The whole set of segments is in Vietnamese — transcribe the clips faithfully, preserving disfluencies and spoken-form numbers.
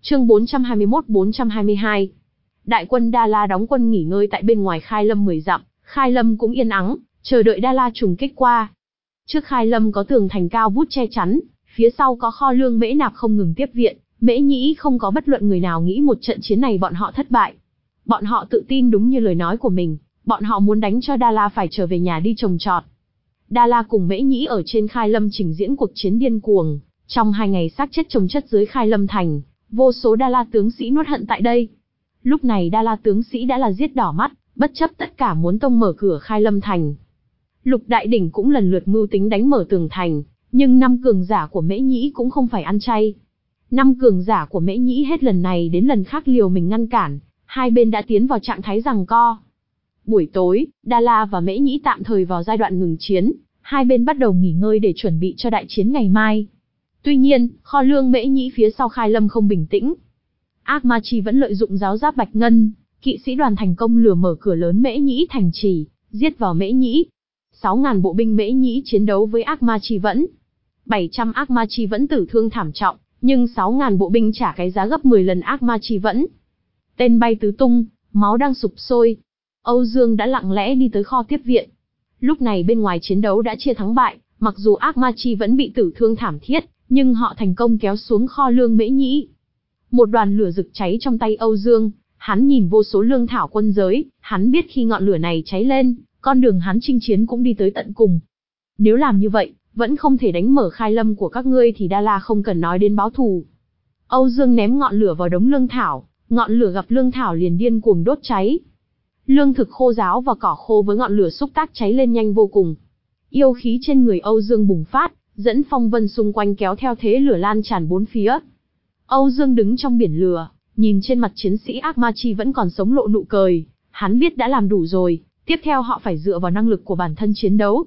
Chương bốn trăm hai mươi mốt bốn trăm hai mươi hai. Đại quân Đa La đóng quân nghỉ ngơi tại bên ngoài Khai Lâm mười dặm, Khai Lâm cũng yên ắng, chờ đợi Đa La trùng kích qua. Trước Khai Lâm có tường thành cao vút che chắn, phía sau có kho lương Mễ Nạp không ngừng tiếp viện, Mễ Nhĩ không có bất luận người nào nghĩ một trận chiến này bọn họ thất bại. Bọn họ tự tin đúng như lời nói của mình, bọn họ muốn đánh cho Đa La phải trở về nhà đi trồng trọt. Đa La cùng Mễ Nhĩ ở trên Khai Lâm trình diễn cuộc chiến điên cuồng, trong hai ngày xác chết chồng chất dưới Khai Lâm thành, vô số Đa La tướng sĩ nuốt hận tại đây. Lúc này Đa La tướng sĩ đã là giết đỏ mắt, bất chấp tất cả muốn tông mở cửa Khai Lâm thành. Lục Đại Đỉnh cũng lần lượt mưu tính đánh mở tường thành, nhưng năm cường giả của Mễ Nhĩ cũng không phải ăn chay. Năm cường giả của Mễ Nhĩ hết lần này đến lần khác liều mình ngăn cản, hai bên đã tiến vào trạng thái giằng co. Buổi tối, Đa La và Mễ Nhĩ tạm thời vào giai đoạn ngừng chiến, hai bên bắt đầu nghỉ ngơi để chuẩn bị cho đại chiến ngày mai. Tuy nhiên, kho lương Mễ Nhĩ phía sau Khai Lâm không bình tĩnh. Ác Ma Chi vẫn lợi dụng giáo giáp bạch ngân, kỵ sĩ đoàn thành công lừa mở cửa lớn Mễ Nhĩ thành trì, giết vào Mễ Nhĩ. sáu ngàn bộ binh Mễ Nhĩ chiến đấu với Ác Ma Chi vẫn. bảy trăm Ác Ma Chi vẫn tử thương thảm trọng, nhưng sáu ngàn bộ binh trả cái giá gấp mười lần Ác Ma Chi vẫn. Tên bay tứ tung, máu đang sục sôi. Âu Dương đã lặng lẽ đi tới kho tiếp viện. Lúc này bên ngoài chiến đấu đã chia thắng bại, mặc dù Ác Ma Chi vẫn bị tử thương thảm thiết, nhưng họ thành công kéo xuống kho lương Mễ Nhĩ. Một đoàn lửa rực cháy trong tay Âu Dương, hắn nhìn vô số lương thảo quân giới, hắn biết khi ngọn lửa này cháy lên, con đường hắn chinh chiến cũng đi tới tận cùng. Nếu làm như vậy, vẫn không thể đánh mở Khai Lâm của các ngươi thì Đa La không cần nói đến báo thù. Âu Dương ném ngọn lửa vào đống lương thảo, ngọn lửa gặp lương thảo liền điên cuồng đốt cháy. Lương thực khô ráo và cỏ khô với ngọn lửa xúc tác cháy lên nhanh vô cùng. Yêu khí trên người Âu Dương bùng phát, dẫn phong vân xung quanh kéo theo thế lửa lan tràn bốn phía. Âu Dương đứng trong biển lửa, nhìn trên mặt chiến sĩ Ác Ma Chi vẫn còn sống lộ nụ cười, hắn biết đã làm đủ rồi, tiếp theo họ phải dựa vào năng lực của bản thân chiến đấu.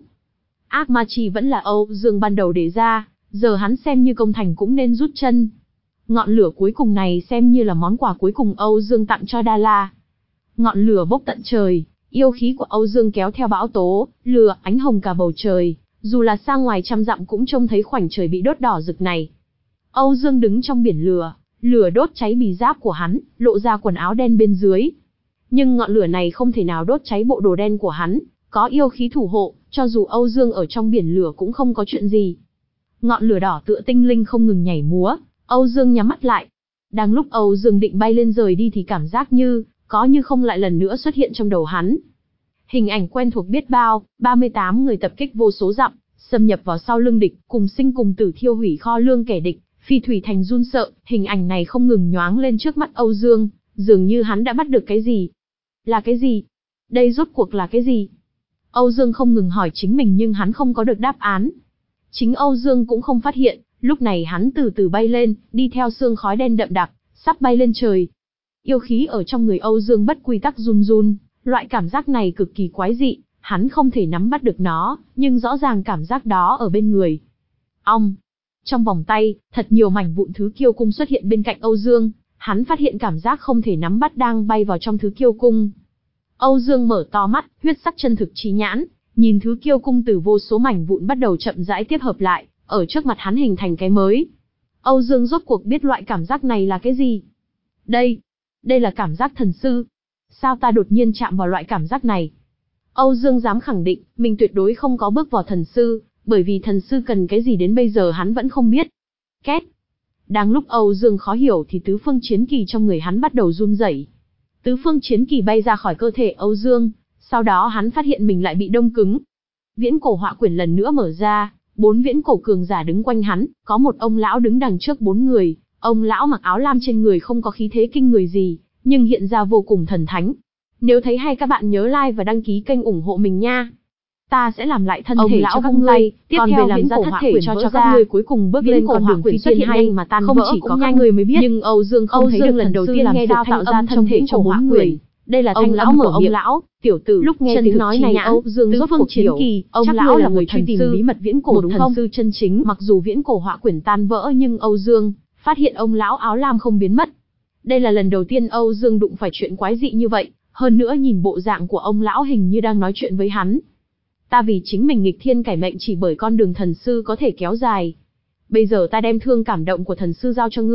Ác Ma Chi vẫn là Âu Dương ban đầu đề ra, giờ hắn xem như công thành cũng nên rút chân. Ngọn lửa cuối cùng này xem như là món quà cuối cùng Âu Dương tặng cho Đa La. Ngọn lửa bốc tận trời, yêu khí của Âu Dương kéo theo bão tố, lửa ánh hồng cả bầu trời, dù là xa ngoài trăm dặm cũng trông thấy khoảnh trời bị đốt đỏ rực này. Âu Dương đứng trong biển lửa, lửa đốt cháy bì giáp của hắn, lộ ra quần áo đen bên dưới. Nhưng ngọn lửa này không thể nào đốt cháy bộ đồ đen của hắn, có yêu khí thủ hộ, cho dù Âu Dương ở trong biển lửa cũng không có chuyện gì. Ngọn lửa đỏ tựa tinh linh không ngừng nhảy múa, Âu Dương nhắm mắt lại. Đang lúc Âu Dương định bay lên rời đi thì cảm giác như, có như không lại lần nữa xuất hiện trong đầu hắn. Hình ảnh quen thuộc biết bao, ba mươi tám người tập kích vô số dặm, xâm nhập vào sau lưng địch, cùng sinh cùng tử thiêu hủy kho lương kẻ địch, phi thủy thành run sợ, hình ảnh này không ngừng nhoáng lên trước mắt Âu Dương, dường như hắn đã bắt được cái gì. Là cái gì? Đây rốt cuộc là cái gì? Âu Dương không ngừng hỏi chính mình nhưng hắn không có được đáp án. Chính Âu Dương cũng không phát hiện, lúc này hắn từ từ bay lên, đi theo sương khói đen đậm đặc, sắp bay lên trời. Yêu khí ở trong người Âu Dương bất quy tắc run run, loại cảm giác này cực kỳ quái dị, hắn không thể nắm bắt được nó, nhưng rõ ràng cảm giác đó ở bên người. Ong! Trong vòng tay, thật nhiều mảnh vụn thứ kiêu cung xuất hiện bên cạnh Âu Dương, hắn phát hiện cảm giác không thể nắm bắt đang bay vào trong thứ kiêu cung. Âu Dương mở to mắt, huyết sắc chân thực trí nhãn, nhìn thứ kiêu cung từ vô số mảnh vụn bắt đầu chậm rãi tiếp hợp lại, ở trước mặt hắn hình thành cái mới. Âu Dương rốt cuộc biết loại cảm giác này là cái gì. Đây, đây là cảm giác thần sư. Sao ta đột nhiên chạm vào loại cảm giác này? Âu Dương dám khẳng định, mình tuyệt đối không có bước vào thần sư, bởi vì thần sư cần cái gì đến bây giờ hắn vẫn không biết. Két. Đang lúc Âu Dương khó hiểu thì tứ phương chiến kỳ trong người hắn bắt đầu run rẩy. Tứ phương chiến kỳ bay ra khỏi cơ thể Âu Dương, sau đó hắn phát hiện mình lại bị đông cứng. Viễn cổ họa quyển lần nữa mở ra, bốn viễn cổ cường giả đứng quanh hắn, có một ông lão đứng đằng trước bốn người, ông lão mặc áo lam trên người không có khí thế kinh người gì, nhưng hiện ra vô cùng thần thánh. Nếu thấy hay các bạn nhớ like và đăng ký kênh ủng hộ mình nha. Ta sẽ làm lại thân ông thể lão cho các ngươi, tiếp còn theo về làm viễn ra cổ thất họa thể quyển cho vỡ cho ra. các ngươi cuối cùng bước Viễn lên cổ con họa đường quyển phi xuất tiên hiện nhanh nhanh mà tan không vỡ chỉ có cũng các nhanh. người mới biết, Nhưng Âu Dương không Âu thấy Dương được lần thần đầu sư tiên làm nghe sự đạo tạo tạo ra ra thân thân thể thể của của bốn bốn người. người. Đây là Ông thanh lão lão mở mở ông miệng. lão, Tiểu tử, lúc nghe chân tiếng thực nói chi này nhãn, Âu Dương tứ rốt phương cuộc chiến hiểu, kỳ, ông chắc lão ngươi là là người người truy truy tìm tìm bí bí mật mật viễn cổ một đúng thần không? sư chân chính. Mặc dù viễn cổ họa quyển tan vỡ nhưng Âu Dương phát hiện ông lão áo lam không biến mất. Đây là lần đầu tiên Âu Dương đụng phải chuyện quái dị như vậy, hơn nữa nhìn bộ dạng của ông lão hình như đang nói chuyện với hắn. Ta vì chính mình nghịch thiên cải mệnh chỉ bởi con đường thần sư có thể kéo dài. Bây giờ ta đem thương cảm động của thần sư giao cho ngươi,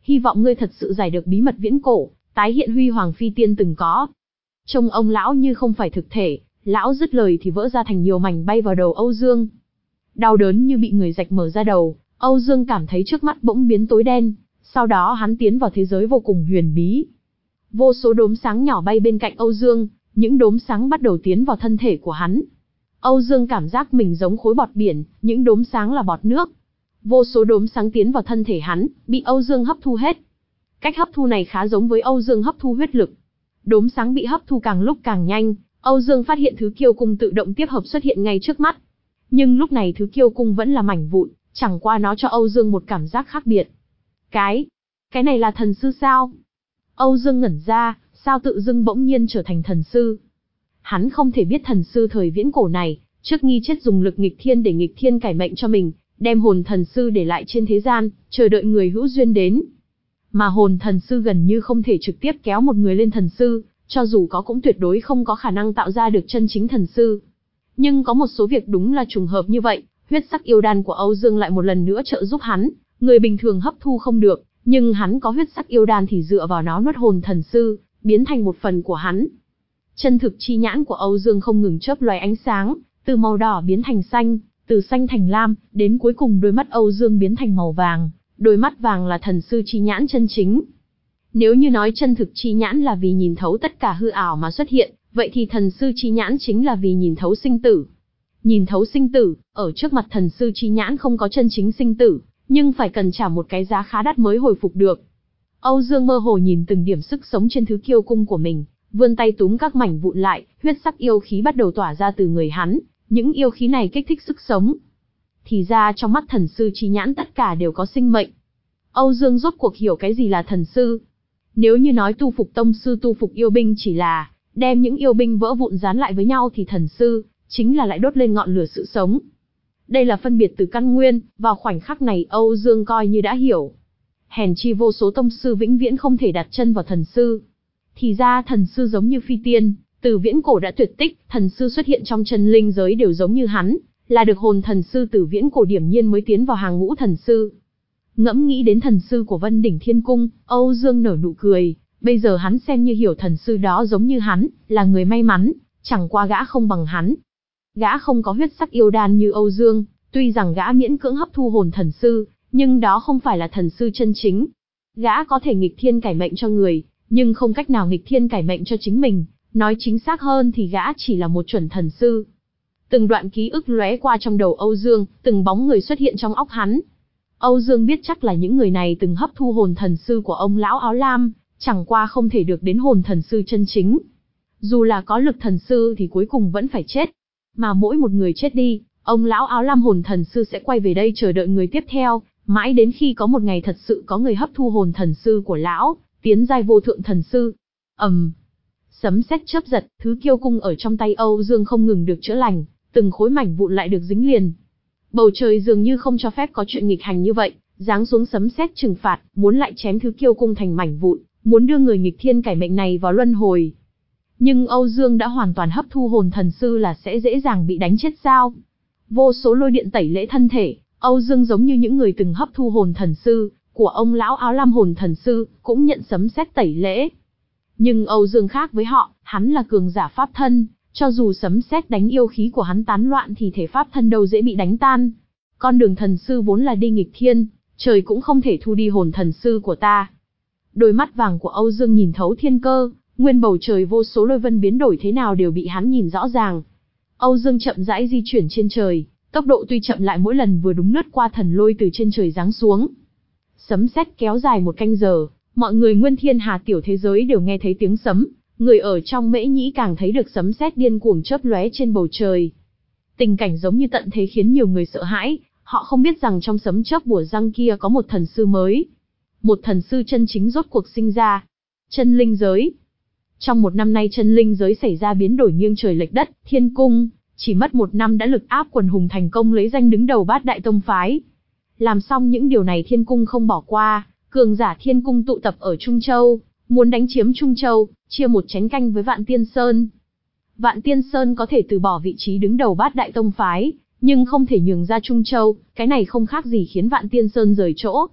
hy vọng ngươi thật sự giải được bí mật viễn cổ, tái hiện huy hoàng phi tiên từng có. Trông ông lão như không phải thực thể, lão dứt lời thì vỡ ra thành nhiều mảnh bay vào đầu Âu Dương. Đau đớn như bị người rạch mở ra đầu, Âu Dương cảm thấy trước mắt bỗng biến tối đen, sau đó hắn tiến vào thế giới vô cùng huyền bí. Vô số đốm sáng nhỏ bay bên cạnh Âu Dương, những đốm sáng bắt đầu tiến vào thân thể của hắn. Âu Dương cảm giác mình giống khối bọt biển, những đốm sáng là bọt nước. Vô số đốm sáng tiến vào thân thể hắn, bị Âu Dương hấp thu hết. Cách hấp thu này khá giống với Âu Dương hấp thu huyết lực. Đốm sáng bị hấp thu càng lúc càng nhanh, Âu Dương phát hiện thứ kiêu cung tự động tiếp hợp xuất hiện ngay trước mắt. Nhưng lúc này thứ kiêu cung vẫn là mảnh vụn, chẳng qua nó cho Âu Dương một cảm giác khác biệt. Cái, cái này là thần sư sao? Âu Dương ngẩn ra, sao tự dưng bỗng nhiên trở thành thần sư? Hắn không thể biết thần sư thời viễn cổ này, trước nghi chết dùng lực nghịch thiên để nghịch thiên cải mệnh cho mình, đem hồn thần sư để lại trên thế gian, chờ đợi người hữu duyên đến. Mà hồn thần sư gần như không thể trực tiếp kéo một người lên thần sư, cho dù có cũng tuyệt đối không có khả năng tạo ra được chân chính thần sư. Nhưng có một số việc đúng là trùng hợp như vậy, huyết sắc yêu đan của Âu Dương lại một lần nữa trợ giúp hắn, người bình thường hấp thu không được, nhưng hắn có huyết sắc yêu đan thì dựa vào nó nuốt hồn thần sư, biến thành một phần của hắn. Chân thực chi nhãn của Âu Dương không ngừng chớp loài ánh sáng, từ màu đỏ biến thành xanh, từ xanh thành lam, đến cuối cùng đôi mắt Âu Dương biến thành màu vàng, đôi mắt vàng là thần sư chi nhãn chân chính. Nếu như nói chân thực chi nhãn là vì nhìn thấu tất cả hư ảo mà xuất hiện, vậy thì thần sư chi nhãn chính là vì nhìn thấu sinh tử. Nhìn thấu sinh tử, ở trước mặt thần sư chi nhãn không có chân chính sinh tử, nhưng phải cần trả một cái giá khá đắt mới hồi phục được. Âu Dương mơ hồ nhìn từng điểm sức sống trên thứ kiêu cung của mình, vươn tay túm các mảnh vụn lại, huyết sắc yêu khí bắt đầu tỏa ra từ người hắn, những yêu khí này kích thích sức sống. Thì ra trong mắt thần sư chi nhãn tất cả đều có sinh mệnh. Âu Dương rốt cuộc hiểu cái gì là thần sư. Nếu như nói tu phục tông sư tu phục yêu binh chỉ là đem những yêu binh vỡ vụn dán lại với nhau thì thần sư chính là lại đốt lên ngọn lửa sự sống. Đây là phân biệt từ căn nguyên, vào khoảnh khắc này Âu Dương coi như đã hiểu. Hèn chi vô số tông sư vĩnh viễn không thể đặt chân vào thần sư. Thì ra thần sư giống như phi tiên, từ viễn cổ đã tuyệt tích, thần sư xuất hiện trong chân linh giới đều giống như hắn, là được hồn thần sư từ viễn cổ điểm nhiên mới tiến vào hàng ngũ thần sư. Ngẫm nghĩ đến thần sư của Vân Đỉnh Thiên Cung, Âu Dương nở nụ cười, bây giờ hắn xem như hiểu thần sư đó giống như hắn, là người may mắn, chẳng qua gã không bằng hắn. Gã không có huyết sắc yêu đan như Âu Dương, tuy rằng gã miễn cưỡng hấp thu hồn thần sư, nhưng đó không phải là thần sư chân chính. Gã có thể nghịch thiên cải mệnh cho người, nhưng không cách nào nghịch thiên cải mệnh cho chính mình, nói chính xác hơn thì gã chỉ là một chuẩn thần sư. Từng đoạn ký ức lóe qua trong đầu Âu Dương, từng bóng người xuất hiện trong óc hắn. Âu Dương biết chắc là những người này từng hấp thu hồn thần sư của ông lão áo lam, chẳng qua không thể được đến hồn thần sư chân chính. Dù là có lực thần sư thì cuối cùng vẫn phải chết. Mà mỗi một người chết đi, ông lão áo lam hồn thần sư sẽ quay về đây chờ đợi người tiếp theo, mãi đến khi có một ngày thật sự có người hấp thu hồn thần sư của lão, tiến giai vô thượng thần sư. ầm, um, sấm sét chớp giật, thứ kiêu cung ở trong tay Âu Dương không ngừng được chữa lành, từng khối mảnh vụn lại được dính liền. Bầu trời dường như không cho phép có chuyện nghịch hành như vậy, giáng xuống sấm sét trừng phạt, muốn lại chém thứ kiêu cung thành mảnh vụn, muốn đưa người nghịch thiên cải mệnh này vào luân hồi. Nhưng Âu Dương đã hoàn toàn hấp thu hồn thần sư là sẽ dễ dàng bị đánh chết sao? Vô số lôi điện tẩy lễ thân thể, Âu Dương giống như những người từng hấp thu hồn thần sư của ông lão áo lam hồn thần sư, cũng nhận sấm sét tẩy lễ. Nhưng Âu Dương khác với họ, hắn là cường giả pháp thân, cho dù sấm sét đánh yêu khí của hắn tán loạn thì thể pháp thân đâu dễ bị đánh tan. Con đường thần sư vốn là đi nghịch thiên, trời cũng không thể thu đi hồn thần sư của ta. Đôi mắt vàng của Âu Dương nhìn thấu thiên cơ, nguyên bầu trời vô số lôi vân biến đổi thế nào đều bị hắn nhìn rõ ràng. Âu Dương chậm rãi di chuyển trên trời, tốc độ tuy chậm lại mỗi lần vừa đúng lướt qua thần lôi từ trên trời giáng xuống. Sấm sét kéo dài một canh giờ, mọi người nguyên thiên hà tiểu thế giới đều nghe thấy tiếng sấm, người ở trong Mễ Nhĩ càng thấy được sấm sét điên cuồng chớp lóe trên bầu trời. Tình cảnh giống như tận thế khiến nhiều người sợ hãi, họ không biết rằng trong sấm chớp bùa răng kia có một thần sư mới. Một thần sư chân chính rốt cuộc sinh ra. Chân linh giới. Trong một năm nay chân linh giới xảy ra biến đổi nghiêng trời lệch đất, Thiên Cung, chỉ mất một năm đã lực áp quần hùng thành công lấy danh đứng đầu bát đại tông phái. Làm xong những điều này Thiên Cung không bỏ qua, cường giả Thiên Cung tụ tập ở Trung Châu, muốn đánh chiếm Trung Châu, chia một chén canh với Vạn Tiên Sơn. Vạn Tiên Sơn có thể từ bỏ vị trí đứng đầu bát đại tông phái, nhưng không thể nhường ra Trung Châu, cái này không khác gì khiến Vạn Tiên Sơn rời chỗ.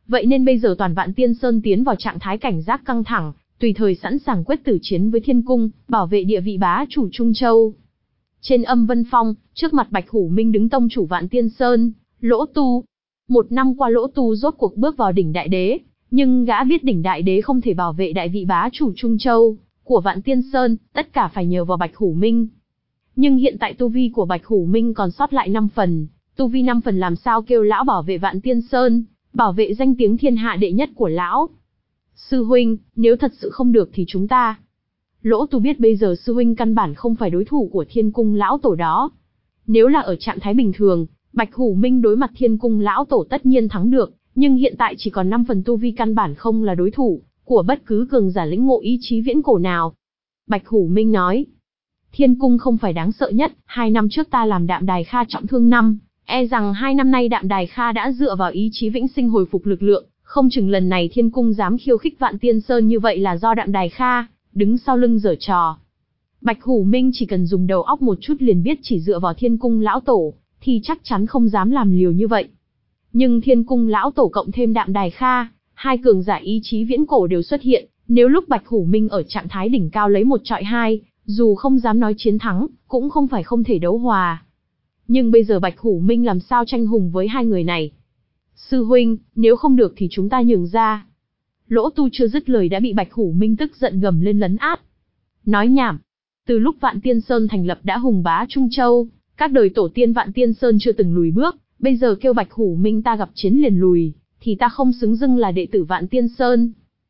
Vậy nên bây giờ toàn Vạn Tiên Sơn tiến vào trạng thái cảnh giác căng thẳng, tùy thời sẵn sàng quyết tử chiến với Thiên Cung, bảo vệ địa vị bá chủ Trung Châu. Trên Âm Vân Phong, trước mặt Bạch Hủ Minh đứng tông chủ Vạn Tiên Sơn, Lỗ Tu. Một năm qua Lỗ Tu rốt cuộc bước vào đỉnh Đại Đế, nhưng gã biết đỉnh Đại Đế không thể bảo vệ đại vị bá chủ Trung Châu của Vạn Tiên Sơn, tất cả phải nhờ vào Bạch Hủ Minh. Nhưng hiện tại tu vi của Bạch Hủ Minh còn sót lại năm phần, tu vi năm phần làm sao kêu lão bảo vệ Vạn Tiên Sơn, bảo vệ danh tiếng thiên hạ đệ nhất của lão. Sư huynh, nếu thật sự không được thì chúng ta... Lỗ Tu biết bây giờ sư huynh căn bản không phải đối thủ của Thiên Cung lão tổ đó. Nếu là ở trạng thái bình thường, Bạch Hủ Minh đối mặt Thiên Cung lão tổ tất nhiên thắng được, nhưng hiện tại chỉ còn năm phần tu vi căn bản không là đối thủ của bất cứ cường giả lĩnh ngộ ý chí viễn cổ nào. Bạch Hủ Minh nói, Thiên Cung không phải đáng sợ nhất, hai năm trước ta làm Đạm Đài Kha trọng thương năm, e rằng hai năm nay Đạm Đài Kha đã dựa vào ý chí vĩnh sinh hồi phục lực lượng, không chừng lần này Thiên Cung dám khiêu khích Vạn Tiên Sơn như vậy là do Đạm Đài Kha đứng sau lưng giở trò. Bạch Hủ Minh chỉ cần dùng đầu óc một chút liền biết chỉ dựa vào Thiên Cung lão tổ, thì chắc chắn không dám làm liều như vậy. Nhưng Thiên Cung lão tổ cộng thêm Đạm Đài Kha, hai cường giả ý chí viễn cổ đều xuất hiện, nếu lúc Bạch Hủ Minh ở trạng thái đỉnh cao lấy một trọi hai, dù không dám nói chiến thắng, cũng không phải không thể đấu hòa. Nhưng bây giờ Bạch Hủ Minh làm sao tranh hùng với hai người này? Sư huynh, nếu không được thì chúng ta nhường ra. Lỗ Tu chưa dứt lời đã bị Bạch Hủ Minh tức giận gầm lên lấn át. Nói nhảm. Từ lúc Vạn Tiên Sơn thành lập đã hùng bá Trung Châu, các đời tổ tiên Vạn Tiên Sơn chưa từng lùi bước, bây giờ kêu Bạch Hủ Minh ta gặp chiến liền lùi, thì ta không xứng dưng là đệ tử Vạn Tiên Sơn.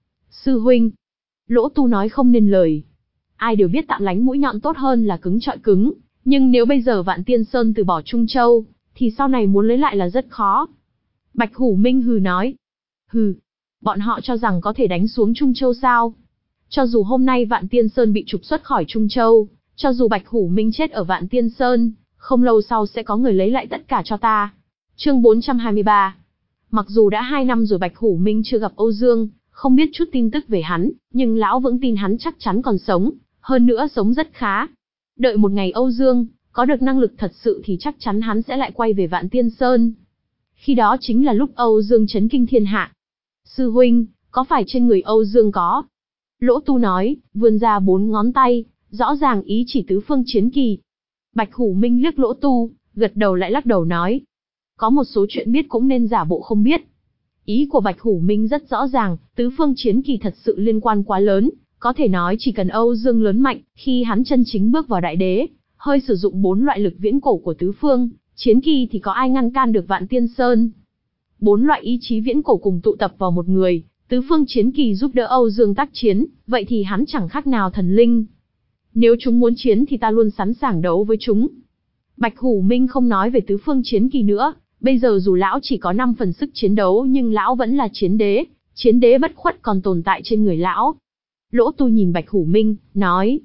Sư huynh. Lỗ Tu nói không nên lời. Ai đều biết tạm lánh mũi nhọn tốt hơn là cứng trọi cứng, nhưng nếu bây giờ Vạn Tiên Sơn từ bỏ Trung Châu, thì sau này muốn lấy lại là rất khó. Bạch Hủ Minh hừ nói. Hừ, bọn họ cho rằng có thể đánh xuống Trung Châu sao? Cho dù hôm nay Vạn Tiên Sơn bị trục xuất khỏi Trung Châu, cho dù Bạch Hủ Minh chết ở Vạn Tiên Sơn, không lâu sau sẽ có người lấy lại tất cả cho ta. Chương bốn trăm hai mươi ba. Mặc dù đã hai năm rồi Bạch Hủ Minh chưa gặp Âu Dương, không biết chút tin tức về hắn, nhưng lão vững tin hắn chắc chắn còn sống, hơn nữa sống rất khá. Đợi một ngày Âu Dương có được năng lực thật sự thì chắc chắn hắn sẽ lại quay về Vạn Tiên Sơn. Khi đó chính là lúc Âu Dương chấn kinh thiên hạ. Sư huynh, có phải trên người Âu Dương có? Lỗ Tu nói, vươn ra bốn ngón tay, rõ ràng ý chỉ tứ phương chiến kỳ. Bạch Hủ Minh liếc Lỗ Tu, gật đầu lại lắc đầu nói. Có một số chuyện biết cũng nên giả bộ không biết. Ý của Bạch Hủ Minh rất rõ ràng, tứ phương chiến kỳ thật sự liên quan quá lớn, có thể nói chỉ cần Âu Dương lớn mạnh, khi hắn chân chính bước vào đại đế, hơi sử dụng bốn loại lực viễn cổ của tứ phương chiến kỳ thì có ai ngăn can được Vạn Tiên Sơn. Bốn loại ý chí viễn cổ cùng tụ tập vào một người, tứ phương chiến kỳ giúp đỡ Âu Dương tác chiến, vậy thì hắn chẳng khác nào thần linh. Nếu chúng muốn chiến thì ta luôn sẵn sàng đấu với chúng. Bạch Hủ Minh không nói về tứ phương chiến kỳ nữa, bây giờ dù lão chỉ có năm phần sức chiến đấu nhưng lão vẫn là chiến đế, chiến đế bất khuất còn tồn tại trên người lão. Lỗ Tu nhìn Bạch Hủ Minh, nói.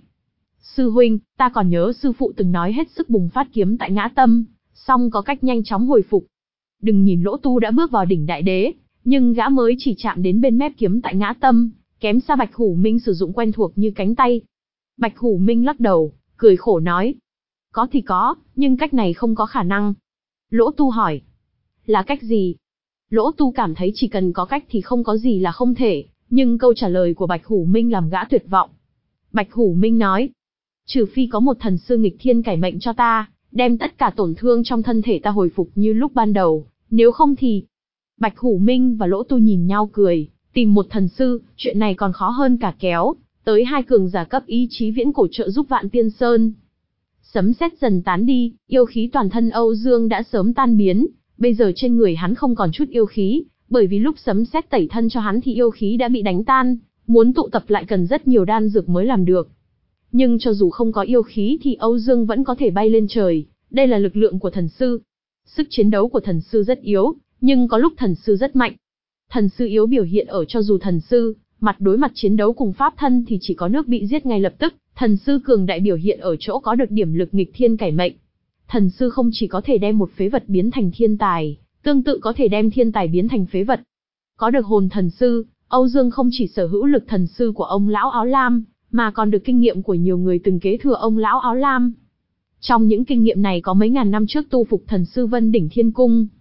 Sư huynh, ta còn nhớ sư phụ từng nói hết sức bùng phát kiếm tại Ngã Tâm, song có cách nhanh chóng hồi phục. Đừng nhìn Lỗ Tu đã bước vào đỉnh đại đế, nhưng gã mới chỉ chạm đến bên mép kiếm tại Ngã Tâm, kém xa Bạch Hủ Minh sử dụng quen thuộc như cánh tay. Bạch Hủ Minh lắc đầu, cười khổ nói. Có thì có, nhưng cách này không có khả năng. Lỗ Tu hỏi. Là cách gì? Lỗ Tu cảm thấy chỉ cần có cách thì không có gì là không thể, nhưng câu trả lời của Bạch Hủ Minh làm gã tuyệt vọng. Bạch Hủ Minh nói. Trừ phi có một thần sư nghịch thiên cải mệnh cho ta, đem tất cả tổn thương trong thân thể ta hồi phục như lúc ban đầu, nếu không thì... Bạch Hủ Minh và Lỗ Tu nhìn nhau cười, tìm một thần sư, chuyện này còn khó hơn cả kéo tới hai cường giả cấp ý chí viễn cổ trợ giúp Vạn Tiên Sơn. Sấm sét dần tán đi, yêu khí toàn thân Âu Dương đã sớm tan biến, bây giờ trên người hắn không còn chút yêu khí, bởi vì lúc sấm sét tẩy thân cho hắn thì yêu khí đã bị đánh tan, muốn tụ tập lại cần rất nhiều đan dược mới làm được. Nhưng cho dù không có yêu khí thì Âu Dương vẫn có thể bay lên trời, đây là lực lượng của thần sư. Sức chiến đấu của thần sư rất yếu, nhưng có lúc thần sư rất mạnh. Thần sư yếu biểu hiện ở cho dù thần sư mặt đối mặt chiến đấu cùng pháp thân thì chỉ có nước bị giết ngay lập tức, thần sư cường đại biểu hiện ở chỗ có được điểm lực nghịch thiên cải mệnh. Thần sư không chỉ có thể đem một phế vật biến thành thiên tài, tương tự có thể đem thiên tài biến thành phế vật. Có được hồn thần sư, Âu Dương không chỉ sở hữu lực thần sư của ông lão áo lam, mà còn được kinh nghiệm của nhiều người từng kế thừa ông lão áo lam. Trong những kinh nghiệm này có mấy ngàn năm trước tu phục thần sư Vân Đỉnh Thiên Cung.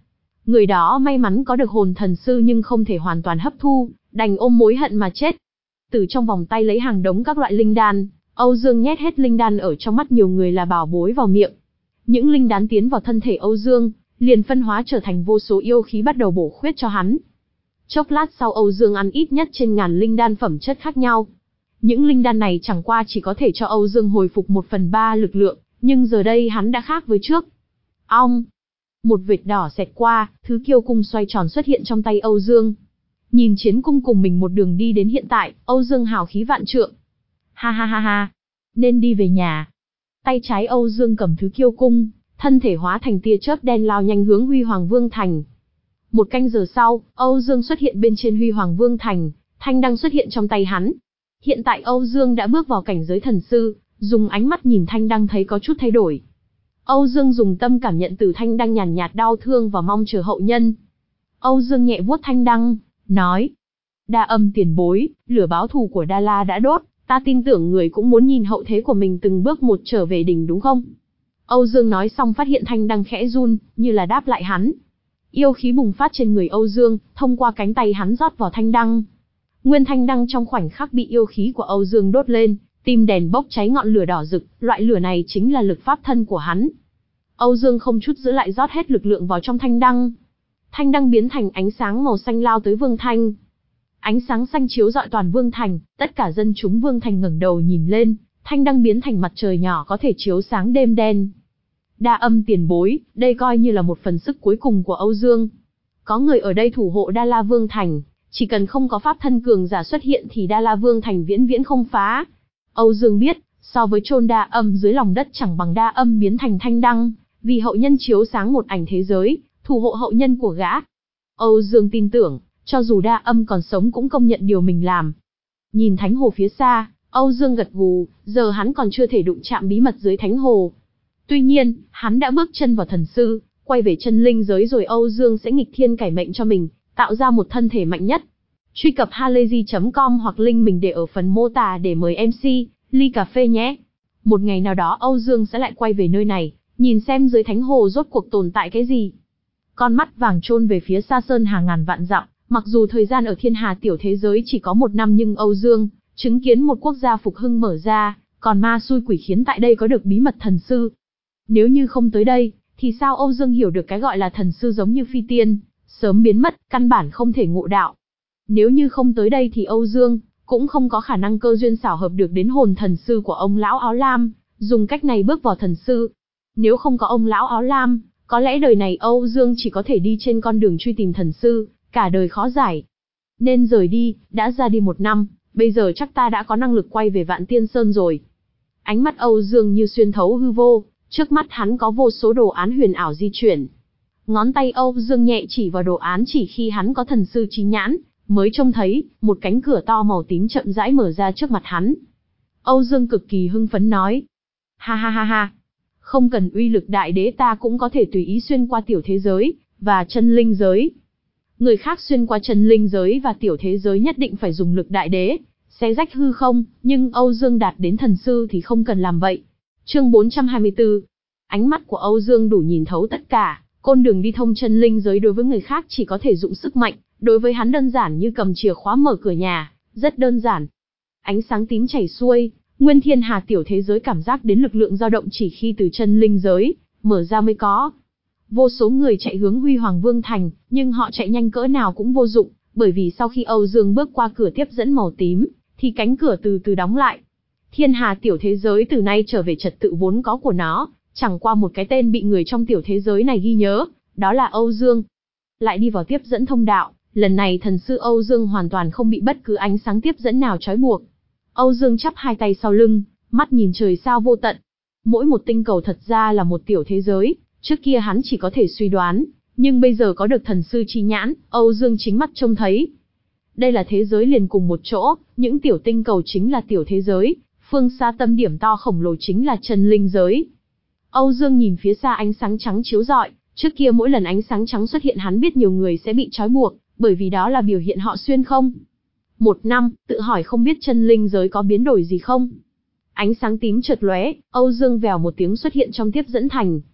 Người đó may mắn có được hồn thần sư nhưng không thể hoàn toàn hấp thu, đành ôm mối hận mà chết. Từ trong vòng tay lấy hàng đống các loại linh đan, Âu Dương nhét hết linh đan ở trong mắt nhiều người là bảo bối vào miệng. Những linh đan tiến vào thân thể Âu Dương, liền phân hóa trở thành vô số yêu khí bắt đầu bổ khuyết cho hắn. Chốc lát sau Âu Dương ăn ít nhất trên ngàn linh đan phẩm chất khác nhau. Những linh đan này chẳng qua chỉ có thể cho Âu Dương hồi phục một phần ba lực lượng, nhưng giờ đây hắn đã khác với trước. Ong! Một vệt đỏ xẹt qua, thứ kiêu cung xoay tròn xuất hiện trong tay Âu Dương. Nhìn chiến cung cùng mình một đường đi đến hiện tại, Âu Dương hào khí vạn trượng. Ha ha ha ha! Nên đi về nhà. Tay trái Âu Dương cầm thứ kiêu cung, thân thể hóa thành tia chớp đen lao nhanh hướng Huy Hoàng Vương Thành. Một canh giờ sau, Âu Dương xuất hiện bên trên Huy Hoàng Vương Thành, thanh đăng xuất hiện trong tay hắn. Hiện tại Âu Dương đã bước vào cảnh giới thần sư, dùng ánh mắt nhìn thanh đăng thấy có chút thay đổi. Âu Dương dùng tâm cảm nhận từ thanh đăng nhàn nhạt đau thương và mong chờ hậu nhân. Âu Dương nhẹ vuốt thanh đăng, nói: Đa Âm tiền bối, lửa báo thù của Đa La đã đốt, ta tin tưởng người cũng muốn nhìn hậu thế của mình từng bước một trở về đỉnh đúng không? Âu Dương nói xong phát hiện thanh đăng khẽ run, như là đáp lại hắn. Yêu khí bùng phát trên người Âu Dương, thông qua cánh tay hắn rót vào thanh đăng. Nguyên thanh đăng trong khoảnh khắc bị yêu khí của Âu Dương đốt lên, tim đèn bốc cháy ngọn lửa đỏ rực, loại lửa này chính là lực pháp thân của hắn. Âu Dương không chút giữ lại rót hết lực lượng vào trong thanh đăng. Thanh đăng biến thành ánh sáng màu xanh lao tới Vương Thành. Ánh sáng xanh chiếu rọi toàn Vương Thành, tất cả dân chúng Vương Thành ngẩng đầu nhìn lên, thanh đăng biến thành mặt trời nhỏ có thể chiếu sáng đêm đen. Đa Âm tiền bối, đây coi như là một phần sức cuối cùng của Âu Dương. Có người ở đây thủ hộ Đa La Vương Thành, chỉ cần không có pháp thân cường giả xuất hiện thì Đa La Vương Thành viễn viễn không phá. Âu Dương biết, so với chôn Đa Âm dưới lòng đất chẳng bằng Đa Âm biến thành thanh đăng, vì hậu nhân chiếu sáng một ảnh thế giới, thủ hộ hậu nhân của gã. Âu Dương tin tưởng, cho dù Đa Âm còn sống cũng công nhận điều mình làm. Nhìn thánh hồ phía xa, Âu Dương gật gù, giờ hắn còn chưa thể đụng chạm bí mật dưới thánh hồ. Tuy nhiên, hắn đã bước chân vào thần sư, quay về chân linh giới rồi Âu Dương sẽ nghịch thiên cải mệnh cho mình, tạo ra một thân thể mạnh nhất. Truy cập halayzi chấm com hoặc link mình để ở phần mô tả để mời em xê, ly cà phê nhé. Một ngày nào đó Âu Dương sẽ lại quay về nơi này, nhìn xem dưới thánh hồ rốt cuộc tồn tại cái gì. Con mắt vàng chôn về phía xa sơn hàng ngàn vạn dặm, mặc dù thời gian ở thiên hà tiểu thế giới chỉ có một năm nhưng Âu Dương chứng kiến một quốc gia phục hưng mở ra, còn ma xui quỷ khiến tại đây có được bí mật thần sư. Nếu như không tới đây, thì sao Âu Dương hiểu được cái gọi là thần sư giống như phi tiên, sớm biến mất, căn bản không thể ngộ đạo. Nếu như không tới đây thì Âu Dương cũng không có khả năng cơ duyên xảo hợp được đến hồn thần sư của ông lão áo lam, dùng cách này bước vào thần sư. Nếu không có ông lão áo lam, có lẽ đời này Âu Dương chỉ có thể đi trên con đường truy tìm thần sư, cả đời khó giải. Nên rời đi, đã ra đi một năm, bây giờ chắc ta đã có năng lực quay về Vạn Tiên Sơn rồi. Ánh mắt Âu Dương như xuyên thấu hư vô, trước mắt hắn có vô số đồ án huyền ảo di chuyển. Ngón tay Âu Dương nhẹ chỉ vào đồ án chỉ khi hắn có thần sư trí nhãn, mới trông thấy, một cánh cửa to màu tím chậm rãi mở ra trước mặt hắn. Âu Dương cực kỳ hưng phấn nói. Ha ha ha ha, không cần uy lực đại đế ta cũng có thể tùy ý xuyên qua tiểu thế giới, và chân linh giới. Người khác xuyên qua chân linh giới và tiểu thế giới nhất định phải dùng lực đại đế, xé rách hư không, nhưng Âu Dương đạt đến thần sư thì không cần làm vậy. Chương bốn trăm hai mươi tư. Ánh mắt của Âu Dương đủ nhìn thấu tất cả, con đường đi thông chân linh giới đối với người khác chỉ có thể dụng sức mạnh, đối với hắn đơn giản như cầm chìa khóa mở cửa nhà, rất đơn giản. Ánh sáng tím chảy xuôi, nguyên thiên hà tiểu thế giới cảm giác đến lực lượng dao động chỉ khi từ chân linh giới mở ra mới có. Vô số người chạy hướng Huy Hoàng Vương Thành, nhưng họ chạy nhanh cỡ nào cũng vô dụng, bởi vì sau khi Âu Dương bước qua cửa tiếp dẫn màu tím, thì cánh cửa từ từ đóng lại. Thiên hà tiểu thế giới từ nay trở về trật tự vốn có của nó, chẳng qua một cái tên bị người trong tiểu thế giới này ghi nhớ, đó là Âu Dương. Lại đi vào tiếp dẫn thông đạo, lần này thần sư Âu Dương hoàn toàn không bị bất cứ ánh sáng tiếp dẫn nào trói buộc. Âu Dương chắp hai tay sau lưng, mắt nhìn trời sao vô tận. Mỗi một tinh cầu thật ra là một tiểu thế giới, trước kia hắn chỉ có thể suy đoán, nhưng bây giờ có được thần sư chi nhãn, Âu Dương chính mắt trông thấy. Đây là thế giới liền cùng một chỗ, những tiểu tinh cầu chính là tiểu thế giới, phương xa tâm điểm to khổng lồ chính là chân linh giới. Âu Dương nhìn phía xa ánh sáng trắng chiếu rọi, trước kia mỗi lần ánh sáng trắng xuất hiện hắn biết nhiều người sẽ bị trói buộc, bởi vì đó là biểu hiện họ xuyên không. Một năm, tự hỏi không biết chân linh giới có biến đổi gì không. Ánh sáng tím chợt lóe, Âu Dương vèo một tiếng xuất hiện trong tiếp dẫn thành.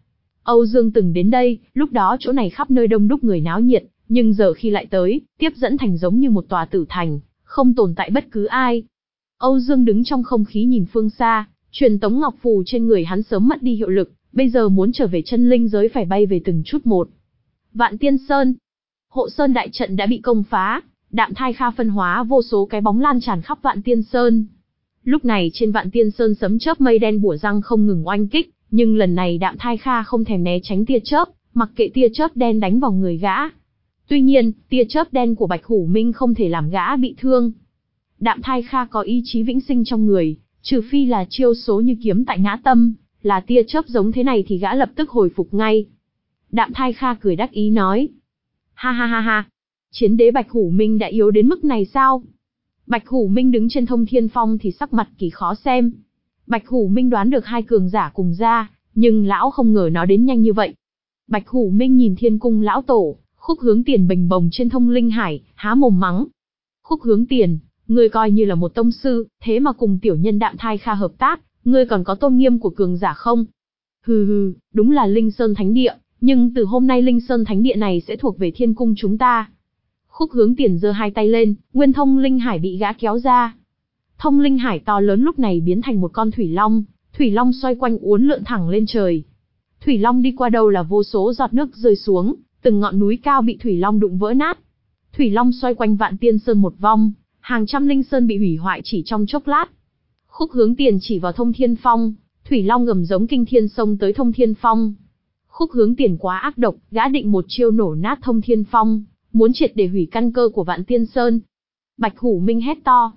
Âu Dương từng đến đây, lúc đó chỗ này khắp nơi đông đúc người náo nhiệt, nhưng giờ khi lại tới, tiếp dẫn thành giống như một tòa tử thành, không tồn tại bất cứ ai. Âu Dương đứng trong không khí nhìn phương xa, truyền tống ngọc phù trên người hắn sớm mất đi hiệu lực, bây giờ muốn trở về chân linh giới phải bay về từng chút một. Vạn Tiên Sơn. Hộ Sơn đại trận đã bị công phá, Đạm Thai Kha phân hóa vô số cái bóng lan tràn khắp Vạn Tiên Sơn. Lúc này trên Vạn Tiên Sơn sấm chớp mây đen bủa răng không ngừng oanh kích, nhưng lần này Đạm Thai Kha không thèm né tránh tia chớp, mặc kệ tia chớp đen đánh vào người gã. Tuy nhiên, tia chớp đen của Bạch Hủ Minh không thể làm gã bị thương. Đạm Thai Kha có ý chí vĩnh sinh trong người, trừ phi là chiêu số như kiếm tại ngã tâm, là tia chớp giống thế này thì gã lập tức hồi phục ngay. Đạm Thai Kha cười đắc ý nói. Ha ha ha ha, chiến đế Bạch Hủ Minh đã yếu đến mức này sao? Bạch Hủ Minh đứng trên Thông Thiên Phong thì sắc mặt kỳ khó xem. Bạch Hủ Minh đoán được hai cường giả cùng ra, nhưng lão không ngờ nó đến nhanh như vậy. Bạch Hủ Minh nhìn Thiên Cung lão tổ, Khúc Hướng Tiền bình bồng trên Thông Linh Hải, há mồm mắng. Khúc Hướng Tiền, ngươi coi như là một tông sư, thế mà cùng tiểu nhân Đạm Thai Kha hợp tác, ngươi còn có tôn nghiêm của cường giả không? Hừ hừ, đúng là Linh Sơn Thánh Địa, nhưng từ hôm nay Linh Sơn Thánh Địa này sẽ thuộc về Thiên Cung chúng ta. Khúc Hướng Tiền giơ hai tay lên, nguyên Thông Linh Hải bị gã kéo ra. Thông Linh Hải to lớn lúc này biến thành một con thủy long, thủy long xoay quanh uốn lượn thẳng lên trời. Thủy long đi qua đâu là vô số giọt nước rơi xuống, từng ngọn núi cao bị thủy long đụng vỡ nát. Thủy long xoay quanh Vạn Tiên Sơn một vòng, hàng trăm linh sơn bị hủy hoại chỉ trong chốc lát. Khúc Hướng Tiền chỉ vào Thông Thiên Phong, thủy long gầm giống kinh thiên xông tới Thông Thiên Phong. Khúc Hướng Tiền quá ác độc, gã định một chiêu nổ nát Thông Thiên Phong, muốn triệt để hủy căn cơ của Vạn Tiên Sơn. Bạch Hủ Minh hét to.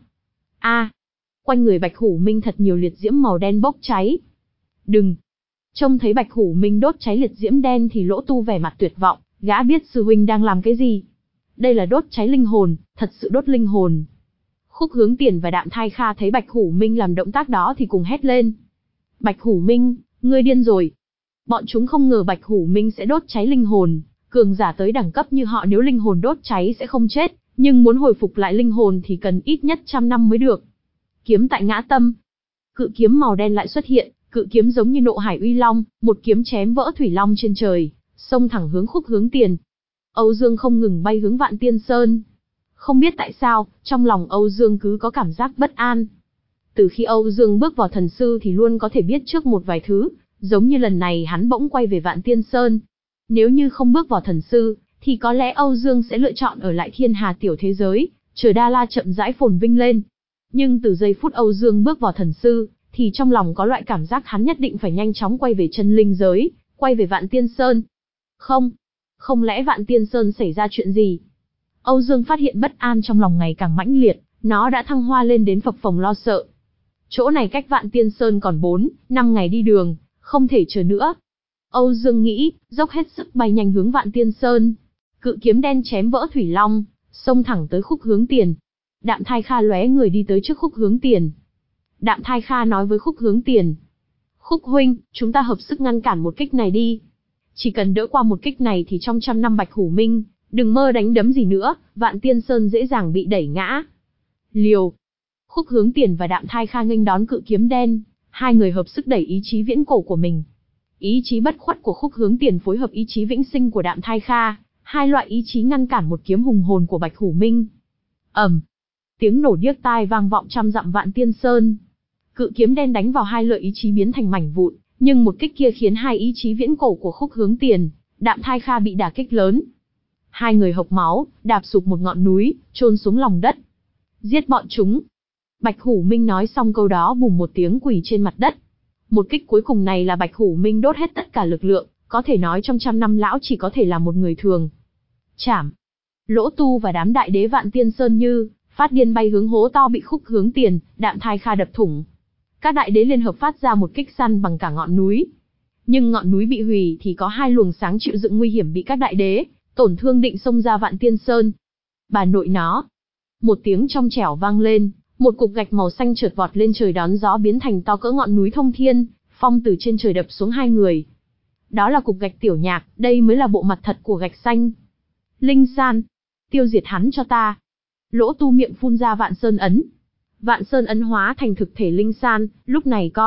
A! Quanh người Bạch Hủ Minh thật nhiều liệt diễm màu đen bốc cháy. Đừng! Trông thấy Bạch Hủ Minh đốt cháy liệt diễm đen thì Lỗ Tu vẻ mặt tuyệt vọng, gã biết sư huynh đang làm cái gì. Đây là đốt cháy linh hồn, thật sự đốt linh hồn. Khúc Hướng Tiền và Đạm Thai Kha thấy Bạch Hủ Minh làm động tác đó thì cùng hét lên. Bạch Hủ Minh, ngươi điên rồi. Bọn chúng không ngờ Bạch Hủ Minh sẽ đốt cháy linh hồn, cường giả tới đẳng cấp như họ nếu linh hồn đốt cháy sẽ không chết, nhưng muốn hồi phục lại linh hồn thì cần ít nhất trăm năm mới được. Kiếm tại ngã tâm. Cự kiếm màu đen lại xuất hiện, cự kiếm giống như nộ hải uy long, một kiếm chém vỡ thủy long trên trời, xông thẳng hướng Khúc Hướng Tiền. Âu Dương không ngừng bay hướng Vạn Tiên Sơn. Không biết tại sao, trong lòng Âu Dương cứ có cảm giác bất an. Từ khi Âu Dương bước vào thần sư thì luôn có thể biết trước một vài thứ, giống như lần này hắn bỗng quay về Vạn Tiên Sơn. Nếu như không bước vào thần sư, thì có lẽ Âu Dương sẽ lựa chọn ở lại thiên hà tiểu thế giới, chờ Đa La chậm rãi phồn vinh lên. Nhưng từ giây phút Âu Dương bước vào thần sư, thì trong lòng có loại cảm giác hắn nhất định phải nhanh chóng quay về chân linh giới, quay về Vạn Tiên Sơn. Không, không lẽ Vạn Tiên Sơn xảy ra chuyện gì? Âu Dương phát hiện bất an trong lòng ngày càng mãnh liệt, nó đã thăng hoa lên đến phập phồng lo sợ. Chỗ này cách Vạn Tiên Sơn còn bốn, năm ngày đi đường, không thể chờ nữa. Âu Dương nghĩ, dốc hết sức bay nhanh hướng Vạn Tiên Sơn. Cự kiếm đen chém vỡ thủy long, xông thẳng tới Khúc Hướng Tiền. Đạm Thai Kha lóe người đi tới trước Khúc Hướng Tiền. Đạm Thai Kha nói với Khúc Hướng Tiền. Khúc huynh, chúng ta hợp sức ngăn cản một kích này đi. Chỉ cần đỡ qua một kích này thì trong trăm năm Bạch Hủ Minh, đừng mơ đánh đấm gì nữa, Vạn Tiên Sơn dễ dàng bị đẩy ngã. Liều. Khúc Hướng Tiền và Đạm Thai Kha nghênh đón cự kiếm đen, hai người hợp sức đẩy ý chí viễn cổ của mình. Ý chí bất khuất của Khúc Hướng Tiền phối hợp ý chí vĩnh sinh của Đạm Thai Kha, hai loại ý chí ngăn cản một kiếm hùng hồn của Bạch Hủ Minh. Ầm. Tiếng nổ điếc tai vang vọng trăm dặm Vạn Tiên Sơn. Cự kiếm đen đánh vào hai lợi ý chí biến thành mảnh vụn, nhưng một kích kia khiến hai ý chí viễn cổ của Khúc Hướng Tiền, Đạm Thai Kha bị đả kích lớn. Hai người hộc máu, đạp sụp một ngọn núi, chôn xuống lòng đất. Giết bọn chúng. Bạch Hủ Minh nói xong câu đó bùm một tiếng quỳ trên mặt đất. Một kích cuối cùng này là Bạch Hủ Minh đốt hết tất cả lực lượng, có thể nói trong trăm năm lão chỉ có thể là một người thường. Chảm. Lỗ Tu và đám đại đế Vạn Tiên Sơn như phát điên bay hướng hố to bị Khúc Hướng Tiền, Đạm Thai Kha đập thủng. Các đại đế liên hợp phát ra một kích săn bằng cả ngọn núi. Nhưng ngọn núi bị hủy thì có hai luồng sáng chịu dựng nguy hiểm bị các đại đế tổn thương định xông ra Vạn Tiên Sơn. Bà nội nó. Một tiếng trong trẻo vang lên, một cục gạch màu xanh chợt vọt lên trời đón gió biến thành to cỡ ngọn núi Thông Thiên, phong từ trên trời đập xuống hai người. Đó là cục gạch tiểu nhạc, đây mới là bộ mặt thật của gạch xanh. Linh San, tiêu diệt hắn cho ta. Lỗ Tu miệng phun ra Vạn Sơn ấn. Vạn Sơn ấn hóa thành thực thể Linh San, lúc này coi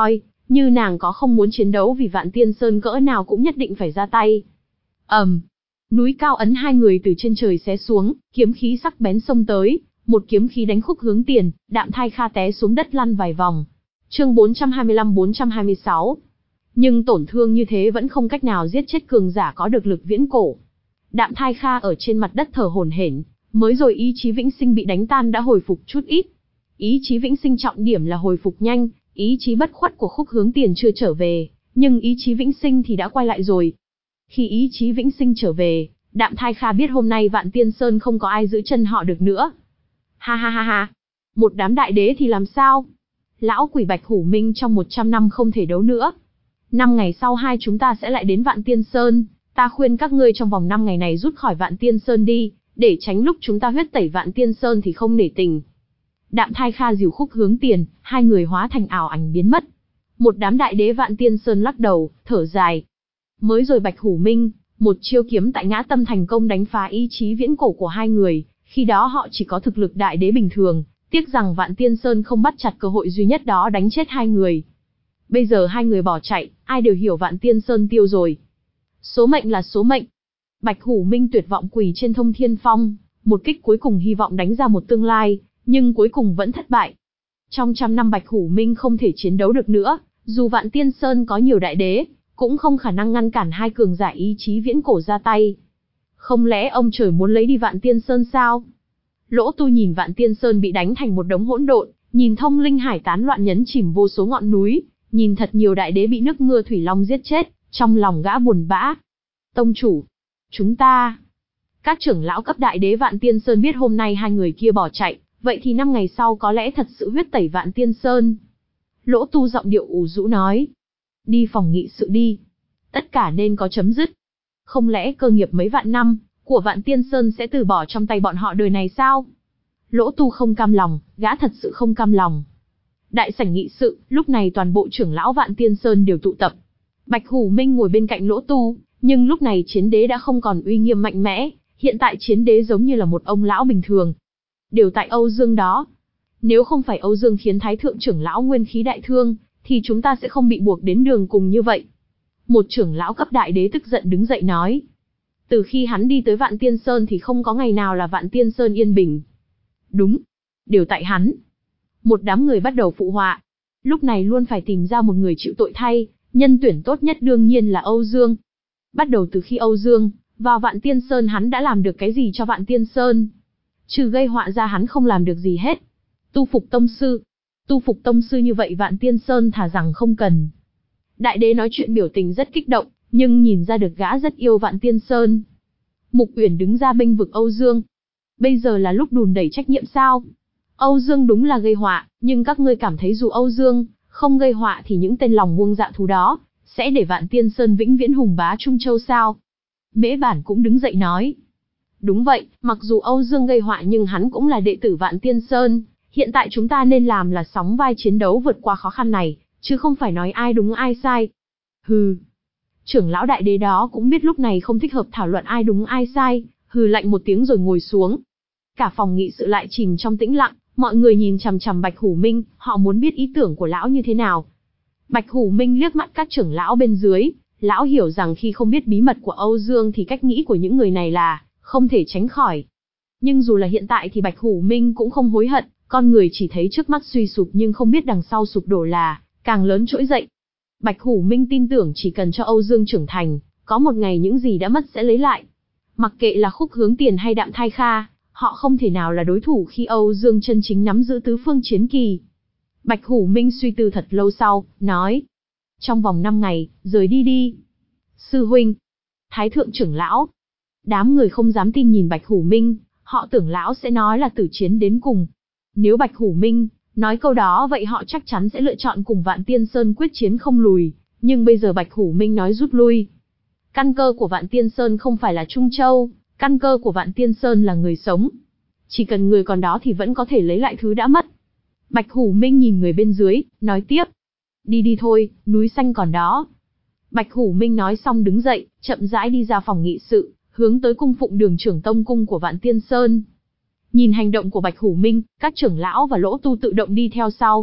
như nàng có không muốn chiến đấu vì Vạn Tiên Sơn cỡ nào cũng nhất định phải ra tay. ầm, um, núi cao ấn hai người từ trên trời xé xuống, kiếm khí sắc bén xông tới, một kiếm khí đánh Khúc Hướng Tiền, Đạm Thai Kha té xuống đất lăn vài vòng. Chương bốn trăm hai mươi lăm bốn trăm hai mươi sáu. Nhưng tổn thương như thế vẫn không cách nào giết chết cường giả có được lực viễn cổ. Đạm Thai Kha ở trên mặt đất thở hổn hển, mới rồi ý chí vĩnh sinh bị đánh tan đã hồi phục chút ít. Ý chí vĩnh sinh trọng điểm là hồi phục nhanh, ý chí bất khuất của Khúc Hướng Tiền chưa trở về, nhưng ý chí vĩnh sinh thì đã quay lại rồi. Khi ý chí vĩnh sinh trở về, Đạm Thai Kha biết hôm nay Vạn Tiên Sơn không có ai giữ chân họ được nữa. Ha ha ha ha, một đám đại đế thì làm sao? Lão quỷ Bạch Hủ Minh trong một trăm năm không thể đấu nữa. Năm ngày sau hai chúng ta sẽ lại đến Vạn Tiên Sơn, ta khuyên các ngươi trong vòng năm ngày này rút khỏi Vạn Tiên Sơn đi, để tránh lúc chúng ta huyết tẩy Vạn Tiên Sơn thì không nể tình. Đạm Thai Kha dìu Khúc Hướng Tiền, hai người hóa thành ảo ảnh biến mất. Một đám đại đế Vạn Tiên Sơn lắc đầu, thở dài. Mới rồi Bạch Hủ Minh, một chiêu kiếm tại Ngã Tâm thành công đánh phá ý chí viễn cổ của hai người, khi đó họ chỉ có thực lực đại đế bình thường, tiếc rằng Vạn Tiên Sơn không bắt chặt cơ hội duy nhất đó đánh chết hai người. Bây giờ hai người bỏ chạy, ai đều hiểu Vạn Tiên Sơn tiêu rồi. Số mệnh là số mệnh. Bạch Hủ Minh tuyệt vọng quỳ trên Thông Thiên Phong, một kích cuối cùng hy vọng đánh ra một tương lai, nhưng cuối cùng vẫn thất bại. Trong trăm năm Bạch Hủ Minh không thể chiến đấu được nữa, dù Vạn Tiên Sơn có nhiều đại đế, cũng không khả năng ngăn cản hai cường giả ý chí viễn cổ ra tay. Không lẽ ông trời muốn lấy đi Vạn Tiên Sơn sao? Lỗ Tu nhìn Vạn Tiên Sơn bị đánh thành một đống hỗn độn, nhìn Thông Linh Hải tán loạn nhấn chìm vô số ngọn núi, nhìn thật nhiều đại đế bị nước mưa thủy long giết chết, trong lòng gã buồn bã. Tông chủ, chúng ta... Các trưởng lão cấp đại đế Vạn Tiên Sơn biết hôm nay hai người kia bỏ chạy, vậy thì năm ngày sau có lẽ thật sự huyết tẩy Vạn Tiên Sơn. Lỗ Tu giọng điệu ủ rũ nói. Đi phòng nghị sự đi. Tất cả nên có chấm dứt. Không lẽ cơ nghiệp mấy vạn năm của Vạn Tiên Sơn sẽ từ bỏ trong tay bọn họ đời này sao? Lỗ Tu không cam lòng, gã thật sự không cam lòng. Đại sảnh nghị sự, lúc này toàn bộ trưởng lão Vạn Tiên Sơn đều tụ tập. Bạch Hủ Minh ngồi bên cạnh Lỗ Tu, nhưng lúc này chiến đế đã không còn uy nghiêm mạnh mẽ, hiện tại chiến đế giống như là một ông lão bình thường. Đều tại Âu Dương đó. Nếu không phải Âu Dương khiến Thái Thượng trưởng lão nguyên khí đại thương, thì chúng ta sẽ không bị buộc đến đường cùng như vậy. Một trưởng lão cấp đại đế tức giận đứng dậy nói. Từ khi hắn đi tới Vạn Tiên Sơn thì không có ngày nào là Vạn Tiên Sơn yên bình. Đúng, đều tại hắn. Một đám người bắt đầu phụ họa. Lúc này luôn phải tìm ra một người chịu tội thay, nhân tuyển tốt nhất đương nhiên là Âu Dương. Bắt đầu từ khi Âu Dương vào Vạn Tiên Sơn hắn đã làm được cái gì cho Vạn Tiên Sơn? Trừ gây họa ra hắn không làm được gì hết. Tu phục tông sư. Tu phục tông sư như vậy Vạn Tiên Sơn thà rằng không cần. Đại đế nói chuyện biểu tình rất kích động, nhưng nhìn ra được gã rất yêu Vạn Tiên Sơn. Mục Uyển đứng ra bênh vực Âu Dương. Bây giờ là lúc đùn đẩy trách nhiệm sao? Âu Dương đúng là gây họa, nhưng các ngươi cảm thấy dù Âu Dương không gây họa thì những tên lòng buông dạ thú đó sẽ để Vạn Tiên Sơn vĩnh viễn hùng bá Trung Châu sao? Mễ Bản cũng đứng dậy nói. Đúng vậy, mặc dù Âu Dương gây họa nhưng hắn cũng là đệ tử Vạn Tiên Sơn. Hiện tại chúng ta nên làm là sóng vai chiến đấu vượt qua khó khăn này, chứ không phải nói ai đúng ai sai. Hừ. Trưởng lão đại đế đó cũng biết lúc này không thích hợp thảo luận ai đúng ai sai, hừ lạnh một tiếng rồi ngồi xuống. Cả phòng nghị sự lại chìm trong tĩnh lặng, mọi người nhìn chằm chằm Bạch Hủ Minh, họ muốn biết ý tưởng của lão như thế nào. Bạch Hủ Minh liếc mắt các trưởng lão bên dưới, lão hiểu rằng khi không biết bí mật của Âu Dương thì cách nghĩ của những người này là không thể tránh khỏi. Nhưng dù là hiện tại thì Bạch Hủ Minh cũng không hối hận, con người chỉ thấy trước mắt suy sụp nhưng không biết đằng sau sụp đổ là càng lớn trỗi dậy. Bạch Hủ Minh tin tưởng chỉ cần cho Âu Dương trưởng thành, có một ngày những gì đã mất sẽ lấy lại. Mặc kệ là Khúc Hướng Tiền hay Đạm Thai Kha, họ không thể nào là đối thủ khi Âu Dương chân chính nắm giữ tứ phương chiến kỳ. Bạch Hủ Minh suy tư thật lâu sau, nói. Trong vòng năm ngày, rời đi đi. Sư huynh. Thái thượng trưởng lão. Đám người không dám tin nhìn Bạch Hủ Minh, họ tưởng lão sẽ nói là tử chiến đến cùng. Nếu Bạch Hủ Minh nói câu đó vậy họ chắc chắn sẽ lựa chọn cùng Vạn Tiên Sơn quyết chiến không lùi, nhưng bây giờ Bạch Hủ Minh nói rút lui. Căn cơ của Vạn Tiên Sơn không phải là Trung Châu, căn cơ của Vạn Tiên Sơn là người sống. Chỉ cần người còn đó thì vẫn có thể lấy lại thứ đã mất. Bạch Hủ Minh nhìn người bên dưới, nói tiếp. Đi đi thôi, núi xanh còn đó. Bạch Hủ Minh nói xong đứng dậy, chậm rãi đi ra phòng nghị sự, hướng tới cung phụng đường trưởng tông cung của Vạn Tiên Sơn. Nhìn hành động của Bạch Hủ Minh, các trưởng lão và Lỗ Tu tự động đi theo sau.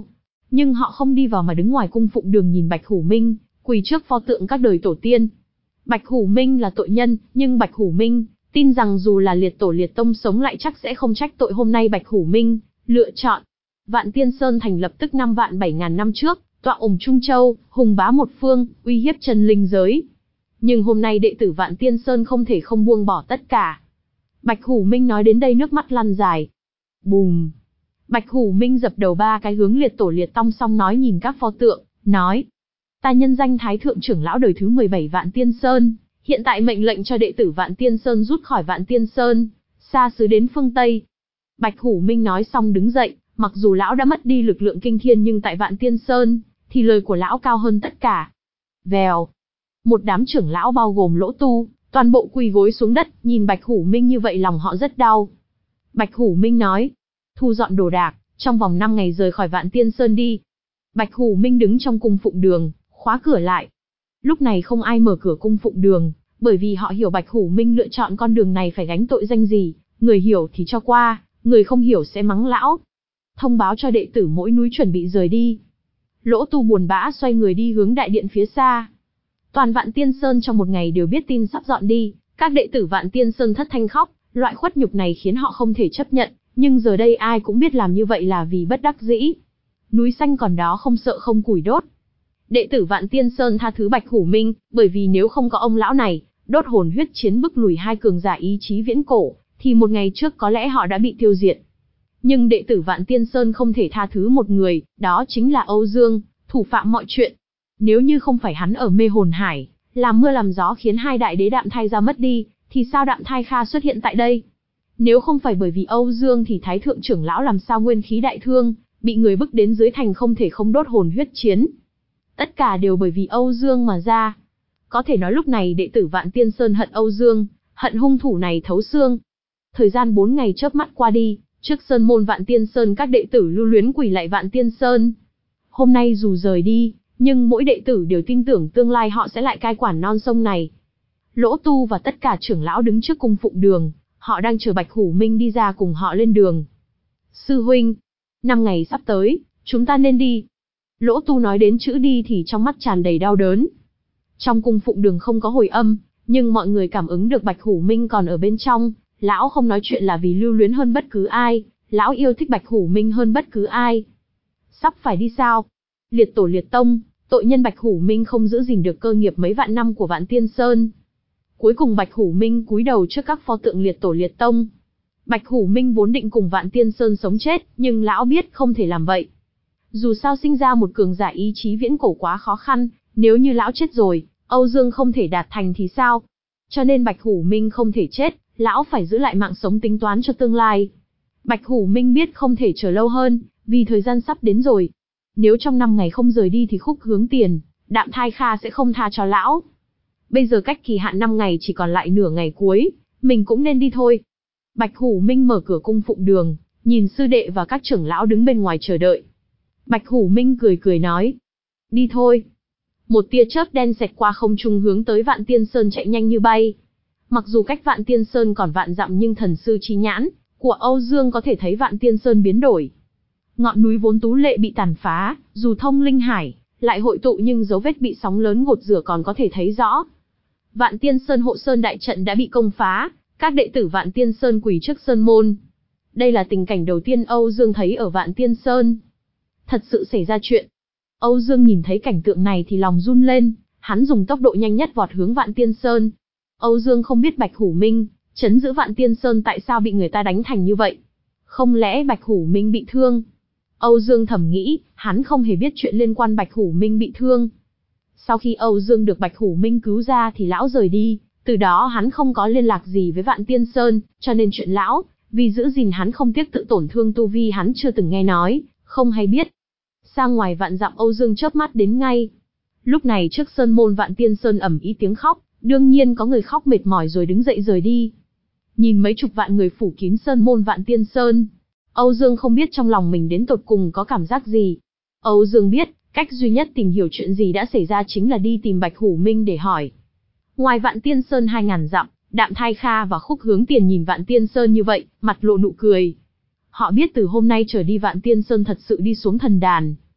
Nhưng họ không đi vào mà đứng ngoài cung phụng đường nhìn Bạch Hủ Minh, quỳ trước pho tượng các đời tổ tiên. Bạch Hủ Minh là tội nhân, nhưng Bạch Hủ Minh tin rằng dù là liệt tổ liệt tông sống lại chắc sẽ không trách tội hôm nay Bạch Hủ Minh lựa chọn. Vạn Tiên Sơn thành lập tức năm vạn bảy ngàn năm trước, tọa ủng Trung Châu, hùng bá một phương, uy hiếp chân linh giới. Nhưng hôm nay đệ tử Vạn Tiên Sơn không thể không buông bỏ tất cả. Bạch Hủ Minh nói đến đây nước mắt lăn dài. Bùm! Bạch Hủ Minh dập đầu ba cái hướng liệt tổ liệt tông xong nói nhìn các pho tượng, nói. Ta nhân danh Thái Thượng trưởng lão đời thứ mười bảy Vạn Tiên Sơn, hiện tại mệnh lệnh cho đệ tử Vạn Tiên Sơn rút khỏi Vạn Tiên Sơn, xa xứ đến phương Tây. Bạch Hủ Minh nói xong đứng dậy, mặc dù lão đã mất đi lực lượng kinh thiên nhưng tại Vạn Tiên Sơn, thì lời của lão cao hơn tất cả. Vèo. Một đám trưởng lão bao gồm Lỗ Tu, toàn bộ quỳ gối xuống đất, nhìn Bạch Hủ Minh như vậy lòng họ rất đau. Bạch Hủ Minh nói, thu dọn đồ đạc, trong vòng năm ngày rời khỏi Vạn Tiên Sơn đi. Bạch Hủ Minh đứng trong cung phụng đường, khóa cửa lại. Lúc này không ai mở cửa cung phụng đường, bởi vì họ hiểu Bạch Hủ Minh lựa chọn con đường này phải gánh tội danh gì, người hiểu thì cho qua, người không hiểu sẽ mắng lão. Thông báo cho đệ tử mỗi núi chuẩn bị rời đi. Lỗ Tu buồn bã xoay người đi hướng đại điện phía xa. Toàn Vạn Tiên Sơn trong một ngày đều biết tin sắp dọn đi, các đệ tử Vạn Tiên Sơn thất thanh khóc, loại khuất nhục này khiến họ không thể chấp nhận, nhưng giờ đây ai cũng biết làm như vậy là vì bất đắc dĩ. Núi xanh còn đó không sợ không củi đốt. Đệ tử Vạn Tiên Sơn tha thứ Bạch Hủ Minh, bởi vì nếu không có ông lão này, đốt hồn huyết chiến bức lùi hai cường giả ý chí viễn cổ, thì một ngày trước có lẽ họ đã bị tiêu diệt. Nhưng đệ tử Vạn Tiên Sơn không thể tha thứ một người, đó chính là Âu Dương, thủ phạm mọi chuyện. Nếu như không phải hắn ở Mê Hồn Hải, làm mưa làm gió khiến hai đại đế Đạm Thai ra mất đi, thì sao Đạm Thai Kha xuất hiện tại đây? Nếu không phải bởi vì Âu Dương thì Thái Thượng trưởng lão làm sao nguyên khí đại thương, bị người bức đến dưới thành không thể không đốt hồn huyết chiến. Tất cả đều bởi vì Âu Dương mà ra. Có thể nói lúc này đệ tử Vạn Tiên Sơn hận Âu Dương, hận hung thủ này thấu xương. Thời gian bốn ngày chớp mắt qua đi, trước sơn môn Vạn Tiên Sơn các đệ tử lưu luyến quỳ lại Vạn Tiên Sơn. Hôm nay dù rời đi, nhưng mỗi đệ tử đều tin tưởng tương lai họ sẽ lại cai quản non sông này. Lỗ Tu và tất cả trưởng lão đứng trước cung phụng đường, họ đang chờ Bạch Hủ Minh đi ra cùng họ lên đường. Sư huynh, năm ngày sắp tới, chúng ta nên đi. Lỗ Tu nói đến chữ đi thì trong mắt tràn đầy đau đớn. Trong cung phụng đường không có hồi âm, nhưng mọi người cảm ứng được Bạch Hủ Minh còn ở bên trong. Lão không nói chuyện là vì lưu luyến hơn bất cứ ai, lão yêu thích Bạch Hủ Minh hơn bất cứ ai. Sắp phải đi sao? Liệt tổ liệt tông, tội nhân Bạch Hủ Minh không giữ gìn được cơ nghiệp mấy vạn năm của Vạn Tiên Sơn. Cuối cùng Bạch Hủ Minh cúi đầu trước các pho tượng liệt tổ liệt tông. Bạch Hủ Minh vốn định cùng Vạn Tiên Sơn sống chết, nhưng lão biết không thể làm vậy. Dù sao sinh ra một cường giả ý chí viễn cổ quá khó khăn, nếu như lão chết rồi, Âu Dương không thể đạt thành thì sao? Cho nên Bạch Hủ Minh không thể chết, lão phải giữ lại mạng sống tính toán cho tương lai. Bạch Hủ Minh biết không thể chờ lâu hơn, vì thời gian sắp đến rồi. Nếu trong năm ngày không rời đi thì Khúc Hướng Tiền, Đạm Thai Kha sẽ không tha cho lão. Bây giờ cách kỳ hạn năm ngày chỉ còn lại nửa ngày cuối, mình cũng nên đi thôi. Bạch Hủ Minh mở cửa cung phụng đường, nhìn sư đệ và các trưởng lão đứng bên ngoài chờ đợi. Bạch Hủ Minh cười cười nói, đi thôi. Một tia chớp đen xẹt qua không trung hướng tới Vạn Tiên Sơn chạy nhanh như bay. Mặc dù cách Vạn Tiên Sơn còn vạn dặm nhưng thần sư chi nhãn của Âu Dương có thể thấy Vạn Tiên Sơn biến đổi. Ngọn núi vốn tú lệ bị tàn phá, dù thông linh hải lại hội tụ nhưng dấu vết bị sóng lớn gột rửa còn có thể thấy rõ. Vạn Tiên Sơn hộ sơn đại trận đã bị công phá, các đệ tử Vạn Tiên Sơn quỳ trước sơn môn. Đây là tình cảnh đầu tiên Âu Dương thấy ở Vạn Tiên Sơn. Thật sự xảy ra chuyện. Âu Dương nhìn thấy cảnh tượng này thì lòng run lên, hắn dùng tốc độ nhanh nhất vọt hướng Vạn Tiên Sơn. Âu Dương không biết Bạch Hủ Minh trấn giữ Vạn Tiên Sơn tại sao bị người ta đánh thành như vậy. Không lẽ Bạch Hủ Minh bị thương? Âu Dương thầm nghĩ, hắn không hề biết chuyện liên quan Bạch Hủ Minh bị thương. Sau khi Âu Dương được Bạch Hủ Minh cứu ra thì lão rời đi, từ đó hắn không có liên lạc gì với Vạn Tiên Sơn, cho nên chuyện lão, vì giữ gìn hắn không tiếc tự tổn thương tu vi hắn chưa từng nghe nói, không hay biết. Xa ngoài vạn dặm Âu Dương chớp mắt đến ngay. Lúc này trước sơn môn Vạn Tiên Sơn ầm ĩ tiếng khóc, đương nhiên có người khóc mệt mỏi rồi đứng dậy rời đi. Nhìn mấy chục vạn người phủ kín sơn môn Vạn Tiên Sơn, Âu Dương không biết trong lòng mình đến tột cùng có cảm giác gì. Âu Dương biết, cách duy nhất tìm hiểu chuyện gì đã xảy ra chính là đi tìm Bạch Hủ Minh để hỏi. Ngoài Vạn Tiên Sơn hai ngàn dặm, Đạm Thai Kha và Khúc Hướng Tiền nhìn Vạn Tiên Sơn như vậy, mặt lộ nụ cười. Họ biết từ hôm nay trở đi Vạn Tiên Sơn thật sự đi xuống thần đàn.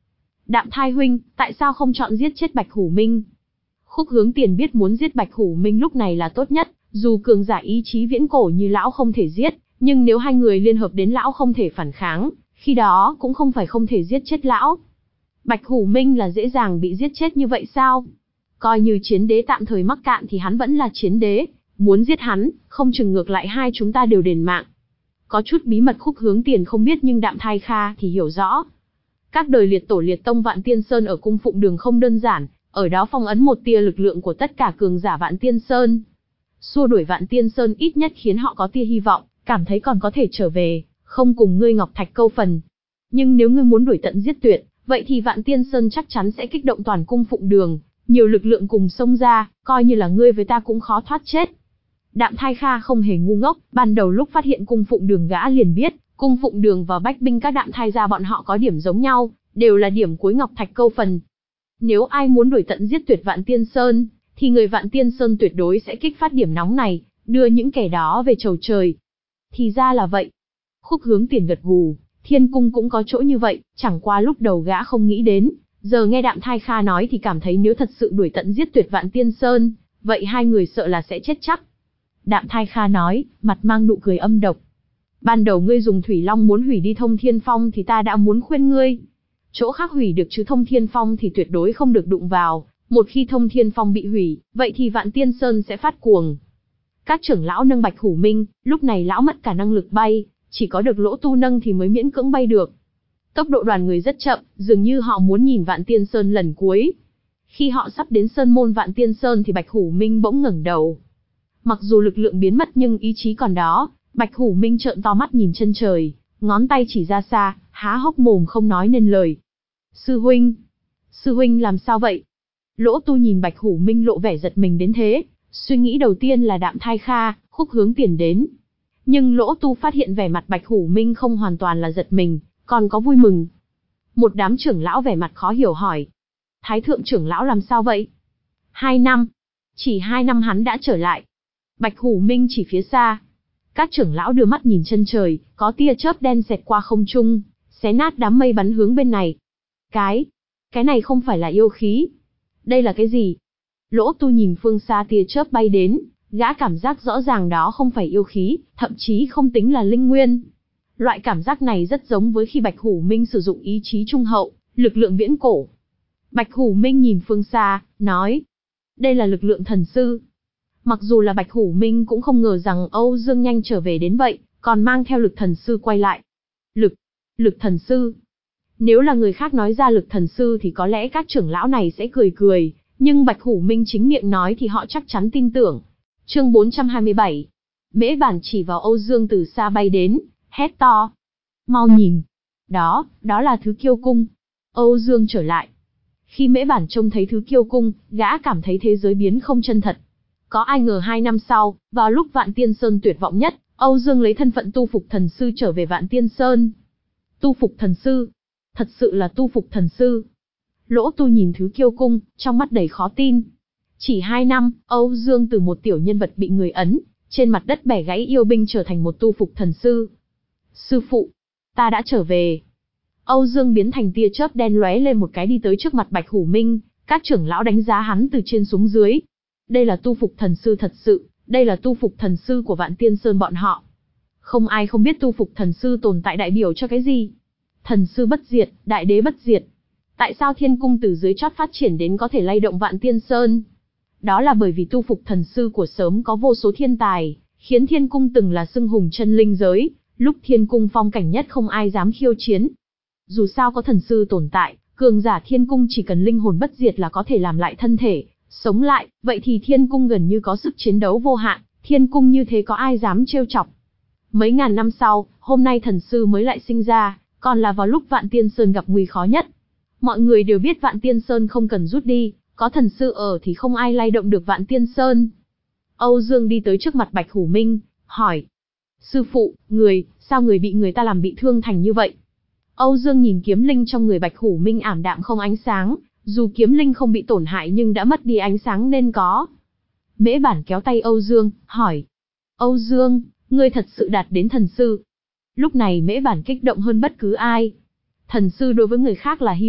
Đạm Thai huynh, tại sao không chọn giết chết Bạch Hủ Minh? Khúc Hướng Tiền biết muốn giết Bạch Hủ Minh lúc này là tốt nhất, dù cường giả ý chí viễn cổ như lão không thể giết, nhưng nếu hai người liên hợp đến lão không thể phản kháng, khi đó cũng không phải không thể giết chết lão. Bạch Hủ Minh là dễ dàng bị giết chết như vậy sao? Coi như chiến đế tạm thời mắc cạn thì hắn vẫn là chiến đế, muốn giết hắn, không chừng ngược lại hai chúng ta đều đền mạng. Có chút bí mật Khúc Hướng Tiền không biết nhưng Đạm Thai Kha thì hiểu rõ. Các đời liệt tổ liệt tông Vạn Tiên Sơn ở cung phụng đường không đơn giản, ở đó phong ấn một tia lực lượng của tất cả cường giả Vạn Tiên Sơn. Xua đuổi Vạn Tiên Sơn ít nhất khiến họ có tia hy vọng, cảm thấy còn có thể trở về, không cùng ngươi Ngọc Thạch câu phần. Nhưng nếu ngươi muốn đuổi tận giết tuyệt, vậy thì Vạn Tiên Sơn chắc chắn sẽ kích động toàn cung phụng đường, nhiều lực lượng cùng xông ra, coi như là ngươi với ta cũng khó thoát chết. Đạm Thai Kha không hề ngu ngốc, ban đầu lúc phát hiện cung phụng đường gã liền biết, cung phụng đường và bách binh các Đạm Thai gia bọn họ có điểm giống nhau, đều là điểm cuối Ngọc Thạch câu phần. Nếu ai muốn đuổi tận giết tuyệt Vạn Tiên Sơn, thì người Vạn Tiên Sơn tuyệt đối sẽ kích phát điểm nóng này, đưa những kẻ đó về chầu trời. Thì ra là vậy. Khúc Hướng Tiền gật gù, Thiên cung cũng có chỗ như vậy, chẳng qua lúc đầu gã không nghĩ đến, giờ nghe Đạm Thai Kha nói thì cảm thấy nếu thật sự đuổi tận giết tuyệt Vạn Tiên Sơn, vậy hai người sợ là sẽ chết chắc. Đạm Thai Kha nói, mặt mang nụ cười âm độc. Ban đầu ngươi dùng Thủy Long muốn hủy đi Thông Thiên Phong thì ta đã muốn khuyên ngươi. Chỗ khác hủy được chứ Thông Thiên Phong thì tuyệt đối không được đụng vào. Một khi Thông Thiên Phong bị hủy, vậy thì Vạn Tiên Sơn sẽ phát cuồng. Các trưởng lão nâng Bạch Hủ Minh, lúc này lão mất cả năng lực bay, chỉ có được Lỗ Tu nâng thì mới miễn cưỡng bay được. Tốc độ đoàn người rất chậm, dường như họ muốn nhìn Vạn Tiên Sơn lần cuối. Khi họ sắp đến sơn môn Vạn Tiên Sơn thì Bạch Hủ Minh bỗng ngẩng đầu. Mặc dù lực lượng biến mất nhưng ý chí còn đó, Bạch Hủ Minh trợn to mắt nhìn chân trời, ngón tay chỉ ra xa, há hốc mồm không nói nên lời. Sư huynh! Sư huynh làm sao vậy? Lỗ Tu nhìn Bạch Hủ Minh lộ vẻ giật mình đến thế, suy nghĩ đầu tiên là Đạm Thai Kha, Khúc Hướng Tiền đến. Nhưng Lỗ Tu phát hiện vẻ mặt Bạch Hủ Minh không hoàn toàn là giật mình, còn có vui mừng. Một đám trưởng lão vẻ mặt khó hiểu hỏi. Thái thượng trưởng lão làm sao vậy? Hai năm. Chỉ hai năm hắn đã trở lại. Bạch Hủ Minh chỉ phía xa. Các trưởng lão đưa mắt nhìn chân trời, có tia chớp đen xẹt qua không trung, xé nát đám mây bắn hướng bên này. Cái, cái này không phải là yêu khí. Đây là cái gì? Lỗ Tu nhìn phương xa tia chớp bay đến, gã cảm giác rõ ràng đó không phải yêu khí, thậm chí không tính là linh nguyên. Loại cảm giác này rất giống với khi Bạch Hủ Minh sử dụng ý chí trung hậu, lực lượng viễn cổ. Bạch Hủ Minh nhìn phương xa, nói, đây là lực lượng thần sư. Mặc dù là Bạch Hủ Minh cũng không ngờ rằng Âu Dương nhanh trở về đến vậy, còn mang theo lực thần sư quay lại. Lực, lực thần sư. Nếu là người khác nói ra lực thần sư thì có lẽ các trưởng lão này sẽ cười cười, nhưng Bạch Hủ Minh chính miệng nói thì họ chắc chắn tin tưởng. Chương bốn trăm hai mươi bảy. Mễ Bản chỉ vào Âu Dương từ xa bay đến, hét to. Mau nhìn. Đó, đó là thứ Kiêu Cung. Âu Dương trở lại. Khi Mễ Bản trông thấy thứ Kiêu Cung, gã cảm thấy thế giới biến không chân thật. Có ai ngờ hai năm sau, vào lúc Vạn Tiên Sơn tuyệt vọng nhất, Âu Dương lấy thân phận tu phục thần sư trở về Vạn Tiên Sơn. Tu phục thần sư? Thật sự là tu phục thần sư. Lỗ Tu nhìn thứ Kiêu Cung, trong mắt đầy khó tin. Chỉ hai năm, Âu Dương từ một tiểu nhân vật bị người ấn, trên mặt đất bẻ gãy yêu binh trở thành một tu phục thần sư. Sư phụ, ta đã trở về. Âu Dương biến thành tia chớp đen lóe lên một cái đi tới trước mặt Bạch Hủ Minh, các trưởng lão đánh giá hắn từ trên xuống dưới. Đây là tu phục thần sư thật sự, đây là tu phục thần sư của Vạn Tiên Sơn bọn họ. Không ai không biết tu phục thần sư tồn tại đại biểu cho cái gì. Thần sư bất diệt, đại đế bất diệt. Tại sao thiên cung từ dưới chót phát triển đến có thể lay động Vạn Tiên Sơn? Đó là bởi vì tu phục thần sư của sớm có vô số thiên tài, khiến thiên cung từng là xưng hùng chân linh giới, lúc thiên cung phong cảnh nhất không ai dám khiêu chiến. Dù sao có thần sư tồn tại, cường giả thiên cung chỉ cần linh hồn bất diệt là có thể làm lại thân thể, sống lại, vậy thì thiên cung gần như có sức chiến đấu vô hạn, thiên cung như thế có ai dám trêu chọc. Mấy ngàn năm sau, hôm nay thần sư mới lại sinh ra, còn là vào lúc Vạn Tiên Sơn gặp nguy khó nhất. Mọi người đều biết Vạn Tiên Sơn không cần rút đi, có thần sư ở thì không ai lay động được Vạn Tiên Sơn. Âu Dương đi tới trước mặt Bạch Hủ Minh, hỏi. Sư phụ, người, sao người bị người ta làm bị thương thành như vậy? Âu Dương nhìn kiếm linh trong người Bạch Hủ Minh ảm đạm không ánh sáng, dù kiếm linh không bị tổn hại nhưng đã mất đi ánh sáng nên có. Mễ Bản kéo tay Âu Dương, hỏi. Âu Dương, ngươi thật sự đạt đến thần sư. Lúc này Mễ Bản kích động hơn bất cứ ai. Thần sư đối với người khác là hy vọng,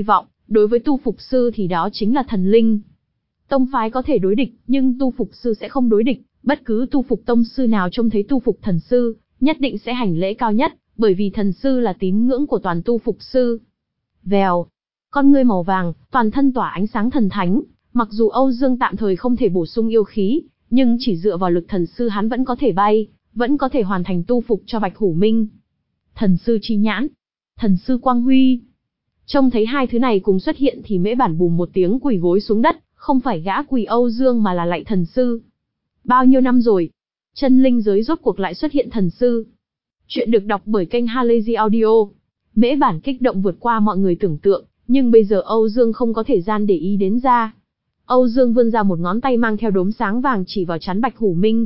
Đối với tu phục sư thì đó chính là thần linh. Tông phái có thể đối địch, nhưng tu phục sư sẽ không đối địch. Bất cứ tu phục tông sư nào trông thấy tu phục thần sư, nhất định sẽ hành lễ cao nhất, bởi vì thần sư là tín ngưỡng của toàn tu phục sư. Vèo, con ngươi màu vàng, toàn thân tỏa ánh sáng thần thánh, mặc dù Âu Dương tạm thời không thể bổ sung yêu khí, nhưng chỉ dựa vào lực thần sư hắn vẫn có thể bay, vẫn có thể hoàn thành tu phục cho Bạch Hủ Minh. Thần sư chi nhãn, thần sư quang huy. Trông thấy hai thứ này cùng xuất hiện thì Mễ Bản bùm một tiếng quỳ gối xuống đất, không phải gã quỳ Âu Dương mà là lạy thần sư. Bao nhiêu năm rồi, chân linh giới rốt cuộc lại xuất hiện thần sư. Chuyện được đọc bởi kênh Halazy Audio. Mễ Bản kích động vượt qua mọi người tưởng tượng, nhưng bây giờ Âu Dương không có thời gian để ý đến ra. Âu Dương vươn ra một ngón tay mang theo đốm sáng vàng chỉ vào trán Bạch Hủ Minh.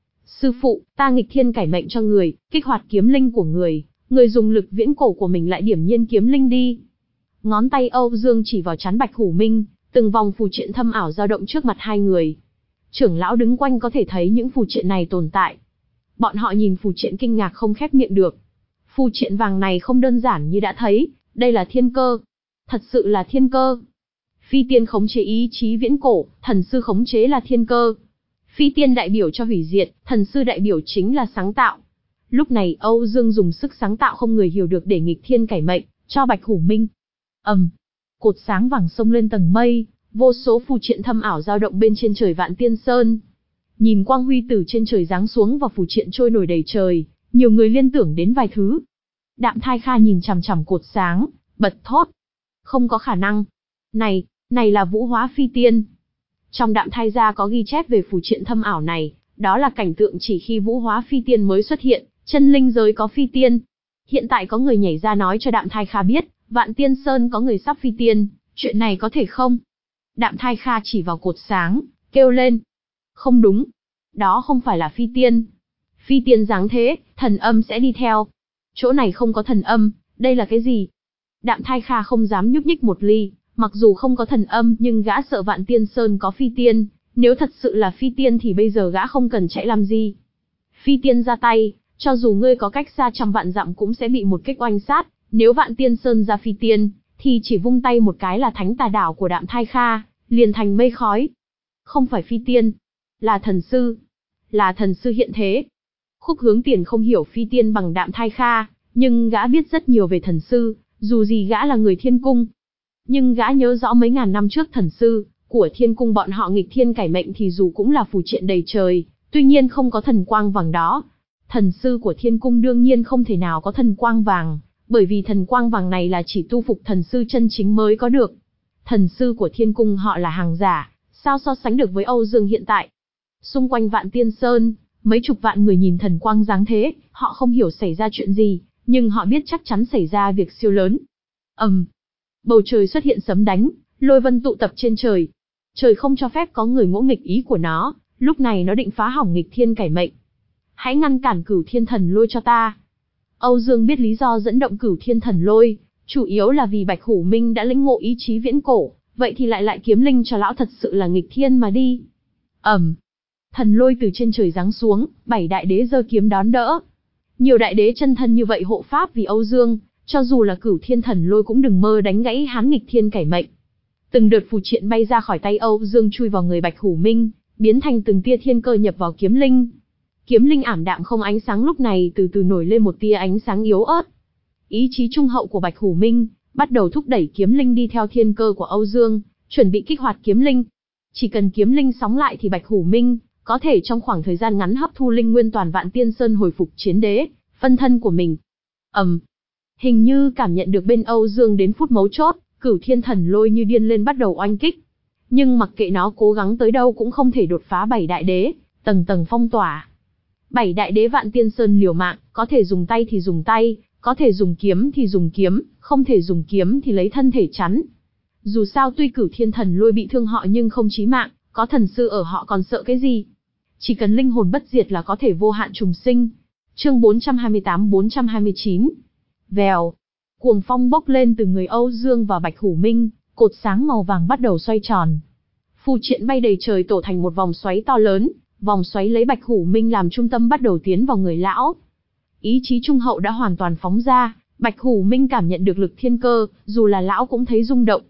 Sư phụ, ta nghịch thiên cải mệnh cho người, kích hoạt kiếm linh của người, người dùng lực viễn cổ của mình lại điểm nhiên kiếm linh đi. Ngón tay Âu Dương chỉ vào trán Bạch Hủ Minh, từng vòng phù triện thâm ảo dao động trước mặt hai người. Trưởng lão đứng quanh có thể thấy những phù triện này tồn tại. Bọn họ nhìn phù triện kinh ngạc không khép miệng được. Phù triện vàng này không đơn giản như đã thấy, đây là thiên cơ. Thật sự là thiên cơ. Phi tiên khống chế ý chí viễn cổ, thần sư khống chế là thiên cơ. Phi tiên đại biểu cho hủy diệt, thần sư đại biểu chính là sáng tạo. Lúc này Âu Dương dùng sức sáng tạo không người hiểu được để nghịch thiên cải mệnh, cho Bạch Hủ Minh. ầm, um, cột sáng vàng xông lên tầng mây, vô số phù triện thâm ảo dao động bên trên trời Vạn Tiên Sơn. Nhìn quang huy từ trên trời giáng xuống và phù triện trôi nổi đầy trời, nhiều người liên tưởng đến vài thứ. Đạm Thai Kha nhìn chằm chằm cột sáng, bật thốt. Không có khả năng. Này, này là vũ hóa phi tiên. Trong Đạm Thai gia có ghi chép về phù triện thâm ảo này, đó là cảnh tượng chỉ khi vũ hóa phi tiên mới xuất hiện, chân linh giới có phi tiên. Hiện tại có người nhảy ra nói cho Đạm Thai Kha biết, Vạn Tiên Sơn có người sắp phi tiên, chuyện này có thể không? Đạm Thai Kha chỉ vào cột sáng, kêu lên. Không đúng. Đó không phải là phi tiên. Phi tiên dáng thế, thần âm sẽ đi theo. Chỗ này không có thần âm, đây là cái gì? Đạm Thai Kha không dám nhúc nhích một ly, mặc dù không có thần âm nhưng gã sợ Vạn Tiên Sơn có phi tiên, nếu thật sự là phi tiên thì bây giờ gã không cần chạy làm gì. Phi tiên ra tay, cho dù ngươi có cách xa trăm vạn dặm cũng sẽ bị một kích oanh sát, nếu Vạn Tiên Sơn ra phi tiên, thì chỉ vung tay một cái là thánh tà đảo của Đạm Thai Kha, liền thành mây khói. Không phải phi tiên, là thần sư, là thần sư hiện thế. Khúc Hướng Tiền không hiểu phi tiên bằng Đạm Thai Kha, nhưng gã biết rất nhiều về thần sư, dù gì gã là người thiên cung. Nhưng gã nhớ rõ mấy ngàn năm trước thần sư của thiên cung bọn họ nghịch thiên cải mệnh thì dù cũng là phù triện đầy trời, tuy nhiên không có thần quang vàng đó. Thần sư của thiên cung đương nhiên không thể nào có thần quang vàng, bởi vì thần quang vàng này là chỉ tu phục thần sư chân chính mới có được. Thần sư của thiên cung họ là hàng giả, sao so sánh được với Âu Dương hiện tại. Xung quanh Vạn Tiên Sơn, mấy chục vạn người nhìn thần quang dáng thế, họ không hiểu xảy ra chuyện gì, nhưng họ biết chắc chắn xảy ra việc siêu lớn. ầm, um, bầu trời xuất hiện sấm đánh, lôi vân tụ tập trên trời. Trời không cho phép có người ngỗ nghịch ý của nó, lúc này nó định phá hỏng nghịch thiên cải mệnh. Hãy ngăn cản Cửu Thiên Thần Lôi cho ta. Âu Dương biết lý do dẫn động Cửu Thiên Thần Lôi, chủ yếu là vì Bạch Hủ Minh đã lĩnh ngộ ý chí viễn cổ, vậy thì lại lại kiếm linh cho lão thật sự là nghịch thiên mà đi. ầm, um, thần lôi từ trên trời giáng xuống, bảy đại đế giơ kiếm đón đỡ. Nhiều đại đế chân thân như vậy hộ pháp vì Âu Dương, cho dù là Cửu Thiên Thần Lôi cũng đừng mơ đánh gãy hắn nghịch thiên cải mệnh. Từng đợt phù triện bay ra khỏi tay Âu Dương chui vào người Bạch Hủ Minh, biến thành từng tia thiên cơ nhập vào kiếm linh. Kiếm linh ảm đạm không ánh sáng lúc này từ từ nổi lên một tia ánh sáng yếu ớt. Ý chí trung hậu của Bạch Hủ Minh bắt đầu thúc đẩy kiếm linh đi theo thiên cơ của Âu Dương, chuẩn bị kích hoạt kiếm linh. Chỉ cần kiếm linh sóng lại thì Bạch Hủ Minh có thể trong khoảng thời gian ngắn hấp thu linh nguyên toàn Vạn Tiên Sơn hồi phục chiến đế, phân thân của mình. ầm, um, hình như cảm nhận được bên Âu Dương đến phút mấu chốt, Cửu Thiên Thần Lôi như điên lên bắt đầu oanh kích. Nhưng mặc kệ nó cố gắng tới đâu cũng không thể đột phá bảy đại đế, tầng tầng phong tỏa. Bảy đại đế Vạn Tiên Sơn liều mạng, có thể dùng tay thì dùng tay, có thể dùng kiếm thì dùng kiếm, không thể dùng kiếm thì lấy thân thể chắn. Dù sao tuy Cửu Thiên Thần Lôi bị thương họ nhưng không chí mạng, có thần sư ở họ còn sợ cái gì? Chỉ cần linh hồn bất diệt là có thể vô hạn trùng sinh. Chương bốn trăm hai mươi tám bốn trăm hai mươi chín. Vèo. Cuồng phong bốc lên từ người Âu Dương và Bạch Hủ Minh, cột sáng màu vàng bắt đầu xoay tròn. Phù triện bay đầy trời tổ thành một vòng xoáy to lớn, vòng xoáy lấy Bạch Hủ Minh làm trung tâm bắt đầu tiến vào người lão. Ý chí trung hậu đã hoàn toàn phóng ra, Bạch Hủ Minh cảm nhận được lực thiên cơ, dù là lão cũng thấy rung động.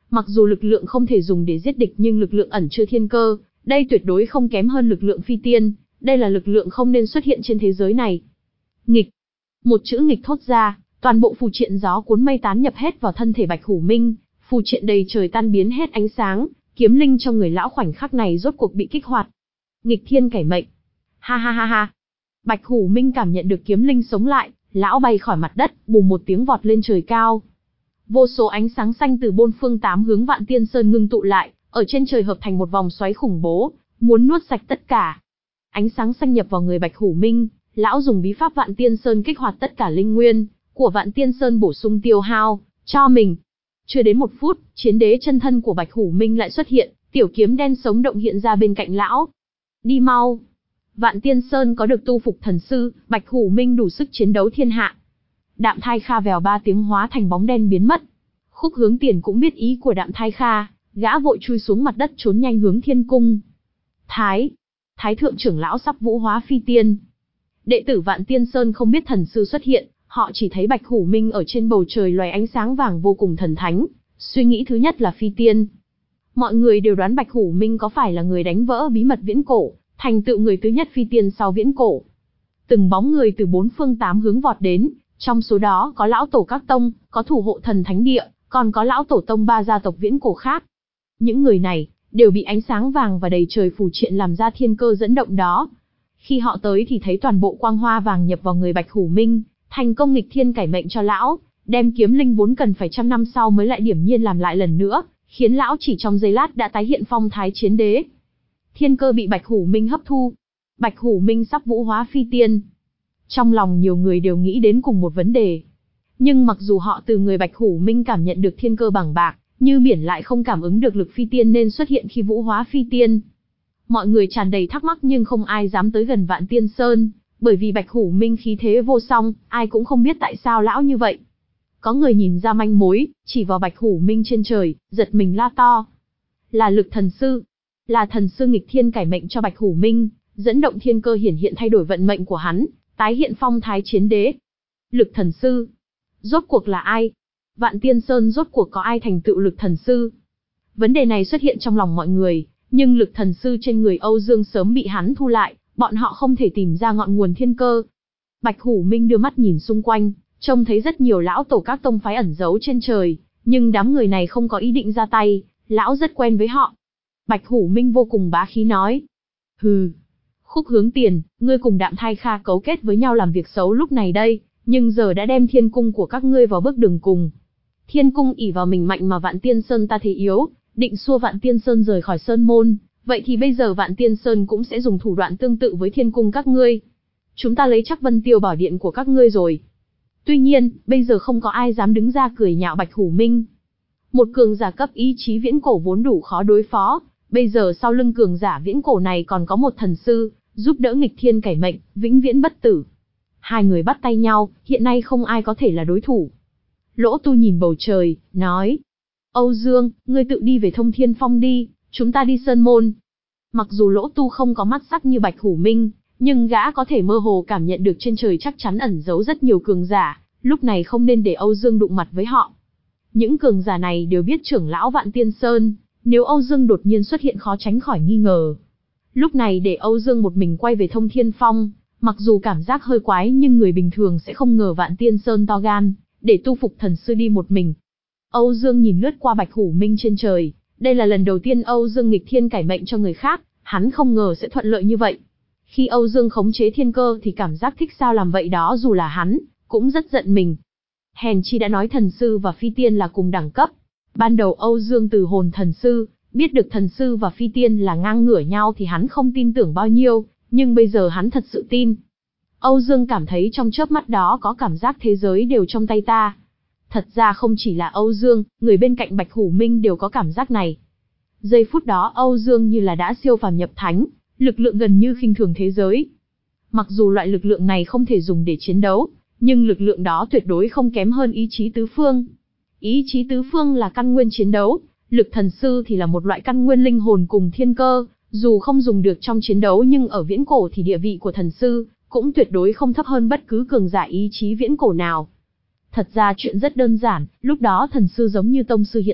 Mặc dù lực lượng không thể dùng để giết địch nhưng lực lượng ẩn chứa thiên cơ, đây tuyệt đối không kém hơn lực lượng phi tiên, đây là lực lượng không nên xuất hiện trên thế giới này. Nghịch. Một chữ nghịch thốt ra, toàn bộ phù triện gió cuốn mây tán nhập hết vào thân thể Bạch Hủ Minh, phù triện đầy trời tan biến hết ánh sáng, kiếm linh trong người lão khoảnh khắc này rốt cuộc bị kích hoạt. Nghịch thiên cải mệnh. Ha ha ha ha. Bạch Hủ Minh cảm nhận được kiếm linh sống lại, lão bay khỏi mặt đất, bùm một tiếng vọt lên trời cao. Vô số ánh sáng xanh từ bốn phương tám hướng Vạn Tiên Sơn ngưng tụ lại, ở trên trời hợp thành một vòng xoáy khủng bố, muốn nuốt sạch tất cả. Ánh sáng xanh nhập vào người Bạch Hủ Minh, lão dùng bí pháp Vạn Tiên Sơn kích hoạt tất cả linh nguyên của Vạn Tiên Sơn bổ sung tiêu hao cho mình. Chưa đến một phút, chiến đế chân thân của Bạch Hủ Minh lại xuất hiện, tiểu kiếm đen sống động hiện ra bên cạnh lão. Đi mau. Vạn Tiên Sơn có được tu phục thần sư, Bạch Hủ Minh đủ sức chiến đấu thiên hạ. Đạm Thai Kha vèo ba tiếng hóa thành bóng đen biến mất. Khúc Hướng Tiền cũng biết ý của Đạm Thai Kha, gã vội chui xuống mặt đất trốn nhanh hướng thiên cung. Thái, Thái thượng trưởng lão sắp vũ hóa phi tiên. Đệ tử Vạn Tiên Sơn không biết thần sư xuất hiện, họ chỉ thấy Bạch Hủ Minh ở trên bầu trời loài ánh sáng vàng vô cùng thần thánh, suy nghĩ thứ nhất là phi tiên. Mọi người đều đoán Bạch Hủ Minh có phải là người đánh vỡ bí mật viễn cổ, thành tựu người thứ nhất phi tiên sau viễn cổ. Từng bóng người từ bốn phương tám hướng vọt đến, trong số đó có lão tổ các tông, có thủ hộ thần thánh địa, còn có lão tổ tông ba gia tộc viễn cổ khác. Những người này đều bị ánh sáng vàng và đầy trời phù triện làm ra thiên cơ dẫn động đó. Khi họ tới thì thấy toàn bộ quang hoa vàng nhập vào người Bạch Hủ Minh, thành công nghịch thiên cải mệnh cho lão, đem kiếm linh vốn cần phải trăm năm sau mới lại điểm nhiên làm lại lần nữa, khiến lão chỉ trong giây lát đã tái hiện phong thái chiến đế. Thiên cơ bị Bạch Hủ Minh hấp thu. Bạch Hủ Minh sắp vũ hóa phi tiên. Trong lòng nhiều người đều nghĩ đến cùng một vấn đề. Nhưng mặc dù họ từ người Bạch Hủ Minh cảm nhận được thiên cơ bằng bạc, như biển lại không cảm ứng được lực phi tiên nên xuất hiện khi vũ hóa phi tiên. Mọi người tràn đầy thắc mắc nhưng không ai dám tới gần Vạn Tiên Sơn, bởi vì Bạch Hủ Minh khí thế vô song, ai cũng không biết tại sao lão như vậy. Có người nhìn ra manh mối, chỉ vào Bạch Hủ Minh trên trời, giật mình la to. Là lực thần sư. Là thần sư nghịch thiên cải mệnh cho Bạch Hủ Minh, dẫn động thiên cơ hiển hiện thay đổi vận mệnh của hắn, tái hiện phong thái chiến đế. Lực thần sư. Rốt cuộc là ai? Vạn Tiên Sơn rốt cuộc có ai thành tựu lực thần sư? Vấn đề này xuất hiện trong lòng mọi người, nhưng lực thần sư trên người Âu Dương sớm bị hắn thu lại, bọn họ không thể tìm ra ngọn nguồn thiên cơ. Bạch Hủ Minh đưa mắt nhìn xung quanh, trông thấy rất nhiều lão tổ các tông phái ẩn giấu trên trời, nhưng đám người này không có ý định ra tay, lão rất quen với họ. Bạch Hủ Minh vô cùng bá khí nói. Hừ. Khúc Hướng Tiền, ngươi cùng Đạm Thai Kha cấu kết với nhau làm việc xấu lúc này đây, nhưng giờ đã đem thiên cung của các ngươi vào bước đường cùng. Thiên cung ỷ vào mình mạnh mà Vạn Tiên Sơn ta thế yếu, định xua Vạn Tiên Sơn rời khỏi Sơn Môn, vậy thì bây giờ Vạn Tiên Sơn cũng sẽ dùng thủ đoạn tương tự với thiên cung các ngươi. Chúng ta lấy chắc Vân Tiêu Bảo Điện của các ngươi rồi. Tuy nhiên, bây giờ không có ai dám đứng ra cười nhạo Bạch Hủ Minh. Một cường giả cấp ý chí viễn cổ vốn đủ khó đối phó, bây giờ sau lưng cường giả viễn cổ này còn có một thần sư, giúp đỡ nghịch thiên cải mệnh, vĩnh viễn bất tử. Hai người bắt tay nhau, hiện nay không ai có thể là đối thủ. Lỗ Tu nhìn bầu trời, nói. Âu Dương, ngươi tự đi về Thông Thiên Phong đi, chúng ta đi Sơn Môn. Mặc dù Lỗ Tu không có mắt sắc như Bạch Hủ Minh, nhưng gã có thể mơ hồ cảm nhận được trên trời chắc chắn ẩn giấu rất nhiều cường giả, lúc này không nên để Âu Dương đụng mặt với họ. Những cường giả này đều biết trưởng lão Vạn Tiên Sơn, nếu Âu Dương đột nhiên xuất hiện khó tránh khỏi nghi ngờ. Lúc này để Âu Dương một mình quay về Thông Thiên Phong, mặc dù cảm giác hơi quái nhưng người bình thường sẽ không ngờ Vạn Tiên Sơn to gan, để tu phục thần sư đi một mình. Âu Dương nhìn lướt qua Bạch Hủ Minh trên trời, đây là lần đầu tiên Âu Dương nghịch thiên cải mệnh cho người khác, hắn không ngờ sẽ thuận lợi như vậy. Khi Âu Dương khống chế thiên cơ thì cảm giác thích sao làm vậy đó, dù là hắn, cũng rất giận mình. Hèn chi đã nói thần sư và phi tiên là cùng đẳng cấp. Ban đầu Âu Dương từ hồn thần sư, biết được thần sư và phi tiên là ngang ngửa nhau thì hắn không tin tưởng bao nhiêu, nhưng bây giờ hắn thật sự tin. Âu Dương cảm thấy trong chớp mắt đó có cảm giác thế giới đều trong tay ta. Thật ra không chỉ là Âu Dương, người bên cạnh Bạch Hủ Minh đều có cảm giác này. Giây phút đó Âu Dương như là đã siêu phàm nhập thánh, lực lượng gần như khinh thường thế giới. Mặc dù loại lực lượng này không thể dùng để chiến đấu, nhưng lực lượng đó tuyệt đối không kém hơn ý chí tứ phương. Ý chí tứ phương là căn nguyên chiến đấu, lực thần sư thì là một loại căn nguyên linh hồn cùng thiên cơ, dù không dùng được trong chiến đấu nhưng ở viễn cổ thì địa vị của thần sư cũng tuyệt đối không thấp hơn bất cứ cường giả ý chí viễn cổ nào. Thật ra chuyện rất đơn giản, lúc đó thần sư giống như tông sư hiện tại,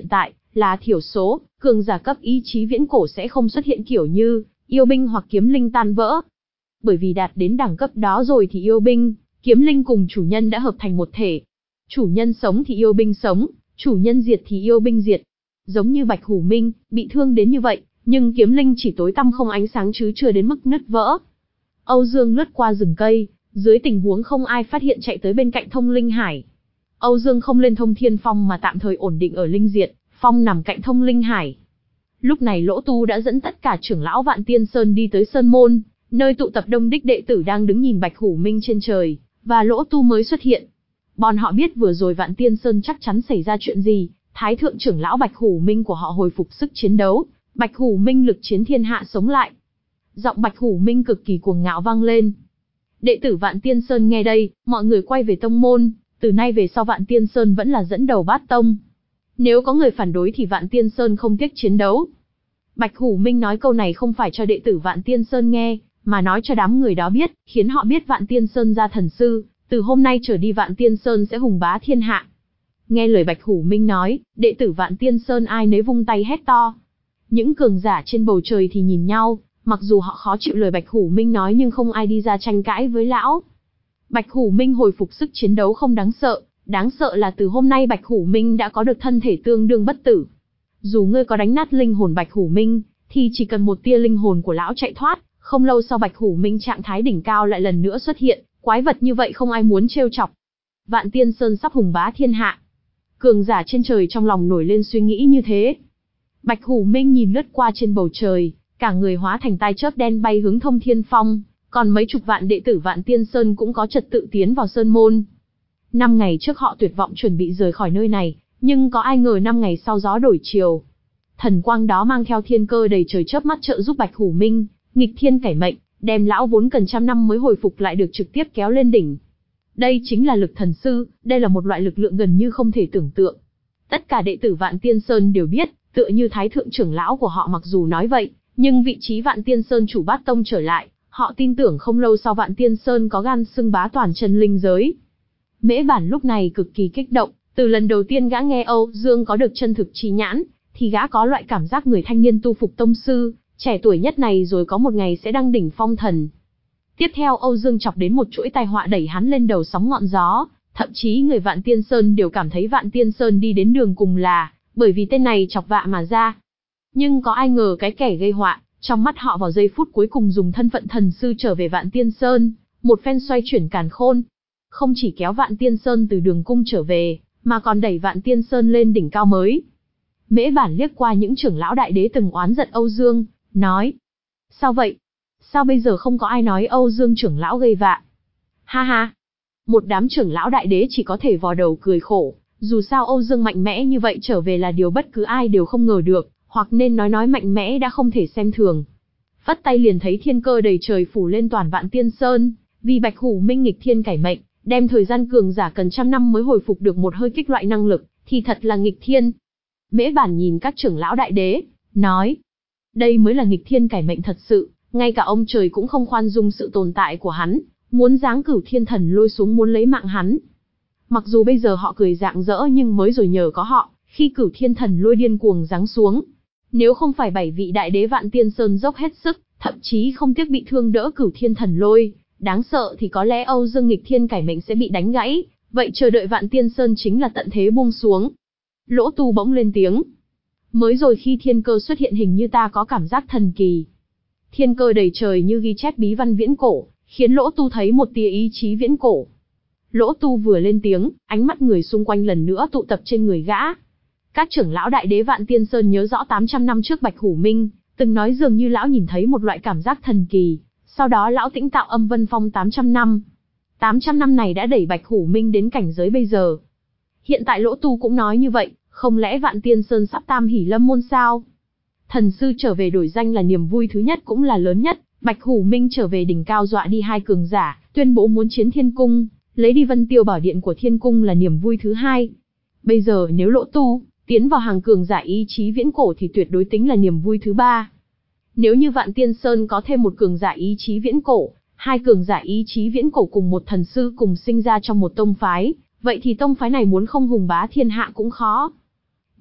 là thiểu số, cường giả cấp ý chí viễn cổ sẽ không xuất hiện kiểu như yêu binh hoặc kiếm linh tan vỡ. Bởi vì đạt đến đẳng cấp đó rồi thì yêu binh, kiếm linh cùng chủ nhân đã hợp thành một thể. Chủ nhân sống thì yêu binh sống, chủ nhân diệt thì yêu binh diệt. Giống như Bạch Hủ Minh, bị thương đến như vậy, nhưng kiếm linh chỉ tối tăm không ánh sáng chứ chưa đến mức nứt vỡ. Âu Dương lướt qua rừng cây, dưới tình huống không ai phát hiện chạy tới bên cạnh Thông Linh Hải. Âu Dương không lên Thông Thiên Phong mà tạm thời ổn định ở Linh Diệt Phong nằm cạnh Thông Linh Hải. Lúc này Lỗ Tu đã dẫn tất cả trưởng lão Vạn Tiên Sơn đi tới Sơn Môn, nơi tụ tập đông đích đệ tử đang đứng nhìn Bạch Hủ Minh trên trời, và Lỗ Tu mới xuất hiện. Bọn họ biết vừa rồi Vạn Tiên Sơn chắc chắn xảy ra chuyện gì, Thái thượng trưởng lão Bạch Hủ Minh của họ hồi phục sức chiến đấu, Bạch Hủ Minh lực chiến thiên hạ sống lại. Giọng Bạch Hủ Minh cực kỳ cuồng ngạo vang lên. Đệ tử Vạn Tiên Sơn nghe đây, mọi người quay về tông môn, từ nay về sau Vạn Tiên Sơn vẫn là dẫn đầu bát tông. Nếu có người phản đối thì Vạn Tiên Sơn không tiếc chiến đấu. Bạch Hủ Minh nói câu này không phải cho đệ tử Vạn Tiên Sơn nghe, mà nói cho đám người đó biết, khiến họ biết Vạn Tiên Sơn ra thần sư, từ hôm nay trở đi Vạn Tiên Sơn sẽ hùng bá thiên hạ. Nghe lời Bạch Hủ Minh nói, đệ tử Vạn Tiên Sơn ai nấy vung tay hét to. Những cường giả trên bầu trời thì nhìn nhau, mặc dù họ khó chịu lời Bạch Hủ Minh nói nhưng không ai đi ra tranh cãi với lão. Bạch Hủ Minh hồi phục sức chiến đấu không đáng sợ, đáng sợ là từ hôm nay Bạch Hủ Minh đã có được thân thể tương đương bất tử. Dù ngươi có đánh nát linh hồn Bạch Hủ Minh, thì chỉ cần một tia linh hồn của lão chạy thoát, không lâu sau Bạch Hủ Minh trạng thái đỉnh cao lại lần nữa xuất hiện, quái vật như vậy không ai muốn trêu chọc. Vạn Tiên Sơn sắp hùng bá thiên hạ. Cường giả trên trời trong lòng nổi lên suy nghĩ như thế. Bạch Hủ Minh nhìn lướt qua trên bầu trời, cả người hóa thành tai chớp đen bay hướng Thông Thiên Phong, còn mấy chục vạn đệ tử Vạn Tiên Sơn cũng có trật tự tiến vào sơn môn. Năm ngày trước họ tuyệt vọng chuẩn bị rời khỏi nơi này, nhưng có ai ngờ năm ngày sau gió đổi chiều. Thần quang đó mang theo thiên cơ đầy trời chớp mắt trợ giúp Bạch Hủ Minh, nghịch thiên cải mệnh, đem lão vốn cần trăm năm mới hồi phục lại được trực tiếp kéo lên đỉnh. Đây chính là lực thần sư, đây là một loại lực lượng gần như không thể tưởng tượng. Tất cả đệ tử Vạn Tiên Sơn đều biết, tựa như Thái thượng trưởng lão của họ mặc dù nói vậy, nhưng vị trí Vạn Tiên Sơn chủ bát tông trở lại, họ tin tưởng không lâu sau Vạn Tiên Sơn có gan xưng bá toàn chân linh giới. Mễ Bản lúc này cực kỳ kích động, từ lần đầu tiên gã nghe Âu Dương có được chân thực chi nhãn, thì gã có loại cảm giác người thanh niên tu phục tông sư, trẻ tuổi nhất này rồi có một ngày sẽ đăng đỉnh phong thần. Tiếp theo Âu Dương chọc đến một chuỗi tai họa đẩy hắn lên đầu sóng ngọn gió, thậm chí người Vạn Tiên Sơn đều cảm thấy Vạn Tiên Sơn đi đến đường cùng là, bởi vì tên này chọc vạ mà ra. Nhưng có ai ngờ cái kẻ gây họa, trong mắt họ vào giây phút cuối cùng dùng thân phận thần sư trở về Vạn Tiên Sơn, một phen xoay chuyển càn khôn. Không chỉ kéo Vạn Tiên Sơn từ đường cung trở về, mà còn đẩy Vạn Tiên Sơn lên đỉnh cao mới. Mễ Bản liếc qua những trưởng lão đại đế từng oán giận Âu Dương, nói. Sao vậy? Sao bây giờ không có ai nói Âu Dương trưởng lão gây vạ? Ha ha! Một đám trưởng lão đại đế chỉ có thể vò đầu cười khổ, dù sao Âu Dương mạnh mẽ như vậy trở về là điều bất cứ ai đều không ngờ được, hoặc nên nói nói mạnh mẽ đã không thể xem thường. Phất tay liền thấy thiên cơ đầy trời phủ lên toàn Vạn Tiên Sơn, vì Bạch Hủ Minh nghịch thiên cải mệnh, đem thời gian cường giả cần trăm năm mới hồi phục được một hơi kích loại năng lực, thì thật là nghịch thiên. Mễ Bản nhìn các trưởng lão đại đế, nói, đây mới là nghịch thiên cải mệnh thật sự, ngay cả ông trời cũng không khoan dung sự tồn tại của hắn, muốn giáng Cửu Thiên Thần Lôi xuống muốn lấy mạng hắn. Mặc dù bây giờ họ cười rạng rỡ nhưng mới rồi nhờ có họ, khi Cửu Thiên Thần Lôi điên cuồng giáng xuống. Nếu không phải bảy vị đại đế Vạn Tiên Sơn dốc hết sức, thậm chí không tiếc bị thương đỡ Cửu Thiên Thần Lôi, đáng sợ thì có lẽ Âu Dương nghịch thiên cải mệnh sẽ bị đánh gãy, vậy chờ đợi Vạn Tiên Sơn chính là tận thế buông xuống. Lỗ Tu bỗng lên tiếng. Mới rồi khi thiên cơ xuất hiện hình như ta có cảm giác thần kỳ. Thiên cơ đầy trời như ghi chép bí văn viễn cổ, khiến Lỗ Tu thấy một tia ý chí viễn cổ. Lỗ Tu vừa lên tiếng, ánh mắt người xung quanh lần nữa tụ tập trên người gã. Các trưởng lão đại đế Vạn Tiên Sơn nhớ rõ tám trăm năm trước Bạch Hủ Minh, từng nói dường như lão nhìn thấy một loại cảm giác thần kỳ, sau đó lão tĩnh tạo âm vân phong tám trăm năm. tám trăm năm này đã đẩy Bạch Hủ Minh đến cảnh giới bây giờ. Hiện tại Lỗ Tu cũng nói như vậy, không lẽ Vạn Tiên Sơn sắp tam hỷ lâm môn sao? Thần sư trở về đổi danh là niềm vui thứ nhất cũng là lớn nhất, Bạch Hủ Minh trở về đỉnh cao dọa đi hai cường giả, tuyên bố muốn chiến Thiên Cung, lấy đi Vân Tiêu Bảo Điện của Thiên Cung là niềm vui thứ hai. Bây giờ nếu Lỗ Tu tiến vào hàng cường giả ý chí viễn cổ thì tuyệt đối tính là niềm vui thứ ba. Nếu như Vạn Tiên Sơn có thêm một cường giả ý chí viễn cổ, hai cường giả ý chí viễn cổ cùng một thần sư cùng sinh ra trong một tông phái, vậy thì tông phái này muốn không hùng bá thiên hạ cũng khó.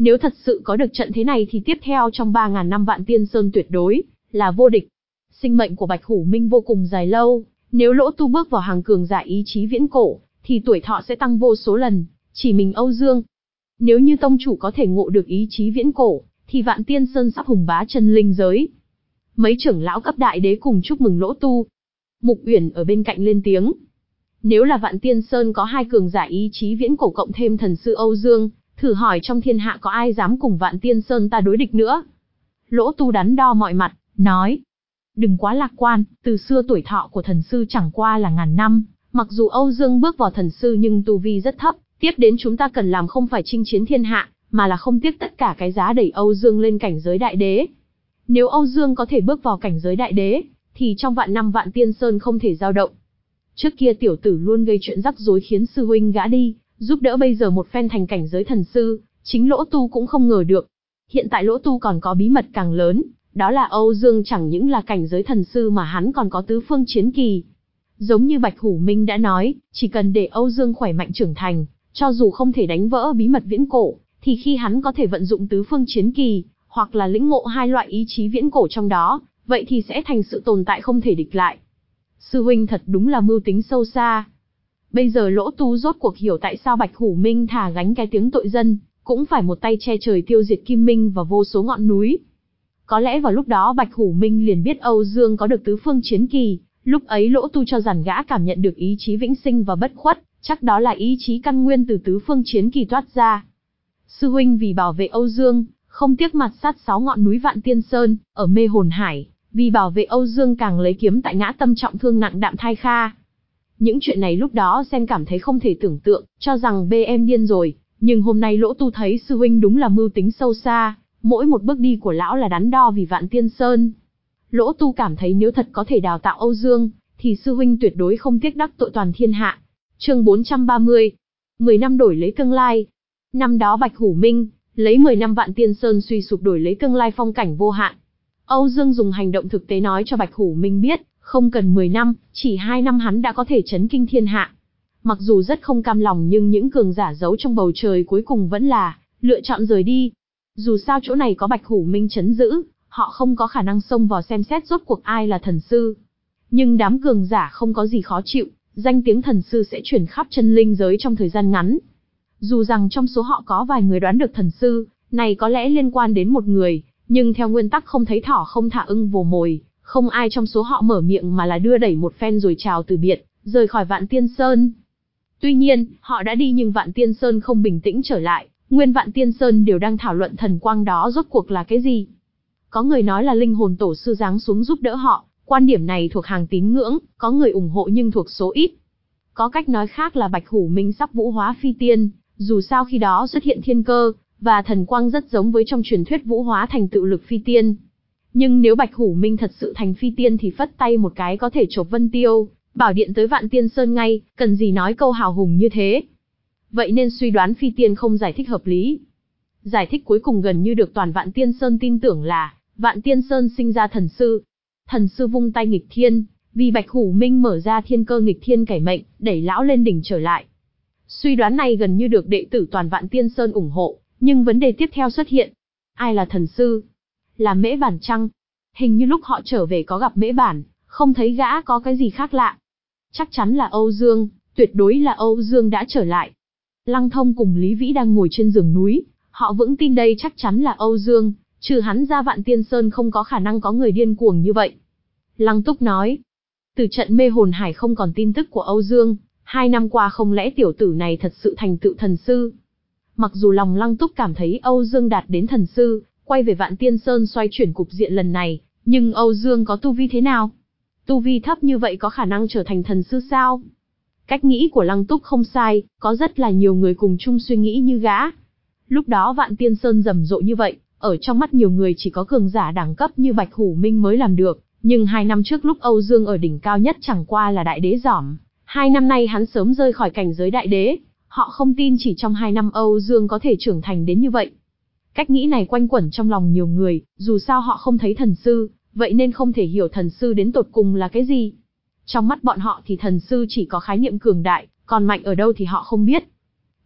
Nếu thật sự có được trận thế này thì tiếp theo trong ba ngàn năm Vạn Tiên Sơn tuyệt đối là vô địch. Sinh mệnh của Bạch Hủ Minh vô cùng dài lâu, nếu Lỗ Tu bước vào hàng cường giả ý chí viễn cổ, thì tuổi thọ sẽ tăng vô số lần, chỉ mình Âu Dương. Nếu như tông chủ có thể ngộ được ý chí viễn cổ, thì Vạn Tiên Sơn sắp hùng bá chân linh giới. Mấy trưởng lão cấp đại đế cùng chúc mừng Lỗ Tu. Mục Uyển ở bên cạnh lên tiếng. Nếu là Vạn Tiên Sơn có hai cường giả ý chí viễn cổ cộng thêm thần sư Âu Dương, thử hỏi trong thiên hạ có ai dám cùng Vạn Tiên Sơn ta đối địch nữa? Lỗ Tu đắn đo mọi mặt, nói. Đừng quá lạc quan, từ xưa tuổi thọ của thần sư chẳng qua là ngàn năm, mặc dù Âu Dương bước vào thần sư nhưng tu vi rất thấp, tiếp đến chúng ta cần làm không phải chinh chiến thiên hạ, mà là không tiếc tất cả cái giá đẩy Âu Dương lên cảnh giới đại đế. Nếu Âu Dương có thể bước vào cảnh giới đại đế, thì trong vạn năm Vạn Tiên Sơn không thể dao động. Trước kia tiểu tử luôn gây chuyện rắc rối khiến sư huynh gã đi, giúp đỡ bây giờ một phen thành cảnh giới thần sư, chính Lỗ Tu cũng không ngờ được. Hiện tại Lỗ Tu còn có bí mật càng lớn, đó là Âu Dương chẳng những là cảnh giới thần sư mà hắn còn có tứ phương chiến kỳ. Giống như Bạch Hủ Minh đã nói, chỉ cần để Âu Dương khỏe mạnh trưởng thành, cho dù không thể đánh vỡ bí mật viễn cổ, thì khi hắn có thể vận dụng tứ phương chiến kỳ, hoặc là lĩnh ngộ hai loại ý chí viễn cổ trong đó, vậy thì sẽ thành sự tồn tại không thể địch lại. Sư huynh thật đúng là mưu tính sâu xa. Bây giờ Lỗ Tu rốt cuộc hiểu tại sao Bạch Hủ Minh thà gánh cái tiếng tội dân, cũng phải một tay che trời tiêu diệt Kim Minh và vô số ngọn núi. Có lẽ vào lúc đó Bạch Hủ Minh liền biết Âu Dương có được tứ phương chiến kỳ, lúc ấy Lỗ Tu cho rằng gã cảm nhận được ý chí vĩnh sinh và bất khuất, chắc đó là ý chí căn nguyên từ tứ phương chiến kỳ toát ra. Sư huynh vì bảo vệ Âu Dương, không tiếc mặt sát sáu ngọn núi Vạn Tiên Sơn, ở Mê Hồn Hải, vì bảo vệ Âu Dương càng lấy kiếm tại Ngã Tâm trọng thương nặng Đạm Thai Kha. Những chuyện này lúc đó xem cảm thấy không thể tưởng tượng, cho rằng bê em điên rồi, nhưng hôm nay Lỗ Tu thấy sư huynh đúng là mưu tính sâu xa, mỗi một bước đi của lão là đắn đo vì Vạn Tiên Sơn. Lỗ Tu cảm thấy nếu thật có thể đào tạo Âu Dương, thì sư huynh tuyệt đối không tiếc đắc tội toàn thiên hạ. Chương bốn trăm ba mươi. mười năm đổi lấy tương lai. Năm đó Bạch Hủ Minh lấy mười năm Vạn Tiên Sơn suy sụp đổi lấy tương lai phong cảnh vô hạn. Âu Dương dùng hành động thực tế nói cho Bạch Hủ Minh biết, không cần mười năm, chỉ hai năm hắn đã có thể chấn kinh thiên hạ. Mặc dù rất không cam lòng nhưng những cường giả giấu trong bầu trời cuối cùng vẫn là lựa chọn rời đi. Dù sao chỗ này có Bạch Hủ Minh trấn giữ, họ không có khả năng xông vào xem xét rốt cuộc ai là thần sư. Nhưng đám cường giả không có gì khó chịu, danh tiếng thần sư sẽ truyền khắp chân linh giới trong thời gian ngắn. Dù rằng trong số họ có vài người đoán được thần sư, này có lẽ liên quan đến một người, nhưng theo nguyên tắc không thấy thỏ không thả ưng vồ mồi, không ai trong số họ mở miệng mà là đưa đẩy một phen rồi chào từ biệt, rời khỏi Vạn Tiên Sơn. Tuy nhiên, họ đã đi nhưng Vạn Tiên Sơn không bình tĩnh trở lại, nguyên Vạn Tiên Sơn đều đang thảo luận thần quang đó rốt cuộc là cái gì. Có người nói là linh hồn tổ sư giáng xuống giúp đỡ họ, quan điểm này thuộc hàng tín ngưỡng, có người ủng hộ nhưng thuộc số ít. Có cách nói khác là Bạch Hủ Minh sắp vũ hóa phi tiên, dù sao khi đó xuất hiện thiên cơ, và thần quang rất giống với trong truyền thuyết vũ hóa thành tựu lực phi tiên. Nhưng nếu Bạch Hủ Minh thật sự thành phi tiên thì phất tay một cái có thể chộp vân tiêu, bảo điện tới Vạn Tiên Sơn ngay, cần gì nói câu hào hùng như thế. Vậy nên suy đoán phi tiên không giải thích hợp lý. Giải thích cuối cùng gần như được toàn Vạn Tiên Sơn tin tưởng là, Vạn Tiên Sơn sinh ra thần sư. Thần sư vung tay nghịch thiên, vì Bạch Hủ Minh mở ra thiên cơ nghịch thiên cải mệnh, đẩy lão lên đỉnh trở lại. Suy đoán này gần như được đệ tử toàn Vạn Tiên Sơn ủng hộ, nhưng vấn đề tiếp theo xuất hiện. Ai là thần sư? Là Mễ Bản chăng? Hình như lúc họ trở về có gặp Mễ Bản, không thấy gã có cái gì khác lạ. Chắc chắn là Âu Dương, tuyệt đối là Âu Dương đã trở lại. Lăng Thông cùng Lý Vĩ đang ngồi trên giường núi, họ vững tin đây chắc chắn là Âu Dương, trừ hắn ra Vạn Tiên Sơn không có khả năng có người điên cuồng như vậy. Lăng Túc nói, từ trận Mê Hồn Hải không còn tin tức của Âu Dương, hai năm qua không lẽ tiểu tử này thật sự thành tựu thần sư? Mặc dù lòng Lăng Túc cảm thấy Âu Dương đạt đến thần sư, quay về Vạn Tiên Sơn xoay chuyển cục diện lần này, nhưng Âu Dương có tu vi thế nào? Tu vi thấp như vậy có khả năng trở thành thần sư sao? Cách nghĩ của Lăng Túc không sai, có rất là nhiều người cùng chung suy nghĩ như gã. Lúc đó Vạn Tiên Sơn rầm rộ như vậy, ở trong mắt nhiều người chỉ có cường giả đẳng cấp như Bạch Hủ Minh mới làm được, nhưng hai năm trước lúc Âu Dương ở đỉnh cao nhất chẳng qua là đại đế giỏm, hai năm nay hắn sớm rơi khỏi cảnh giới đại đế, họ không tin chỉ trong hai năm Âu Dương có thể trưởng thành đến như vậy. Cách nghĩ này quanh quẩn trong lòng nhiều người, dù sao họ không thấy thần sư, vậy nên không thể hiểu thần sư đến tột cùng là cái gì. Trong mắt bọn họ thì thần sư chỉ có khái niệm cường đại, còn mạnh ở đâu thì họ không biết.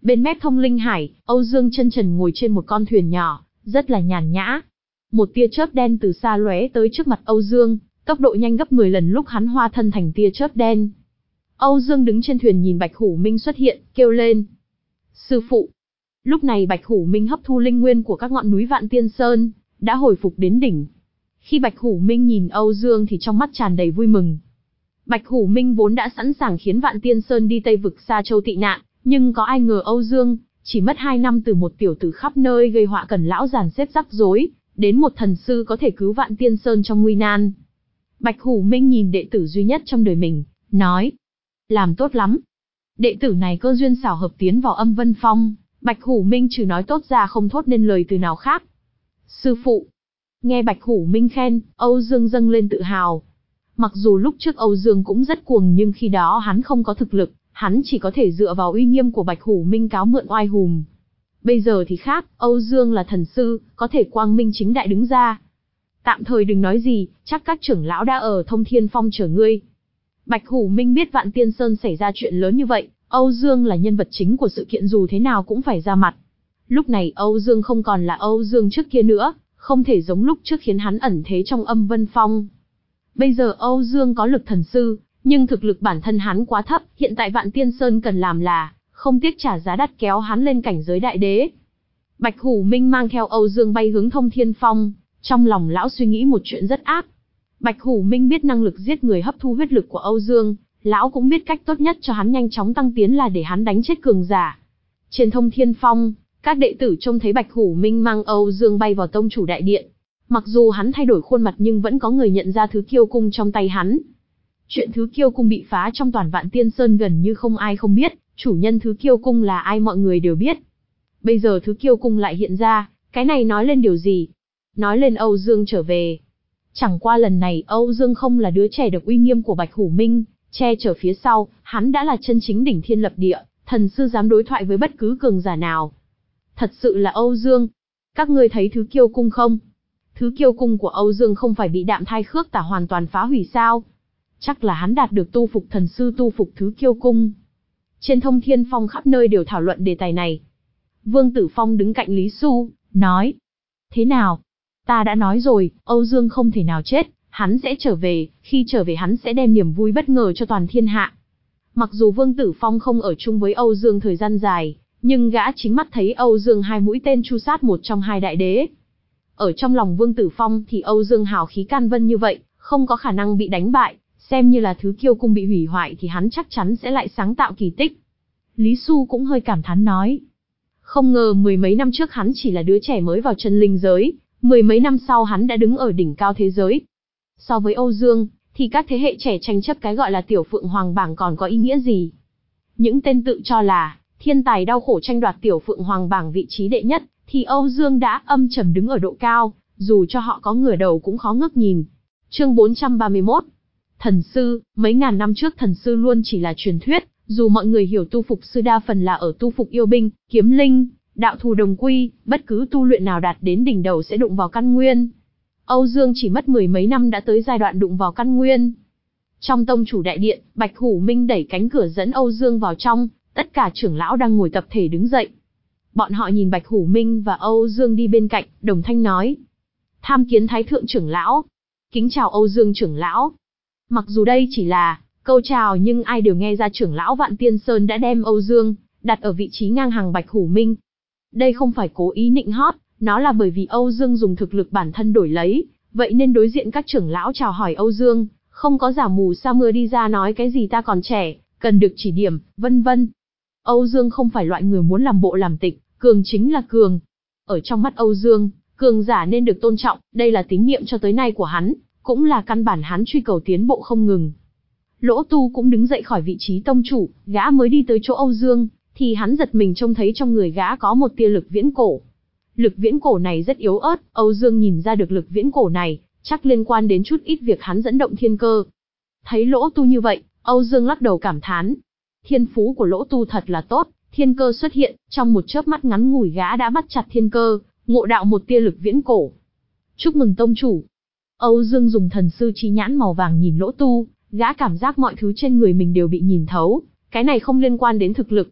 Bên mép Thông Linh Hải, Âu Dương chân trần ngồi trên một con thuyền nhỏ, rất là nhàn nhã. Một tia chớp đen từ xa lóe tới trước mặt Âu Dương, tốc độ nhanh gấp mười lần lúc hắn hóa thân thành tia chớp đen. Âu Dương đứng trên thuyền nhìn Bạch Hủ Minh xuất hiện, kêu lên: "Sư phụ!" Lúc này Bạch Hủ Minh hấp thu linh nguyên của các ngọn núi Vạn Tiên Sơn, đã hồi phục đến đỉnh. Khi Bạch Hủ Minh nhìn Âu Dương thì trong mắt tràn đầy vui mừng. Bạch Hủ Minh vốn đã sẵn sàng khiến Vạn Tiên Sơn đi Tây vực Sa Châu tị nạn, nhưng có ai ngờ Âu Dương chỉ mất hai năm từ một tiểu tử khắp nơi gây họa cần lão dàn xếp rắc rối, đến một thần sư có thể cứu Vạn Tiên Sơn trong nguy nan. Bạch Hủ Minh nhìn đệ tử duy nhất trong đời mình, nói: "Làm tốt lắm." Đệ tử này cơ duyên xảo hợp tiến vào Âm Vân Phong, Bạch Hủ Minh trừ nói tốt ra không thốt nên lời từ nào khác. "Sư phụ." Nghe Bạch Hủ Minh khen, Âu Dương dâng lên tự hào. Mặc dù lúc trước Âu Dương cũng rất cuồng nhưng khi đó hắn không có thực lực, hắn chỉ có thể dựa vào uy nghiêm của Bạch Hủ Minh cáo mượn oai hùm. Bây giờ thì khác, Âu Dương là thần sư, có thể quang minh chính đại đứng ra. "Tạm thời đừng nói gì, chắc các trưởng lão đã ở Thông Thiên Phong chờ ngươi." Bạch Hủ Minh biết Vạn Tiên Sơn xảy ra chuyện lớn như vậy, Âu Dương là nhân vật chính của sự kiện dù thế nào cũng phải ra mặt. Lúc này Âu Dương không còn là Âu Dương trước kia nữa, không thể giống lúc trước khiến hắn ẩn thế trong Âm Vân Phong. Bây giờ Âu Dương có lực thần sư, nhưng thực lực bản thân hắn quá thấp, hiện tại Vạn Tiên Sơn cần làm là không tiếc trả giá đắt kéo hắn lên cảnh giới đại đế. Bạch Hủ Minh mang theo Âu Dương bay hướng Thông Thiên Phong, trong lòng lão suy nghĩ một chuyện rất ác. Bạch Hủ Minh biết năng lực giết người hấp thu huyết lực của Âu Dương, lão cũng biết cách tốt nhất cho hắn nhanh chóng tăng tiến là để hắn đánh chết cường giả. Trên Thông Thiên Phong, các đệ tử trông thấy Bạch Hủ Minh mang Âu Dương bay vào tông chủ đại điện. Mặc dù hắn thay đổi khuôn mặt nhưng vẫn có người nhận ra thứ kiêu cung trong tay hắn. Chuyện thứ kiêu cung bị phá trong toàn Vạn Tiên Sơn gần như không ai không biết, chủ nhân thứ kiêu cung là ai mọi người đều biết. Bây giờ thứ kiêu cung lại hiện ra, cái này nói lên điều gì? Nói lên Âu Dương trở về. Chẳng qua lần này Âu Dương không là đứa trẻ được uy nghiêm của Bạch Hủ Minh che chở phía sau, hắn đã là chân chính đỉnh thiên lập địa, thần sư dám đối thoại với bất cứ cường giả nào. Thật sự là Âu Dương. Các ngươi thấy thứ kiêu cung không? Thứ kiêu cung của Âu Dương không phải bị Đạm Thai Khước Tả hoàn toàn phá hủy sao? Chắc là hắn đạt được tu phục thần sư tu phục thứ kiêu cung. Trên Thông Thiên Phong khắp nơi đều thảo luận đề tài này. Vương Tử Phong đứng cạnh Lý Xu, nói: "Thế nào? Ta đã nói rồi, Âu Dương không thể nào chết, hắn sẽ trở về, khi trở về hắn sẽ đem niềm vui bất ngờ cho toàn thiên hạ." Mặc dù Vương Tử Phong không ở chung với Âu Dương thời gian dài, nhưng gã chính mắt thấy Âu Dương hai mũi tên chu sát một trong hai đại đế. Ở trong lòng Vương Tử Phong thì Âu Dương hào khí can vân như vậy, không có khả năng bị đánh bại, xem như là thứ kiêu cung bị hủy hoại thì hắn chắc chắn sẽ lại sáng tạo kỳ tích. Lý Xu cũng hơi cảm thán nói: "Không ngờ mười mấy năm trước hắn chỉ là đứa trẻ mới vào chân linh giới, mười mấy năm sau hắn đã đứng ở đỉnh cao thế giới." So với Âu Dương, thì các thế hệ trẻ tranh chấp cái gọi là Tiểu Phượng Hoàng bảng còn có ý nghĩa gì? Những tên tự cho là thiên tài đau khổ tranh đoạt Tiểu Phượng Hoàng bảng vị trí đệ nhất, thì Âu Dương đã âm trầm đứng ở độ cao, dù cho họ có ngửa đầu cũng khó ngước nhìn. Chương bốn trăm ba mươi mốt. Thần sư, mấy ngàn năm trước thần sư luôn chỉ là truyền thuyết, dù mọi người hiểu tu phục sư đa phần là ở tu phục yêu binh, kiếm linh, đạo thù đồng quy, bất cứ tu luyện nào đạt đến đỉnh đầu sẽ đụng vào căn nguyên. Âu Dương chỉ mất mười mấy năm đã tới giai đoạn đụng vào căn nguyên. Trong tông chủ đại điện, Bạch Hủ Minh đẩy cánh cửa dẫn Âu Dương vào trong, tất cả trưởng lão đang ngồi tập thể đứng dậy. Bọn họ nhìn Bạch Hủ Minh và Âu Dương đi bên cạnh, đồng thanh nói: "Tham kiến Thái thượng trưởng lão." "Kính chào Âu Dương trưởng lão." Mặc dù đây chỉ là câu chào nhưng ai đều nghe ra trưởng lão Vạn Tiên Sơn đã đem Âu Dương đặt ở vị trí ngang hàng Bạch Hủ Minh. Đây không phải cố ý nịnh hót, nó là bởi vì Âu Dương dùng thực lực bản thân đổi lấy, vậy nên đối diện các trưởng lão chào hỏi Âu Dương, không có giả mù sa mưa đi ra nói cái gì ta còn trẻ, cần được chỉ điểm, vân vân. Âu Dương không phải loại người muốn làm bộ làm tịch, cường chính là cường. Ở trong mắt Âu Dương, cường giả nên được tôn trọng, đây là tín niệm cho tới nay của hắn, cũng là căn bản hắn truy cầu tiến bộ không ngừng. Lỗ Tu cũng đứng dậy khỏi vị trí tông chủ, gã mới đi tới chỗ Âu Dương, thì hắn giật mình trông thấy trong người gã có một tia lực viễn cổ. Lực viễn cổ này rất yếu ớt, Âu Dương nhìn ra được lực viễn cổ này, chắc liên quan đến chút ít việc hắn dẫn động thiên cơ. Thấy Lỗ Tu như vậy, Âu Dương lắc đầu cảm thán. Thiên phú của Lỗ Tu thật là tốt, thiên cơ xuất hiện, trong một chớp mắt ngắn ngủi gã đã bắt chặt thiên cơ, ngộ đạo một tia lực viễn cổ. Chúc mừng tông chủ. Âu Dương dùng thần sư chi nhãn màu vàng nhìn Lỗ Tu, gã cảm giác mọi thứ trên người mình đều bị nhìn thấu, cái này không liên quan đến thực lực.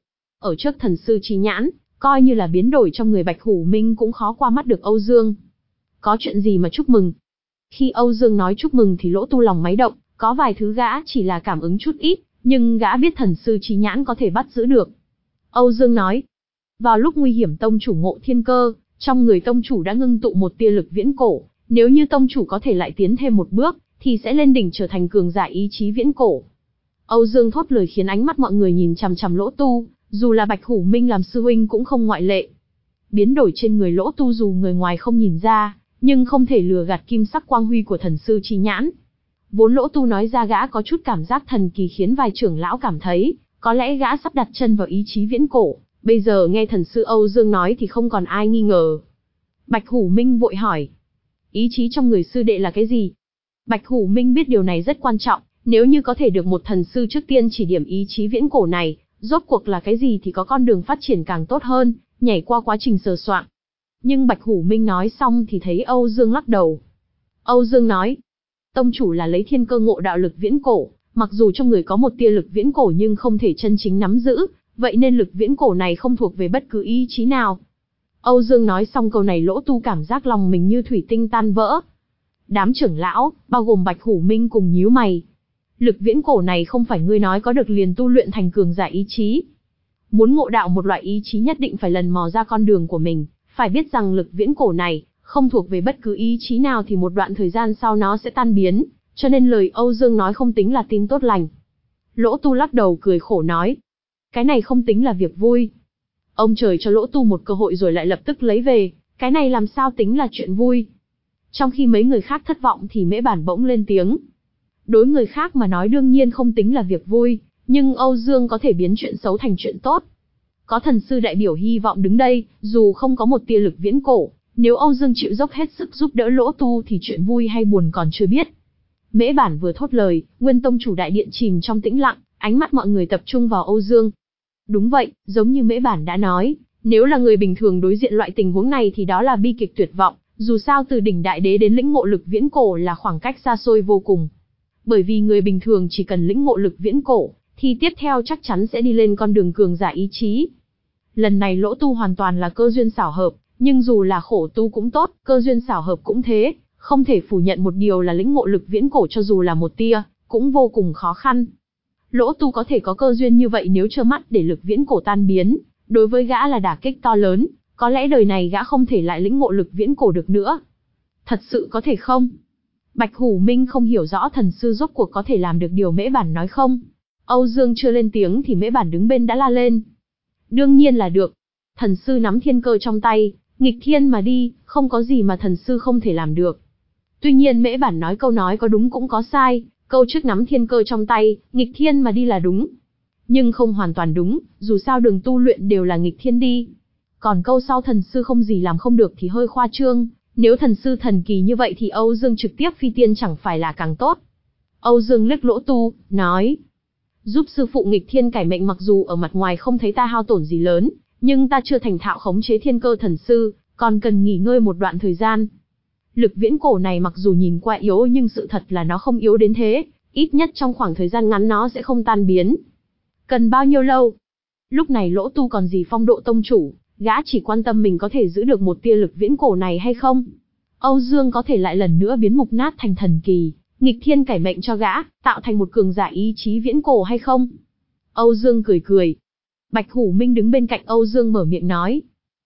ở trước thần sư Chi Nhãn, coi như là biến đổi trong người Bạch Hủ Minh cũng khó qua mắt được Âu Dương. Có chuyện gì mà chúc mừng? Khi Âu Dương nói chúc mừng thì Lỗ Tu lòng máy động, có vài thứ gã chỉ là cảm ứng chút ít, nhưng gã biết thần sư Chi Nhãn có thể bắt giữ được. Âu Dương nói, vào lúc nguy hiểm tông chủ ngộ thiên cơ, trong người tông chủ đã ngưng tụ một tia lực viễn cổ, nếu như tông chủ có thể lại tiến thêm một bước, thì sẽ lên đỉnh trở thành cường giả ý chí viễn cổ. Âu Dương thốt lời khiến ánh mắt mọi người nhìn chằm chằm Lỗ Tu, dù là Bạch Hủ Minh làm sư huynh cũng không ngoại lệ. Biến đổi trên người Lỗ Tu dù người ngoài không nhìn ra, nhưng không thể lừa gạt kim sắc quang huy của thần sư Chi Nhãn. Vốn Lỗ Tu nói ra gã có chút cảm giác thần kỳ khiến vài trưởng lão cảm thấy, có lẽ gã sắp đặt chân vào ý chí viễn cổ, bây giờ nghe thần sư Âu Dương nói thì không còn ai nghi ngờ. Bạch Hủ Minh vội hỏi, ý chí trong người sư đệ là cái gì? Bạch Hủ Minh biết điều này rất quan trọng, nếu như có thể được một thần sư trước tiên chỉ điểm ý chí viễn cổ này, rốt cuộc là cái gì thì có con đường phát triển càng tốt hơn, nhảy qua quá trình sờ soạn. Nhưng Bạch Hủ Minh nói xong thì thấy Âu Dương lắc đầu. Âu Dương nói, tông chủ là lấy thiên cơ ngộ đạo lực viễn cổ, mặc dù trong người có một tia lực viễn cổ nhưng không thể chân chính nắm giữ, vậy nên lực viễn cổ này không thuộc về bất cứ ý chí nào. Âu Dương nói xong câu này Lỗ Tu cảm giác lòng mình như thủy tinh tan vỡ. Đám trưởng lão, bao gồm Bạch Hủ Minh cùng nhíu mày. Lực viễn cổ này không phải ngươi nói có được liền tu luyện thành cường giả ý chí. Muốn ngộ đạo một loại ý chí nhất định phải lần mò ra con đường của mình, phải biết rằng lực viễn cổ này không thuộc về bất cứ ý chí nào thì một đoạn thời gian sau nó sẽ tan biến, cho nên lời Âu Dương nói không tính là tin tốt lành. Lỗ Tu lắc đầu cười khổ nói, cái này không tính là việc vui. Ông trời cho Lỗ Tu một cơ hội rồi lại lập tức lấy về, cái này làm sao tính là chuyện vui. Trong khi mấy người khác thất vọng thì Mễ Bản bỗng lên tiếng. Đối người khác mà nói đương nhiên không tính là việc vui, nhưng Âu Dương có thể biến chuyện xấu thành chuyện tốt. Có thần sư đại biểu hy vọng đứng đây, dù không có một tia lực viễn cổ, nếu Âu Dương chịu dốc hết sức giúp đỡ Lỗ Tu thì chuyện vui hay buồn còn chưa biết. Mễ Bản vừa thốt lời, Nguyên tông chủ đại điện chìm trong tĩnh lặng, ánh mắt mọi người tập trung vào Âu Dương. Đúng vậy, giống như Mễ Bản đã nói, nếu là người bình thường đối diện loại tình huống này thì đó là bi kịch tuyệt vọng, dù sao từ đỉnh đại đế đến lĩnh ngộ lực viễn cổ là khoảng cách xa xôi vô cùng. Bởi vì người bình thường chỉ cần lĩnh ngộ lực viễn cổ, thì tiếp theo chắc chắn sẽ đi lên con đường cường giả ý chí. Lần này Lỗ Tu hoàn toàn là cơ duyên xảo hợp, nhưng dù là khổ tu cũng tốt, cơ duyên xảo hợp cũng thế, không thể phủ nhận một điều là lĩnh ngộ lực viễn cổ cho dù là một tia, cũng vô cùng khó khăn. Lỗ Tu có thể có cơ duyên như vậy nếu trơ mắt để lực viễn cổ tan biến, đối với gã là đả kích to lớn, có lẽ đời này gã không thể lại lĩnh ngộ lực viễn cổ được nữa. Thật sự có thể không? Bạch Hủ Minh không hiểu rõ thần sư rốt cuộc có thể làm được điều Mễ Bản nói không? Âu Dương chưa lên tiếng thì Mễ Bản đứng bên đã la lên. Đương nhiên là được. Thần sư nắm thiên cơ trong tay, nghịch thiên mà đi, không có gì mà thần sư không thể làm được. Tuy nhiên Mễ Bản nói câu nói có đúng cũng có sai, câu trước nắm thiên cơ trong tay, nghịch thiên mà đi là đúng. Nhưng không hoàn toàn đúng, dù sao đường tu luyện đều là nghịch thiên đi. Còn câu sau thần sư không gì làm không được thì hơi khoa trương, nếu thần sư thần kỳ như vậy thì Âu Dương trực tiếp phi tiên chẳng phải là càng tốt. Âu Dương liếc Lỗ Tu, nói, giúp sư phụ nghịch thiên cải mệnh mặc dù ở mặt ngoài không thấy ta hao tổn gì lớn, nhưng ta chưa thành thạo khống chế thiên cơ thần sư, còn cần nghỉ ngơi một đoạn thời gian. Lực viễn cổ này mặc dù nhìn qua yếu nhưng sự thật là nó không yếu đến thế, ít nhất trong khoảng thời gian ngắn nó sẽ không tan biến. Cần bao nhiêu lâu? Lúc này Lỗ Tu còn gì phong độ tông chủ, gã chỉ quan tâm mình có thể giữ được một tia lực viễn cổ này hay không. Âu Dương có thể lại lần nữa biến mục nát thành thần kỳ, nghịch thiên cải mệnh cho gã, tạo thành một cường giả ý chí viễn cổ hay không? Âu Dương cười cười. Bạch Hủ Minh đứng bên cạnh Âu Dương mở miệng nói.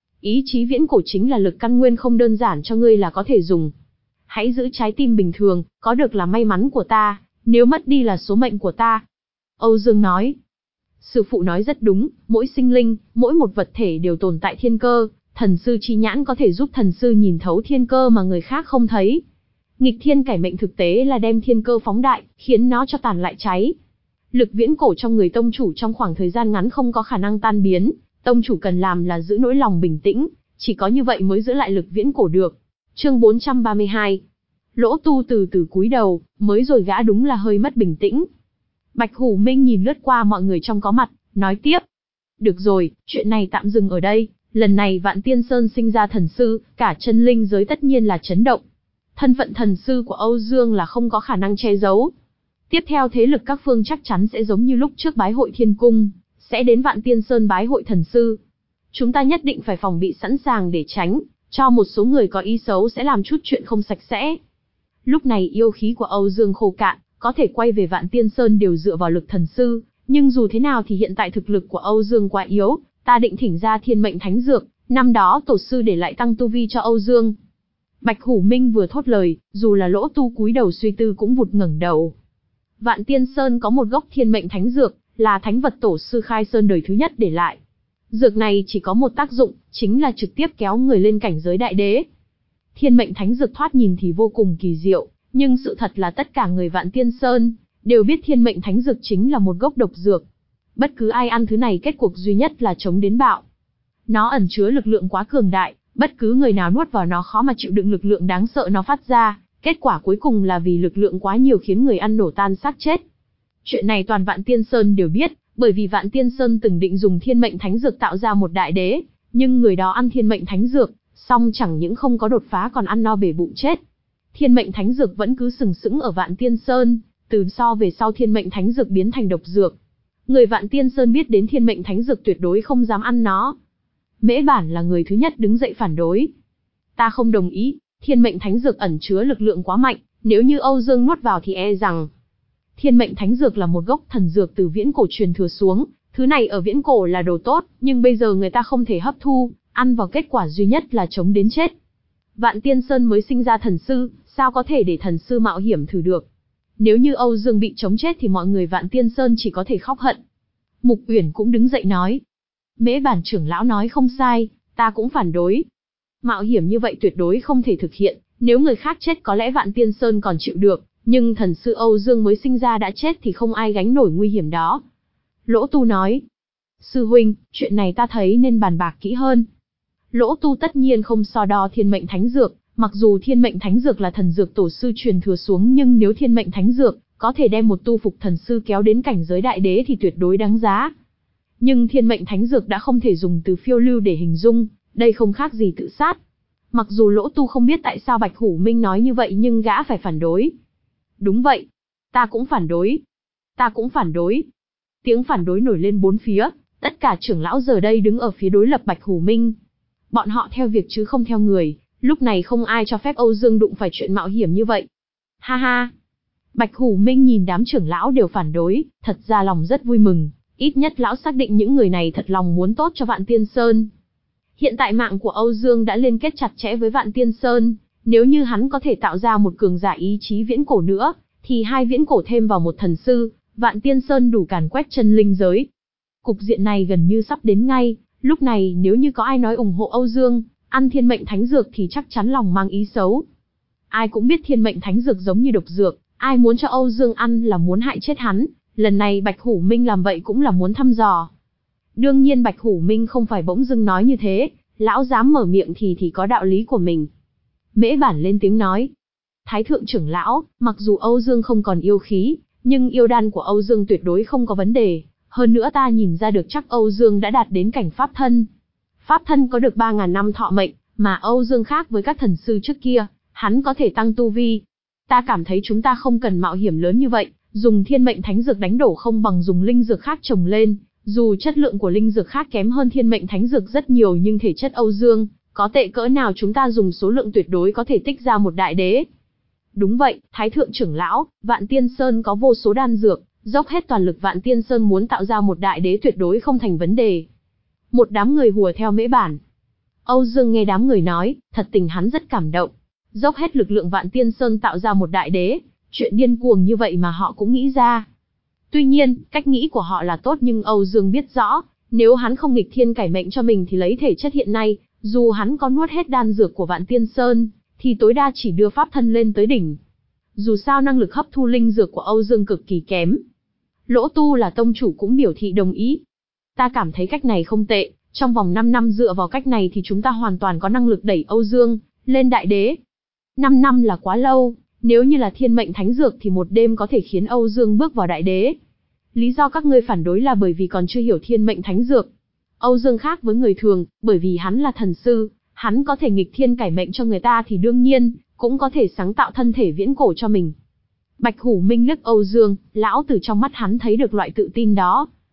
Ý chí viễn cổ chính là lực căn nguyên không đơn giản cho ngươi là có thể dùng. Hãy giữ trái tim bình thường, có được là may mắn của ta, nếu mất đi là số mệnh của ta. Âu Dương nói. Sư phụ nói rất đúng, mỗi sinh linh, mỗi một vật thể đều tồn tại thiên cơ, thần sư chi nhãn có thể giúp thần sư nhìn thấu thiên cơ mà người khác không thấy. Nghịch thiên cải mệnh thực tế là đem thiên cơ phóng đại, khiến nó cho tàn lại cháy. Lực viễn cổ trong người tông chủ trong khoảng thời gian ngắn không có khả năng tan biến, tông chủ cần làm là giữ nỗi lòng bình tĩnh, chỉ có như vậy mới giữ lại lực viễn cổ được. Chương bốn trăm ba mươi hai. Lỗ Tu từ từ cúi đầu, mới rồi gã đúng là hơi mất bình tĩnh. Bạch Hủ Minh nhìn lướt qua mọi người trong có mặt, nói tiếp. Được rồi, chuyện này tạm dừng ở đây, lần này Vạn Tiên Sơn sinh ra thần sư, cả chân linh giới tất nhiên là chấn động. Thân phận thần sư của Âu Dương là không có khả năng che giấu. Tiếp theo thế lực các phương chắc chắn sẽ giống như lúc trước bái hội thiên cung, sẽ đến Vạn Tiên Sơn bái hội thần sư. Chúng ta nhất định phải phòng bị sẵn sàng để tránh, cho một số người có ý xấu sẽ làm chút chuyện không sạch sẽ. Lúc này yêu khí của Âu Dương khô cạn, có thể quay về Vạn Tiên Sơn đều dựa vào lực thần sư, nhưng dù thế nào thì hiện tại thực lực của Âu Dương quá yếu, ta định thỉnh ra Thiên Mệnh Thánh Dược, năm đó tổ sư để lại tăng tu vi cho Âu Dương. Bạch Hủ Minh vừa thốt lời, dù là Lỗ Tu cúi đầu suy tư cũng vụt ngẩng đầu. Vạn Tiên Sơn có một gốc Thiên Mệnh Thánh Dược, là thánh vật tổ sư Khai Sơn đời thứ nhất để lại. Dược này chỉ có một tác dụng, chính là trực tiếp kéo người lên cảnh giới đại đế. Thiên Mệnh Thánh Dược thoạt nhìn thì vô cùng kỳ diệu, nhưng sự thật là tất cả người Vạn Tiên Sơn đều biết Thiên Mệnh Thánh Dược chính là một gốc độc dược. Bất cứ ai ăn thứ này kết cuộc duy nhất là chống đến bạo. Nó ẩn chứa lực lượng quá cường đại, bất cứ người nào nuốt vào nó khó mà chịu đựng lực lượng đáng sợ nó phát ra, kết quả cuối cùng là vì lực lượng quá nhiều khiến người ăn nổ tan xác chết. Chuyện này toàn Vạn Tiên Sơn đều biết, bởi vì Vạn Tiên Sơn từng định dùng Thiên Mệnh Thánh Dược tạo ra một đại đế, nhưng người đó ăn Thiên Mệnh Thánh Dược, xong chẳng những không có đột phá còn ăn no bể bụng chết. Thiên Mệnh Thánh Dược vẫn cứ sừng sững ở Vạn Tiên Sơn, từ so về sau Thiên Mệnh Thánh Dược biến thành độc dược. Người Vạn Tiên Sơn biết đến Thiên Mệnh Thánh Dược tuyệt đối không dám ăn nó. Mễ Bản là người thứ nhất đứng dậy phản đối. Ta không đồng ý, Thiên Mệnh Thánh Dược ẩn chứa lực lượng quá mạnh, nếu như Âu Dương nuốt vào thì e rằng. Thiên Mệnh Thánh Dược là một gốc thần dược từ viễn cổ truyền thừa xuống, thứ này ở viễn cổ là đồ tốt, nhưng bây giờ người ta không thể hấp thu, ăn vào kết quả duy nhất là chống đến chết. Vạn Tiên Sơn mới sinh ra thần sư, sao có thể để thần sư mạo hiểm thử được. Nếu như Âu Dương bị chống chết thì mọi người Vạn Tiên Sơn chỉ có thể khóc hận. Mục Uyển cũng đứng dậy nói. Mễ Bản trưởng lão nói không sai, ta cũng phản đối. Mạo hiểm như vậy tuyệt đối không thể thực hiện, nếu người khác chết có lẽ Vạn Tiên Sơn còn chịu được, nhưng thần sư Âu Dương mới sinh ra đã chết thì không ai gánh nổi nguy hiểm đó. Lỗ Tu nói. Sư huynh, chuyện này ta thấy nên bàn bạc kỹ hơn. Lỗ Tu tất nhiên không so đo Thiên Mệnh Thánh Dược, mặc dù Thiên Mệnh Thánh Dược là thần dược tổ sư truyền thừa xuống nhưng nếu Thiên Mệnh Thánh Dược có thể đem một tu phục thần sư kéo đến cảnh giới đại đế thì tuyệt đối đáng giá. Nhưng Thiên Mệnh Thánh Dược đã không thể dùng từ phiêu lưu để hình dung, đây không khác gì tự sát. Mặc dù Lỗ Tu không biết tại sao Bạch Hủ Minh nói như vậy nhưng gã phải phản đối. Đúng vậy, ta cũng phản đối. Ta cũng phản đối. Tiếng phản đối nổi lên bốn phía, tất cả trưởng lão giờ đây đứng ở phía đối lập Bạch Hủ Minh. Bọn họ theo việc chứ không theo người, lúc này không ai cho phép Âu Dương đụng phải chuyện mạo hiểm như vậy. Ha ha. Bạch Hủ Minh nhìn đám trưởng lão đều phản đối, thật ra lòng rất vui mừng, ít nhất lão xác định những người này thật lòng muốn tốt cho Vạn Tiên Sơn. Hiện tại mạng của Âu Dương đã liên kết chặt chẽ với Vạn Tiên Sơn, nếu như hắn có thể tạo ra một cường giả ý chí viễn cổ nữa, thì hai viễn cổ thêm vào một thần sư, Vạn Tiên Sơn đủ càn quét chân linh giới. Cục diện này gần như sắp đến ngay, lúc này nếu như có ai nói ủng hộ Âu Dương, ăn Thiên Mệnh Thánh Dược thì chắc chắn lòng mang ý xấu. Ai cũng biết Thiên Mệnh Thánh Dược giống như độc dược, ai muốn cho Âu Dương ăn là muốn hại chết hắn, lần này Bạch Hủ Minh làm vậy cũng là muốn thăm dò. Đương nhiên Bạch Hủ Minh không phải bỗng dưng nói như thế, lão dám mở miệng thì thì có đạo lý của mình. Mễ Bản lên tiếng nói. Thái thượng trưởng lão, mặc dù Âu Dương không còn yêu khí, nhưng yêu đan của Âu Dương tuyệt đối không có vấn đề, hơn nữa ta nhìn ra được chắc Âu Dương đã đạt đến cảnh pháp thân. Pháp thân có được ba ngàn năm thọ mệnh, mà Âu Dương khác với các thần sư trước kia, hắn có thể tăng tu vi. Ta cảm thấy chúng ta không cần mạo hiểm lớn như vậy, dùng Thiên Mệnh Thánh Dược đánh đổ không bằng dùng linh dược khác trồng lên, dù chất lượng của linh dược khác kém hơn Thiên Mệnh Thánh Dược rất nhiều nhưng thể chất Âu Dương có tệ cỡ nào chúng ta dùng số lượng tuyệt đối có thể tích ra một đại đế. Đúng vậy, Thái thượng trưởng lão, Vạn Tiên Sơn có vô số đan dược, dốc hết toàn lực Vạn Tiên Sơn muốn tạo ra một đại đế tuyệt đối không thành vấn đề. Một đám người hùa theo Mễ Bản. Âu Dương nghe đám người nói, thật tình hắn rất cảm động. Dốc hết lực lượng Vạn Tiên Sơn tạo ra một đại đế, chuyện điên cuồng như vậy mà họ cũng nghĩ ra. Tuy nhiên, cách nghĩ của họ là tốt nhưng Âu Dương biết rõ, nếu hắn không nghịch thiên cải mệnh cho mình thì lấy thể chất hiện nay, dù hắn có nuốt hết đan dược của Vạn Tiên Sơn, thì tối đa chỉ đưa pháp thân lên tới đỉnh. Dù sao năng lực hấp thu linh dược của Âu Dương cực kỳ kém. Lỗ Tu là tông chủ cũng biểu thị đồng ý. Ta cảm thấy cách này không tệ, trong vòng năm năm dựa vào cách này thì chúng ta hoàn toàn có năng lực đẩy Âu Dương lên đại đế. năm năm là quá lâu, nếu như là Thiên Mệnh Thánh Dược thì một đêm có thể khiến Âu Dương bước vào đại đế. Lý do các ngươi phản đối là bởi vì còn chưa hiểu Thiên Mệnh Thánh Dược. Âu Dương khác với người thường, bởi vì hắn là thần sư, hắn có thể nghịch thiên cải mệnh cho người ta thì đương nhiên, cũng có thể sáng tạo thân thể viễn cổ cho mình. Bạch Hủ Minh liếc Âu Dương, lão từ trong mắt hắn thấy được loại tự tin đó.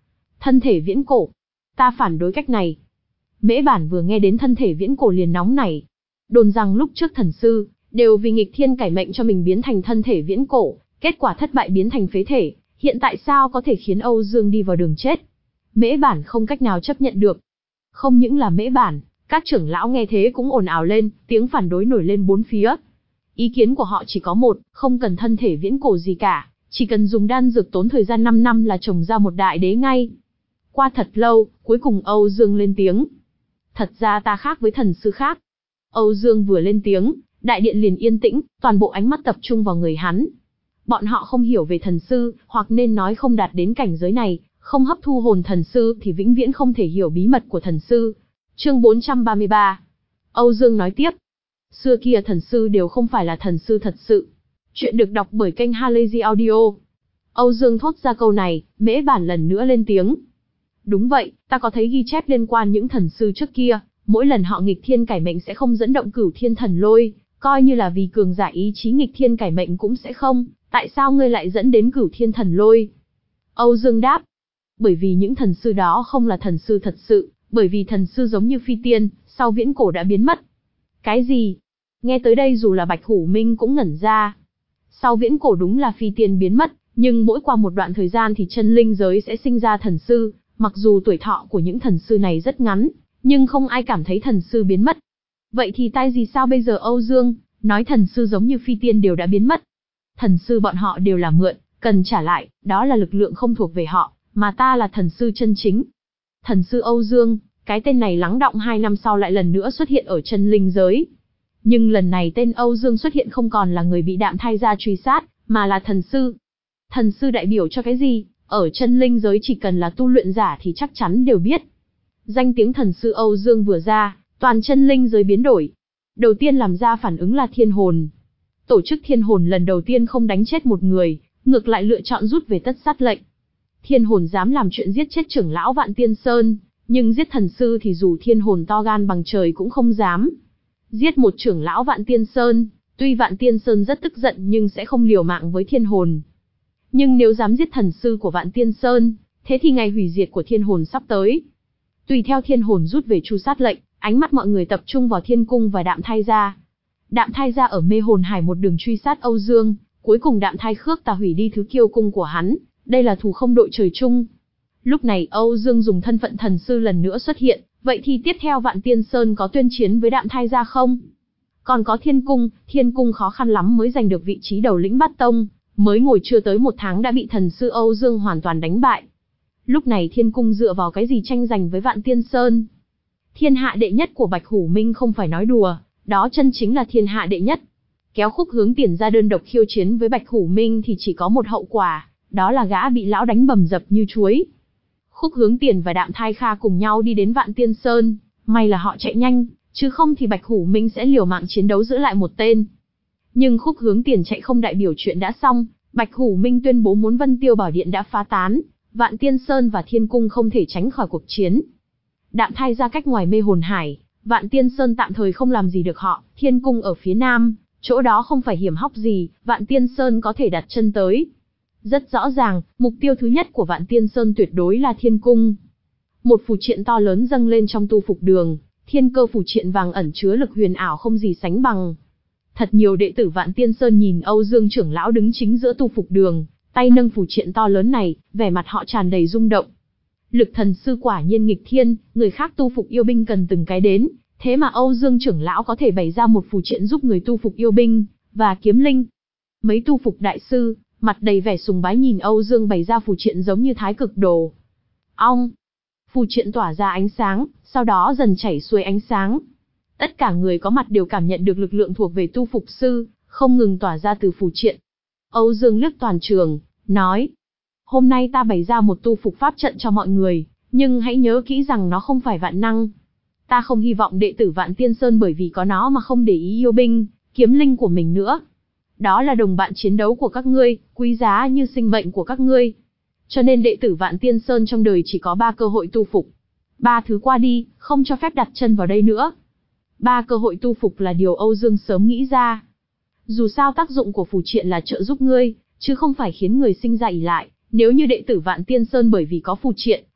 Thân thể viễn cổ. Ta phản đối cách này. Mễ Bản vừa nghe đến thân thể viễn cổ liền nóng nảy. Đồn rằng lúc trước thần sư, đều vì nghịch thiên cải mệnh cho mình biến thành thân thể viễn cổ, kết quả thất bại biến thành phế thể, hiện tại sao có thể khiến Âu Dương đi vào đường chết. Mễ Bản không cách nào chấp nhận được. Không những là Mễ Bản, các trưởng lão nghe thế cũng ồn ào lên, tiếng phản đối nổi lên bốn phía. Ý kiến của họ chỉ có một, không cần thân thể viễn cổ gì cả, chỉ cần dùng đan dược tốn thời gian năm năm là trồng ra một đại đế ngay. Qua thật lâu, cuối cùng Âu Dương lên tiếng. Thật ra ta khác với thần sư khác. Âu Dương vừa lên tiếng, đại điện liền yên tĩnh, toàn bộ ánh mắt tập trung vào người hắn. Bọn họ không hiểu về thần sư, hoặc nên nói không đạt đến cảnh giới này, không hấp thu hồn thần sư thì vĩnh viễn không thể hiểu bí mật của thần sư. Chương bốn trăm ba mươi ba. Âu Dương nói tiếp. Xưa kia thần sư đều không phải là thần sư thật sự. Chuyện được đọc bởi kênh Halazy Audio. Âu Dương thốt ra câu này, Mễ Bản lần nữa lên tiếng. Đúng vậy, ta có thấy ghi chép liên quan những thần sư trước kia, mỗi lần họ nghịch thiên cải mệnh sẽ không dẫn động cửu thiên thần lôi, coi như là vì cường giả ý chí nghịch thiên cải mệnh cũng sẽ không, tại sao ngươi lại dẫn đến cửu thiên thần lôi? Âu Dương đáp. Bởi vì những thần sư đó không là thần sư thật sự, bởi vì thần sư giống như phi tiên, sau viễn cổ đã biến mất. Cái gì? Nghe tới đây dù là Bạch Hủ Minh cũng ngẩn ra. Sau viễn cổ đúng là phi tiên biến mất, nhưng mỗi qua một đoạn thời gian thì chân linh giới sẽ sinh ra thần sư, mặc dù tuổi thọ của những thần sư này rất ngắn, nhưng không ai cảm thấy thần sư biến mất. Vậy thì tai gì sao bây giờ Âu Dương, nói thần sư giống như phi tiên đều đã biến mất. Thần sư bọn họ đều là mượn, cần trả lại, đó là lực lượng không thuộc về họ, mà ta là thần sư chân chính. Thần sư Âu Dương, cái tên này lắng đọng hai năm sau lại lần nữa xuất hiện ở chân linh giới. Nhưng lần này tên Âu Dương xuất hiện không còn là người bị Đạm Thai gia truy sát, mà là thần sư. Thần sư đại biểu cho cái gì? Ở chân linh giới chỉ cần là tu luyện giả thì chắc chắn đều biết. Danh tiếng thần sư Âu Dương vừa ra, toàn chân linh giới biến đổi. Đầu tiên làm ra phản ứng là thiên hồn. Tổ chức thiên hồn lần đầu tiên không đánh chết một người, ngược lại lựa chọn rút về tất sát lệnh. Thiên hồn dám làm chuyện giết chết trưởng lão Vạn Tiên Sơn, nhưng giết thần sư thì dù thiên hồn to gan bằng trời cũng không dám. Giết một trưởng lão Vạn Tiên Sơn, tuy Vạn Tiên Sơn rất tức giận nhưng sẽ không liều mạng với thiên hồn. Nhưng nếu dám giết thần sư của Vạn Tiên Sơn, thế thì ngày hủy diệt của thiên hồn sắp tới. Tùy theo thiên hồn rút về tru sát lệnh, ánh mắt mọi người tập trung vào Thiên Cung và Đạm Thai gia. Đạm Thai gia ở Mê Hồn Hải một đường truy sát Âu Dương, cuối cùng Đạm Thai Khước ta hủy đi thứ kiêu cung của hắn, đây là thù không đội trời chung. Lúc này Âu Dương dùng thân phận thần sư lần nữa xuất hiện, vậy thì tiếp theo Vạn Tiên Sơn có tuyên chiến với Đạm Thai gia không? Còn có Thiên Cung, Thiên Cung khó khăn lắm mới giành được vị trí đầu lĩnh Bát Tông, mới ngồi chưa tới một tháng đã bị thần sư Âu Dương hoàn toàn đánh bại. Lúc này Thiên Cung dựa vào cái gì tranh giành với Vạn Tiên Sơn? Thiên hạ đệ nhất của Bạch Hủ Minh không phải nói đùa, đó chân chính là thiên hạ đệ nhất. Kéo Khúc Hướng Tiền ra đơn độc khiêu chiến với Bạch Hủ Minh thì chỉ có một hậu quả, đó là gã bị lão đánh bầm dập như chuối. Khúc Hướng Tiền và Đạm Thai Kha cùng nhau đi đến Vạn Tiên Sơn, may là họ chạy nhanh, chứ không thì Bạch Hủ Minh sẽ liều mạng chiến đấu giữ lại một tên. Nhưng Khúc Hướng Tiền chạy không đại biểu chuyện đã xong, Bạch Hủ Minh tuyên bố muốn Vân Tiêu Bảo Điện đã phá tán, Vạn Tiên Sơn và Thiên Cung không thể tránh khỏi cuộc chiến. Đạm Thai ra cách ngoài Mê Hồn Hải, Vạn Tiên Sơn tạm thời không làm gì được họ, Thiên Cung ở phía nam, chỗ đó không phải hiểm hóc gì, Vạn Tiên Sơn có thể đặt chân tới. Rất rõ ràng, mục tiêu thứ nhất của Vạn Tiên Sơn tuyệt đối là Thiên Cung. Một phù triện to lớn dâng lên trong tu phục đường, thiên cơ phù triện vàng ẩn chứa lực huyền ảo không gì sánh bằng. Thật nhiều đệ tử Vạn Tiên Sơn nhìn Âu Dương trưởng lão đứng chính giữa tu phục đường, tay nâng phù triện to lớn này, vẻ mặt họ tràn đầy rung động. Lực thần sư quả nhiên nghịch thiên, người khác tu phục yêu binh cần từng cái đến, thế mà Âu Dương trưởng lão có thể bày ra một phù triện giúp người tu phục yêu binh và kiếm linh. Mấy tu phục đại sư, mặt đầy vẻ sùng bái nhìn Âu Dương bày ra phù triện giống như thái cực đồ. Ong! Phù triện tỏa ra ánh sáng, sau đó dần chảy xuôi ánh sáng. Tất cả người có mặt đều cảm nhận được lực lượng thuộc về tu phục sư, không ngừng tỏa ra từ phù triện. Âu Dương liếc toàn trường, nói: Hôm nay ta bày ra một tu phục pháp trận cho mọi người, nhưng hãy nhớ kỹ rằng nó không phải vạn năng. Ta không hy vọng đệ tử Vạn Tiên Sơn bởi vì có nó mà không để ý yêu binh, kiếm linh của mình nữa. Đó là đồng bạn chiến đấu của các ngươi, quý giá như sinh mệnh của các ngươi. Cho nên đệ tử Vạn Tiên Sơn trong đời chỉ có ba cơ hội tu phục. Ba thứ qua đi, không cho phép đặt chân vào đây nữa. Ba cơ hội tu phục là điều Âu Dương sớm nghĩ ra. Dù sao tác dụng của phù triện là trợ giúp ngươi, chứ không phải khiến người sinh ra ỷ lại. Nếu như đệ tử Vạn Tiên Sơn bởi vì có phù triện,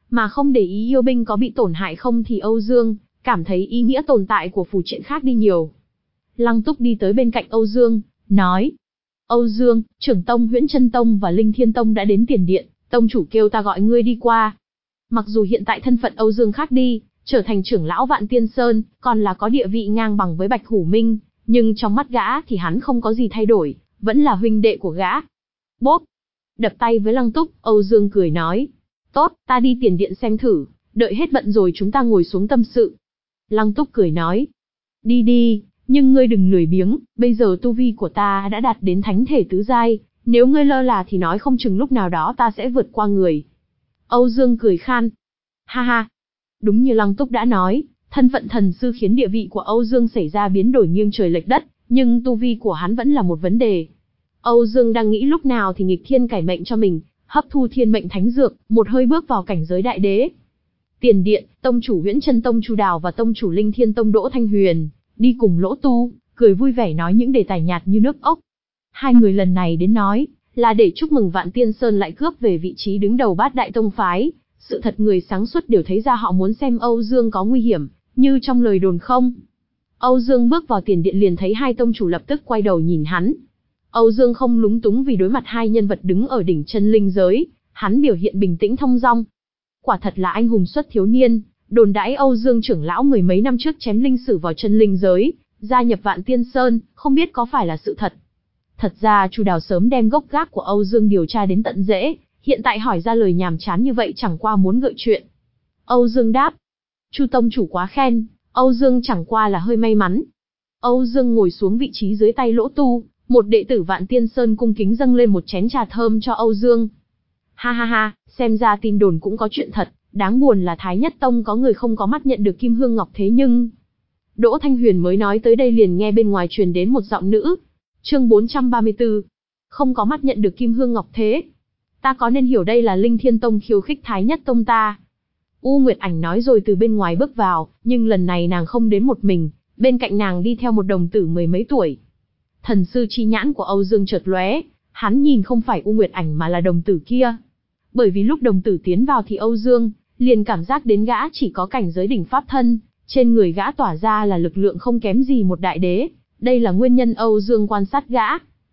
mà không để ý yêu binh có bị tổn hại không thì Âu Dương cảm thấy ý nghĩa tồn tại của phù triện khác đi nhiều. Lăng Túc đi tới bên cạnh Âu Dương, nói: Âu Dương, trưởng tông Huyễn Chân Tông và Linh Thiên Tông đã đến tiền điện, tông chủ kêu ta gọi ngươi đi qua. Mặc dù hiện tại thân phận Âu Dương khác đi, trở thành trưởng lão Vạn Tiên Sơn, còn là có địa vị ngang bằng với Bạch Hủ Minh, nhưng trong mắt gã thì hắn không có gì thay đổi, vẫn là huynh đệ của gã. Bốp! Đập tay với Lăng Túc, Âu Dương cười nói: Tốt, ta đi tiền điện xem thử, đợi hết bận rồi chúng ta ngồi xuống tâm sự. Lăng Túc cười nói: Đi đi, nhưng ngươi đừng lười biếng, bây giờ tu vi của ta đã đạt đến thánh thể tứ giai, nếu ngươi lơ là thì nói không chừng lúc nào đó ta sẽ vượt qua người. Âu Dương cười khan: Ha ha! Đúng như Lăng Túc đã nói, thân phận thần sư khiến địa vị của Âu Dương xảy ra biến đổi nghiêng trời lệch đất, nhưng tu vi của hắn vẫn là một vấn đề. Âu Dương đang nghĩ lúc nào thì nghịch thiên cải mệnh cho mình, hấp thu thiên mệnh thánh dược, một hơi bước vào cảnh giới đại đế. Tiền điện, tông chủ Huyễn Chân Tông Chu Đào và tông chủ Linh Thiên Tông Đỗ Thanh Huyền đi cùng Lỗ Tu, cười vui vẻ nói những đề tài nhạt như nước ốc. Hai người lần này đến nói là để chúc mừng Vạn Tiên Sơn lại cướp về vị trí đứng đầu bát đại tông phái. Sự thật người sáng suốt đều thấy ra họ muốn xem Âu Dương có nguy hiểm, như trong lời đồn không. Âu Dương bước vào tiền điện liền thấy hai tông chủ lập tức quay đầu nhìn hắn. Âu Dương không lúng túng vì đối mặt hai nhân vật đứng ở đỉnh chân linh giới, hắn biểu hiện bình tĩnh thong dong. Quả thật là anh hùng xuất thiếu niên, đồn đãi Âu Dương trưởng lão mười mấy năm trước chém linh sử vào chân linh giới, gia nhập Vạn Tiên Sơn, không biết có phải là sự thật. Thật ra Chu Đào sớm đem gốc gác của Âu Dương điều tra đến tận rễ, hiện tại hỏi ra lời nhàm chán như vậy chẳng qua muốn gợi chuyện. Âu Dương đáp: Chu tông chủ quá khen, Âu Dương chẳng qua là hơi may mắn. Âu Dương ngồi xuống vị trí dưới tay Lỗ Tu, một đệ tử Vạn Tiên Sơn cung kính dâng lên một chén trà thơm cho Âu Dương. Ha ha ha, xem ra tin đồn cũng có chuyện thật, đáng buồn là Thái Nhất Tông có người không có mắt nhận được Kim Hương Ngọc thế nhưng... Đỗ Thanh Huyền mới nói tới đây liền nghe bên ngoài truyền đến một giọng nữ. Chương bốn trăm ba mươi tư. Không có mắt nhận được Kim Hương Ngọc thế. Ta có nên hiểu đây là Linh Thiên Tông khiêu khích Thái Nhất Tông ta? U Nguyệt Ảnh nói rồi từ bên ngoài bước vào, nhưng lần này nàng không đến một mình, bên cạnh nàng đi theo một đồng tử mười mấy tuổi. Thần sư chi nhãn của Âu Dương chợt lóe, hắn nhìn không phải U Nguyệt Ảnh mà là đồng tử kia. Bởi vì lúc đồng tử tiến vào thì Âu Dương liền cảm giác đến gã chỉ có cảnh giới đỉnh pháp thân, trên người gã tỏa ra là lực lượng không kém gì một đại đế, đây là nguyên nhân Âu Dương quan sát gã.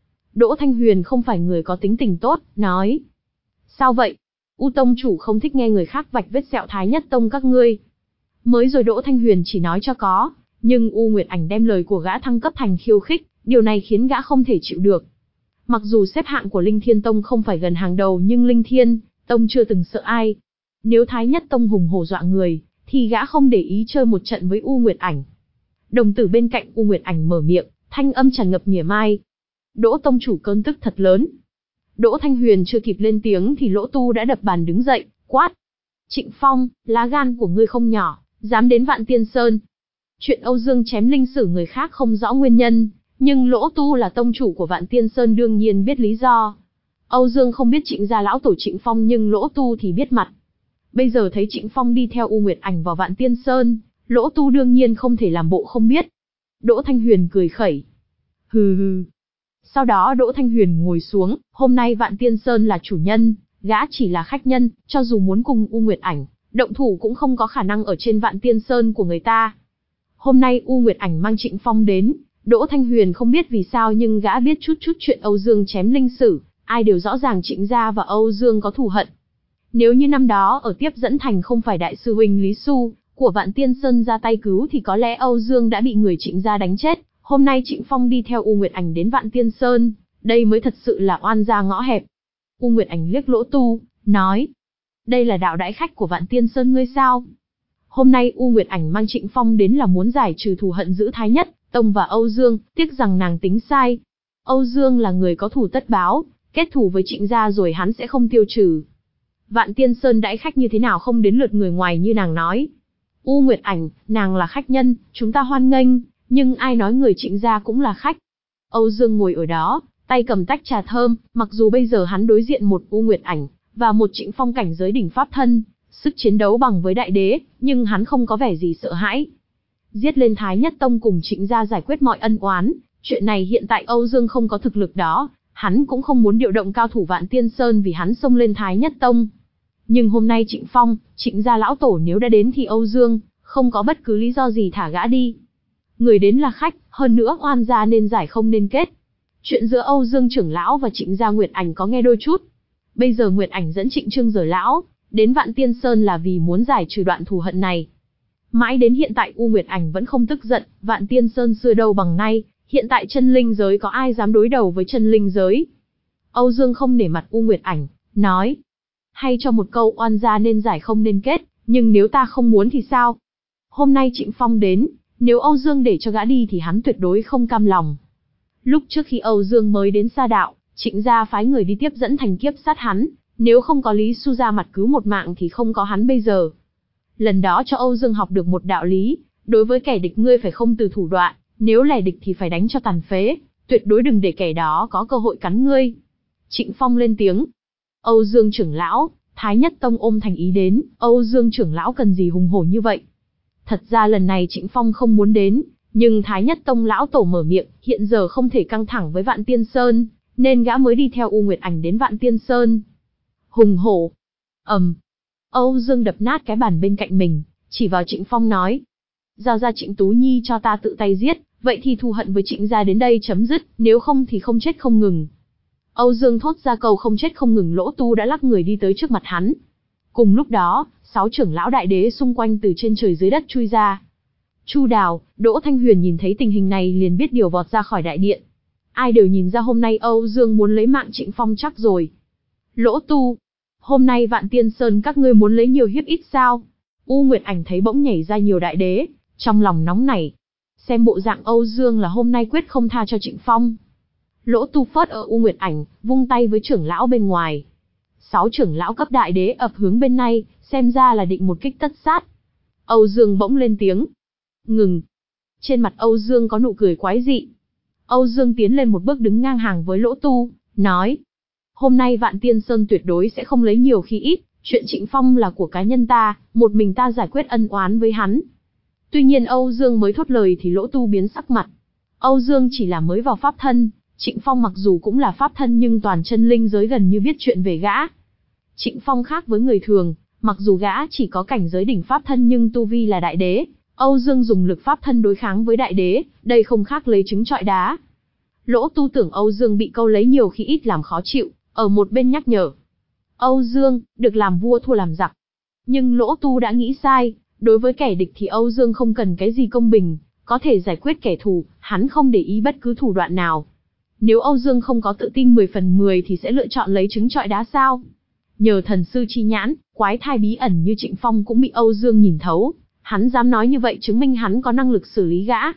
Đỗ Thanh Huyền không phải người có tính tình tốt, nói: Sao vậy? U tông chủ không thích nghe người khác vạch vết sẹo Thái Nhất Tông các ngươi. Mới rồi Đỗ Thanh Huyền chỉ nói cho có, nhưng U Nguyệt Ảnh đem lời của gã thăng cấp thành khiêu khích, điều này khiến gã không thể chịu được. Mặc dù xếp hạng của Linh Thiên Tông không phải gần hàng đầu nhưng Linh Thiên Tông chưa từng sợ ai. Nếu Thái Nhất Tông hùng hổ dọa người, thì gã không để ý chơi một trận với U Nguyệt Ảnh. Đồng tử bên cạnh U Nguyệt Ảnh mở miệng, thanh âm tràn ngập mỉa mai. Đỗ tông chủ cơn tức thật lớn. Đỗ Thanh Huyền chưa kịp lên tiếng thì Lỗ Tu đã đập bàn đứng dậy, quát: Trịnh Phong, lá gan của ngươi không nhỏ, dám đến Vạn Tiên Sơn. Chuyện Âu Dương chém linh sử người khác không rõ nguyên nhân, nhưng Lỗ Tu là tông chủ của Vạn Tiên Sơn đương nhiên biết lý do. Âu Dương không biết Trịnh gia lão tổ Trịnh Phong nhưng Lỗ Tu thì biết mặt. Bây giờ thấy Trịnh Phong đi theo U Nguyệt Ảnh vào Vạn Tiên Sơn, Lỗ Tu đương nhiên không thể làm bộ không biết. Đỗ Thanh Huyền cười khẩy: Hừ hừ. Sau đó Đỗ Thanh Huyền ngồi xuống, hôm nay Vạn Tiên Sơn là chủ nhân, gã chỉ là khách nhân, cho dù muốn cùng U Nguyệt Ảnh động thủ cũng không có khả năng ở trên Vạn Tiên Sơn của người ta. Hôm nay U Nguyệt Ảnh mang Trịnh Phong đến, Đỗ Thanh Huyền không biết vì sao nhưng gã biết chút chút chuyện Âu Dương chém linh sử, ai đều rõ ràng Trịnh gia và Âu Dương có thù hận. Nếu như năm đó ở Tiếp Dẫn Thành không phải đại sư huynh Lý Xu của Vạn Tiên Sơn ra tay cứu thì có lẽ Âu Dương đã bị người Trịnh gia đánh chết. Hôm nay Trịnh Phong đi theo U Nguyệt Ảnh đến Vạn Tiên Sơn, đây mới thật sự là oan gia ngõ hẹp. U Nguyệt Ảnh liếc Lỗ Tu, nói: Đây là đạo đãi khách của Vạn Tiên Sơn ngươi sao? Hôm nay U Nguyệt Ảnh mang Trịnh Phong đến là muốn giải trừ thù hận giữa Thái Nhất Tông và Âu Dương, tiếc rằng nàng tính sai. Âu Dương là người có thù tất báo, kết thù với Trịnh gia rồi hắn sẽ không tiêu trừ. Vạn Tiên Sơn đãi khách như thế nào không đến lượt người ngoài như nàng nói. U Nguyệt Ảnh, nàng là khách nhân, chúng ta hoan nghênh, nhưng ai nói người Trịnh gia cũng là khách. Âu Dương ngồi ở đó, tay cầm tách trà thơm, mặc dù bây giờ hắn đối diện một U Nguyệt Ảnh và một Trịnh Phong cảnh giới đỉnh pháp thân, sức chiến đấu bằng với đại đế, nhưng hắn không có vẻ gì sợ hãi. Giết lên Thái Nhất Tông cùng Trịnh gia giải quyết mọi ân oán, chuyện này hiện tại Âu Dương không có thực lực đó, hắn cũng không muốn điều động cao thủ Vạn Tiên Sơn vì hắn xông lên Thái Nhất Tông. Nhưng hôm nay Trịnh Phong, Trịnh gia lão tổ nếu đã đến thì Âu Dương, không có bất cứ lý do gì thả gã đi. Người đến là khách, hơn nữa oan gia nên giải không nên kết. Chuyện giữa Âu Dương trưởng lão và Trịnh gia Nguyệt Ảnh có nghe đôi chút. Bây giờ Nguyệt Ảnh dẫn Trịnh Trương Giở lão đến Vạn Tiên Sơn là vì muốn giải trừ đoạn thù hận này. Mãi đến hiện tại U Nguyệt Ảnh vẫn không tức giận, Vạn Tiên Sơn xưa đâu bằng nay, hiện tại chân linh giới có ai dám đối đầu với chân linh giới. Âu Dương không nể mặt U Nguyệt Ảnh, nói: hay cho một câu oan gia nên giải không nên kết, nhưng nếu ta không muốn thì sao? Hôm nay Trịnh Phong đến, nếu Âu Dương để cho gã đi thì hắn tuyệt đối không cam lòng. Lúc trước khi Âu Dương mới đến Sa Đạo, Trịnh gia phái người đi tiếp dẫn thành kiếp sát hắn, nếu không có Lý Xu ra mặt cứu một mạng thì không có hắn bây giờ. Lần đó cho Âu Dương học được một đạo lý, đối với kẻ địch ngươi phải không từ thủ đoạn, nếu lẻ địch thì phải đánh cho tàn phế, tuyệt đối đừng để kẻ đó có cơ hội cắn ngươi. Trịnh Phong lên tiếng: Âu Dương trưởng lão, Thái Nhất Tông ôm thành ý đến, Âu Dương trưởng lão cần gì hùng hổ như vậy? Thật ra lần này Trịnh Phong không muốn đến, nhưng Thái Nhất Tông lão tổ mở miệng, hiện giờ không thể căng thẳng với Vạn Tiên Sơn, nên gã mới đi theo U Nguyệt Ảnh đến Vạn Tiên Sơn. Hùng hổ. Ầm. Um. Âu Dương đập nát cái bàn bên cạnh mình, chỉ vào Trịnh Phong nói: giao ra Trịnh Tú Nhi cho ta tự tay giết, vậy thì thù hận với Trịnh gia đến đây chấm dứt, nếu không thì không chết không ngừng. Âu Dương thốt ra câu không chết không ngừng, Lỗ Tu đã lắc người đi tới trước mặt hắn. Cùng lúc đó, sáu trưởng lão đại đế xung quanh từ trên trời dưới đất chui ra. Chu Đào, Đỗ Thanh Huyền nhìn thấy tình hình này liền biết điều vọt ra khỏi đại điện. Ai đều nhìn ra hôm nay Âu Dương muốn lấy mạng Trịnh Phong chắc rồi. Lỗ Tu, hôm nay Vạn Tiên Sơn các ngươi muốn lấy nhiều hiếp ít sao? U Nguyệt Ảnh thấy bỗng nhảy ra nhiều đại đế, trong lòng nóng nảy. Xem bộ dạng Âu Dương là hôm nay quyết không tha cho Trịnh Phong. Lỗ Tu phớt ở U Nguyệt Ảnh, vung tay với trưởng lão bên ngoài. Sáu trưởng lão cấp đại đế ập hướng bên này, xem ra là định một kích tất sát. Âu Dương bỗng lên tiếng: ngừng. Trên mặt Âu Dương có nụ cười quái dị. Âu Dương tiến lên một bước đứng ngang hàng với Lỗ Tu, nói: hôm nay Vạn Tiên Sơn tuyệt đối sẽ không lấy nhiều khi ít, chuyện Trịnh Phong là của cá nhân ta, một mình ta giải quyết ân oán với hắn. Tuy nhiên Âu Dương mới thốt lời thì Lỗ Tu biến sắc mặt. Âu Dương chỉ là mới vào pháp thân, Trịnh Phong mặc dù cũng là pháp thân nhưng toàn chân linh giới gần như biết chuyện về gã. Trịnh Phong khác với người thường, mặc dù gã chỉ có cảnh giới đỉnh pháp thân nhưng tu vi là đại đế. Âu Dương dùng lực pháp thân đối kháng với đại đế, đây không khác lấy trứng trọi đá. Lỗ Tu tưởng Âu Dương bị câu lấy nhiều khi ít làm khó chịu, ở một bên nhắc nhở: Âu Dương, được làm vua thua làm giặc. Nhưng Lỗ Tu đã nghĩ sai, đối với kẻ địch thì Âu Dương không cần cái gì công bình, có thể giải quyết kẻ thù, hắn không để ý bất cứ thủ đoạn nào. Nếu Âu Dương không có tự tin mười phần mười thì sẽ lựa chọn lấy trứng trọi đá sao? Nhờ thần sư chi nhãn, quái thai bí ẩn như Trịnh Phong cũng bị Âu Dương nhìn thấu, hắn dám nói như vậy chứng minh hắn có năng lực xử lý gã.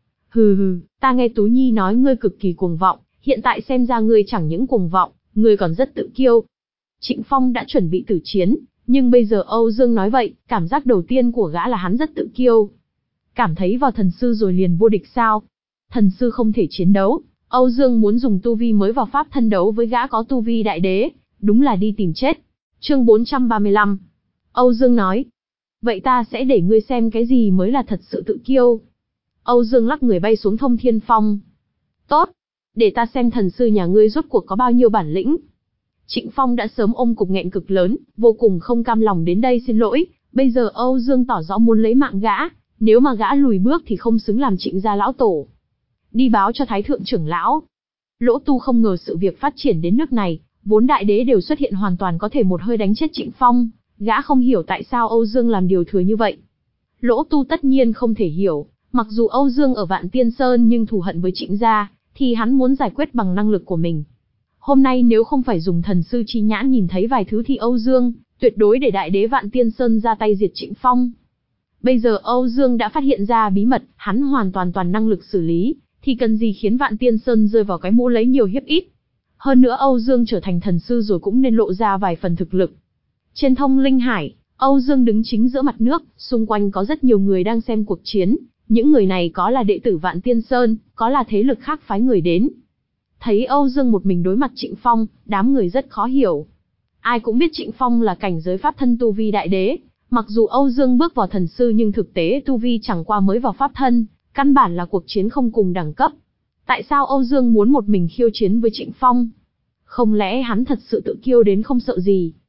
Hừ hừ, ta nghe Tú Nhi nói ngươi cực kỳ cuồng vọng, hiện tại xem ra ngươi chẳng những cuồng vọng, ngươi còn rất tự kiêu. Trịnh Phong đã chuẩn bị tử chiến, nhưng bây giờ Âu Dương nói vậy, cảm giác đầu tiên của gã là hắn rất tự kiêu. Cảm thấy vào thần sư rồi liền vô địch sao? Thần sư không thể chiến đấu, Âu Dương muốn dùng tu vi mới vào pháp thân đấu với gã có tu vi đại đế, đúng là đi tìm chết. Chương bốn trăm ba mươi lăm. Âu Dương nói: vậy ta sẽ để ngươi xem cái gì mới là thật sự tự kiêu. Âu Dương lắc người bay xuống Thông Thiên Phong. Tốt, để ta xem thần sư nhà ngươi rốt cuộc có bao nhiêu bản lĩnh. Trịnh Phong đã sớm ôm cục nghẹn cực lớn, vô cùng không cam lòng đến đây xin lỗi, bây giờ Âu Dương tỏ rõ muốn lấy mạng gã, nếu mà gã lùi bước thì không xứng làm Trịnh gia lão tổ. Đi báo cho Thái thượng trưởng lão. Lỗ Tu không ngờ sự việc phát triển đến nước này, vốn đại đế đều xuất hiện hoàn toàn có thể một hơi đánh chết Trịnh Phong, gã không hiểu tại sao Âu Dương làm điều thừa như vậy. Lỗ Tu tất nhiên không thể hiểu, mặc dù Âu Dương ở Vạn Tiên Sơn nhưng thù hận với Trịnh gia, thì hắn muốn giải quyết bằng năng lực của mình. Hôm nay nếu không phải dùng thần sư chi nhãn nhìn thấy vài thứ thì Âu Dương tuyệt đối để đại đế Vạn Tiên Sơn ra tay diệt Trịnh Phong. Bây giờ Âu Dương đã phát hiện ra bí mật, hắn hoàn toàn toàn năng lực xử lý, thì cần gì khiến Vạn Tiên Sơn rơi vào cái mũ lấy nhiều hiếp ít. Hơn nữa Âu Dương trở thành thần sư rồi cũng nên lộ ra vài phần thực lực. Trên Thông Linh Hải, Âu Dương đứng chính giữa mặt nước, xung quanh có rất nhiều người đang xem cuộc chiến, những người này có là đệ tử Vạn Tiên Sơn, có là thế lực khác phái người đến. Thấy Âu Dương một mình đối mặt Trịnh Phong, đám người rất khó hiểu. Ai cũng biết Trịnh Phong là cảnh giới pháp thân tu vi đại đế, mặc dù Âu Dương bước vào thần sư nhưng thực tế tu vi chẳng qua mới vào pháp thân, căn bản là cuộc chiến không cùng đẳng cấp. Tại sao Âu Dương muốn một mình khiêu chiến với Trịnh Phong? Không lẽ hắn thật sự tự kiêu đến không sợ gì?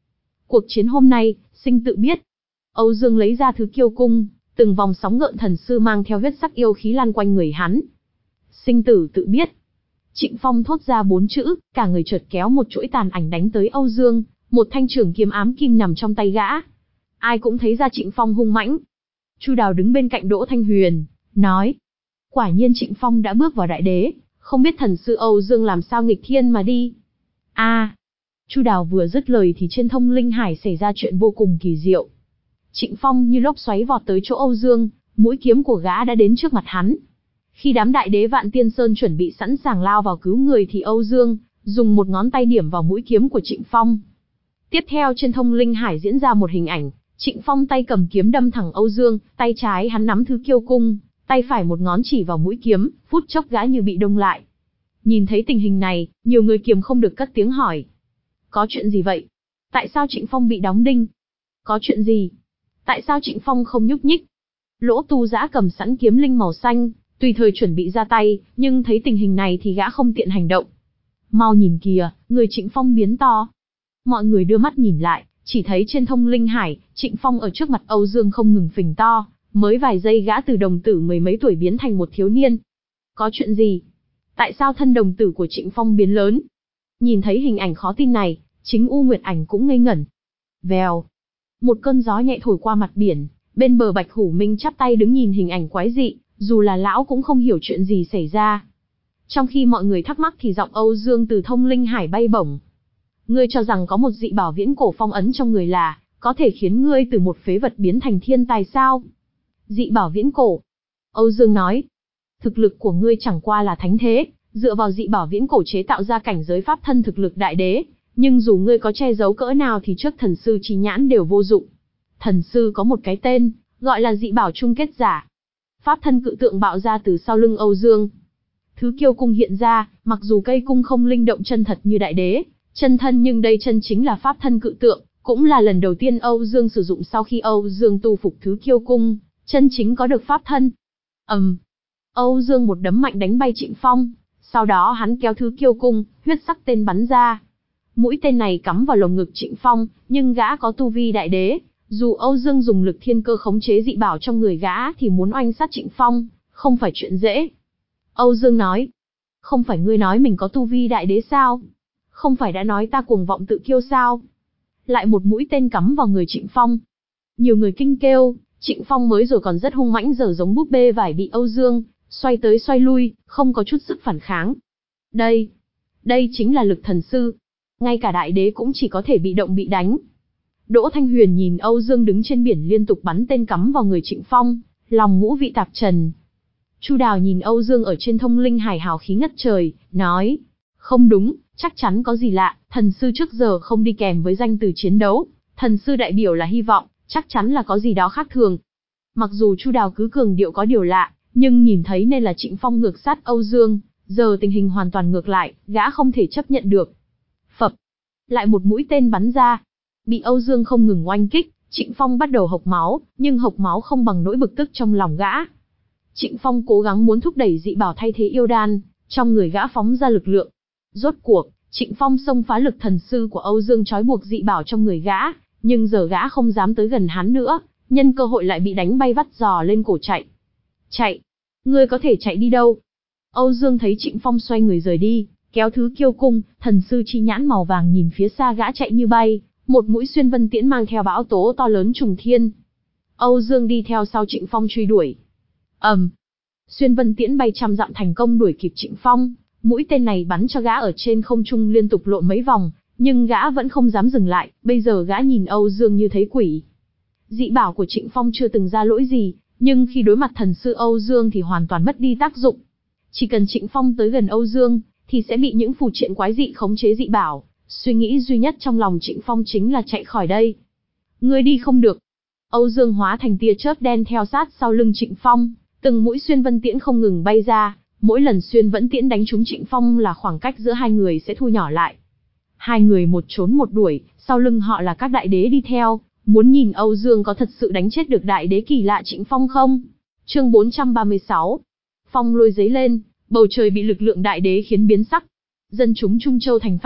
Cuộc chiến hôm nay, sinh tự biết. Âu Dương lấy ra thứ kiêu cung, từng vòng sóng gợn thần sư mang theo huyết sắc yêu khí lan quanh người hắn. Sinh tử tự biết. Trịnh Phong thốt ra bốn chữ, cả người chợt kéo một chuỗi tàn ảnh đánh tới Âu Dương, một thanh trường kiếm ám kim nằm trong tay gã. Ai cũng thấy ra Trịnh Phong hung mãnh. Chu Đào đứng bên cạnh Đỗ Thanh Huyền, nói: quả nhiên Trịnh Phong đã bước vào đại đế, không biết thần sư Âu Dương làm sao nghịch thiên mà đi. A, à, Chu Đào vừa dứt lời thì trên thông linh hải xảy ra chuyện vô cùng kỳ diệu. Trịnh Phong như lốc xoáy vọt tới chỗ Âu Dương, mũi kiếm của gã đã đến trước mặt hắn. Khi đám đại đế Vạn Tiên Sơn chuẩn bị sẵn sàng lao vào cứu người thì Âu Dương dùng một ngón tay điểm vào mũi kiếm của Trịnh Phong. Tiếp theo trên thông linh hải diễn ra một hình ảnh, Trịnh Phong tay cầm kiếm đâm thẳng Âu Dương, tay trái hắn nắm thứ kiêu cung, tay phải một ngón chỉ vào mũi kiếm, phút chốc gã như bị đông lại. Nhìn thấy tình hình này, nhiều người kiềm không được cất tiếng hỏi: có chuyện gì vậy? Tại sao Trịnh Phong bị đóng đinh? Có chuyện gì? Tại sao Trịnh Phong không nhúc nhích? Lỗ Tu Dã cầm sẵn kiếm linh màu xanh, tùy thời chuẩn bị ra tay, nhưng thấy tình hình này thì gã không tiện hành động. Mau nhìn kìa, người Trịnh Phong biến to. Mọi người đưa mắt nhìn lại, chỉ thấy trên thông linh hải, Trịnh Phong ở trước mặt Âu Dương không ngừng phình to, mới vài giây gã từ đồng tử mười mấy tuổi biến thành một thiếu niên. Có chuyện gì? Tại sao thân đồng tử của Trịnh Phong biến lớn? Nhìn thấy hình ảnh khó tin này, chính U Nguyệt Ảnh cũng ngây ngẩn. Vèo, một cơn gió nhẹ thổi qua mặt biển, bên bờ Bạch Hủ Minh chắp tay đứng nhìn hình ảnh quái dị, dù là lão cũng không hiểu chuyện gì xảy ra. Trong khi mọi người thắc mắc thì giọng Âu Dương từ thông linh hải bay bổng. Ngươi cho rằng có một dị bảo viễn cổ phong ấn trong người là có thể khiến ngươi từ một phế vật biến thành thiên tài sao? Dị bảo viễn cổ. Âu Dương nói, thực lực của ngươi chẳng qua là thánh thế, dựa vào dị bảo viễn cổ chế tạo ra cảnh giới pháp thân thực lực đại đế, nhưng dù ngươi có che giấu cỡ nào thì trước thần sư chi nhãn đều vô dụng. Thần sư có một cái tên, gọi là dị bảo chung kết giả. Pháp thân cự tượng bạo ra từ sau lưng Âu Dương. Thứ kiêu cung hiện ra, mặc dù cây cung không linh động chân thật như đại đế, chân thân nhưng đây chân chính là pháp thân cự tượng, cũng là lần đầu tiên Âu Dương sử dụng sau khi Âu Dương tu phục thứ kiêu cung, chân chính có được pháp thân. ầm, um, Âu Dương một đấm mạnh đánh bay Trịnh Phong, sau đó hắn kéo thứ kiêu cung, huyết sắc tên bắn ra. Mũi tên này cắm vào lồng ngực Trịnh Phong, nhưng gã có tu vi đại đế, dù Âu Dương dùng lực thiên cơ khống chế dị bảo trong người gã thì muốn oanh sát Trịnh Phong, không phải chuyện dễ. Âu Dương nói, không phải ngươi nói mình có tu vi đại đế sao? Không phải đã nói ta cuồng vọng tự kiêu sao? Lại một mũi tên cắm vào người Trịnh Phong. Nhiều người kinh kêu, Trịnh Phong mới rồi còn rất hung mãnh giờ giống búp bê vải bị Âu Dương xoay tới xoay lui, không có chút sức phản kháng. Đây, đây chính là lực thần sư. Ngay cả đại đế cũng chỉ có thể bị động bị đánh. Đỗ Thanh Huyền nhìn Âu Dương đứng trên biển liên tục bắn tên cắm vào người Trịnh Phong, lòng ngũ vị tạp trần. Chu Đào nhìn Âu Dương ở trên thông linh hải hào khí ngất trời, nói, không đúng, chắc chắn có gì lạ, thần sư trước giờ không đi kèm với danh từ chiến đấu, thần sư đại biểu là hy vọng, chắc chắn là có gì đó khác thường. Mặc dù Chu Đào cứ cường điệu có điều lạ, nhưng nhìn thấy nên là Trịnh Phong ngược sát Âu Dương, giờ tình hình hoàn toàn ngược lại, gã không thể chấp nhận được. Phập, lại một mũi tên bắn ra, bị Âu Dương không ngừng oanh kích, Trịnh Phong bắt đầu hộc máu, nhưng hộc máu không bằng nỗi bực tức trong lòng gã. Trịnh Phong cố gắng muốn thúc đẩy dị bảo thay thế yêu đan, trong người gã phóng ra lực lượng. Rốt cuộc, Trịnh Phong xông phá lực thần sư của Âu Dương trói buộc dị bảo trong người gã, nhưng giờ gã không dám tới gần hắn nữa, nhân cơ hội lại bị đánh bay vắt giò lên cổ chạy. Chạy? Ngươi có thể chạy đi đâu? Âu Dương thấy Trịnh Phong xoay người rời đi, kéo thứ kiêu cung, thần sư chi nhãn màu vàng nhìn phía xa gã chạy như bay, một mũi xuyên vân tiễn mang theo bão tố to lớn trùng thiên. Âu Dương đi theo sau Trịnh Phong truy đuổi. ầm, um, xuyên vân tiễn bay trăm dặm thành công đuổi kịp Trịnh Phong, mũi tên này bắn cho gã ở trên không trung liên tục lộn mấy vòng, nhưng gã vẫn không dám dừng lại, bây giờ gã nhìn Âu Dương như thấy quỷ. Dị bảo của Trịnh Phong chưa từng ra lỗi gì, nhưng khi đối mặt thần sư Âu Dương thì hoàn toàn mất đi tác dụng. Chỉ cần Trịnh Phong tới gần Âu Dương, thì sẽ bị những phù triện quái dị khống chế dị bảo. Suy nghĩ duy nhất trong lòng Trịnh Phong chính là chạy khỏi đây. Ngươi đi không được. Âu Dương hóa thành tia chớp đen theo sát sau lưng Trịnh Phong, từng mũi xuyên vân tiễn không ngừng bay ra, mỗi lần xuyên vẫn tiễn đánh trúng Trịnh Phong là khoảng cách giữa hai người sẽ thu nhỏ lại. Hai người một trốn một đuổi, sau lưng họ là các đại đế đi theo, muốn nhìn Âu Dương có thật sự đánh chết được đại đế kỳ lạ Trịnh Phong không? Chương bốn trăm ba mươi sáu. Phong lôi giấy lên, bầu trời bị lực lượng đại đế khiến biến sắc. Dân chúng Trung Châu thành phát hiện,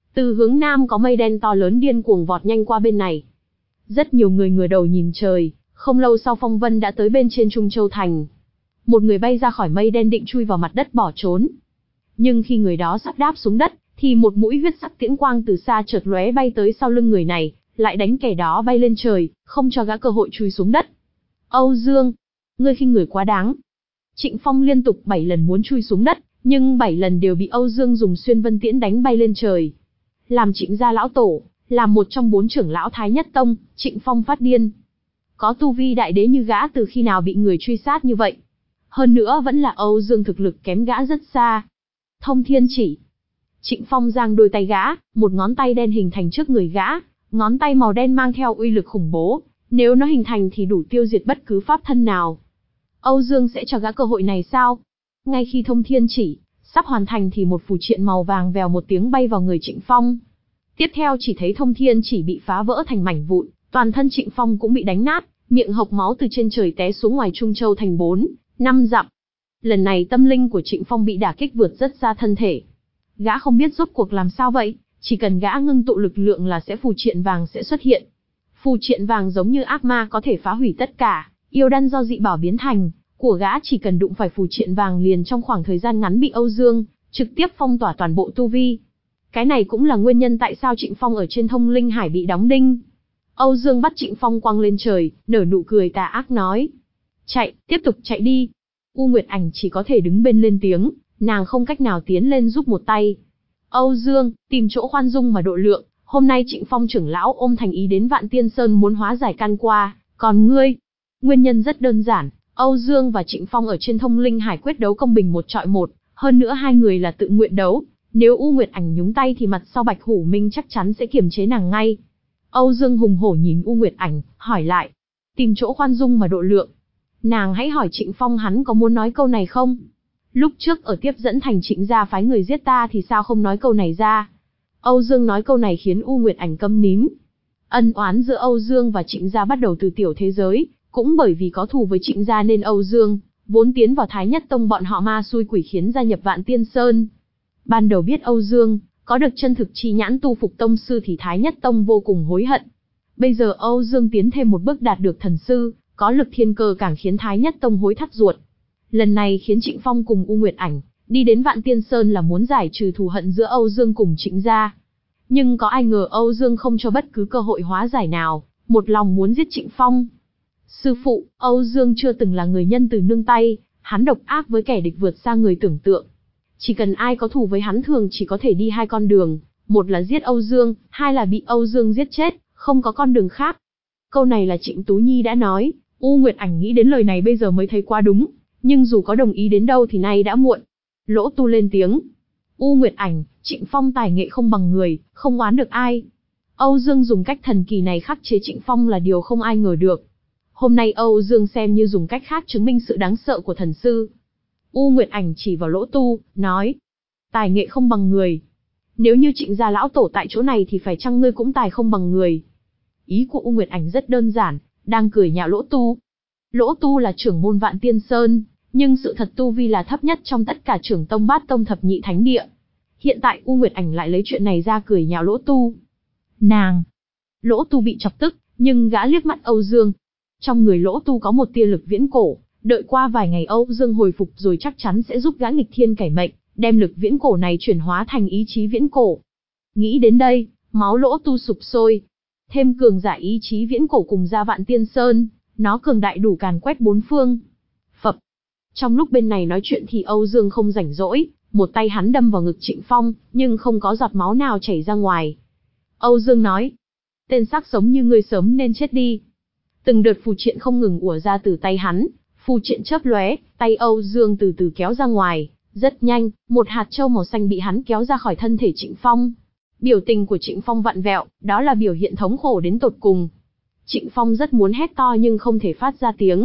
Từ hướng nam có mây đen to lớn điên cuồng vọt nhanh qua bên này. Rất nhiều người ngửa đầu nhìn trời, không lâu sau phong vân đã tới bên trên Trung Châu Thành. Một người bay ra khỏi mây đen định chui vào mặt đất bỏ trốn. Nhưng khi người đó sắp đáp xuống đất, thì một mũi huyết sắc tiễn quang từ xa chợt lóe bay tới sau lưng người này, lại đánh kẻ đó bay lên trời, không cho gã cơ hội chui xuống đất. Âu Dương, ngươi khinh người quá đáng. Trịnh Phong liên tục bảy lần muốn chui xuống đất, nhưng bảy lần đều bị Âu Dương dùng xuyên vân tiễn đánh bay lên trời. Làm Trịnh gia lão tổ, làm một trong bốn trưởng lão Thái Nhất Tông, Trịnh Phong phát điên. Có tu vi đại đế như gã từ khi nào bị người truy sát như vậy? Hơn nữa vẫn là Âu Dương thực lực kém gã rất xa. Thông thiên chỉ. Trịnh Phong giang đôi tay gã, một ngón tay đen hình thành trước người gã, ngón tay màu đen mang theo uy lực khủng bố, nếu nó hình thành thì đủ tiêu diệt bất cứ pháp thân nào. Âu Dương sẽ cho gã cơ hội này sao? Ngay khi thông thiên chỉ sắp hoàn thành thì một phù triện màu vàng vèo một tiếng bay vào người Trịnh Phong. Tiếp theo chỉ thấy thông thiên chỉ bị phá vỡ thành mảnh vụn, toàn thân Trịnh Phong cũng bị đánh nát, miệng hộc máu từ trên trời té xuống ngoài Trung Châu Thành bốn, năm dặm. Lần này tâm linh của Trịnh Phong bị đả kích vượt rất xa thân thể. Gã không biết rốt cuộc làm sao vậy, chỉ cần gã ngưng tụ lực lượng là sẽ phù triện vàng sẽ xuất hiện. Phù triện vàng giống như ác ma có thể phá hủy tất cả, yêu đan do dị bảo biến thành, của gã chỉ cần đụng phải phù triện vàng liền trong khoảng thời gian ngắn bị Âu Dương trực tiếp phong tỏa toàn bộ tu vi. Cái này cũng là nguyên nhân tại sao Trịnh Phong ở trên Thông Linh Hải bị đóng đinh. Âu Dương bắt Trịnh Phong quăng lên trời, nở nụ cười tà ác nói: "Chạy, tiếp tục chạy đi." U Nguyệt Ảnh chỉ có thể đứng bên lên tiếng, nàng không cách nào tiến lên giúp một tay. "Âu Dương, tìm chỗ khoan dung mà độ lượng, hôm nay Trịnh Phong trưởng lão ôm thành ý đến Vạn Tiên Sơn muốn hóa giải can qua, còn ngươi?" Nguyên nhân rất đơn giản, Âu Dương và Trịnh Phong ở trên Thông Linh Hải quyết đấu công bình một trọi một, hơn nữa hai người là tự nguyện đấu, nếu U Nguyệt Ảnh nhúng tay thì mặt sau Bạch Hủ Minh chắc chắn sẽ kiềm chế nàng ngay. Âu Dương hùng hổ nhìn U Nguyệt Ảnh, hỏi lại: "Tìm chỗ khoan dung mà độ lượng?" Nàng hãy hỏi Trịnh Phong hắn có muốn nói câu này không? Lúc trước ở tiếp dẫn thành Trịnh gia phái người giết ta thì sao không nói câu này ra? Âu Dương nói câu này khiến U Nguyệt Ảnh câm nín. Ân oán giữa Âu Dương và Trịnh gia bắt đầu từ tiểu thế giới, cũng bởi vì có thù với Trịnh gia nên Âu Dương vốn tiến vào Thái Nhất Tông bọn họ ma xui quỷ khiến gia nhập Vạn Tiên Sơn. Ban đầu biết Âu Dương có được chân thực chi nhãn tu phục tông sư thì Thái Nhất Tông vô cùng hối hận. Bây giờ Âu Dương tiến thêm một bước đạt được thần sư, có lực thiên cơ càng khiến Thái Nhất Tông hối thắt ruột. Lần này khiến Trịnh Phong cùng U Nguyệt Ảnh đi đến Vạn Tiên Sơn là muốn giải trừ thù hận giữa Âu Dương cùng Trịnh gia. Nhưng có ai ngờ Âu Dương không cho bất cứ cơ hội hóa giải nào, một lòng muốn giết Trịnh Phong. Sư phụ, Âu Dương chưa từng là người nhân từ nương tay, hắn độc ác với kẻ địch vượt xa người tưởng tượng. Chỉ cần ai có thù với hắn thường chỉ có thể đi hai con đường, một là giết Âu Dương, hai là bị Âu Dương giết chết, không có con đường khác. Câu này là Trịnh Tú Nhi đã nói, U Nguyệt Ảnh nghĩ đến lời này bây giờ mới thấy quá đúng, nhưng dù có đồng ý đến đâu thì nay đã muộn. Lỗ Tu lên tiếng: U Nguyệt Ảnh, Trịnh Phong tài nghệ không bằng người, không oán được ai. Âu Dương dùng cách thần kỳ này khắc chế Trịnh Phong là điều không ai ngờ được. Hôm nay Âu Dương xem như dùng cách khác chứng minh sự đáng sợ của thần sư. U Nguyệt Ảnh chỉ vào Lỗ Tu, nói: Tài nghệ không bằng người. Nếu như Trịnh gia lão tổ tại chỗ này thì phải chăng ngươi cũng tài không bằng người? Ý của U Nguyệt Ảnh rất đơn giản, đang cười nhạo Lỗ Tu. Lỗ Tu là trưởng môn Vạn Tiên Sơn, nhưng sự thật tu vi là thấp nhất trong tất cả trưởng tông bát tông thập nhị thánh địa. Hiện tại U Nguyệt Ảnh lại lấy chuyện này ra cười nhạo Lỗ Tu. Nàng! Lỗ Tu bị chọc tức, nhưng gã liếc mắt Âu Dương. Trong người Lỗ Tu có một tia lực viễn cổ, đợi qua vài ngày Âu Dương hồi phục rồi chắc chắn sẽ giúp gã nghịch thiên cải mệnh, đem lực viễn cổ này chuyển hóa thành ý chí viễn cổ. Nghĩ đến đây, máu Lỗ Tu sụp sôi. Thêm cường giả ý chí viễn cổ cùng ra Vạn Tiên Sơn, nó cường đại đủ càn quét bốn phương. Phập. Trong lúc bên này nói chuyện thì Âu Dương không rảnh rỗi, một tay hắn đâm vào ngực Trịnh Phong, nhưng không có giọt máu nào chảy ra ngoài. Âu Dương nói: Tên xác sống như ngươi sớm nên chết đi. Từng đợt phù triện không ngừng ùa ra từ tay hắn, phù triện chớp lóe, tay Âu Dương từ từ kéo ra ngoài, rất nhanh, một hạt châu màu xanh bị hắn kéo ra khỏi thân thể Trịnh Phong. Biểu tình của Trịnh Phong vặn vẹo, đó là biểu hiện thống khổ đến tột cùng. Trịnh Phong rất muốn hét to nhưng không thể phát ra tiếng.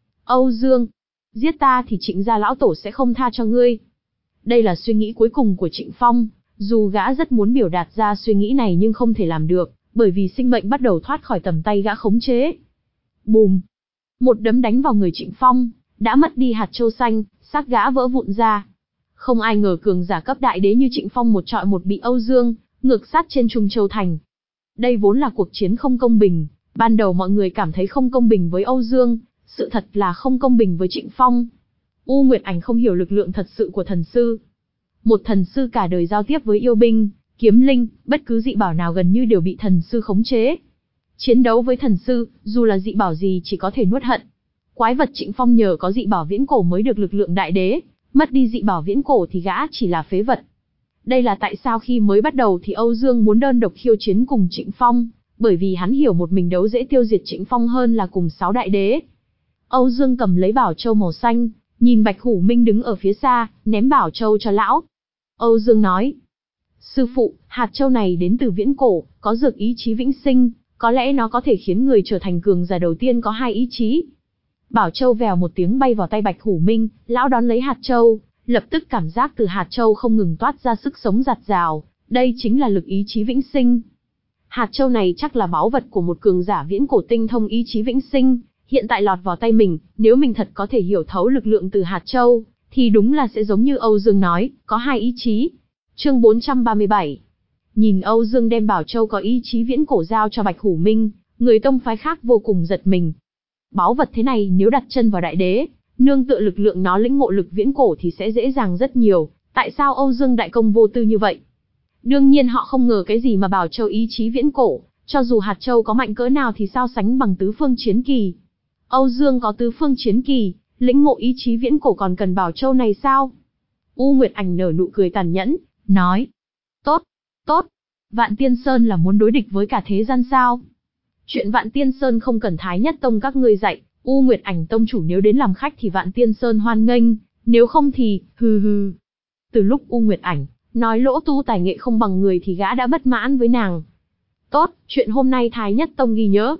Âu Dương, giết ta thì Trịnh gia lão tổ sẽ không tha cho ngươi. Đây là suy nghĩ cuối cùng của Trịnh Phong, dù gã rất muốn biểu đạt ra suy nghĩ này nhưng không thể làm được, bởi vì sinh mệnh bắt đầu thoát khỏi tầm tay gã khống chế. Bùm! Một đấm đánh vào người Trịnh Phong, đã mất đi hạt châu xanh, xác gã vỡ vụn ra. Không ai ngờ cường giả cấp đại đế như Trịnh Phong một trọi một bị Âu Dương ngược sát trên Trung Châu Thành. Đây vốn là cuộc chiến không công bình, ban đầu mọi người cảm thấy không công bình với Âu Dương, sự thật là không công bình với Trịnh Phong. U Nguyệt Ảnh không hiểu lực lượng thật sự của thần sư. Một thần sư cả đời giao tiếp với yêu binh, kiếm linh, bất cứ dị bảo nào gần như đều bị thần sư khống chế. Chiến đấu với thần sư, dù là dị bảo gì chỉ có thể nuốt hận. Quái vật Trịnh Phong nhờ có dị bảo viễn cổ mới được lực lượng đại đế, mất đi dị bảo viễn cổ thì gã chỉ là phế vật. Đây là tại sao khi mới bắt đầu thì Âu Dương muốn đơn độc khiêu chiến cùng Trịnh Phong, bởi vì hắn hiểu một mình đấu dễ tiêu diệt Trịnh Phong hơn là cùng sáu đại đế. Âu Dương cầm lấy bảo châu màu xanh, nhìn Bạch Hủ Minh đứng ở phía xa, ném bảo châu cho lão. Âu Dương nói, sư phụ, hạt châu này đến từ viễn cổ, có dược ý chí vĩnh sinh, có lẽ nó có thể khiến người trở thành cường giả đầu tiên có hai ý chí. Bảo châu vèo một tiếng bay vào tay Bạch Hủ Minh, lão đón lấy hạt châu, lập tức cảm giác từ hạt châu không ngừng toát ra sức sống giạt rào, đây chính là lực ý chí vĩnh sinh. Hạt châu này chắc là báu vật của một cường giả viễn cổ tinh thông ý chí vĩnh sinh, hiện tại lọt vào tay mình, nếu mình thật có thể hiểu thấu lực lượng từ hạt châu, thì đúng là sẽ giống như Âu Dương nói, có hai ý chí. Chương bốn trăm ba mươi bảy. Nhìn Âu Dương đem bảo châu có ý chí viễn cổ giao cho Bạch Hủ Minh, người tông phái khác vô cùng giật mình. Báu vật thế này nếu đặt chân vào đại đế, nương tựa lực lượng nó lĩnh ngộ lực viễn cổ thì sẽ dễ dàng rất nhiều, tại sao Âu Dương đại công vô tư như vậy? Đương nhiên họ không ngờ cái gì mà bảo châu ý chí viễn cổ, cho dù hạt châu có mạnh cỡ nào thì sao sánh bằng tứ phương chiến kỳ. Âu Dương có tứ phương chiến kỳ, lĩnh ngộ ý chí viễn cổ còn cần bảo châu này sao? U Nguyệt Ảnh nở nụ cười tàn nhẫn, nói, tốt, tốt, Vạn Tiên Sơn là muốn đối địch với cả thế gian sao? Chuyện Vạn Tiên Sơn không cần Thái Nhất Tông các ngươi dạy, U Nguyệt Ảnh tông chủ nếu đến làm khách thì Vạn Tiên Sơn hoan nghênh, nếu không thì, hừ hừ. Từ lúc U Nguyệt Ảnh nói Lỗ Tu tài nghệ không bằng người thì gã đã bất mãn với nàng. Tốt, chuyện hôm nay Thái Nhất Tông ghi nhớ.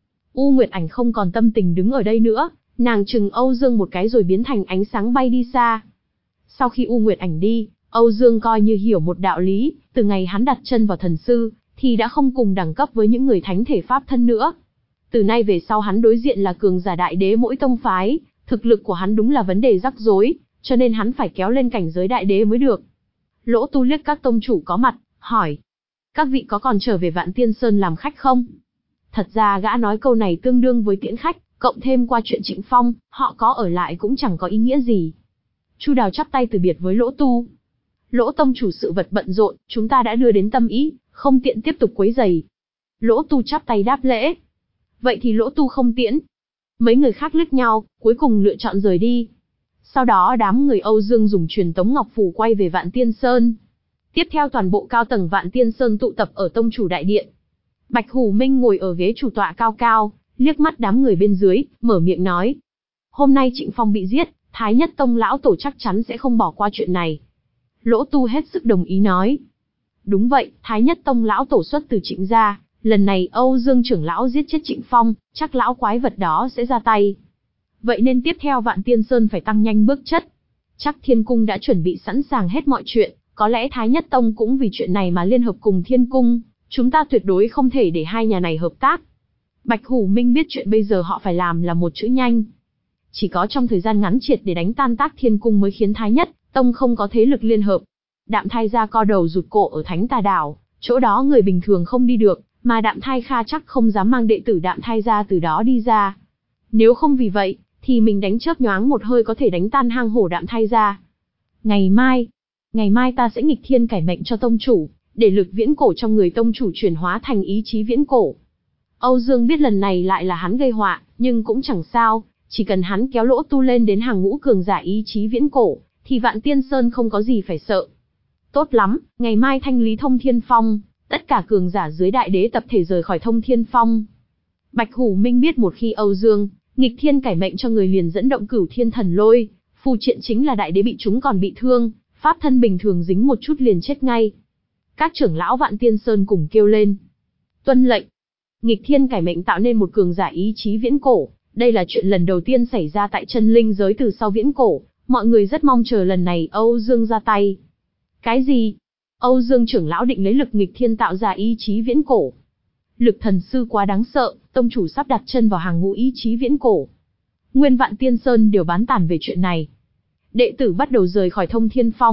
U Nguyệt Ảnh không còn tâm tình đứng ở đây nữa, nàng chừng Âu Dương một cái rồi biến thành ánh sáng bay đi xa. Sau khi U Nguyệt Ảnh đi, Âu Dương coi như hiểu một đạo lý, từ ngày hắn đặt chân vào thần sư, thì đã không cùng đẳng cấp với những người thánh thể pháp thân nữa. Từ nay về sau hắn đối diện là cường giả đại đế mỗi tông phái, thực lực của hắn đúng là vấn đề rắc rối, cho nên hắn phải kéo lên cảnh giới đại đế mới được. Lỗ Tu liếc các tông chủ có mặt, hỏi, các vị có còn trở về Vạn Tiên Sơn làm khách không? Thật ra gã nói câu này tương đương với tiễn khách, cộng thêm qua chuyện Trịnh Phong, họ có ở lại cũng chẳng có ý nghĩa gì. Chu Đào chắp tay từ biệt với Lỗ Tu. Lỗ tông chủ sự vật bận rộn, chúng ta đã đưa đến tâm ý, không tiện tiếp tục quấy rầy. Lỗ Tu chắp tay đáp lễ. Vậy thì Lỗ Tu không tiễn. Mấy người khác liếc nhau, cuối cùng lựa chọn rời đi. Sau đó đám người Âu Dương dùng truyền tống ngọc phù quay về Vạn Tiên Sơn. Tiếp theo toàn bộ cao tầng Vạn Tiên Sơn tụ tập ở tông chủ đại điện. Bạch Hủ Minh ngồi ở ghế chủ tọa cao cao, liếc mắt đám người bên dưới, mở miệng nói. Hôm nay Trịnh Phong bị giết, Thái Nhất Tông lão tổ chắc chắn sẽ không bỏ qua chuyện này. Lỗ Tu hết sức đồng ý nói. Đúng vậy, Thái Nhất Tông lão tổ xuất từ Trịnh gia, lần này Âu Dương trưởng lão giết chết Trịnh Phong, chắc lão quái vật đó sẽ ra tay. Vậy nên tiếp theo Vạn Tiên Sơn phải tăng nhanh bước chất. Chắc Thiên Cung đã chuẩn bị sẵn sàng hết mọi chuyện, có lẽ Thái Nhất Tông cũng vì chuyện này mà liên hợp cùng Thiên Cung, chúng ta tuyệt đối không thể để hai nhà này hợp tác. Bạch Hủ Minh biết chuyện bây giờ họ phải làm là một chữ nhanh. Chỉ có trong thời gian ngắn triệt để đánh tan tác Thiên Cung mới khiến Thái Nhất Tông không có thế lực liên hợp. Đạm Thai gia co đầu rụt cổ ở Thánh Tà Đảo, chỗ đó người bình thường không đi được, mà Đạm Thai Kha chắc không dám mang đệ tử Đạm Thai gia từ đó đi ra. Nếu không vì vậy, thì mình đánh chớp nhoáng một hơi có thể đánh tan hang hổ Đạm Thai gia. Ngày mai, ngày mai ta sẽ nghịch thiên cải mệnh cho tông chủ, để lực viễn cổ trong người tông chủ chuyển hóa thành ý chí viễn cổ. Âu Dương biết lần này lại là hắn gây họa, nhưng cũng chẳng sao, chỉ cần hắn kéo Lỗ Tu lên đến hàng ngũ cường giả ý chí viễn cổ, thì Vạn Tiên Sơn không có gì phải sợ. Tốt lắm, ngày mai thanh lý Thông Thiên Phong, tất cả cường giả dưới đại đế tập thể rời khỏi Thông Thiên Phong. Bạch Hủ Minh biết một khi Âu Dương nghịch thiên cải mệnh cho người liền dẫn động Cửu Thiên Thần Lôi, phù triện chính là đại đế bị chúng còn bị thương, pháp thân bình thường dính một chút liền chết ngay. Các trưởng lão Vạn Tiên Sơn cùng kêu lên. Tuân lệnh. Nghịch thiên cải mệnh tạo nên một cường giả ý chí viễn cổ, đây là chuyện lần đầu tiên xảy ra tại chân linh giới từ sau viễn cổ, mọi người rất mong chờ lần này Âu Dương ra tay. Cái gì? Âu Dương trưởng lão định lấy lực nghịch thiên tạo ra ý chí viễn cổ. Lực thần sư quá đáng sợ, tông chủ sắp đặt chân vào hàng ngũ ý chí viễn cổ. Nguyên Vạn Tiên Sơn đều bán tàn về chuyện này. Đệ tử bắt đầu rời khỏi Thông Thiên Phong,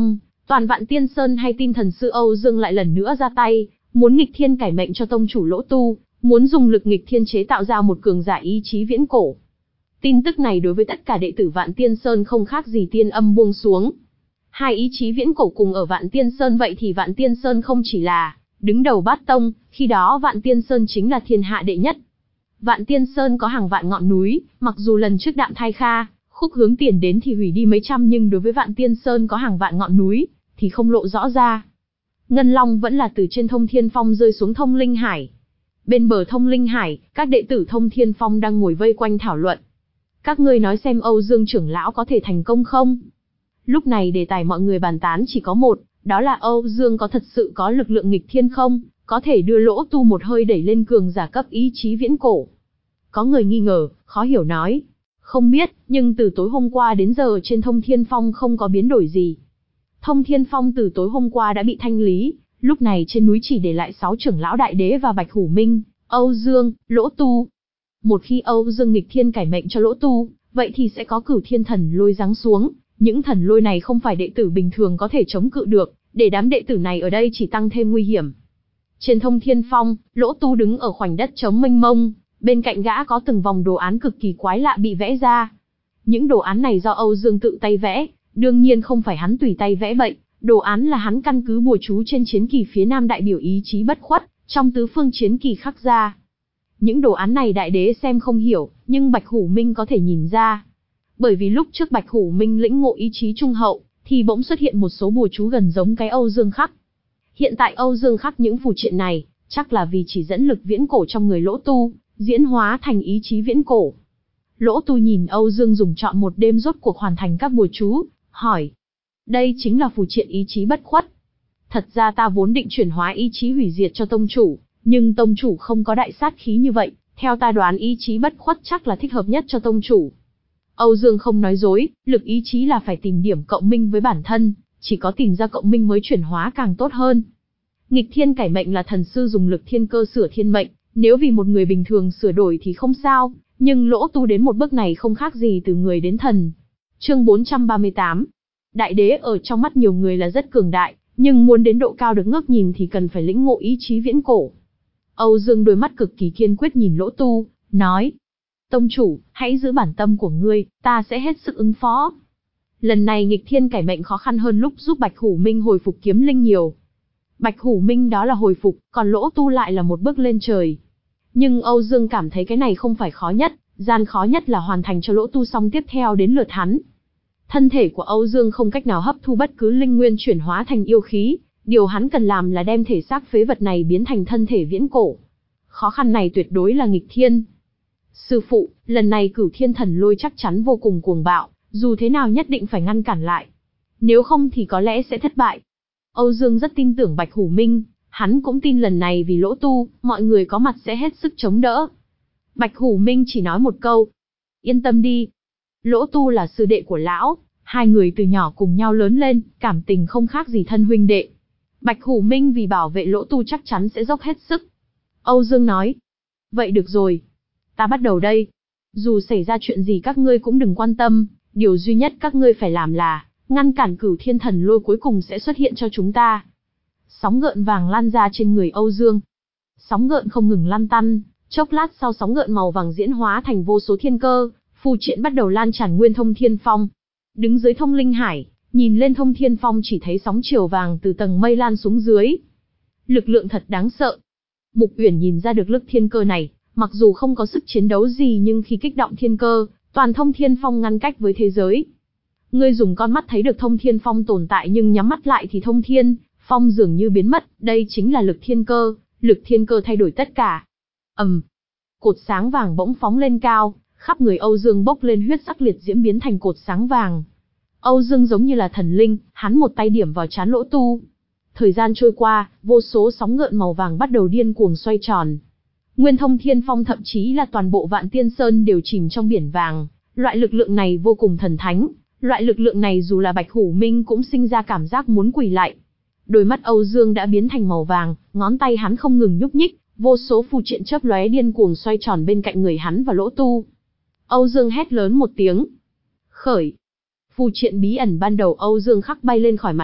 Toàn Vạn Tiên Sơn hay tin thần sư Âu Dương lại lần nữa ra tay, muốn nghịch thiên cải mệnh cho tông chủ Lỗ Tu, muốn dùng lực nghịch thiên chế tạo ra một cường giả ý chí viễn cổ. Tin tức này đối với tất cả đệ tử Vạn Tiên Sơn không khác gì tiên âm buông xuống. Hai ý chí viễn cổ cùng ở Vạn Tiên Sơn, vậy thì Vạn Tiên Sơn không chỉ là đứng đầu bát tông, khi đó Vạn Tiên Sơn chính là thiên hạ đệ nhất. Vạn Tiên Sơn có hàng vạn ngọn núi, mặc dù lần trước Đạm Thai Kha, khúc hướng tiền đến thì hủy đi mấy trăm, nhưng đối với Vạn Tiên Sơn có hàng vạn ngọn núi, thì không lộ rõ ra. Ngân Long vẫn là từ trên Thông Thiên Phong rơi xuống Thông Linh Hải. Bên bờ Thông Linh Hải, các đệ tử Thông Thiên Phong đang ngồi vây quanh thảo luận. Các ngươi nói xem Âu Dương trưởng lão có thể thành công không? Lúc này đề tài mọi người bàn tán chỉ có một, đó là Âu Dương có thật sự có lực lượng nghịch thiên không, có thể đưa Lỗ Tu một hơi đẩy lên cường giả cấp ý chí viễn cổ. Có người nghi ngờ, khó hiểu nói, không biết, nhưng từ tối hôm qua đến giờ trên Thông Thiên Phong không có biến đổi gì. Thông Thiên Phong từ tối hôm qua đã bị thanh lý, lúc này trên núi chỉ để lại sáu trưởng lão Đại Đế và Bạch Hủ Minh, Âu Dương, Lỗ Tu. Một khi Âu Dương nghịch thiên cải mệnh cho Lỗ Tu, vậy thì sẽ có Cửu Thiên Thần Lôi giáng xuống. Những thần lôi này không phải đệ tử bình thường có thể chống cự được, để đám đệ tử này ở đây chỉ tăng thêm nguy hiểm. Trên Thông Thiên Phong, Lỗ Tu đứng ở khoảnh đất trống mênh mông, bên cạnh gã có từng vòng đồ án cực kỳ quái lạ bị vẽ ra. Những đồ án này do Âu Dương tự tay vẽ, đương nhiên không phải hắn tùy tay vẽ bậy, đồ án là hắn căn cứ bùa chú trên chiến kỳ phía nam đại biểu ý chí bất khuất, trong tứ phương chiến kỳ khắc ra. Những đồ án này Đại Đế xem không hiểu, nhưng Bạch Hủ Minh có thể nhìn ra. Bởi vì lúc trước Bạch Hủ Minh lĩnh ngộ ý chí trung hậu, thì bỗng xuất hiện một số bùa chú gần giống cái Âu Dương khắc. Hiện tại Âu Dương khắc những phù triện này, chắc là vì chỉ dẫn lực viễn cổ trong người Lỗ Tu, diễn hóa thành ý chí viễn cổ. Lỗ Tu nhìn Âu Dương dùng trọn một đêm rốt cuộc hoàn thành các bùa chú, hỏi. Đây chính là phù triện ý chí bất khuất. Thật ra ta vốn định chuyển hóa ý chí hủy diệt cho tông chủ, nhưng tông chủ không có đại sát khí như vậy, theo ta đoán ý chí bất khuất chắc là thích hợp nhất cho tông chủ. Âu Dương không nói dối, lực ý chí là phải tìm điểm cộng minh với bản thân, chỉ có tìm ra cộng minh mới chuyển hóa càng tốt hơn. Nghịch thiên cải mệnh là thần sư dùng lực thiên cơ sửa thiên mệnh, nếu vì một người bình thường sửa đổi thì không sao, nhưng Lỗ Tu đến một bước này không khác gì từ người đến thần. Chương bốn trăm ba mươi tám. Đại Đế ở trong mắt nhiều người là rất cường đại, nhưng muốn đến độ cao được ngước nhìn thì cần phải lĩnh ngộ ý chí viễn cổ. Âu Dương đôi mắt cực kỳ kiên quyết nhìn Lỗ Tu, nói. Tông chủ, hãy giữ bản tâm của ngươi, ta sẽ hết sức ứng phó. Lần này nghịch thiên cải mệnh khó khăn hơn lúc giúp Bạch Hủ Minh hồi phục kiếm linh nhiều. Bạch Hủ Minh đó là hồi phục, còn Lỗ Tu lại là một bước lên trời. Nhưng Âu Dương cảm thấy cái này không phải khó nhất, gian khó nhất là hoàn thành cho Lỗ Tu xong tiếp theo đến lượt hắn. Thân thể của Âu Dương không cách nào hấp thu bất cứ linh nguyên chuyển hóa thành yêu khí, điều hắn cần làm là đem thể xác phế vật này biến thành thân thể viễn cổ. Khó khăn này tuyệt đối là nghịch thiên. Sư phụ, lần này Cửu Thiên Thần Lôi chắc chắn vô cùng cuồng bạo, dù thế nào nhất định phải ngăn cản lại. Nếu không thì có lẽ sẽ thất bại. Âu Dương rất tin tưởng Bạch Hủ Minh, hắn cũng tin lần này vì Lỗ Tu, mọi người có mặt sẽ hết sức chống đỡ. Bạch Hủ Minh chỉ nói một câu. Yên tâm đi. Lỗ Tu là sư đệ của lão, hai người từ nhỏ cùng nhau lớn lên, cảm tình không khác gì thân huynh đệ. Bạch Hủ Minh vì bảo vệ Lỗ Tu chắc chắn sẽ dốc hết sức. Âu Dương nói. Vậy được rồi. Ta bắt đầu đây. Dù xảy ra chuyện gì các ngươi cũng đừng quan tâm, điều duy nhất các ngươi phải làm là ngăn cản Cửu Thiên Thần Lôi cuối cùng sẽ xuất hiện cho chúng ta. Sóng gợn vàng lan ra trên người Âu Dương. Sóng gợn không ngừng lan tăn, chốc lát sau sóng gợn màu vàng diễn hóa thành vô số thiên cơ, phù triện bắt đầu lan tràn nguyên Thông Thiên Phong. Đứng dưới Thông Linh Hải, nhìn lên Thông Thiên Phong chỉ thấy sóng chiều vàng từ tầng mây lan xuống dưới. Lực lượng thật đáng sợ. Mục Uyển nhìn ra được lực thiên cơ này, mặc dù không có sức chiến đấu gì nhưng khi kích động thiên cơ, toàn Thông Thiên Phong ngăn cách với thế giới. Ngươi dùng con mắt thấy được Thông Thiên Phong tồn tại nhưng nhắm mắt lại thì Thông Thiên Phong dường như biến mất, đây chính là lực thiên cơ, lực thiên cơ thay đổi tất cả. Ầm, um, cột sáng vàng bỗng phóng lên cao, khắp người Âu Dương bốc lên huyết sắc liệt diễm biến thành cột sáng vàng. Âu Dương giống như là thần linh, hắn một tay điểm vào trán Lỗ Tu. Thời gian trôi qua, vô số sóng gợn màu vàng bắt đầu điên cuồng xoay tròn. Nguyên Thông Thiên Phong thậm chí là toàn bộ Vạn Tiên Sơn đều chìm trong biển vàng, loại lực lượng này vô cùng thần thánh, loại lực lượng này dù là Bạch Hủ Minh cũng sinh ra cảm giác muốn quỳ lạy. Đôi mắt Âu Dương đã biến thành màu vàng, ngón tay hắn không ngừng nhúc nhích, vô số phù triện chớp lóe điên cuồng xoay tròn bên cạnh người hắn và Lỗ Tu. Âu Dương hét lớn một tiếng. Khởi. Phù triện bí ẩn ban đầu Âu Dương khắc bay lên khỏi mặt đất,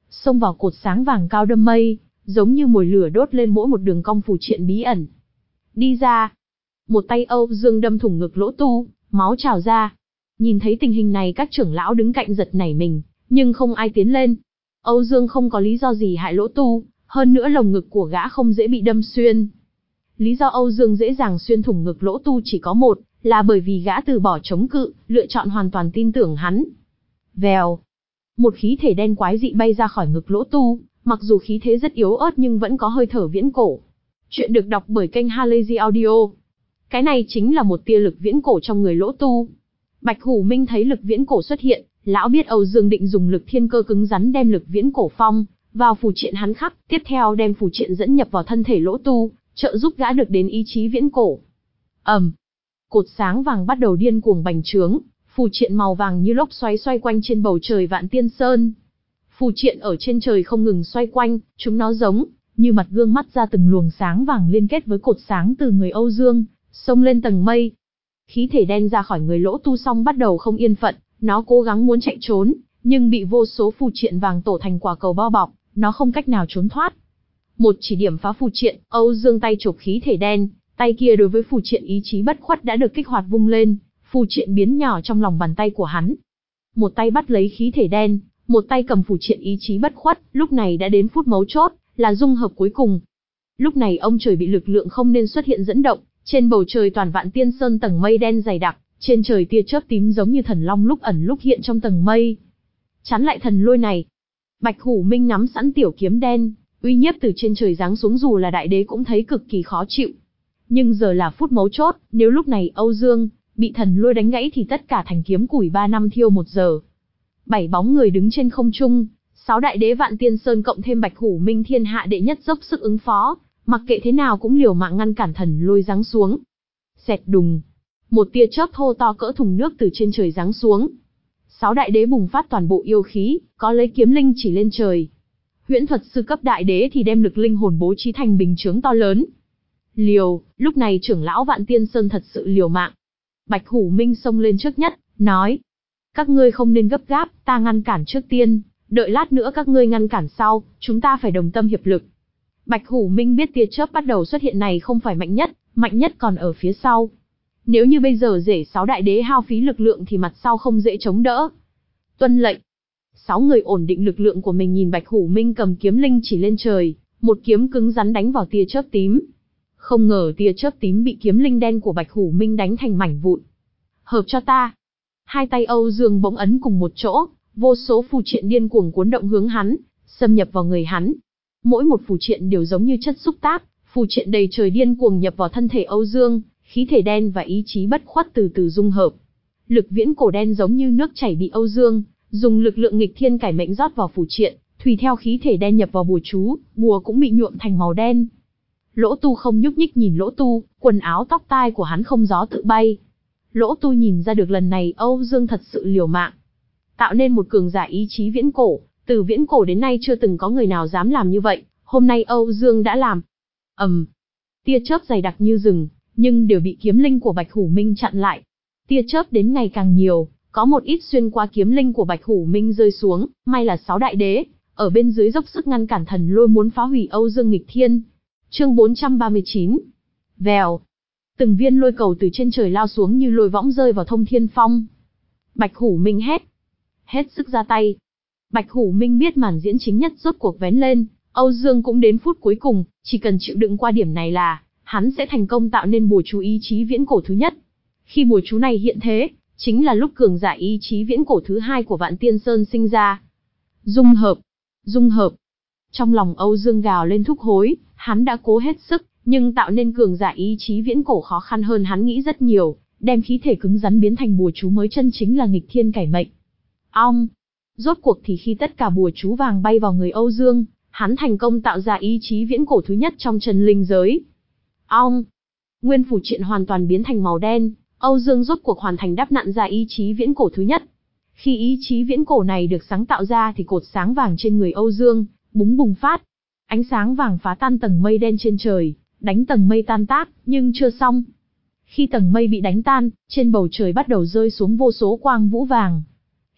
xông vào cột sáng vàng cao đâm mây, giống như mồi lửa đốt lên mỗi một đường cong phù triện bí ẩn. Đi ra. Một tay Âu Dương đâm thủng ngực Lỗ Tu, máu trào ra. Nhìn thấy tình hình này, các trưởng lão đứng cạnh giật nảy mình, nhưng không ai tiến lên. Âu Dương không có lý do gì hại Lỗ Tu, hơn nữa lồng ngực của gã không dễ bị đâm xuyên. Lý do Âu Dương dễ dàng xuyên thủng ngực Lỗ Tu chỉ có một, là bởi vì gã từ bỏ chống cự, lựa chọn hoàn toàn tin tưởng hắn. Vèo. Một khí thể đen quái dị bay ra khỏi ngực Lỗ Tu, mặc dù khí thế rất yếu ớt nhưng vẫn có hơi thở viễn cổ. Chuyện được đọc bởi kênh Halazy Audio. Cái này chính là một tia lực viễn cổ trong người Lỗ Tu. Bạch Hủ Minh thấy lực viễn cổ xuất hiện, lão biết Âu Dương định dùng lực thiên cơ cứng rắn đem lực viễn cổ phong vào phù triện hắn khắc, tiếp theo đem phù triện dẫn nhập vào thân thể Lỗ Tu, trợ giúp gã được đến ý chí viễn cổ. ầm, um, cột sáng vàng bắt đầu điên cuồng bành trướng, phù triện màu vàng như lốc xoáy xoay quanh trên bầu trời Vạn Tiên Sơn. Phù triện ở trên trời không ngừng xoay quanh, chúng nó giống như mặt gương mắt ra từng luồng sáng vàng liên kết với cột sáng từ người Âu Dương, xông lên tầng mây. Khí thể đen ra khỏi người Lỗ Tu xong bắt đầu không yên phận, nó cố gắng muốn chạy trốn, nhưng bị vô số phù triện vàng tổ thành quả cầu bao bọc, nó không cách nào trốn thoát. Một chỉ điểm phá phù triện, Âu Dương tay chộp khí thể đen, tay kia đối với phù triện ý chí bất khuất đã được kích hoạt vung lên, phù triện biến nhỏ trong lòng bàn tay của hắn. Một tay bắt lấy khí thể đen, một tay cầm phù triện ý chí bất khuất, lúc này đã đến phút mấu chốt, là dung hợp cuối cùng. Lúc này ông trời bị lực lượng không nên xuất hiện dẫn động, trên bầu trời toàn Vạn Tiên Sơn tầng mây đen dày đặc, trên trời tia chớp tím giống như thần long lúc ẩn lúc hiện trong tầng mây. Chắn lại thần lôi này. Bạch Hủ Minh nắm sẵn tiểu kiếm đen, uy nhiếp từ trên trời giáng xuống dù là đại đế cũng thấy cực kỳ khó chịu. Nhưng giờ là phút mấu chốt, nếu lúc này Âu Dương bị thần lôi đánh gãy thì tất cả thành kiếm củi ba năm thiêu một giờ. Bảy bóng người đứng trên không trung, sáu đại đế Vạn Tiên Sơn cộng thêm Bạch Hủ Minh thiên hạ đệ nhất dốc sức ứng phó, mặc kệ thế nào cũng liều mạng ngăn cản thần lôi giáng xuống. Xẹt đùng, một tia chớp thô to cỡ thùng nước từ trên trời giáng xuống. Sáu đại đế bùng phát toàn bộ yêu khí, có lấy kiếm linh chỉ lên trời. Huyễn thuật sư cấp đại đế thì đem lực linh hồn bố trí thành bình chướng to lớn. Liều, lúc này trưởng lão Vạn Tiên Sơn thật sự liều mạng. Bạch Hủ Minh xông lên trước nhất, nói: các ngươi không nên gấp gáp, ta ngăn cản trước tiên, đợi lát nữa các ngươi ngăn cản sau, chúng ta phải đồng tâm hiệp lực. Bạch Hủ Minh biết tia chớp bắt đầu xuất hiện này không phải mạnh nhất, mạnh nhất còn ở phía sau. Nếu như bây giờ rể sáu đại đế hao phí lực lượng thì mặt sau không dễ chống đỡ. Tuân lệnh. Sáu người ổn định lực lượng của mình nhìn Bạch Hủ Minh cầm kiếm linh chỉ lên trời, một kiếm cứng rắn đánh vào tia chớp tím. Không ngờ tia chớp tím bị kiếm linh đen của Bạch Hủ Minh đánh thành mảnh vụn. Hợp cho ta. Hai tay Âu Dương bỗng ấn cùng một chỗ, vô số phù triện điên cuồng cuốn động hướng hắn, xâm nhập vào người hắn. Mỗi một phù triện đều giống như chất xúc tác, phù triện đầy trời điên cuồng nhập vào thân thể Âu Dương, khí thể đen và ý chí bất khuất từ từ dung hợp. Lực viễn cổ đen giống như nước chảy bị Âu Dương dùng lực lượng nghịch thiên cải mệnh rót vào phù triện, tùy theo khí thể đen nhập vào bùa chú, bùa cũng bị nhuộm thành màu đen. Lỗ Tu không nhúc nhích nhìn Lỗ Tu, quần áo tóc tai của hắn không gió tự bay. Lỗ Tu nhìn ra được lần này Âu Dương thật sự liều mạng, tạo nên một cường giả ý chí viễn cổ, từ viễn cổ đến nay chưa từng có người nào dám làm như vậy, hôm nay Âu Dương đã làm. ầm, um, tia chớp dày đặc như rừng, nhưng đều bị kiếm linh của Bạch Hủ Minh chặn lại. Tia chớp đến ngày càng nhiều, có một ít xuyên qua kiếm linh của Bạch Hủ Minh rơi xuống, may là sáu đại đế ở bên dưới dốc sức ngăn cản thần lôi muốn phá hủy Âu Dương nghịch thiên. Chương bốn trăm ba mươi chín. Vèo. Từng viên lôi cầu từ trên trời lao xuống như lôi võng rơi vào Thông Thiên Phong. Bạch Hủ Minh hét, hết sức ra tay. Bạch Hủ Minh biết màn diễn chính nhất rốt cuộc vén lên, Âu Dương cũng đến phút cuối cùng, chỉ cần chịu đựng qua điểm này là hắn sẽ thành công tạo nên bùa chú ý chí viễn cổ thứ nhất. Khi bùa chú này hiện thế, chính là lúc cường giả ý chí viễn cổ thứ hai của Vạn Tiên Sơn sinh ra. Dung hợp, dung hợp. Trong lòng Âu Dương gào lên thúc hối, hắn đã cố hết sức, nhưng tạo nên cường giả ý chí viễn cổ khó khăn hơn hắn nghĩ rất nhiều, đem khí thể cứng rắn biến thành bùa chú mới chân chính là nghịch thiên cải mệnh. Ong! Rốt cuộc thì khi tất cả bùa chú vàng bay vào người Âu Dương, hắn thành công tạo ra ý chí viễn cổ thứ nhất trong chân linh giới. Ong! Nguyên phù triện hoàn toàn biến thành màu đen, Âu Dương rốt cuộc hoàn thành đắp nặn ra ý chí viễn cổ thứ nhất. Khi ý chí viễn cổ này được sáng tạo ra thì cột sáng vàng trên người Âu Dương búng bùng phát. Ánh sáng vàng phá tan tầng mây đen trên trời, đánh tầng mây tan tác, nhưng chưa xong. Khi tầng mây bị đánh tan, trên bầu trời bắt đầu rơi xuống vô số quang vũ vàng.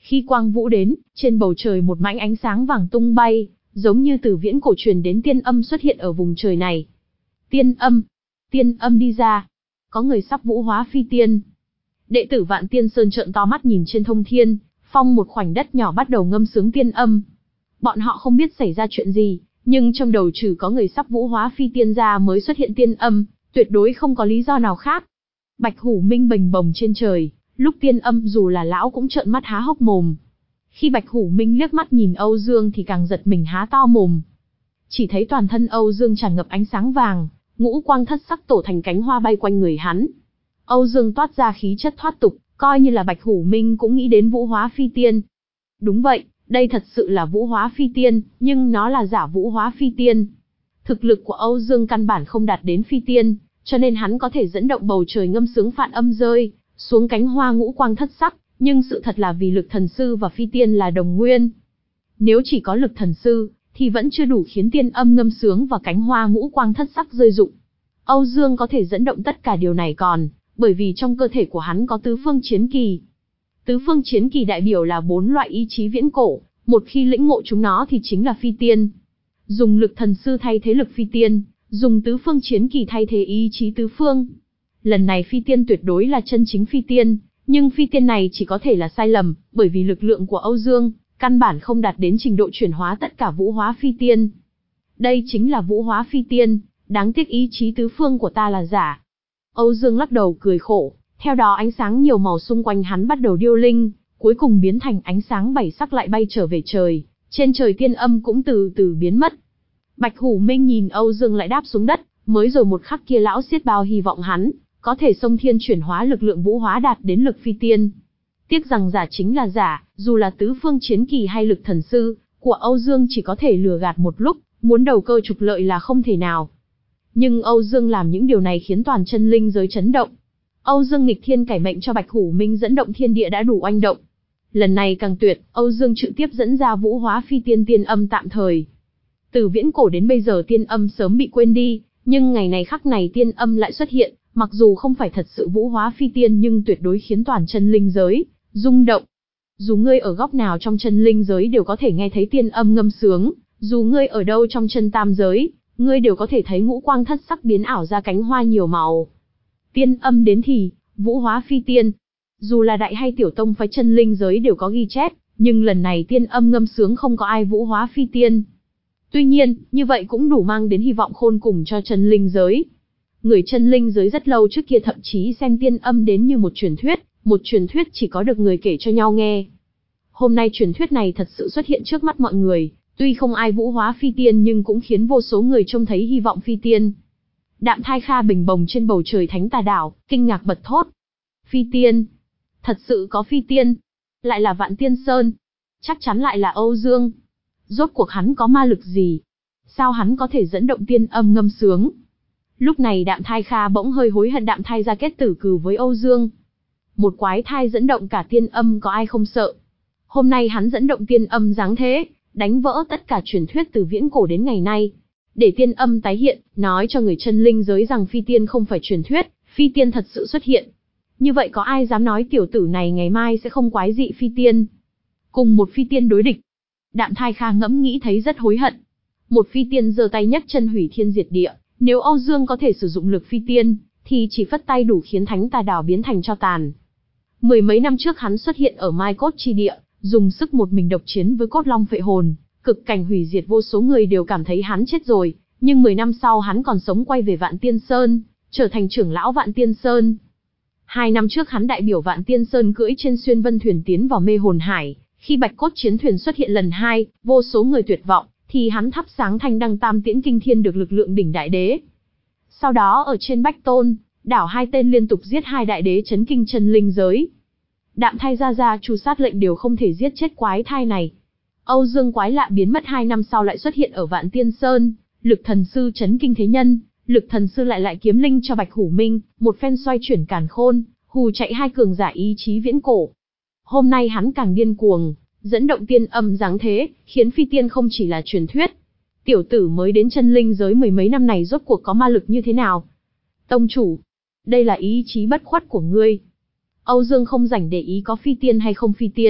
Khi quang vũ đến, trên bầu trời một mảnh ánh sáng vàng tung bay, giống như từ viễn cổ truyền đến tiên âm xuất hiện ở vùng trời này. Tiên âm, tiên âm đi ra. Có người sắp vũ hóa phi tiên. Đệ tử Vạn Tiên Sơn trợn to mắt nhìn trên thông thiên, phong một khoảnh đất nhỏ bắt đầu ngâm sướng tiên âm. Bọn họ không biết xảy ra chuyện gì, nhưng trong đầu trừ có người sắp vũ hóa phi tiên ra mới xuất hiện tiên âm, tuyệt đối không có lý do nào khác. Bạch Hủ Minh bềnh bồng trên trời, lúc tiên âm dù là lão cũng trợn mắt há hốc mồm. Khi Bạch Hủ Minh liếc mắt nhìn Âu Dương thì càng giật mình há to mồm. Chỉ thấy toàn thân Âu Dương tràn ngập ánh sáng vàng, ngũ quang thất sắc tổ thành cánh hoa bay quanh người hắn. Âu Dương toát ra khí chất thoát tục, coi như là Bạch Hủ Minh cũng nghĩ đến vũ hóa phi tiên. Đúng vậy, đây thật sự là vũ hóa phi tiên, nhưng nó là giả vũ hóa phi tiên. Thực lực của Âu Dương căn bản không đạt đến phi tiên, cho nên hắn có thể dẫn động bầu trời ngâm sướng phạn âm rơi xuống cánh hoa ngũ quang thất sắc, nhưng sự thật là vì lực thần sư và phi tiên là đồng nguyên. Nếu chỉ có lực thần sư, thì vẫn chưa đủ khiến tiên âm ngâm sướng và cánh hoa ngũ quang thất sắc rơi rụng. Âu Dương có thể dẫn động tất cả điều này còn, bởi vì trong cơ thể của hắn có tứ phương chiến kỳ. Tứ phương chiến kỳ đại biểu là bốn loại ý chí viễn cổ, một khi lĩnh ngộ chúng nó thì chính là phi tiên. Dùng lực thần sư thay thế lực phi tiên, dùng tứ phương chiến kỳ thay thế ý chí tứ phương. Lần này phi tiên tuyệt đối là chân chính phi tiên, nhưng phi tiên này chỉ có thể là sai lầm, bởi vì lực lượng của Âu Dương căn bản không đạt đến trình độ chuyển hóa tất cả vũ hóa phi tiên. Đây chính là vũ hóa phi tiên, đáng tiếc ý chí tứ phương của ta là giả. Âu Dương lắc đầu cười khổ, theo đó ánh sáng nhiều màu xung quanh hắn bắt đầu điêu linh, cuối cùng biến thành ánh sáng bảy sắc lại bay trở về trời, trên trời tiên âm cũng từ từ biến mất. Bạch Hủ Minh nhìn Âu Dương lại đáp xuống đất, mới rồi một khắc kia lão xiết bao hy vọng hắn có thể xông thiên chuyển hóa lực lượng vũ hóa đạt đến lực phi tiên. Tiếc rằng giả chính là giả, dù là tứ phương chiến kỳ hay lực thần sư của Âu Dương chỉ có thể lừa gạt một lúc, muốn đầu cơ trục lợi là không thể nào. Nhưng Âu Dương làm những điều này khiến toàn chân linh giới chấn động. Âu Dương nghịch thiên cải mệnh cho Bạch Hủ Minh dẫn động thiên địa đã đủ oanh động. Lần này càng tuyệt, Âu Dương trực tiếp dẫn ra vũ hóa phi tiên tiên âm tạm thời. Từ viễn cổ đến bây giờ tiên âm sớm bị quên đi, nhưng ngày này khắc này tiên âm lại xuất hiện, mặc dù không phải thật sự vũ hóa phi tiên nhưng tuyệt đối khiến toàn chân linh giới rung động. Dù ngươi ở góc nào trong chân linh giới đều có thể nghe thấy tiên âm ngâm sướng, dù ngươi ở đâu trong chân tam giới, ngươi đều có thể thấy ngũ quang thất sắc biến ảo ra cánh hoa nhiều màu. Tiên âm đến thì, vũ hóa phi tiên. Dù là đại hay tiểu tông phái chân linh giới đều có ghi chép, nhưng lần này tiên âm ngâm sướng không có ai vũ hóa phi tiên. Tuy nhiên, như vậy cũng đủ mang đến hy vọng khôn cùng cho chân linh giới. Người chân linh giới rất lâu trước kia thậm chí xem tiên âm đến như một truyền thuyết, một truyền thuyết chỉ có được người kể cho nhau nghe. Hôm nay truyền thuyết này thật sự xuất hiện trước mắt mọi người, tuy không ai vũ hóa phi tiên nhưng cũng khiến vô số người trông thấy hy vọng phi tiên. Đạm Thai Kha bình bồng trên bầu trời thánh tà đảo, kinh ngạc bật thốt. Phi tiên? Thật sự có phi tiên? Lại là Vạn Tiên Sơn? Chắc chắn lại là Âu Dương. Rốt cuộc hắn có ma lực gì? Sao hắn có thể dẫn động tiên âm ngâm sướng? Lúc này Đạm Thai Kha bỗng hơi hối hận Đạm Thai ra kết tử cừu với Âu Dương. Một quái thai dẫn động cả tiên âm có ai không sợ? Hôm nay hắn dẫn động tiên âm dáng thế, đánh vỡ tất cả truyền thuyết từ viễn cổ đến ngày nay. Để tiên âm tái hiện, nói cho người chân linh giới rằng phi tiên không phải truyền thuyết, phi tiên thật sự xuất hiện. Như vậy có ai dám nói tiểu tử này ngày mai sẽ không quái dị phi tiên? Cùng một phi tiên đối địch. Đạm Thai Kha ngẫm nghĩ thấy rất hối hận. Một phi tiên giơ tay nhấc chân hủy thiên diệt địa, nếu Âu Dương có thể sử dụng lực phi tiên, thì chỉ phất tay đủ khiến thánh tà đảo biến thành tro tàn. Mười mấy năm trước hắn xuất hiện ở Mai Cốt chi địa, dùng sức một mình độc chiến với cốt long phệ hồn, cực cảnh hủy diệt vô số người đều cảm thấy hắn chết rồi, nhưng mười năm sau hắn còn sống quay về Vạn Tiên Sơn, trở thành trưởng lão Vạn Tiên Sơn. Hai năm trước hắn đại biểu Vạn Tiên Sơn cưỡi trên xuyên vân thuyền tiến vào mê hồn hải, khi bạch cốt chiến thuyền xuất hiện lần hai, vô số người tuyệt vọng, thì hắn thắp sáng thanh đăng tam tiễn kinh thiên được lực lượng đỉnh đại đế. Sau đó ở trên Bách Tôn, đảo hai tên liên tục giết hai đại đế chấn kinh chân linh giới. Đạm Thai ra ra chu sát lệnh đều không thể giết chết quái thai này. Âu Dương quái lạ biến mất hai năm sau lại xuất hiện ở Vạn Tiên Sơn, lực thần sư chấn kinh thế nhân, lực thần sư lại lại kiếm linh cho Bạch Hủ Minh, một phen xoay chuyển càn khôn, hù chạy hai cường giả ý chí viễn cổ. Hôm nay hắn càng điên cuồng, dẫn động tiên âm dáng thế, khiến phi tiên không chỉ là truyền thuyết. Tiểu tử mới đến chân linh giới mười mấy năm này rốt cuộc có ma lực như thế nào? Tông chủ, đây là ý chí bất khuất của ngươi. Âu Dương không rảnh để ý có phi tiên hay không phi tiên,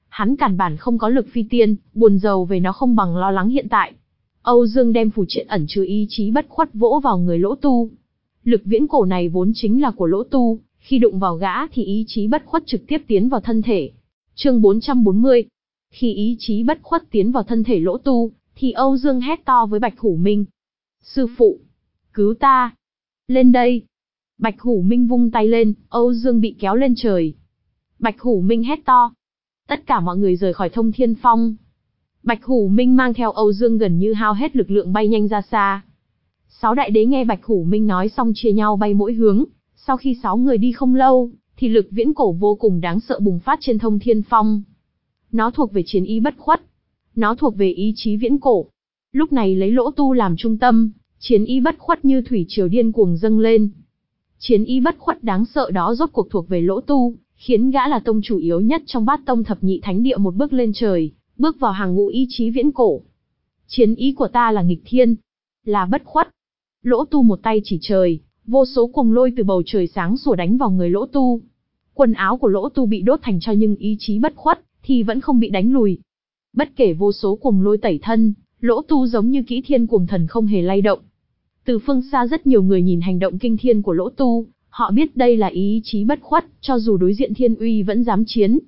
Hắn căn bản không có lực phi tiên, buồn rầu về nó không bằng lo lắng hiện tại. Âu Dương đem phù triện ẩn chứa ý chí bất khuất vỗ vào người Lỗ Tu. Lực viễn cổ này vốn chính là của Lỗ Tu, khi đụng vào gã thì ý chí bất khuất trực tiếp tiến vào thân thể. Chương bốn trăm bốn mươi. Khi ý chí bất khuất tiến vào thân thể Lỗ Tu, thì Âu Dương hét to với Bạch Hủ Minh. Sư phụ! Cứu ta! Lên đây! Bạch Hủ Minh vung tay lên, Âu Dương bị kéo lên trời. Bạch Hủ Minh hét to. Tất cả mọi người rời khỏi Thông Thiên Phong. Bạch Hủ Minh mang theo Âu Dương gần như hao hết lực lượng bay nhanh ra xa. Sáu đại đế nghe Bạch Hủ Minh nói xong chia nhau bay mỗi hướng. Sau khi sáu người đi không lâu, thì lực viễn cổ vô cùng đáng sợ bùng phát trên Thông Thiên Phong. Nó thuộc về chiến ý bất khuất. Nó thuộc về ý chí viễn cổ. Lúc này lấy Lỗ Tu làm trung tâm, chiến ý bất khuất như thủy triều điên cuồng dâng lên. Chiến ý bất khuất đáng sợ đó rốt cuộc thuộc về Lỗ Tu, khiến gã là tông chủ yếu nhất trong Bát Tông Thập Nhị Thánh Địa một bước lên trời, bước vào hàng ngũ ý chí viễn cổ. Chiến ý của ta là nghịch thiên, là bất khuất. Lỗ Tu một tay chỉ trời, vô số cuồng lôi từ bầu trời sáng sủa đánh vào người Lỗ Tu. Quần áo của Lỗ Tu bị đốt thành tro nhưng ý chí bất khuất thì vẫn không bị đánh lùi. Bất kể vô số cuồng lôi tẩy thân, Lỗ Tu giống như kỹ thiên cuồng thần không hề lay động. Từ phương xa rất nhiều người nhìn hành động kinh thiên của Lỗ Tu, họ biết đây là ý chí bất khuất, cho dù đối diện thiên uy vẫn dám chiến.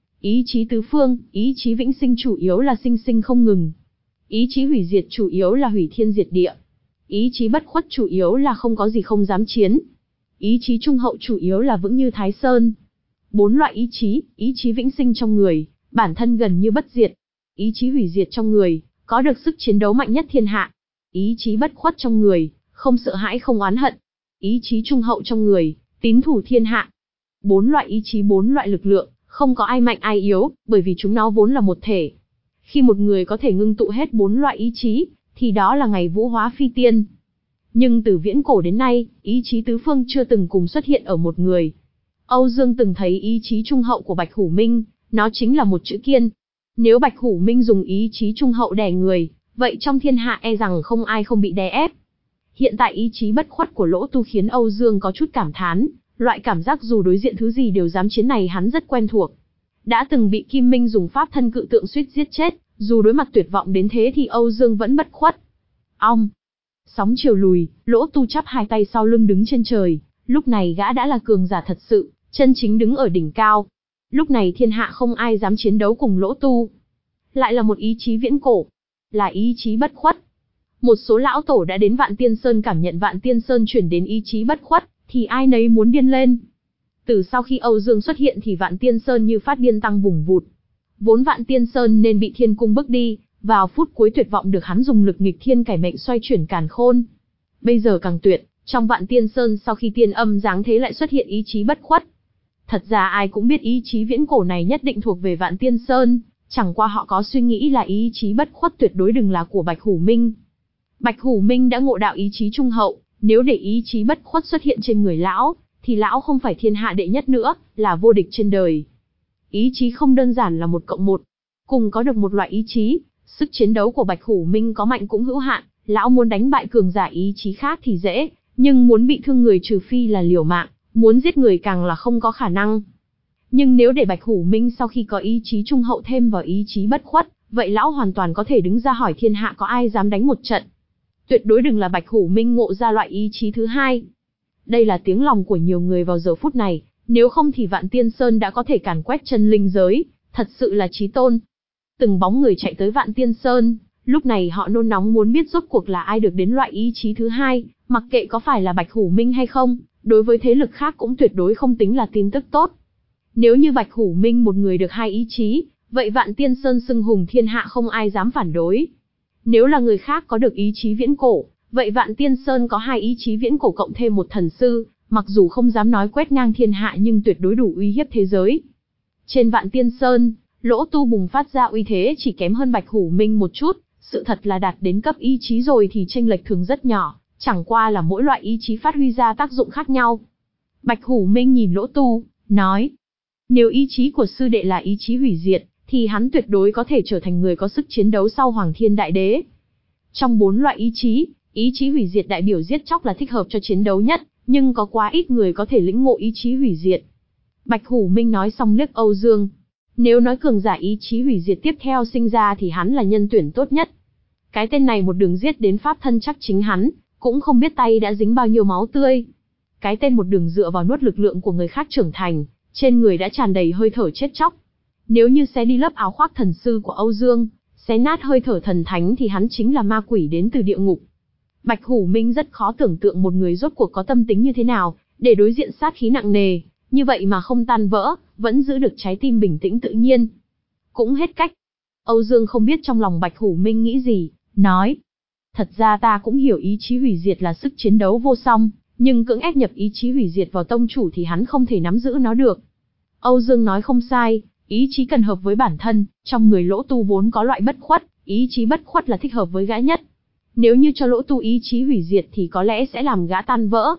Ý chí tứ phương, ý chí vĩnh sinh chủ yếu là sinh sinh không ngừng. Ý chí hủy diệt chủ yếu là hủy thiên diệt địa. Ý chí bất khuất chủ yếu là không có gì không dám chiến. Ý chí trung hậu chủ yếu là vững như Thái Sơn. Bốn loại ý chí, ý chí vĩnh sinh trong người, bản thân gần như bất diệt. Ý chí hủy diệt trong người, có được sức chiến đấu mạnh nhất thiên hạ. Ý chí bất khuất trong người, không sợ hãi không oán hận. Ý chí trung hậu trong người, tín thủ thiên hạ. Bốn loại ý chí bốn loại lực lượng, không có ai mạnh ai yếu, bởi vì chúng nó vốn là một thể. Khi một người có thể ngưng tụ hết bốn loại ý chí, thì đó là ngày vũ hóa phi tiên. Nhưng từ viễn cổ đến nay, ý chí tứ phương chưa từng cùng xuất hiện ở một người. Âu Dương từng thấy ý chí trung hậu của Bạch Hủ Minh, nó chính là một chữ kiên. Nếu Bạch Hủ Minh dùng ý chí trung hậu đè người, vậy trong thiên hạ e rằng không ai không bị đè ép. Hiện tại ý chí bất khuất của Lỗ Tu khiến Âu Dương có chút cảm thán, loại cảm giác dù đối diện thứ gì đều dám chiến này hắn rất quen thuộc. Đã từng bị Kim Minh dùng pháp thân cự tượng suýt giết chết, dù đối mặt tuyệt vọng đến thế thì Âu Dương vẫn bất khuất. Ong! Sóng chiều lùi, Lỗ Tu chắp hai tay sau lưng đứng trên trời, lúc này gã đã là cường giả thật sự, chân chính đứng ở đỉnh cao. Lúc này thiên hạ không ai dám chiến đấu cùng Lỗ Tu. Lại là một ý chí viễn cổ, là ý chí bất khuất. Một số lão tổ đã đến Vạn Tiên Sơn cảm nhận Vạn Tiên Sơn chuyển đến ý chí bất khuất, thì ai nấy muốn điên lên. Từ sau khi Âu Dương xuất hiện thì Vạn Tiên Sơn như phát điên tăng vùng vụt. Vốn Vạn Tiên Sơn nên bị Thiên Cung bước đi, vào phút cuối tuyệt vọng được hắn dùng lực nghịch thiên cải mệnh xoay chuyển càn khôn. Bây giờ càng tuyệt, trong Vạn Tiên Sơn sau khi tiên âm giáng thế lại xuất hiện ý chí bất khuất. Thật ra ai cũng biết ý chí viễn cổ này nhất định thuộc về Vạn Tiên Sơn, chẳng qua họ có suy nghĩ là ý chí bất khuất tuyệt đối đừng là của Bạch Hủ Minh. Bạch Hủ Minh đã ngộ đạo ý chí trung hậu, nếu để ý chí bất khuất xuất hiện trên người lão, thì lão không phải thiên hạ đệ nhất nữa, là vô địch trên đời. Ý chí không đơn giản là một cộng một, cùng có được một loại ý chí, sức chiến đấu của Bạch Hủ Minh có mạnh cũng hữu hạn, lão muốn đánh bại cường giả ý chí khác thì dễ, nhưng muốn bị thương người trừ phi là liều mạng, muốn giết người càng là không có khả năng. Nhưng nếu để Bạch Hủ Minh sau khi có ý chí trung hậu thêm vào ý chí bất khuất, vậy lão hoàn toàn có thể đứng ra hỏi thiên hạ có ai dám đánh một trận. Tuyệt đối đừng là Bạch Hủ Minh ngộ ra loại ý chí thứ hai. Đây là tiếng lòng của nhiều người vào giờ phút này, nếu không thì Vạn Tiên Sơn đã có thể càn quét chân linh giới, thật sự là chí tôn. Từng bóng người chạy tới Vạn Tiên Sơn, lúc này họ nôn nóng muốn biết rốt cuộc là ai được đến loại ý chí thứ hai, mặc kệ có phải là Bạch Hủ Minh hay không, đối với thế lực khác cũng tuyệt đối không tính là tin tức tốt. Nếu như Bạch Hủ Minh một người được hai ý chí, vậy Vạn Tiên Sơn xưng hùng thiên hạ không ai dám phản đối. Nếu là người khác có được ý chí viễn cổ, vậy Vạn Tiên Sơn có hai ý chí viễn cổ cộng thêm một thần sư, mặc dù không dám nói quét ngang thiên hạ nhưng tuyệt đối đủ uy hiếp thế giới. Trên Vạn Tiên Sơn, Lỗ Tu bùng phát ra uy thế chỉ kém hơn Bạch Hủ Minh một chút, sự thật là đạt đến cấp ý chí rồi thì chênh lệch thường rất nhỏ, chẳng qua là mỗi loại ý chí phát huy ra tác dụng khác nhau. Bạch Hủ Minh nhìn Lỗ Tu, nói, nếu ý chí của sư đệ là ý chí hủy diệt, thì hắn tuyệt đối có thể trở thành người có sức chiến đấu sau Hoàng Thiên Đại Đế. Trong bốn loại ý chí, ý chí hủy diệt đại biểu giết chóc là thích hợp cho chiến đấu nhất, nhưng có quá ít người có thể lĩnh ngộ ý chí hủy diệt. Bạch Hủ Minh nói xong liếc Âu Dương, Nếu nói cường giả ý chí hủy diệt tiếp theo sinh ra thì hắn là nhân tuyển tốt nhất. Cái tên này một đường giết đến pháp thân chắc chính hắn, cũng không biết tay đã dính bao nhiêu máu tươi. Cái tên một đường dựa vào nuốt lực lượng của người khác trưởng thành, trên người đã tràn đầy hơi thở chết chóc. Nếu như xé đi lớp áo khoác thần sư của Âu Dương, xé nát hơi thở thần thánh thì hắn chính là ma quỷ đến từ địa ngục. Bạch Hủ Minh rất khó tưởng tượng một người rốt cuộc có tâm tính như thế nào, để đối diện sát khí nặng nề, như vậy mà không tan vỡ, vẫn giữ được trái tim bình tĩnh tự nhiên. Cũng hết cách. Âu Dương không biết trong lòng Bạch Hủ Minh nghĩ gì, nói. Thật ra ta cũng hiểu ý chí hủy diệt là sức chiến đấu vô song, nhưng cưỡng ép nhập ý chí hủy diệt vào tông chủ thì hắn không thể nắm giữ nó được. Âu Dương nói không sai, ý chí cần hợp với bản thân, trong người Lỗ Tu vốn có loại bất khuất, ý chí bất khuất là thích hợp với gã nhất. Nếu như cho Lỗ Tu ý chí hủy diệt thì có lẽ sẽ làm gã tan vỡ.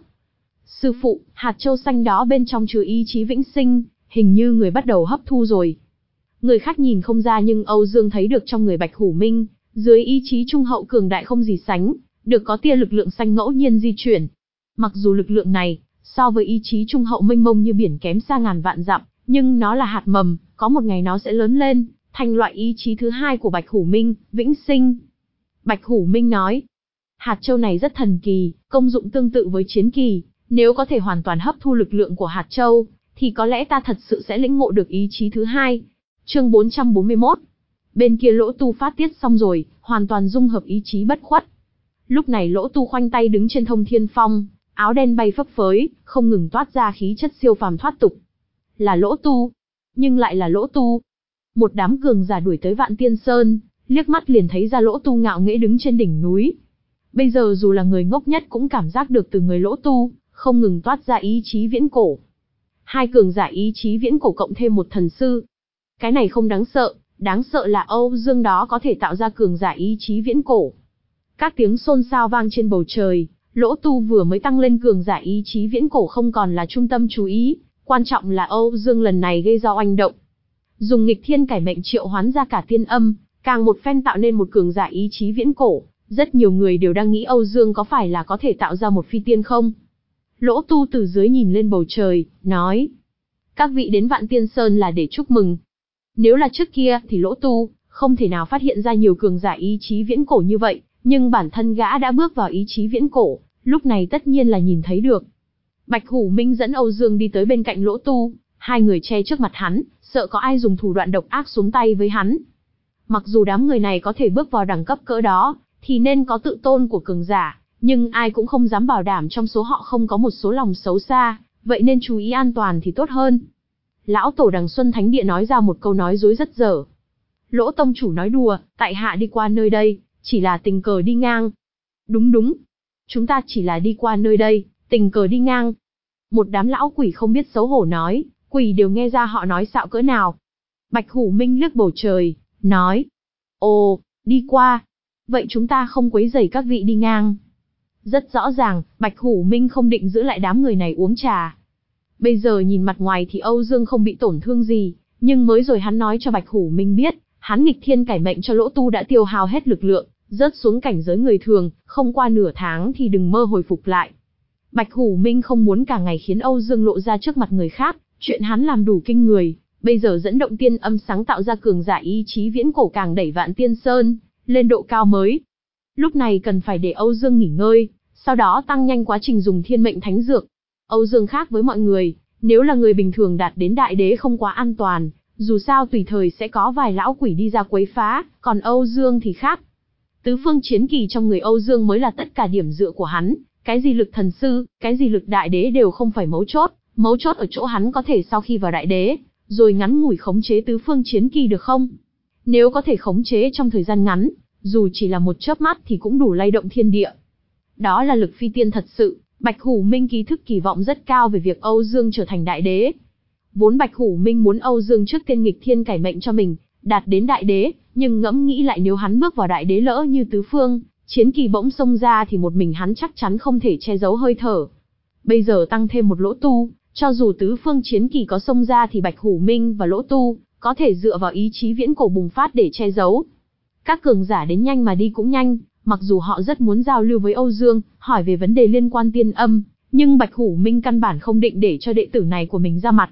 Sư phụ, hạt châu xanh đó bên trong chứa ý chí vĩnh sinh, hình như người bắt đầu hấp thu rồi. Người khác nhìn không ra nhưng Âu Dương thấy được trong người Bạch Hủ Minh, dưới ý chí trung hậu cường đại không gì sánh, được có tia lực lượng xanh ngẫu nhiên di chuyển. Mặc dù lực lượng này, so với ý chí trung hậu mênh mông như biển kém xa ngàn vạn dặm, nhưng nó là hạt mầm, có một ngày nó sẽ lớn lên, thành loại ý chí thứ hai của Bạch Hủ Minh, vĩnh sinh. Bạch Hủ Minh nói, hạt châu này rất thần kỳ, công dụng tương tự với chiến kỳ, nếu có thể hoàn toàn hấp thu lực lượng của hạt châu, thì có lẽ ta thật sự sẽ lĩnh ngộ được ý chí thứ hai. Chương bốn trăm bốn mươi mốt. Bên kia Lỗ Tu phát tiết xong rồi, hoàn toàn dung hợp ý chí bất khuất. Lúc này Lỗ Tu khoanh tay đứng trên Thông Thiên Phong, áo đen bay phấp phới, không ngừng toát ra khí chất siêu phàm thoát tục. Là Lỗ Tu, nhưng lại là Lỗ Tu. Một đám cường giả đuổi tới Vạn Tiên Sơn, liếc mắt liền thấy ra Lỗ Tu ngạo nghễ đứng trên đỉnh núi. Bây giờ dù là người ngốc nhất cũng cảm giác được từ người Lỗ Tu, không ngừng toát ra ý chí viễn cổ. Hai cường giả ý chí viễn cổ cộng thêm một thần sư. Cái này không đáng sợ, đáng sợ là Âu Dương đó có thể tạo ra cường giả ý chí viễn cổ. Các tiếng xôn xao vang trên bầu trời, Lỗ Tu vừa mới tăng lên cường giả ý chí viễn cổ không còn là trung tâm chú ý, quan trọng là Âu Dương lần này gây ra oanh động. Dùng nghịch thiên cải mệnh triệu hoán ra cả tiên âm, càng một phen tạo nên một cường giả ý chí viễn cổ, rất nhiều người đều đang nghĩ Âu Dương có phải là có thể tạo ra một phi tiên không? Lỗ Tu từ dưới nhìn lên bầu trời, nói. Các vị đến Vạn Tiên Sơn là để chúc mừng. Nếu là trước kia thì Lỗ Tu không thể nào phát hiện ra nhiều cường giả ý chí viễn cổ như vậy, nhưng bản thân gã đã bước vào ý chí viễn cổ, lúc này tất nhiên là nhìn thấy được. Bạch Hủ Minh dẫn Âu Dương đi tới bên cạnh Lỗ Tu, hai người che trước mặt hắn, sợ có ai dùng thủ đoạn độc ác xuống tay với hắn. Mặc dù đám người này có thể bước vào đẳng cấp cỡ đó, thì nên có tự tôn của cường giả, nhưng ai cũng không dám bảo đảm trong số họ không có một số lòng xấu xa, vậy nên chú ý an toàn thì tốt hơn. Lão tổ Đằng Xuân Thánh Địa nói ra một câu nói dối rất dở. Lỗ tông chủ nói đùa, tại hạ đi qua nơi đây, chỉ là tình cờ đi ngang. Đúng đúng, chúng ta chỉ là đi qua nơi đây, tình cờ đi ngang. Một đám lão quỷ không biết xấu hổ nói, quỷ đều nghe ra họ nói xạo cỡ nào. Bạch Hủ Minh liếc bầu trời, nói. Ồ, đi qua. Vậy chúng ta không quấy rầy các vị đi ngang. Rất rõ ràng, Bạch Hủ Minh không định giữ lại đám người này uống trà. Bây giờ nhìn mặt ngoài thì Âu Dương không bị tổn thương gì, nhưng mới rồi hắn nói cho Bạch Hủ Minh biết, hắn nghịch thiên cải mệnh cho Lỗ Tu đã tiêu hao hết lực lượng, rớt xuống cảnh giới người thường, không qua nửa tháng thì đừng mơ hồi phục lại. Bạch Hủ Minh không muốn cả ngày khiến Âu Dương lộ ra trước mặt người khác, chuyện hắn làm đủ kinh người, bây giờ dẫn động tiên âm sáng tạo ra cường giả ý chí viễn cổ càng đẩy Vạn Tiên Sơn lên độ cao mới. Lúc này cần phải để Âu Dương nghỉ ngơi, sau đó tăng nhanh quá trình dùng thiên mệnh thánh dược. Âu Dương khác với mọi người, nếu là người bình thường đạt đến đại đế không quá an toàn, dù sao tùy thời sẽ có vài lão quỷ đi ra quấy phá, còn Âu Dương thì khác. Tứ phương chiến kỳ trong người Âu Dương mới là tất cả điểm dựa của hắn, cái gì lực thần sư, cái gì lực đại đế đều không phải mấu chốt, mấu chốt ở chỗ hắn có thể sau khi vào đại đế, rồi ngắn ngủi khống chế tứ phương chiến kỳ được không? Nếu có thể khống chế trong thời gian ngắn, dù chỉ là một chớp mắt thì cũng đủ lay động thiên địa. Đó là lực phi tiên thật sự, Bạch Hủ Minh ký thức kỳ vọng rất cao về việc Âu Dương trở thành đại đế. Vốn Bạch Hủ Minh muốn Âu Dương trước tiên nghịch thiên cải mệnh cho mình, đạt đến đại đế, nhưng ngẫm nghĩ lại nếu hắn bước vào đại đế lỡ như tứ phương chiến kỳ bỗng xông ra thì một mình hắn chắc chắn không thể che giấu hơi thở. Bây giờ tăng thêm một Lỗ Tu, cho dù tứ phương chiến kỳ có xông ra thì Bạch Hủ Minh và Lỗ Tu có thể dựa vào ý chí viễn cổ bùng phát để che giấu. Các cường giả đến nhanh mà đi cũng nhanh, mặc dù họ rất muốn giao lưu với Âu Dương, hỏi về vấn đề liên quan tiên âm, nhưng Bạch Hủ Minh căn bản không định để cho đệ tử này của mình ra mặt.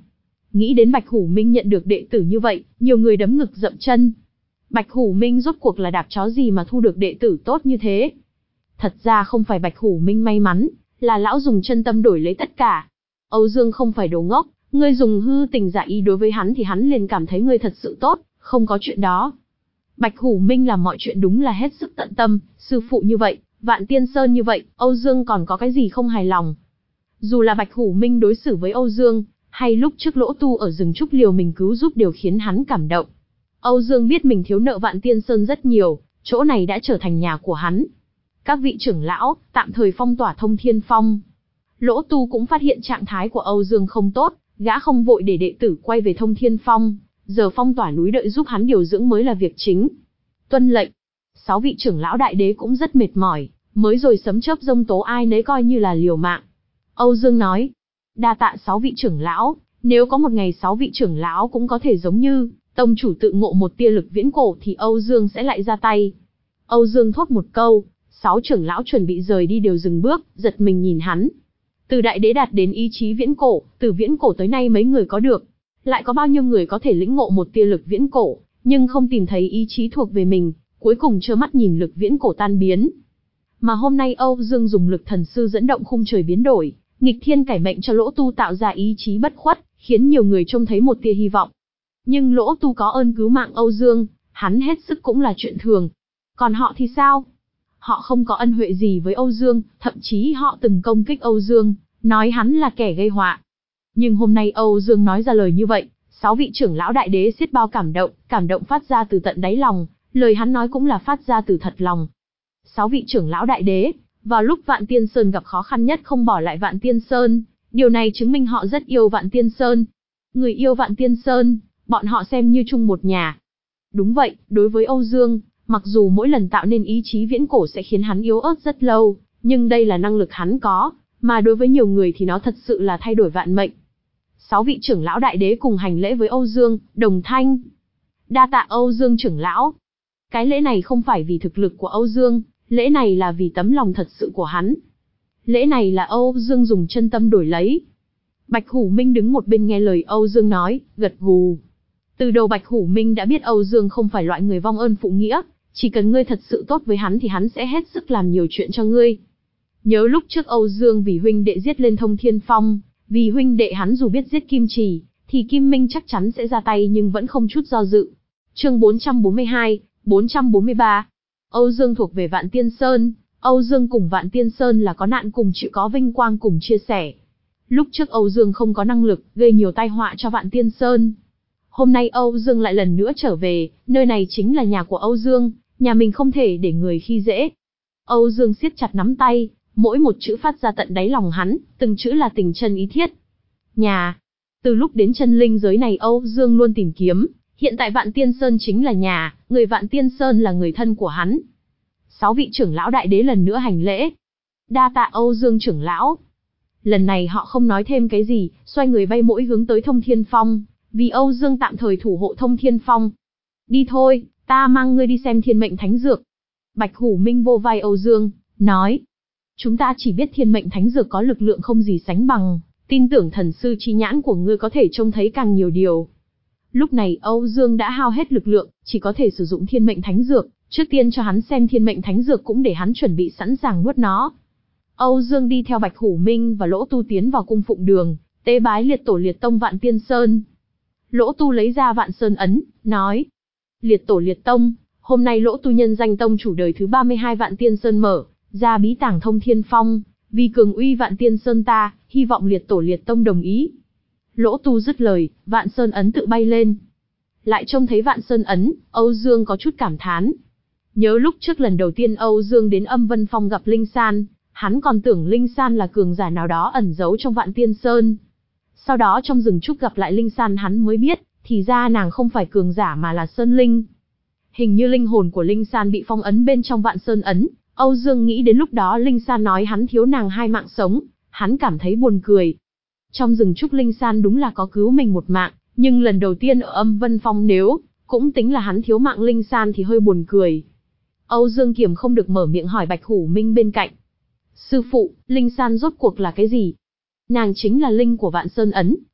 Nghĩ đến Bạch Hủ Minh nhận được đệ tử như vậy, nhiều người đấm ngực dậm chân. Bạch Hủ Minh rốt cuộc là đạp chó gì mà thu được đệ tử tốt như thế? Thật ra không phải Bạch Hủ Minh may mắn, là lão dùng chân tâm đổi lấy tất cả. Âu Dương không phải đồ ngốc, ngươi dùng hư tình giả ý đối với hắn thì hắn liền cảm thấy ngươi thật sự tốt, không có chuyện đó. Bạch Hủ Minh làm mọi chuyện đúng là hết sức tận tâm, sư phụ như vậy, Vạn Tiên Sơn như vậy, Âu Dương còn có cái gì không hài lòng. Dù là Bạch Hủ Minh đối xử với Âu Dương, hay lúc trước Lỗ Tu ở rừng trúc liều mình cứu giúp đều khiến hắn cảm động. Âu Dương biết mình thiếu nợ Vạn Tiên Sơn rất nhiều, chỗ này đã trở thành nhà của hắn. Các vị trưởng lão, tạm thời phong tỏa Thông Thiên Phong. Lỗ Tu cũng phát hiện trạng thái của Âu Dương không tốt, gã không vội để đệ tử quay về Thông Thiên Phong, giờ phong tỏa núi đợi giúp hắn điều dưỡng mới là việc chính. Tuân lệnh. Sáu vị trưởng lão đại đế cũng rất mệt mỏi, mới rồi sấm chớp giông tố ai nấy coi như là liều mạng. Âu Dương nói, đa tạ sáu vị trưởng lão, nếu có một ngày sáu vị trưởng lão cũng có thể giống như tông chủ tự ngộ một tia lực viễn cổ thì Âu Dương sẽ lại ra tay. Âu Dương thốt một câu, sáu trưởng lão chuẩn bị rời đi đều dừng bước, giật mình nhìn hắn. Từ đại đế đạt đến ý chí viễn cổ, từ viễn cổ tới nay mấy người có được, lại có bao nhiêu người có thể lĩnh ngộ một tia lực viễn cổ, nhưng không tìm thấy ý chí thuộc về mình, cuối cùng trơ mắt nhìn lực viễn cổ tan biến. Mà hôm nay Âu Dương dùng lực thần sư dẫn động khung trời biến đổi, nghịch thiên cải mệnh cho Lỗ Tu tạo ra ý chí bất khuất, khiến nhiều người trông thấy một tia hy vọng. Nhưng Lỗ Tu có ơn cứu mạng Âu Dương, hắn hết sức cũng là chuyện thường. Còn họ thì sao? Họ không có ân huệ gì với Âu Dương, thậm chí họ từng công kích Âu Dương, nói hắn là kẻ gây họa. Nhưng hôm nay Âu Dương nói ra lời như vậy, sáu vị trưởng lão đại đế xiết bao cảm động, cảm động phát ra từ tận đáy lòng, lời hắn nói cũng là phát ra từ thật lòng. Sáu vị trưởng lão đại đế, vào lúc Vạn Tiên Sơn gặp khó khăn nhất không bỏ lại Vạn Tiên Sơn, điều này chứng minh họ rất yêu Vạn Tiên Sơn. Người yêu Vạn Tiên Sơn, bọn họ xem như chung một nhà. Đúng vậy, đối với Âu Dương, mặc dù mỗi lần tạo nên ý chí viễn cổ sẽ khiến hắn yếu ớt rất lâu, nhưng đây là năng lực hắn có, mà đối với nhiều người thì nó thật sự là thay đổi vạn mệnh. Sáu vị trưởng lão đại đế cùng hành lễ với Âu Dương, đồng thanh. Đa tạ Âu Dương trưởng lão. Cái lễ này không phải vì thực lực của Âu Dương, lễ này là vì tấm lòng thật sự của hắn. Lễ này là Âu Dương dùng chân tâm đổi lấy. Bạch Hủ Minh đứng một bên nghe lời Âu Dương nói, gật gù. Từ đầu Bạch Hủ Minh đã biết Âu Dương không phải loại người vong ơn phụ nghĩa, chỉ cần ngươi thật sự tốt với hắn thì hắn sẽ hết sức làm nhiều chuyện cho ngươi. Nhớ lúc trước Âu Dương vì huynh đệ giết lên Thông Thiên Phong, vì huynh đệ hắn dù biết giết Kim Trì, thì Kim Minh chắc chắn sẽ ra tay nhưng vẫn không chút do dự. Chương bốn trăm bốn mươi hai, bốn trăm bốn mươi ba. Âu Dương thuộc về Vạn Tiên Sơn, Âu Dương cùng Vạn Tiên Sơn là có nạn cùng chịu có vinh quang cùng chia sẻ. Lúc trước Âu Dương không có năng lực, gây nhiều tai họa cho Vạn Tiên Sơn. Hôm nay Âu Dương lại lần nữa trở về, nơi này chính là nhà của Âu Dương, nhà mình không thể để người khi dễ. Âu Dương siết chặt nắm tay, mỗi một chữ phát ra tận đáy lòng hắn, từng chữ là tình chân ý thiết. Nhà. Từ lúc đến chân linh giới này Âu Dương luôn tìm kiếm, hiện tại Vạn Tiên Sơn chính là nhà, người Vạn Tiên Sơn là người thân của hắn. Sáu vị trưởng lão đại đế lần nữa hành lễ. Đa tạ Âu Dương trưởng lão. Lần này họ không nói thêm cái gì, xoay người bay mỗi hướng tới Thông Thiên Phong, vì Âu Dương tạm thời thủ hộ Thông Thiên Phong. Đi thôi, ta mang ngươi đi xem thiên mệnh thánh dược. Bạch Hủ Minh vô vai Âu Dương, nói. Chúng ta chỉ biết thiên mệnh thánh dược có lực lượng không gì sánh bằng, tin tưởng thần sư chi nhãn của ngươi có thể trông thấy càng nhiều điều. Lúc này Âu Dương đã hao hết lực lượng, chỉ có thể sử dụng thiên mệnh thánh dược, trước tiên cho hắn xem thiên mệnh thánh dược cũng để hắn chuẩn bị sẵn sàng nuốt nó. Âu Dương đi theo Bạch Hủ Minh và Lỗ Tu tiến vào cung phụng đường, tế bái liệt tổ liệt tông Vạn Tiên Sơn. Lỗ Tu lấy ra Vạn Sơn ấn, nói. Liệt tổ liệt tông, hôm nay Lỗ Tu nhân danh tông chủ đời thứ ba mươi hai Vạn Tiên Sơn mở ra bí tàng Thông Thiên Phong, vì cường uy Vạn Tiên Sơn ta, hy vọng liệt tổ liệt tông đồng ý. Lỗ Tu dứt lời, Vạn Sơn ấn tự bay lên. Lại trông thấy Vạn Sơn ấn, Âu Dương có chút cảm thán. Nhớ lúc trước lần đầu tiên Âu Dương đến Âm Vân Phong gặp Linh San, hắn còn tưởng Linh San là cường giả nào đó ẩn giấu trong Vạn Tiên Sơn. Sau đó trong rừng trúc gặp lại Linh San hắn mới biết, thì ra nàng không phải cường giả mà là Sơn Linh. Hình như linh hồn của Linh San bị phong ấn bên trong Vạn Sơn ấn. Âu Dương nghĩ đến lúc đó Linh San nói hắn thiếu nàng hai mạng sống, hắn cảm thấy buồn cười. Trong rừng trúc Linh San đúng là có cứu mình một mạng, nhưng lần đầu tiên ở Âm Vân Phong nếu cũng tính là hắn thiếu mạng Linh San thì hơi buồn cười. Âu Dương kiềm không được mở miệng hỏi Bạch Hủ Minh bên cạnh. Sư phụ, Linh San rốt cuộc là cái gì? Nàng chính là linh của Vạn Sơn ấn,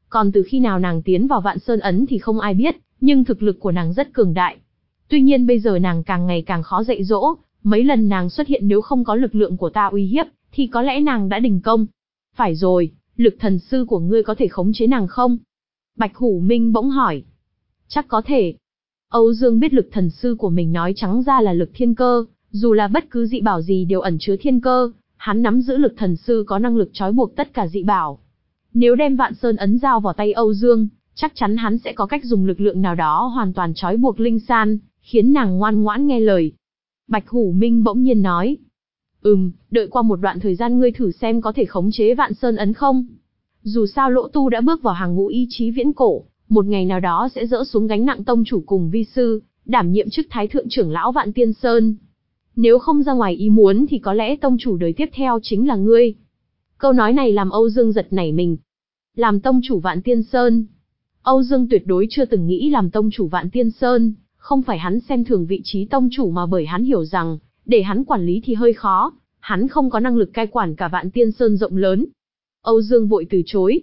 Còn từ khi nào nàng tiến vào Vạn Sơn Ấn thì không ai biết, nhưng thực lực của nàng rất cường đại. Tuy nhiên bây giờ nàng càng ngày càng khó dạy dỗ, mấy lần nàng xuất hiện nếu không có lực lượng của ta uy hiếp, thì có lẽ nàng đã đình công. Phải rồi, lực thần sư của ngươi có thể khống chế nàng không? Bạch Hủ Minh bỗng hỏi. Chắc có thể. Âu Dương biết lực thần sư của mình nói trắng ra là lực thiên cơ, dù là bất cứ dị bảo gì đều ẩn chứa thiên cơ, hắn nắm giữ lực thần sư có năng lực trói buộc tất cả dị bảo. Nếu đem Vạn Sơn Ấn giao vào tay Âu Dương, chắc chắn hắn sẽ có cách dùng lực lượng nào đó hoàn toàn trói buộc Linh San, khiến nàng ngoan ngoãn nghe lời. Bạch Hủ Minh bỗng nhiên nói. Ừm, đợi qua một đoạn thời gian ngươi thử xem có thể khống chế Vạn Sơn Ấn không? Dù sao Lỗ Tu đã bước vào hàng ngũ ý chí viễn cổ, một ngày nào đó sẽ dỡ xuống gánh nặng tông chủ cùng vi sư, đảm nhiệm chức thái thượng trưởng lão Vạn Tiên Sơn. Nếu không ra ngoài ý muốn thì có lẽ tông chủ đời tiếp theo chính là ngươi. Câu nói này làm Âu Dương giật nảy mình. Làm tông chủ Vạn Tiên Sơn. Âu Dương tuyệt đối chưa từng nghĩ làm tông chủ Vạn Tiên Sơn, không phải hắn xem thường vị trí tông chủ mà bởi hắn hiểu rằng, để hắn quản lý thì hơi khó, hắn không có năng lực cai quản cả Vạn Tiên Sơn rộng lớn. Âu Dương vội từ chối.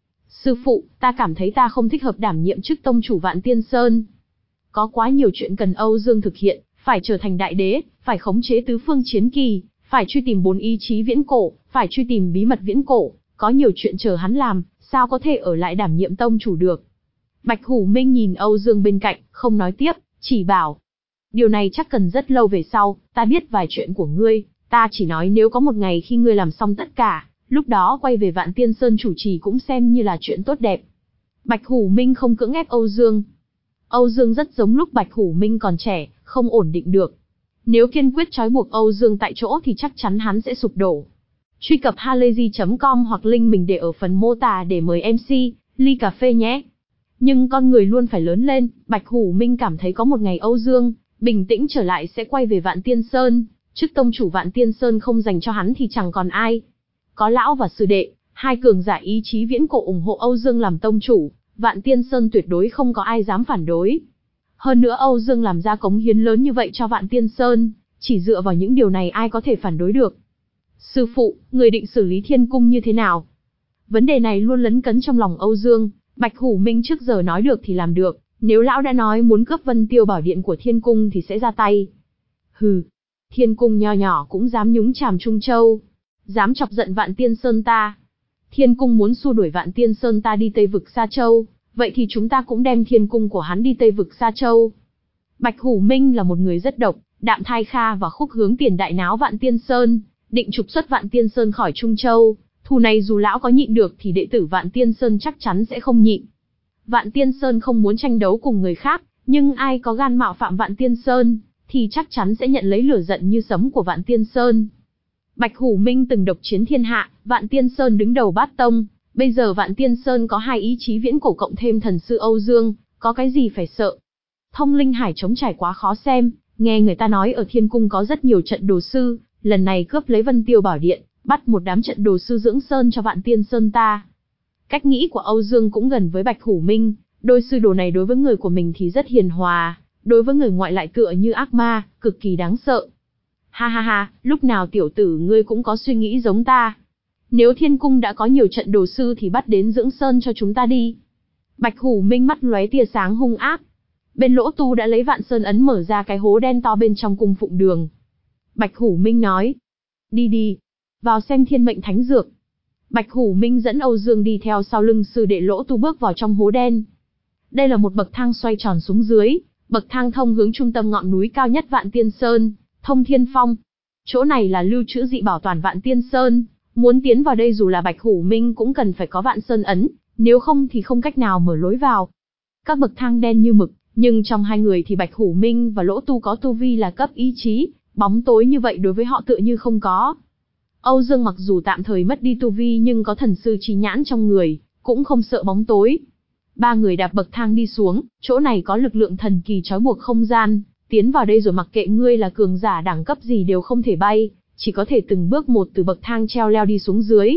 Sư phụ, ta cảm thấy ta không thích hợp đảm nhiệm chức tông chủ Vạn Tiên Sơn. Có quá nhiều chuyện cần Âu Dương thực hiện, phải trở thành đại đế, phải khống chế tứ phương chiến kỳ, phải truy tìm bốn ý chí viễn cổ, phải truy tìm bí mật viễn cổ, có nhiều chuyện chờ hắn làm, sao có thể ở lại đảm nhiệm tông chủ được. Bạch Hủ Minh nhìn Âu Dương bên cạnh, không nói tiếp, chỉ bảo. Điều này chắc cần rất lâu về sau, ta biết vài chuyện của ngươi, ta chỉ nói nếu có một ngày khi ngươi làm xong tất cả, lúc đó quay về Vạn Tiên Sơn chủ trì cũng xem như là chuyện tốt đẹp. Bạch Hủ Minh không cưỡng ép Âu Dương. Âu Dương rất giống lúc Bạch Hủ Minh còn trẻ, không ổn định được. Nếu kiên quyết trói buộc Âu Dương tại chỗ thì chắc chắn hắn sẽ sụp đổ. Truy cập halayzi chấm com hoặc link mình để ở phần mô tả để mời em xê, ly cà phê nhé. Nhưng con người luôn phải lớn lên, Bạch Hủ Minh cảm thấy có một ngày Âu Dương, bình tĩnh trở lại sẽ quay về Vạn Tiên Sơn, chức tông chủ Vạn Tiên Sơn không dành cho hắn thì chẳng còn ai. Có lão và sư đệ, hai cường giả ý chí viễn cổ ủng hộ Âu Dương làm tông chủ, Vạn Tiên Sơn tuyệt đối không có ai dám phản đối. Hơn nữa Âu Dương làm ra cống hiến lớn như vậy cho Vạn Tiên Sơn, chỉ dựa vào những điều này ai có thể phản đối được. Sư phụ, người định xử lý thiên cung như thế nào? Vấn đề này luôn lấn cấn trong lòng Âu Dương, Bạch Hủ Minh trước giờ nói được thì làm được, nếu lão đã nói muốn cướp Vân Tiêu Bảo Điện của thiên cung thì sẽ ra tay. Hừ, thiên cung nho nhỏ cũng dám nhúng chàm Trung Châu, dám chọc giận Vạn Tiên Sơn ta. Thiên cung muốn xua đuổi Vạn Tiên Sơn ta đi Tây Vực Sa Châu, vậy thì chúng ta cũng đem thiên cung của hắn đi Tây Vực Sa Châu. Bạch Hủ Minh là một người rất độc, Đạm Thai Kha và Khúc Hướng Tiền đại náo Vạn Tiên Sơn, định trục xuất Vạn Tiên Sơn khỏi Trung Châu. Thù này dù lão có nhịn được thì đệ tử Vạn Tiên Sơn chắc chắn sẽ không nhịn. Vạn Tiên Sơn không muốn tranh đấu cùng người khác, nhưng ai có gan mạo phạm Vạn Tiên Sơn, thì chắc chắn sẽ nhận lấy lửa giận như sấm của Vạn Tiên Sơn. Bạch Hủ Minh từng độc chiến thiên hạ, Vạn Tiên Sơn đứng đầu bát tông, bây giờ Vạn Tiên Sơn có hai ý chí viễn cổ cộng thêm thần sư Âu Dương, có cái gì phải sợ. Thông linh hải trống trải quá khó xem, nghe người ta nói ở thiên cung có rất nhiều trận đồ sư, lần này cướp lấy Vân Tiêu Bảo Điện, bắt một đám trận đồ sư dưỡng sơn cho Vạn Tiên Sơn ta. Cách nghĩ của Âu Dương cũng gần với Bạch Hủ Minh, đôi sư đồ này đối với người của mình thì rất hiền hòa, đối với người ngoại lại tựa như ác ma, cực kỳ đáng sợ. Ha ha ha, lúc nào tiểu tử ngươi cũng có suy nghĩ giống ta. Nếu thiên cung đã có nhiều trận đồ sư thì bắt đến dưỡng sơn cho chúng ta đi. Bạch Hủ Minh mắt lóe tia sáng hung ác. Bên Lỗ Tu đã lấy Vạn Sơn Ấn mở ra cái hố đen to bên trong cung phụng đường. Bạch Hủ Minh nói, đi đi, vào xem thiên mệnh thánh dược. Bạch Hủ Minh dẫn Âu Dương đi theo sau lưng sư đệ Lỗ Tu bước vào trong hố đen. Đây là một bậc thang xoay tròn xuống dưới, bậc thang thông hướng trung tâm ngọn núi cao nhất Vạn Tiên Sơn, Thông Thiên Phong. Chỗ này là lưu trữ dị bảo toàn Vạn Tiên Sơn, muốn tiến vào đây dù là Bạch Hủ Minh cũng cần phải có Vạn Sơn Ấn, nếu không thì không cách nào mở lối vào. Các bậc thang đen như mực, nhưng trong hai người thì Bạch Hủ Minh và Lỗ Tu có tu vi là cấp ý chí, bóng tối như vậy đối với họ tựa như không có. Âu Dương mặc dù tạm thời mất đi tu vi nhưng có thần sư chi nhãn trong người, cũng không sợ bóng tối. Ba người đạp bậc thang đi xuống, chỗ này có lực lượng thần kỳ trói buộc không gian, tiến vào đây rồi mặc kệ ngươi là cường giả đẳng cấp gì đều không thể bay, chỉ có thể từng bước một từ bậc thang treo leo đi xuống dưới.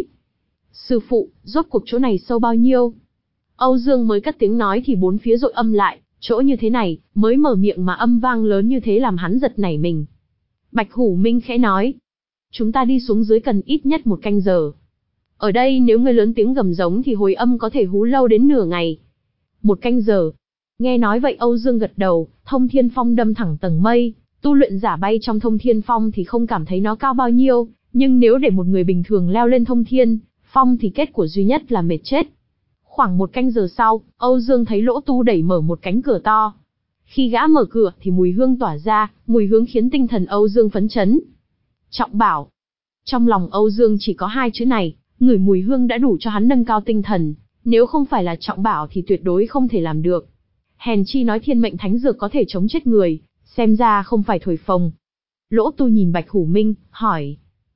Sư phụ, rốt cuộc chỗ này sâu bao nhiêu? Âu Dương mới cất tiếng nói thì bốn phía dội âm lại, chỗ như thế này, mới mở miệng mà âm vang lớn như thế làm hắn giật nảy mình. Bạch Hủ Minh khẽ nói, chúng ta đi xuống dưới cần ít nhất một canh giờ. Ở đây nếu ngươi lớn tiếng gầm giống thì hồi âm có thể hú lâu đến nửa ngày. Một canh giờ. Nghe nói vậy Âu Dương gật đầu, Thông Thiên Phong đâm thẳng tầng mây, tu luyện giả bay trong Thông Thiên Phong thì không cảm thấy nó cao bao nhiêu, nhưng nếu để một người bình thường leo lên Thông Thiên Phong thì kết quả duy nhất là mệt chết. Khoảng một canh giờ sau, Âu Dương thấy Lỗ Tu đẩy mở một cánh cửa to. Khi gã mở cửa thì mùi hương tỏa ra, mùi hương khiến tinh thần Âu Dương phấn chấn. Trọng bảo. Trong lòng Âu Dương chỉ có hai chữ này, ngửi mùi hương đã đủ cho hắn nâng cao tinh thần, nếu không phải là trọng bảo thì tuyệt đối không thể làm được. Hèn chi nói thiên mệnh thánh dược có thể chống chết người, xem ra không phải thổi phồng. Lỗ Tu nhìn Bạch Hủ Minh, hỏi.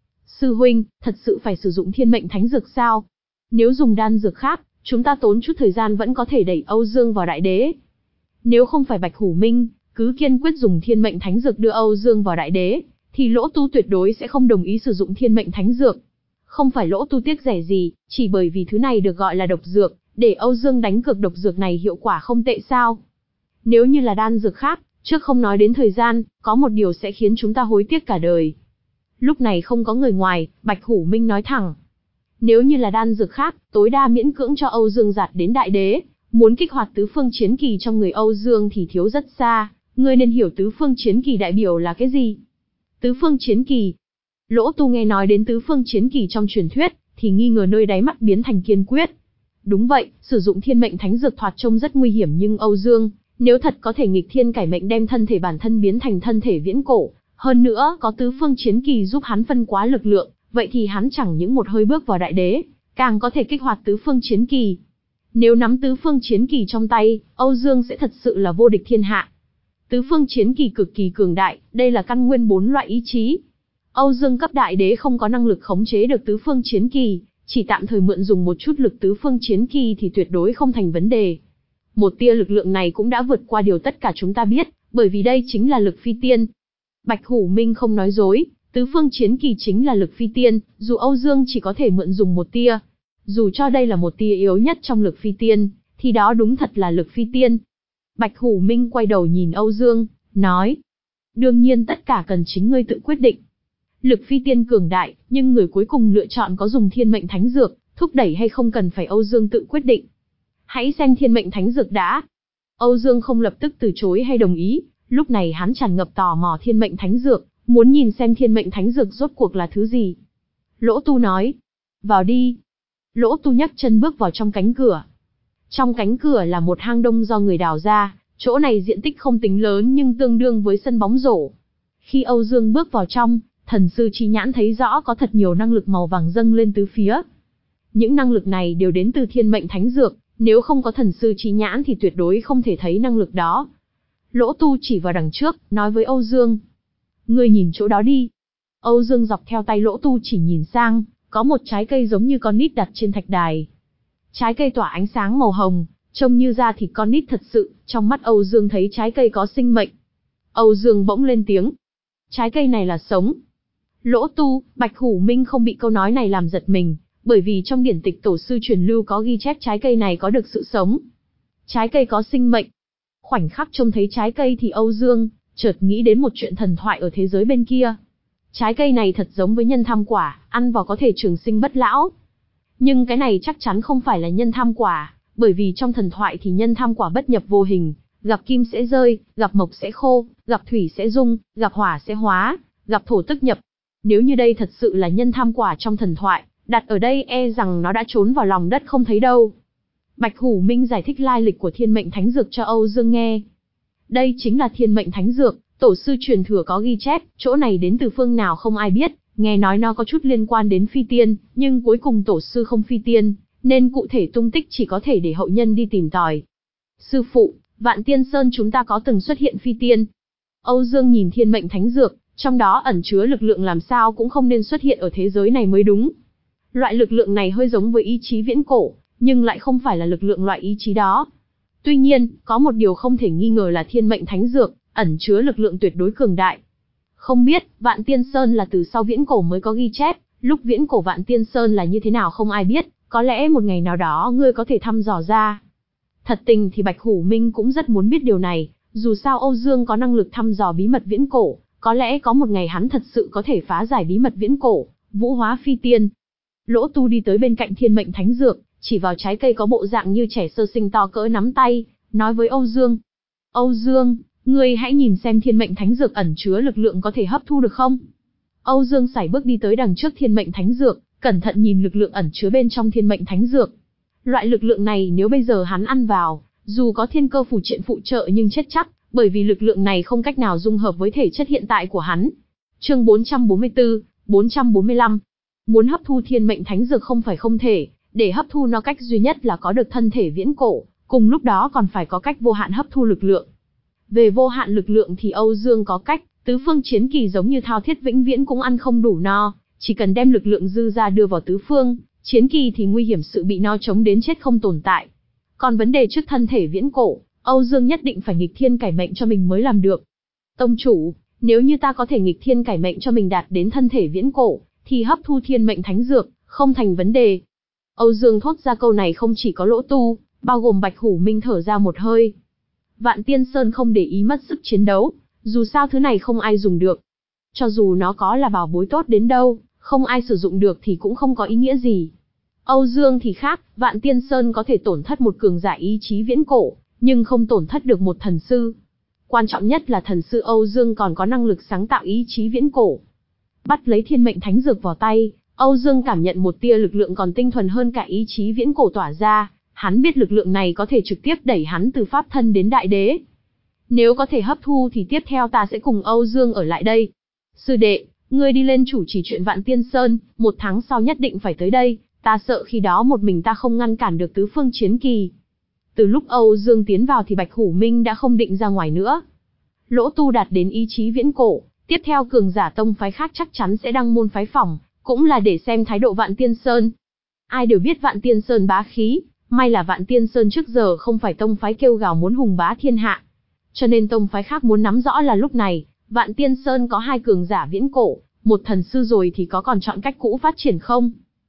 Sư huynh, thật sự phải sử dụng thiên mệnh thánh dược sao? Nếu dùng đan dược khác, chúng ta tốn chút thời gian vẫn có thể đẩy Âu Dương vào đại đế. Nếu không phải Bạch Hủ Minh cứ kiên quyết dùng thiên mệnh thánh dược đưa Âu Dương vào đại đế, thì Lỗ Tu tuyệt đối sẽ không đồng ý sử dụng thiên mệnh thánh dược. Không phải Lỗ Tu tiếc rẻ gì, chỉ bởi vì thứ này được gọi là độc dược, để Âu Dương đánh cược độc dược này hiệu quả không tệ sao. Nếu như là đan dược khác, trước không nói đến thời gian, có một điều sẽ khiến chúng ta hối tiếc cả đời. Lúc này không có người ngoài, Bạch Hủ Minh nói thẳng. Nếu như là đan dược khác, tối đa miễn cưỡng cho Âu Dương giạt đến đại đế, muốn kích hoạt tứ phương chiến kỳ trong người Âu Dương thì thiếu rất xa, ngươi nên hiểu tứ phương chiến kỳ đại biểu là cái gì. Tứ phương chiến kỳ. Lỗ Tu nghe nói đến tứ phương chiến kỳ trong truyền thuyết, thì nghi ngờ nơi đáy mắt biến thành kiên quyết. Đúng vậy, sử dụng thiên mệnh thánh dược thoạt trông rất nguy hiểm nhưng Âu Dương, nếu thật có thể nghịch thiên cải mệnh đem thân thể bản thân biến thành thân thể viễn cổ, hơn nữa có tứ phương chiến kỳ giúp hắn phân hóa lực lượng, vậy thì hắn chẳng những một hơi bước vào đại đế, càng có thể kích hoạt tứ phương chiến kỳ. Nếu nắm tứ phương chiến kỳ trong tay, Âu Dương sẽ thật sự là vô địch thiên hạ. Tứ phương chiến kỳ cực kỳ cường đại, đây là căn nguyên bốn loại ý chí. Âu Dương cấp đại đế không có năng lực khống chế được tứ phương chiến kỳ, chỉ tạm thời mượn dùng một chút lực tứ phương chiến kỳ thì tuyệt đối không thành vấn đề. Một tia lực lượng này cũng đã vượt qua điều tất cả chúng ta biết, bởi vì đây chính là lực phi tiên. Bạch Hủ Minh không nói dối, tứ phương chiến kỳ chính là lực phi tiên, dù Âu Dương chỉ có thể mượn dùng một tia. Dù cho đây là một tia yếu nhất trong lực phi tiên, thì đó đúng thật là lực phi tiên. Bạch Hủ Minh quay đầu nhìn Âu Dương, nói. Đương nhiên tất cả cần chính ngươi tự quyết định. Lực phi tiên cường đại, nhưng người cuối cùng lựa chọn có dùng thiên mệnh thánh dược, thúc đẩy hay không cần phải Âu Dương tự quyết định. Hãy xem thiên mệnh thánh dược đã. Âu Dương không lập tức từ chối hay đồng ý, lúc này hắn tràn ngập tò mò thiên mệnh thánh dược, muốn nhìn xem thiên mệnh thánh dược rốt cuộc là thứ gì. Lỗ Tu nói. Vào đi. Lỗ Tu nhấc chân bước vào trong cánh cửa. Trong cánh cửa là một hang động do người đào ra, chỗ này diện tích không tính lớn nhưng tương đương với sân bóng rổ. Khi Âu Dương bước vào trong, thần sư Chi Nhãn thấy rõ có thật nhiều năng lực màu vàng dâng lên tứ phía. Những năng lực này đều đến từ thiên mệnh thánh dược, nếu không có thần sư Chi Nhãn thì tuyệt đối không thể thấy năng lực đó. Lỗ Tu chỉ vào đằng trước, nói với Âu Dương. Ngươi nhìn chỗ đó đi. Âu Dương dọc theo tay Lỗ Tu chỉ nhìn sang, có một trái cây giống như con nít đặt trên thạch đài. Trái cây tỏa ánh sáng màu hồng, trông như da thịt con nít thật sự, trong mắt Âu Dương thấy trái cây có sinh mệnh. Âu Dương bỗng lên tiếng. Trái cây này là sống. Lỗ Tu, Bạch Hủ Minh không bị câu nói này làm giật mình, bởi vì trong điển tịch tổ sư truyền lưu có ghi chép trái cây này có được sự sống. Trái cây có sinh mệnh. Khoảnh khắc trông thấy trái cây thì Âu Dương chợt nghĩ đến một chuyện thần thoại ở thế giới bên kia. Trái cây này thật giống với nhân tham quả, ăn vào có thể trường sinh bất lão. Nhưng cái này chắc chắn không phải là nhân tham quả, bởi vì trong thần thoại thì nhân tham quả bất nhập vô hình, gặp kim sẽ rơi, gặp mộc sẽ khô, gặp thủy sẽ dung, gặp hỏa sẽ hóa, gặp thổ tức nhập. Nếu như đây thật sự là nhân tham quả trong thần thoại, đặt ở đây e rằng nó đã trốn vào lòng đất không thấy đâu. Bạch Hủ Minh giải thích lai lịch của thiên mệnh thánh dược cho Âu Dương nghe. Đây chính là thiên mệnh thánh dược, tổ sư truyền thừa có ghi chép, chỗ này đến từ phương nào không ai biết, nghe nói nó có chút liên quan đến phi tiên, nhưng cuối cùng tổ sư không phi tiên, nên cụ thể tung tích chỉ có thể để hậu nhân đi tìm tòi. Sư phụ, Vạn Tiên Sơn chúng ta có từng xuất hiện phi tiên. Âu Dương nhìn thiên mệnh thánh dược, trong đó ẩn chứa lực lượng làm sao cũng không nên xuất hiện ở thế giới này mới đúng. Loại lực lượng này hơi giống với ý chí viễn cổ, nhưng lại không phải là lực lượng loại ý chí đó. Tuy nhiên, có một điều không thể nghi ngờ là thiên mệnh thánh dược, ẩn chứa lực lượng tuyệt đối cường đại. Không biết, Vạn Tiên Sơn là từ sau viễn cổ mới có ghi chép, lúc viễn cổ Vạn Tiên Sơn là như thế nào không ai biết, có lẽ một ngày nào đó ngươi có thể thăm dò ra. Thật tình thì Bạch Hủ Minh cũng rất muốn biết điều này, dù sao Âu Dương có năng lực thăm dò bí mật viễn cổ, có lẽ có một ngày hắn thật sự có thể phá giải bí mật viễn cổ, vũ hóa phi tiên. Lỗ Tu đi tới bên cạnh Thiên Mệnh Thánh Dược, chỉ vào trái cây có bộ dạng như trẻ sơ sinh to cỡ nắm tay, nói với Âu Dương. Âu Dương, ngươi hãy nhìn xem Thiên Mệnh Thánh Dược ẩn chứa lực lượng có thể hấp thu được không? Âu Dương sải bước đi tới đằng trước Thiên Mệnh Thánh Dược, cẩn thận nhìn lực lượng ẩn chứa bên trong Thiên Mệnh Thánh Dược. Loại lực lượng này nếu bây giờ hắn ăn vào, dù có thiên cơ phù triện phụ trợ nhưng chết chắc, bởi vì lực lượng này không cách nào dung hợp với thể chất hiện tại của hắn. Chương bốn trăm bốn mươi tư, bốn trăm bốn mươi lăm. Muốn hấp thu Thiên Mệnh Thánh Dược không phải không thể, để hấp thu nó cách duy nhất là có được thân thể viễn cổ, cùng lúc đó còn phải có cách vô hạn hấp thu lực lượng. Về vô hạn lực lượng thì Âu Dương có cách, tứ phương chiến kỳ giống như thao thiết vĩnh viễn cũng ăn không đủ no, chỉ cần đem lực lượng dư ra đưa vào tứ phương chiến kỳ thì nguy hiểm sự bị no chống đến chết không tồn tại. Còn vấn đề trước thân thể viễn cổ, Âu Dương nhất định phải nghịch thiên cải mệnh cho mình mới làm được. Tông chủ, nếu như ta có thể nghịch thiên cải mệnh cho mình đạt đến thân thể viễn cổ, thì hấp thu Thiên Mệnh Thánh Dược không thành vấn đề. Âu Dương thốt ra câu này không chỉ có Lỗ Tu, bao gồm Bạch Hủ Minh thở ra một hơi. Vạn Tiên Sơn không để ý mất sức chiến đấu, dù sao thứ này không ai dùng được. Cho dù nó có là bảo bối tốt đến đâu, không ai sử dụng được thì cũng không có ý nghĩa gì. Âu Dương thì khác, Vạn Tiên Sơn có thể tổn thất một cường giả ý chí viễn cổ, nhưng không tổn thất được một thần sư. Quan trọng nhất là thần sư Âu Dương còn có năng lực sáng tạo ý chí viễn cổ. Bắt lấy Thiên Mệnh Thánh Dược vào tay, Âu Dương cảm nhận một tia lực lượng còn tinh thuần hơn cả ý chí viễn cổ tỏa ra, hắn biết lực lượng này có thể trực tiếp đẩy hắn từ pháp thân đến đại đế. Nếu có thể hấp thu thì tiếp theo ta sẽ cùng Âu Dương ở lại đây. Sư đệ, ngươi đi lên chủ trì chuyện Vạn Tiên Sơn, một tháng sau nhất định phải tới đây, ta sợ khi đó một mình ta không ngăn cản được tứ phương chiến kỳ. Từ lúc Âu Dương tiến vào thì Bạch Hủ Minh đã không định ra ngoài nữa. Lỗ Tu đạt đến ý chí viễn cổ, tiếp theo cường giả tông phái khác chắc chắn sẽ đăng môn phái phỏng, cũng là để xem thái độ Vạn Tiên Sơn. Ai đều biết Vạn Tiên Sơn bá khí, may là Vạn Tiên Sơn trước giờ không phải tông phái kêu gào muốn hùng bá thiên hạ. Cho nên tông phái khác muốn nắm rõ là lúc này, Vạn Tiên Sơn có hai cường giả viễn cổ, một thần sư rồi thì có còn chọn cách cũ phát triển không?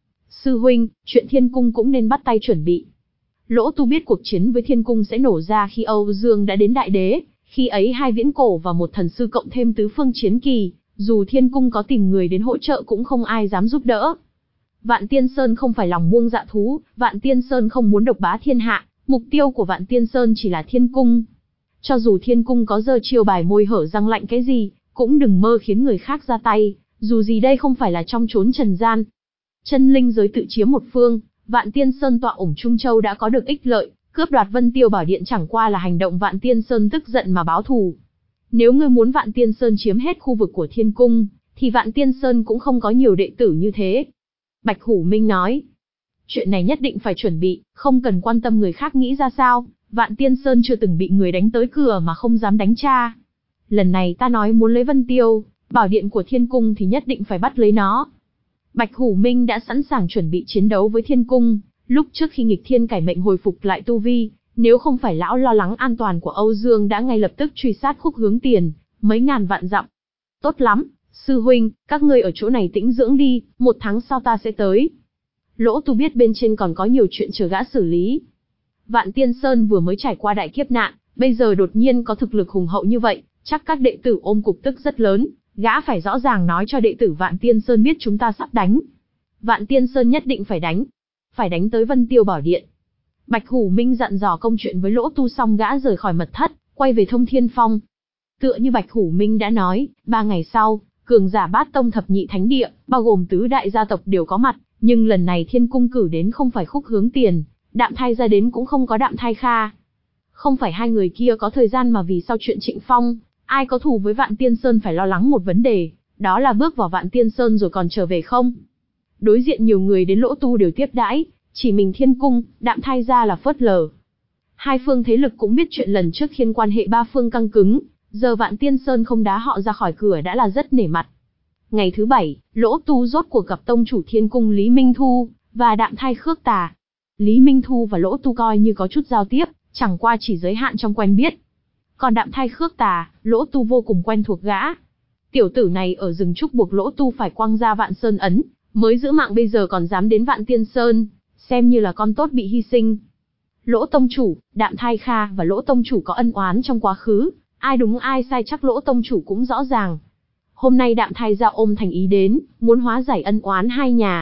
Sư huynh, chuyện Thiên Cung cũng nên bắt tay chuẩn bị. Lỗ Tu biết cuộc chiến với Thiên Cung sẽ nổ ra khi Âu Dương đã đến đại đế, khi ấy hai viễn cổ và một thần sư cộng thêm tứ phương chiến kỳ, dù Thiên Cung có tìm người đến hỗ trợ cũng không ai dám giúp đỡ. Vạn Tiên Sơn không phải lòng muông dạ thú, Vạn Tiên Sơn không muốn độc bá thiên hạ, mục tiêu của Vạn Tiên Sơn chỉ là Thiên Cung. Cho dù Thiên Cung có giơ chiêu bài môi hở răng lạnh cái gì, cũng đừng mơ khiến người khác ra tay, dù gì đây không phải là trong chốn trần gian. Chân linh giới tự chiếm một phương, Vạn Tiên Sơn tọa ủng Trung Châu đã có được ích lợi, cướp đoạt Vân Tiêu Bảo Điện chẳng qua là hành động Vạn Tiên Sơn tức giận mà báo thù. Nếu ngươi muốn Vạn Tiên Sơn chiếm hết khu vực của Thiên Cung, thì Vạn Tiên Sơn cũng không có nhiều đệ tử như thế. Bạch Hủ Minh nói, chuyện này nhất định phải chuẩn bị, không cần quan tâm người khác nghĩ ra sao, Vạn Tiên Sơn chưa từng bị người đánh tới cửa mà không dám đánh cha. Lần này ta nói muốn lấy Vân Tiêu, Bảo Điện của Thiên Cung thì nhất định phải bắt lấy nó. Bạch Hủ Minh đã sẵn sàng chuẩn bị chiến đấu với Thiên Cung, lúc trước khi nghịch thiên cải mệnh hồi phục lại tu vi, nếu không phải lão lo lắng an toàn của Âu Dương đã ngay lập tức truy sát Khúc Hướng Tiền, mấy ngàn vạn dặm. Tốt lắm, sư huynh, các ngươi ở chỗ này tĩnh dưỡng đi, một tháng sau ta sẽ tới. Lỗ Tu biết bên trên còn có nhiều chuyện chờ gã xử lý. Vạn Tiên Sơn vừa mới trải qua đại kiếp nạn, bây giờ đột nhiên có thực lực hùng hậu như vậy, chắc các đệ tử ôm cục tức rất lớn, gã phải rõ ràng nói cho đệ tử Vạn Tiên Sơn biết chúng ta sắp đánh. Vạn Tiên Sơn nhất định phải đánh, phải đánh tới Vân Tiêu Bảo Điện. Bạch Hủ Minh dặn dò công chuyện với Lỗ Tu xong gã rời khỏi mật thất, quay về Thông Thiên Phong. Tựa như Bạch Hủ Minh đã nói, ba ngày sau, cường giả bát tông thập nhị thánh địa, bao gồm tứ đại gia tộc đều có mặt, nhưng lần này Thiên Cung cử đến không phải Khúc Hướng Tiền, Đạm Thai ra đến cũng không có Đạm Thai Kha. Không phải hai người kia có thời gian mà vì sau chuyện Trịnh Phong, ai có thù với Vạn Tiên Sơn phải lo lắng một vấn đề, đó là bước vào Vạn Tiên Sơn rồi còn trở về không. Đối diện nhiều người đến Lỗ Tu đều tiếp đãi, chỉ mình Thiên Cung, Đạm Thai ra là phớt lờ. Hai phương thế lực cũng biết chuyện lần trước khiến quan hệ ba phương căng cứng, giờ Vạn Tiên Sơn không đá họ ra khỏi cửa đã là rất nể mặt. Ngày thứ bảy, Lỗ Tu rốt cuộc gặp tông chủ Thiên Cung Lý Minh Thu và Đạm Thai Khước Tà. Lý Minh Thu và Lỗ Tu coi như có chút giao tiếp, chẳng qua chỉ giới hạn trong quen biết. Còn Đạm Thai Khước Tà, Lỗ Tu vô cùng quen thuộc gã. Tiểu tử này ở rừng trúc buộc Lỗ Tu phải quăng ra Vạn Sơn ấn, mới giữ mạng bây giờ còn dám đến Vạn Tiên Sơn, xem như là con tốt bị hy sinh. Lỗ tông chủ, Đạm Thai Kha và Lỗ tông chủ có ân oán trong quá khứ, ai đúng ai sai chắc Lỗ tông chủ cũng rõ ràng. Hôm nay Đạm Thai ra ôm thành ý đến, muốn hóa giải ân oán hai nhà.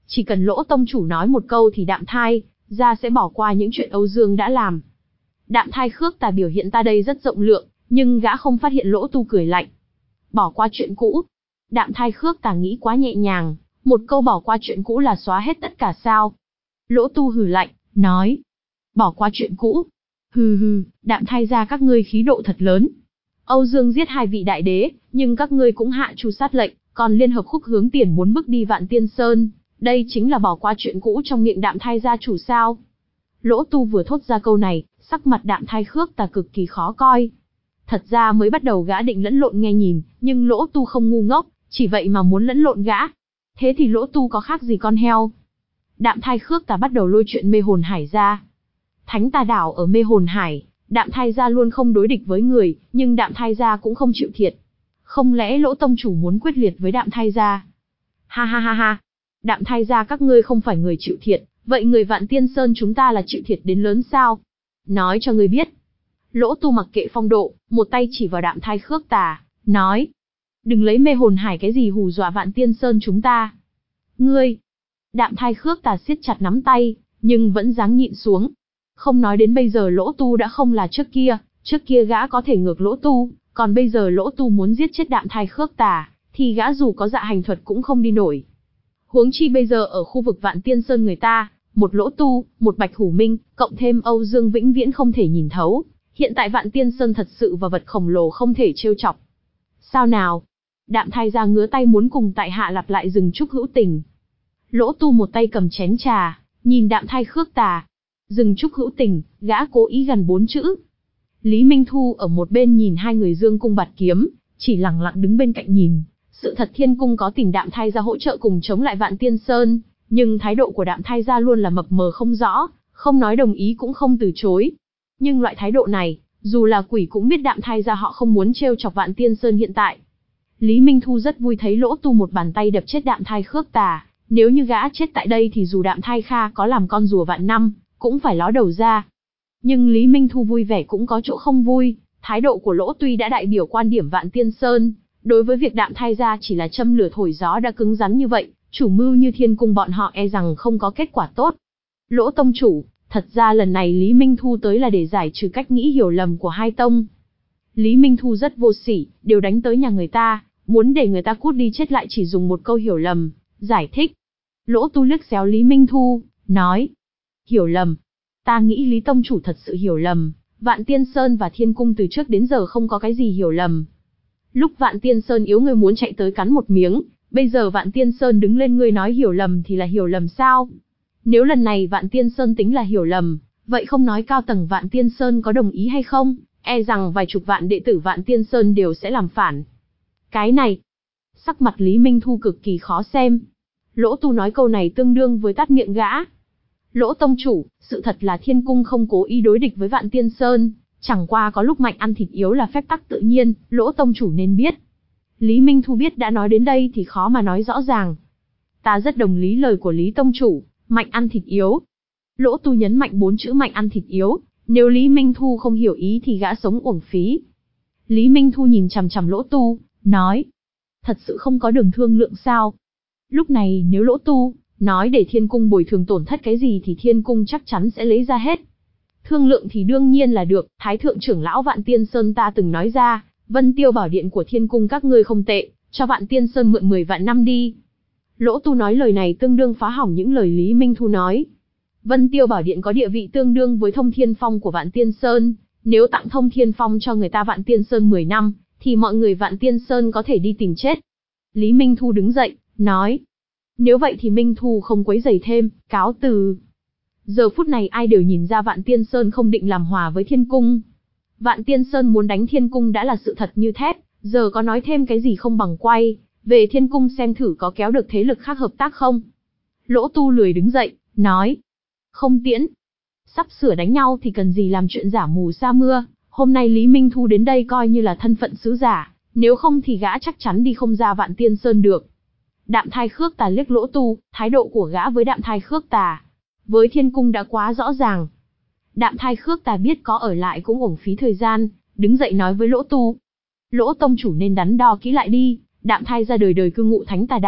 Chỉ cần Lỗ tông chủ nói một câu thì Đạm Thai gia sẽ bỏ qua những chuyện Âu Dương đã làm. Đạm Thai Khước Tà biểu hiện ta đây rất rộng lượng, nhưng gã không phát hiện Lỗ Tu cười lạnh. Bỏ qua chuyện cũ. Đạm Thai Khước Tà nghĩ quá nhẹ nhàng, một câu bỏ qua chuyện cũ là xóa hết tất cả sao? Lỗ Tu hừ lạnh, nói. Bỏ qua chuyện cũ. Hừ hừ, Đạm Thai gia các ngươi khí độ thật lớn. Âu Dương giết hai vị đại đế, nhưng các ngươi cũng hạ tru sát lệnh, còn liên hợp Khúc Hướng Tiền muốn bức đi Vạn Tiên Sơn. Đây chính là bỏ qua chuyện cũ trong miệng Đạm Thai gia chủ sao? Lỗ Tu vừa thốt ra câu này, sắc mặt Đạm Thai Khước Tà cực kỳ khó coi. Thật ra mới bắt đầu gã định lẫn lộn nghe nhìn, nhưng Lỗ Tu không ngu ngốc, chỉ vậy mà muốn lẫn lộn gã. Thế thì Lỗ Tu có khác gì con heo? Đạm Thai Khước Tà bắt đầu lôi chuyện Mê Hồn Hải ra. Thánh Tà Đảo ở Mê Hồn Hải, Đạm Thai gia luôn không đối địch với người, nhưng Đạm Thai gia cũng không chịu thiệt. Không lẽ Lỗ tông chủ muốn quyết liệt với Đạm Thai gia? Ha ha ha ha. Đạm Thai gia các ngươi không phải người chịu thiệt, vậy người Vạn Tiên Sơn chúng ta là chịu thiệt đến lớn sao? Nói cho ngươi biết. Lỗ Tu mặc kệ phong độ, một tay chỉ vào Đạm Thai Khước Tà, nói. Đừng lấy Mê Hồn Hải cái gì hù dọa Vạn Tiên Sơn chúng ta. Ngươi. Đạm Thai Khước Tà siết chặt nắm tay, nhưng vẫn dáng nhịn xuống. Không nói đến bây giờ Lỗ Tu đã không là trước kia, trước kia gã có thể ngược Lỗ Tu, còn bây giờ Lỗ Tu muốn giết chết Đạm Thai Khước Tà, thì gã dù có dạ hành thuật cũng không đi nổi. Huống chi bây giờ ở khu vực Vạn Tiên Sơn người ta, một Lỗ Tu, một Bạch Hủ Minh, cộng thêm Âu Dương vĩnh viễn không thể nhìn thấu. Hiện tại Vạn Tiên Sơn thật sự và vật khổng lồ không thể trêu chọc. Sao nào? Đạm Thai gia ngứa tay muốn cùng tại hạ lặp lại rừng trúc hữu tình. Lỗ Tu một tay cầm chén trà, nhìn Đạm Thai Khước Tà. Rừng trúc hữu tình, gã cố ý gần bốn chữ. Lý Minh Thu ở một bên nhìn hai người dương cung bạt kiếm, chỉ lặng lặng đứng bên cạnh nhìn. Sự thật Thiên Cung có tìm Đạm Thai gia hỗ trợ cùng chống lại Vạn Tiên Sơn, nhưng thái độ của Đạm Thai gia luôn là mập mờ không rõ, không nói đồng ý cũng không từ chối. Nhưng loại thái độ này, dù là quỷ cũng biết Đạm Thai gia họ không muốn trêu chọc Vạn Tiên Sơn hiện tại. Lý Minh Thu rất vui thấy Lỗ Tu một bàn tay đập chết Đạm Thai Khước Tà, nếu như gã chết tại đây thì dù Đạm Thai Kha có làm con rùa vạn năm, cũng phải ló đầu ra. Nhưng Lý Minh Thu vui vẻ cũng có chỗ không vui, thái độ của Lỗ tuy đã đại biểu quan điểm Vạn Tiên Sơn, đối với việc Đạm Thai gia chỉ là châm lửa thổi gió đã cứng rắn như vậy, chủ mưu như Thiên Cung bọn họ e rằng không có kết quả tốt. Lỗ tông chủ, thật ra lần này Lý Minh Thu tới là để giải trừ cách nghĩ hiểu lầm của hai tông. Lý Minh Thu rất vô sỉ, đều đánh tới nhà người ta, muốn để người ta cút đi chết lại chỉ dùng một câu hiểu lầm, giải thích. Lỗ Tu liếc xéo Lý Minh Thu, nói. Hiểu lầm. Ta nghĩ Lý tông chủ thật sự hiểu lầm, Vạn Tiên Sơn và Thiên Cung từ trước đến giờ không có cái gì hiểu lầm. Lúc Vạn Tiên Sơn yếu ngươi muốn chạy tới cắn một miếng, bây giờ Vạn Tiên Sơn đứng lên ngươi nói hiểu lầm thì là hiểu lầm sao? Nếu lần này Vạn Tiên Sơn tính là hiểu lầm, vậy không nói cao tầng Vạn Tiên Sơn có đồng ý hay không, e rằng vài chục vạn đệ tử Vạn Tiên Sơn đều sẽ làm phản. Cái này, sắc mặt Lý Minh Thu cực kỳ khó xem. Lỗ Tu nói câu này tương đương với tát miệng gã. Lỗ tông chủ, sự thật là Thiên Cung không cố ý đối địch với Vạn Tiên Sơn, chẳng qua có lúc mạnh ăn thịt yếu là phép tắc tự nhiên, Lỗ tông chủ nên biết. Lý Minh Thu biết đã nói đến đây thì khó mà nói rõ ràng. Ta rất đồng lý lời của Lý tông chủ, mạnh ăn thịt yếu. Lỗ Tu nhấn mạnh bốn chữ mạnh ăn thịt yếu, nếu Lý Minh Thu không hiểu ý thì gã sống uổng phí. Lý Minh Thu nhìn chằm chằm Lỗ Tu, nói. Thật sự không có đường thương lượng sao? Lúc này nếu Lỗ Tu nói để Thiên Cung bồi thường tổn thất cái gì thì Thiên Cung chắc chắn sẽ lấy ra hết. Thương lượng thì đương nhiên là được, Thái thượng trưởng lão Vạn Tiên Sơn ta từng nói ra, Vân Tiêu Bảo Điện của Thiên Cung các ngươi không tệ, cho Vạn Tiên Sơn mượn mười vạn năm đi. Lỗ Tu nói lời này tương đương phá hỏng những lời Lý Minh Thu nói. Vân Tiêu Bảo Điện có địa vị tương đương với Thông Thiên Phong của Vạn Tiên Sơn, nếu tặng Thông Thiên Phong cho người ta Vạn Tiên Sơn mười năm, thì mọi người Vạn Tiên Sơn có thể đi tìm chết. Lý Minh Thu đứng dậy, nói. Nếu vậy thì Minh Thu không quấy rầy thêm, cáo từ. Giờ phút này ai đều nhìn ra Vạn Tiên Sơn không định làm hòa với Thiên Cung. Vạn Tiên Sơn muốn đánh Thiên Cung đã là sự thật như thép, giờ có nói thêm cái gì không bằng quay về Thiên Cung xem thử có kéo được thế lực khác hợp tác không. Lỗ Tu lười đứng dậy, nói. Không tiễn. Sắp sửa đánh nhau thì cần gì làm chuyện giả mù sa mưa, hôm nay Lý Minh Thu đến đây coi như là thân phận sứ giả, nếu không thì gã chắc chắn đi không ra Vạn Tiên Sơn được. Đạm Thai Khước Tà liếc Lỗ Tu, thái độ của gã với Đạm Thai Khước Tà với Thiên Cung đã quá rõ ràng. Đạm Thai Khước Tà biết có ở lại cũng uổng phí thời gian, đứng dậy nói với Lỗ Tu. Lỗ tông chủ nên đắn đo kỹ lại đi, Đạm Thai ra đời đời cư ngụ Thánh Tà Đảo,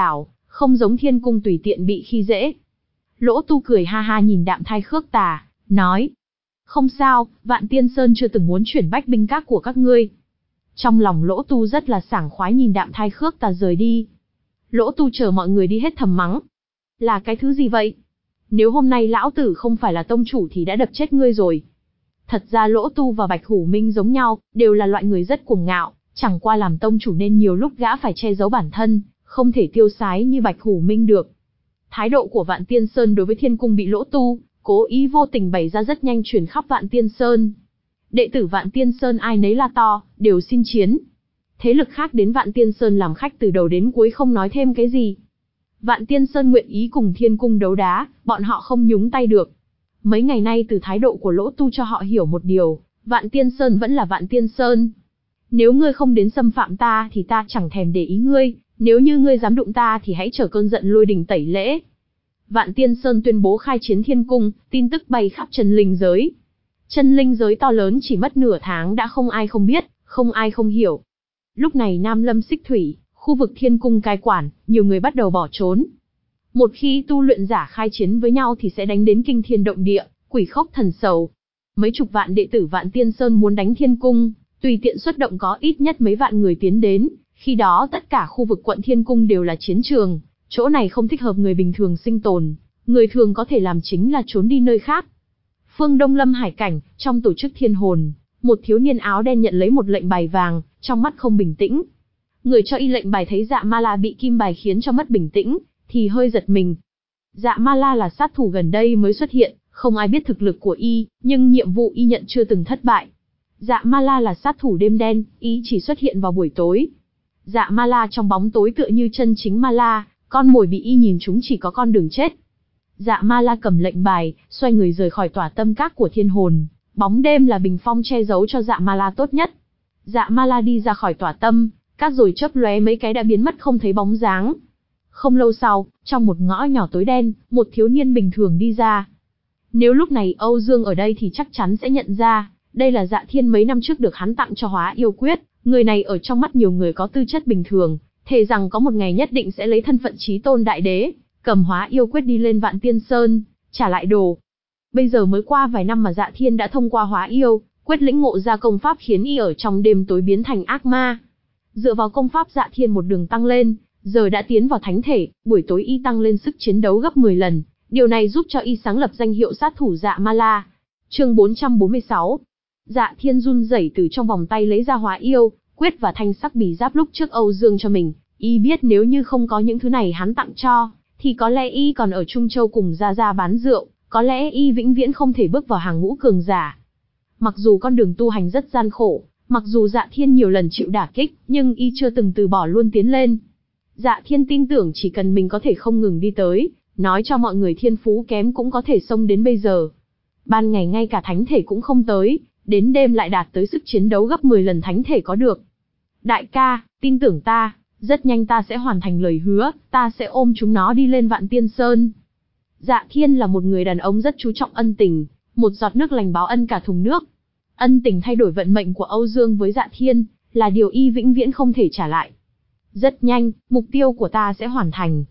không giống thiên cung tùy tiện bị khi dễ. Lỗ Tu cười ha ha nhìn Đạm Thai Khước Tà, nói. Không sao, Vạn Tiên Sơn chưa từng muốn chuyển bách binh các của các ngươi. Trong lòng Lỗ Tu rất là sảng khoái nhìn Đạm Thai Khước Tà rời đi. Lỗ Tu chờ mọi người đi hết thầm mắng. Là cái thứ gì vậy? Nếu hôm nay lão tử không phải là tông chủ thì đã đập chết ngươi rồi. Thật ra Lỗ Tu và Bạch Hủ Minh giống nhau, đều là loại người rất cuồng ngạo, chẳng qua làm tông chủ nên nhiều lúc gã phải che giấu bản thân, không thể tiêu sái như Bạch Hủ Minh được. Thái độ của Vạn Tiên Sơn đối với thiên cung bị Lỗ Tu cố ý vô tình bày ra rất nhanh truyền khắp Vạn Tiên Sơn. Đệ tử Vạn Tiên Sơn ai nấy la to, đều xin chiến. Thế lực khác đến Vạn Tiên Sơn làm khách từ đầu đến cuối không nói thêm cái gì. Vạn Tiên Sơn nguyện ý cùng thiên cung đấu đá, bọn họ không nhúng tay được. Mấy ngày nay từ thái độ của Lỗ Tu cho họ hiểu một điều, Vạn Tiên Sơn vẫn là Vạn Tiên Sơn. Nếu ngươi không đến xâm phạm ta thì ta chẳng thèm để ý ngươi, nếu như ngươi dám đụng ta thì hãy chờ cơn giận lôi đình tẩy lễ. Vạn Tiên Sơn tuyên bố khai chiến thiên cung, tin tức bay khắp chân linh giới. Chân linh giới to lớn chỉ mất nửa tháng đã không ai không biết, không ai không hiểu. Lúc này Nam Lâm Xích Thủy, khu vực thiên cung cai quản, nhiều người bắt đầu bỏ trốn. Một khi tu luyện giả khai chiến với nhau thì sẽ đánh đến kinh thiên động địa, quỷ khốc thần sầu. Mấy chục vạn đệ tử Vạn Tiên Sơn muốn đánh thiên cung, tùy tiện xuất động có ít nhất mấy vạn người tiến đến, khi đó tất cả khu vực quận thiên cung đều là chiến trường, chỗ này không thích hợp người bình thường sinh tồn, người thường có thể làm chính là trốn đi nơi khác. Phương Đông Lâm Hải cảnh, trong tổ chức thiên hồn, một thiếu niên áo đen nhận lấy một lệnh bài vàng, trong mắt không bình tĩnh. Người cho y lệnh bài thấy Dạ Ma La bị kim bài khiến cho mất bình tĩnh, thì hơi giật mình. Dạ Ma La là sát thủ gần đây mới xuất hiện, không ai biết thực lực của y, nhưng nhiệm vụ y nhận chưa từng thất bại. Dạ Ma La là sát thủ đêm đen, y chỉ xuất hiện vào buổi tối. Dạ Ma La trong bóng tối tựa như chân chính Ma La, con mồi bị y nhìn chúng chỉ có con đường chết. Dạ Ma La cầm lệnh bài, xoay người rời khỏi tỏa tâm các của thiên hồn, bóng đêm là bình phong che giấu cho Dạ Ma La tốt nhất. Dạ Ma La đi ra khỏi tỏa tâm các rồi chớp lóe mấy cái đã biến mất không thấy bóng dáng. Không lâu sau, trong một ngõ nhỏ tối đen, một thiếu niên bình thường đi ra. Nếu lúc này Âu Dương ở đây thì chắc chắn sẽ nhận ra, đây là Dạ Thiên mấy năm trước được hắn tặng cho Hóa Yêu Quyết, người này ở trong mắt nhiều người có tư chất bình thường, thề rằng có một ngày nhất định sẽ lấy thân phận chí tôn đại đế, cầm Hóa Yêu Quyết đi lên Vạn Tiên Sơn, trả lại đồ. Bây giờ mới qua vài năm mà Dạ Thiên đã thông qua Hóa Yêu Quyết lĩnh ngộ ra công pháp khiến y ở trong đêm tối biến thành ác ma. Dựa vào công pháp Dạ Thiên một đường tăng lên, giờ đã tiến vào thánh thể, buổi tối y tăng lên sức chiến đấu gấp mười lần, điều này giúp cho y sáng lập danh hiệu sát thủ Dạ Ma La. Chương bốn trăm bốn mươi sáu. Dạ Thiên run rẩy từ trong vòng tay lấy ra Hóa Yêu Quyết và thanh sắc bì giáp lúc trước Âu Dương cho mình, y biết nếu như không có những thứ này hắn tặng cho, thì có lẽ y còn ở Trung Châu cùng Gia Gia bán rượu, có lẽ y vĩnh viễn không thể bước vào hàng ngũ cường giả. Mặc dù con đường tu hành rất gian khổ, mặc dù Dạ Thiên nhiều lần chịu đả kích, nhưng y chưa từng từ bỏ luôn tiến lên. Dạ Thiên tin tưởng chỉ cần mình có thể không ngừng đi tới, nói cho mọi người thiên phú kém cũng có thể xông đến bây giờ. Ban ngày ngay cả thánh thể cũng không tới, đến đêm lại đạt tới sức chiến đấu gấp mười lần thánh thể có được. Đại ca, tin tưởng ta, rất nhanh ta sẽ hoàn thành lời hứa, ta sẽ ôm chúng nó đi lên Vạn Tiên Sơn. Dạ Thiên là một người đàn ông rất chú trọng ân tình, một giọt nước lành báo ân cả thùng nước. Ân tình thay đổi vận mệnh của Âu Dương với Dạ Thiên, là điều y vĩnh viễn không thể trả lại. Rất nhanh, mục tiêu của ta sẽ hoàn thành.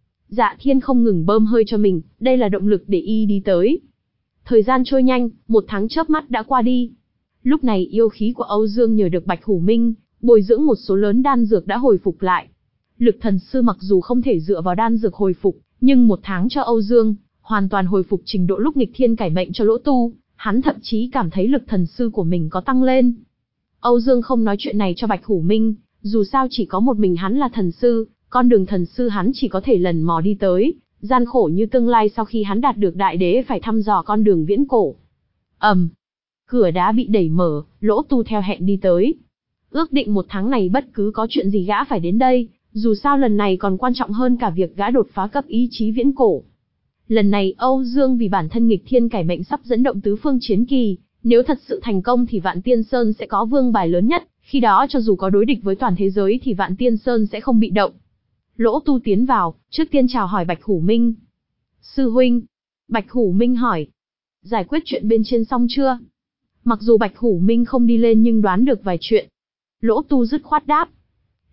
Dạ Thiên không ngừng bơm hơi cho mình, đây là động lực để y đi tới. Thời gian trôi nhanh, một tháng chớp mắt đã qua đi. Lúc này yêu khí của Âu Dương nhờ được Bạch Hủ Minh bồi dưỡng một số lớn đan dược đã hồi phục lại. Lực thần sư mặc dù không thể dựa vào đan dược hồi phục, nhưng một tháng cho Âu Dương, hoàn toàn hồi phục trình độ lúc nghịch thiên cải mệnh cho Lỗ Tu, hắn thậm chí cảm thấy lực thần sư của mình có tăng lên. Âu Dương không nói chuyện này cho Bạch Hủ Minh, dù sao chỉ có một mình hắn là thần sư, con đường thần sư hắn chỉ có thể lần mò đi tới, gian khổ như tương lai sau khi hắn đạt được đại đế phải thăm dò con đường viễn cổ. ầm, um, cửa đá bị đẩy mở, Lỗ Tu theo hẹn đi tới. Ước định một tháng này bất cứ có chuyện gì gã phải đến đây, dù sao lần này còn quan trọng hơn cả việc gã đột phá cấp ý chí viễn cổ. Lần này Âu Dương vì bản thân nghịch thiên cải mệnh sắp dẫn động tứ phương chiến kỳ, nếu thật sự thành công thì Vạn Tiên Sơn sẽ có vương bài lớn nhất, khi đó cho dù có đối địch với toàn thế giới thì Vạn Tiên Sơn sẽ không bị động. Lỗ Tu tiến vào, trước tiên chào hỏi Bạch Hủ Minh. Sư huynh. Bạch Hủ Minh hỏi. Giải quyết chuyện bên trên xong chưa? Mặc dù Bạch Hủ Minh không đi lên nhưng đoán được vài chuyện. Lỗ Tu dứt khoát đáp.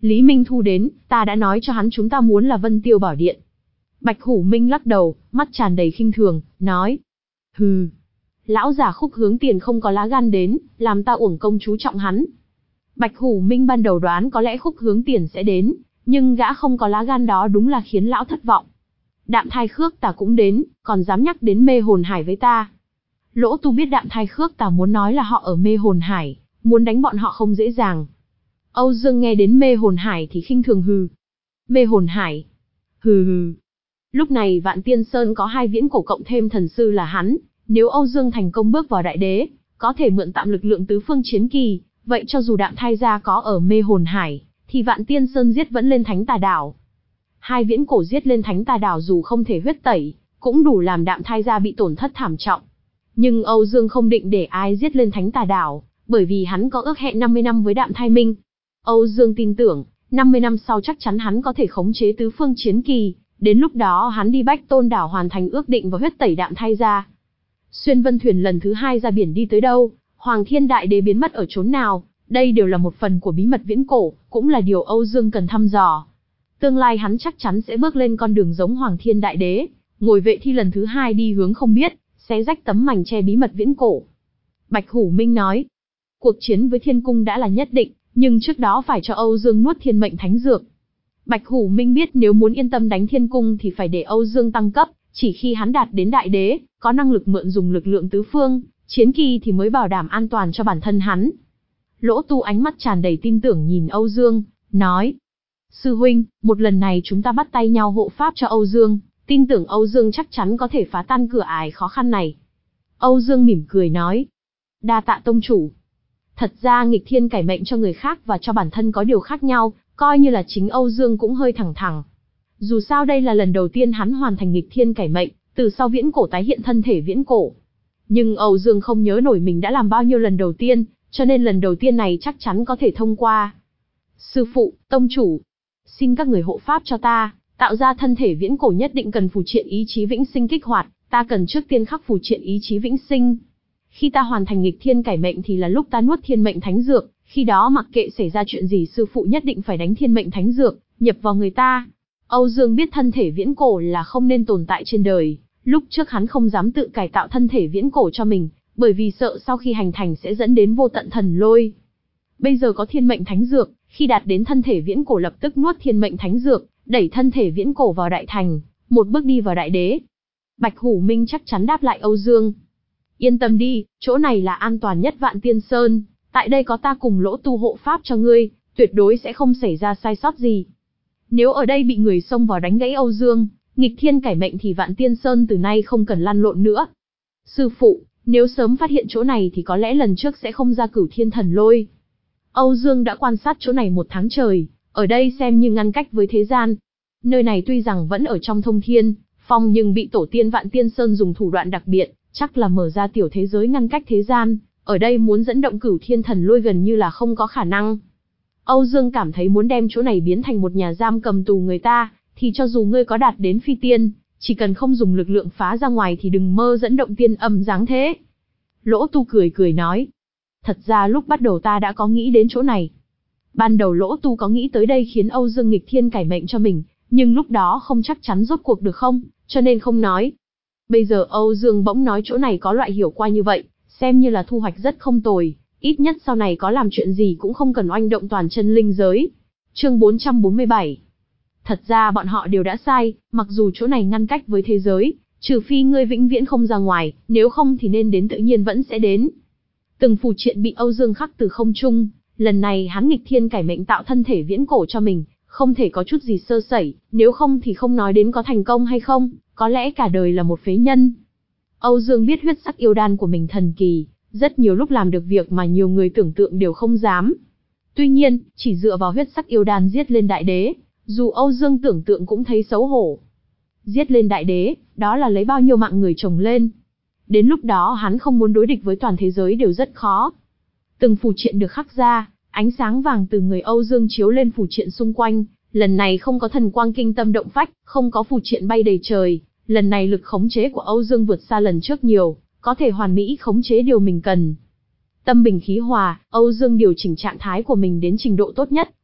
Lý Minh Thu đến, ta đã nói cho hắn chúng ta muốn là Vân Tiêu Bảo Điện. Bạch Hủ Minh lắc đầu, mắt tràn đầy khinh thường, nói. Hừ. Lão già Khúc Hướng Tiền không có lá gan đến, làm ta uổng công chú trọng hắn. Bạch Hủ Minh ban đầu đoán có lẽ Khúc Hướng Tiền sẽ đến, nhưng gã không có lá gan đó đúng là khiến lão thất vọng. Đạm Thai Khước Tà cũng đến, còn dám nhắc đến Mê Hồn Hải với ta. Lỗ Tu biết Đạm Thai Khước Tà muốn nói là họ ở Mê Hồn Hải, muốn đánh bọn họ không dễ dàng. Âu Dương nghe đến Mê Hồn Hải thì khinh thường hừ. Mê Hồn Hải. Hừ hừ. Lúc này Vạn Tiên Sơn có hai viễn cổ cộng thêm thần sư là hắn, nếu Âu Dương thành công bước vào đại đế, có thể mượn tạm lực lượng tứ phương chiến kỳ, vậy cho dù Đạm Thai gia có ở Mê Hồn Hải, thì Vạn Tiên Sơn giết vẫn lên Thánh Tà Đảo. Hai viễn cổ giết lên Thánh Tà Đảo dù không thể huyết tẩy, cũng đủ làm Đạm Thai gia bị tổn thất thảm trọng. Nhưng Âu Dương không định để ai giết lên Thánh Tà Đảo, bởi vì hắn có ước hẹn năm mươi năm với Đạm Thai Minh. Âu Dương tin tưởng, năm mươi năm sau chắc chắn hắn có thể khống chế tứ phương chiến kỳ, đến lúc đó hắn đi Bách Tôn Đảo hoàn thành ước định và huyết tẩy Đạm Thai gia. Xuyên Vân thuyền lần thứ hai ra biển đi tới đâu, Hoàng Thiên Đại Đế biến mất ở chốn nào, đây đều là một phần của bí mật viễn cổ, cũng là điều Âu Dương cần thăm dò. Tương lai hắn chắc chắn sẽ bước lên con đường giống Hoàng Thiên Đại Đế, ngồi vệ thi lần thứ hai đi hướng không biết, xé rách tấm mảnh che bí mật viễn cổ. Bạch Hủ Minh nói, cuộc chiến với Thiên Cung đã là nhất định, nhưng trước đó phải cho Âu Dương nuốt thiên mệnh thánh dược. Bạch Hủ Minh biết nếu muốn yên tâm đánh Thiên Cung thì phải để Âu Dương tăng cấp, chỉ khi hắn đạt đến đại đế, có năng lực mượn dùng lực lượng tứ phương, chiến kỳ thì mới bảo đảm an toàn cho bản thân hắn. Lỗ Tu ánh mắt tràn đầy tin tưởng nhìn Âu Dương, nói. Sư huynh, một lần này chúng ta bắt tay nhau hộ pháp cho Âu Dương, tin tưởng Âu Dương chắc chắn có thể phá tan cửa ải khó khăn này. Âu Dương mỉm cười nói. Đa tạ tông chủ. Thật ra nghịch thiên cải mệnh cho người khác và cho bản thân có điều khác nhau, coi như là chính Âu Dương cũng hơi thẳng thẳng. Dù sao đây là lần đầu tiên hắn hoàn thành nghịch thiên cải mệnh, từ sau viễn cổ tái hiện thân thể viễn cổ. Nhưng Âu Dương không nhớ nổi mình đã làm bao nhiêu lần đầu tiên, cho nên lần đầu tiên này chắc chắn có thể thông qua. Sư phụ, tông chủ, xin các người hộ pháp cho ta, tạo ra thân thể viễn cổ nhất định cần phù triện ý chí vĩnh sinh kích hoạt, ta cần trước tiên khắc phù triện ý chí vĩnh sinh. Khi ta hoàn thành nghịch thiên cải mệnh thì là lúc ta nuốt thiên mệnh thánh dược, khi đó mặc kệ xảy ra chuyện gì sư phụ nhất định phải đánh thiên mệnh thánh dược, nhập vào người ta. Âu Dương biết thân thể viễn cổ là không nên tồn tại trên đời, lúc trước hắn không dám tự cải tạo thân thể viễn cổ cho mình, bởi vì sợ sau khi hành thành sẽ dẫn đến vô tận thần lôi. Bây giờ có thiên mệnh thánh dược, khi đạt đến thân thể viễn cổ lập tức nuốt thiên mệnh thánh dược, đẩy thân thể viễn cổ vào đại thành, một bước đi vào đại đế. Bạch Hủ Minh chắc chắn đáp lại Âu Dương. Yên tâm đi, chỗ này là an toàn nhất Vạn Tiên Sơn, tại đây có ta cùng Lỗ Tu hộ pháp cho ngươi, tuyệt đối sẽ không xảy ra sai sót gì. Nếu ở đây bị người xông vào đánh gãy Âu Dương, nghịch thiên cải mệnh thì Vạn Tiên Sơn từ nay không cần lăn lộn nữa. Sư phụ, nếu sớm phát hiện chỗ này thì có lẽ lần trước sẽ không ra cửu thiên thần lôi. Âu Dương đã quan sát chỗ này một tháng trời, ở đây xem như ngăn cách với thế gian. Nơi này tuy rằng vẫn ở trong thông thiên phong nhưng bị tổ tiên Vạn Tiên Sơn dùng thủ đoạn đặc biệt, chắc là mở ra tiểu thế giới ngăn cách thế gian, ở đây muốn dẫn động cửu thiên thần lôi gần như là không có khả năng. Âu Dương cảm thấy muốn đem chỗ này biến thành một nhà giam cầm tù người ta, thì cho dù ngươi có đạt đến phi tiên, chỉ cần không dùng lực lượng phá ra ngoài thì đừng mơ dẫn động tiên âm dáng thế. Lỗ Tu cười cười nói. Thật ra lúc bắt đầu ta đã có nghĩ đến chỗ này. Ban đầu Lỗ Tu có nghĩ tới đây khiến Âu Dương nghịch thiên cải mệnh cho mình, nhưng lúc đó không chắc chắn rốt cuộc được không, cho nên không nói. Bây giờ Âu Dương bỗng nói chỗ này có loại hiểu qua như vậy, xem như là thu hoạch rất không tồi, ít nhất sau này có làm chuyện gì cũng không cần oanh động toàn chân linh giới. Chương bốn trăm bốn mươi bảy. Thật ra bọn họ đều đã sai, mặc dù chỗ này ngăn cách với thế giới, trừ phi ngươi vĩnh viễn không ra ngoài, nếu không thì nên đến tự nhiên vẫn sẽ đến. Từng phù triện bị Âu Dương khắc từ không trung, lần này hắn nghịch thiên cải mệnh tạo thân thể viễn cổ cho mình, không thể có chút gì sơ sẩy, nếu không thì không nói đến có thành công hay không, có lẽ cả đời là một phế nhân. Âu Dương biết huyết sắc yêu đan của mình thần kỳ, rất nhiều lúc làm được việc mà nhiều người tưởng tượng đều không dám. Tuy nhiên, chỉ dựa vào huyết sắc yêu đan giết lên đại đế, dù Âu Dương tưởng tượng cũng thấy xấu hổ. Giết lên đại đế, đó là lấy bao nhiêu mạng người chồng lên. Đến lúc đó hắn không muốn đối địch với toàn thế giới đều rất khó. Từng phù triện được khắc ra, ánh sáng vàng từ người Âu Dương chiếu lên phù triện xung quanh, lần này không có thần quang kinh tâm động phách, không có phù triện bay đầy trời, lần này lực khống chế của Âu Dương vượt xa lần trước nhiều, có thể hoàn mỹ khống chế điều mình cần. Tâm bình khí hòa, Âu Dương điều chỉnh trạng thái của mình đến trình độ tốt nhất,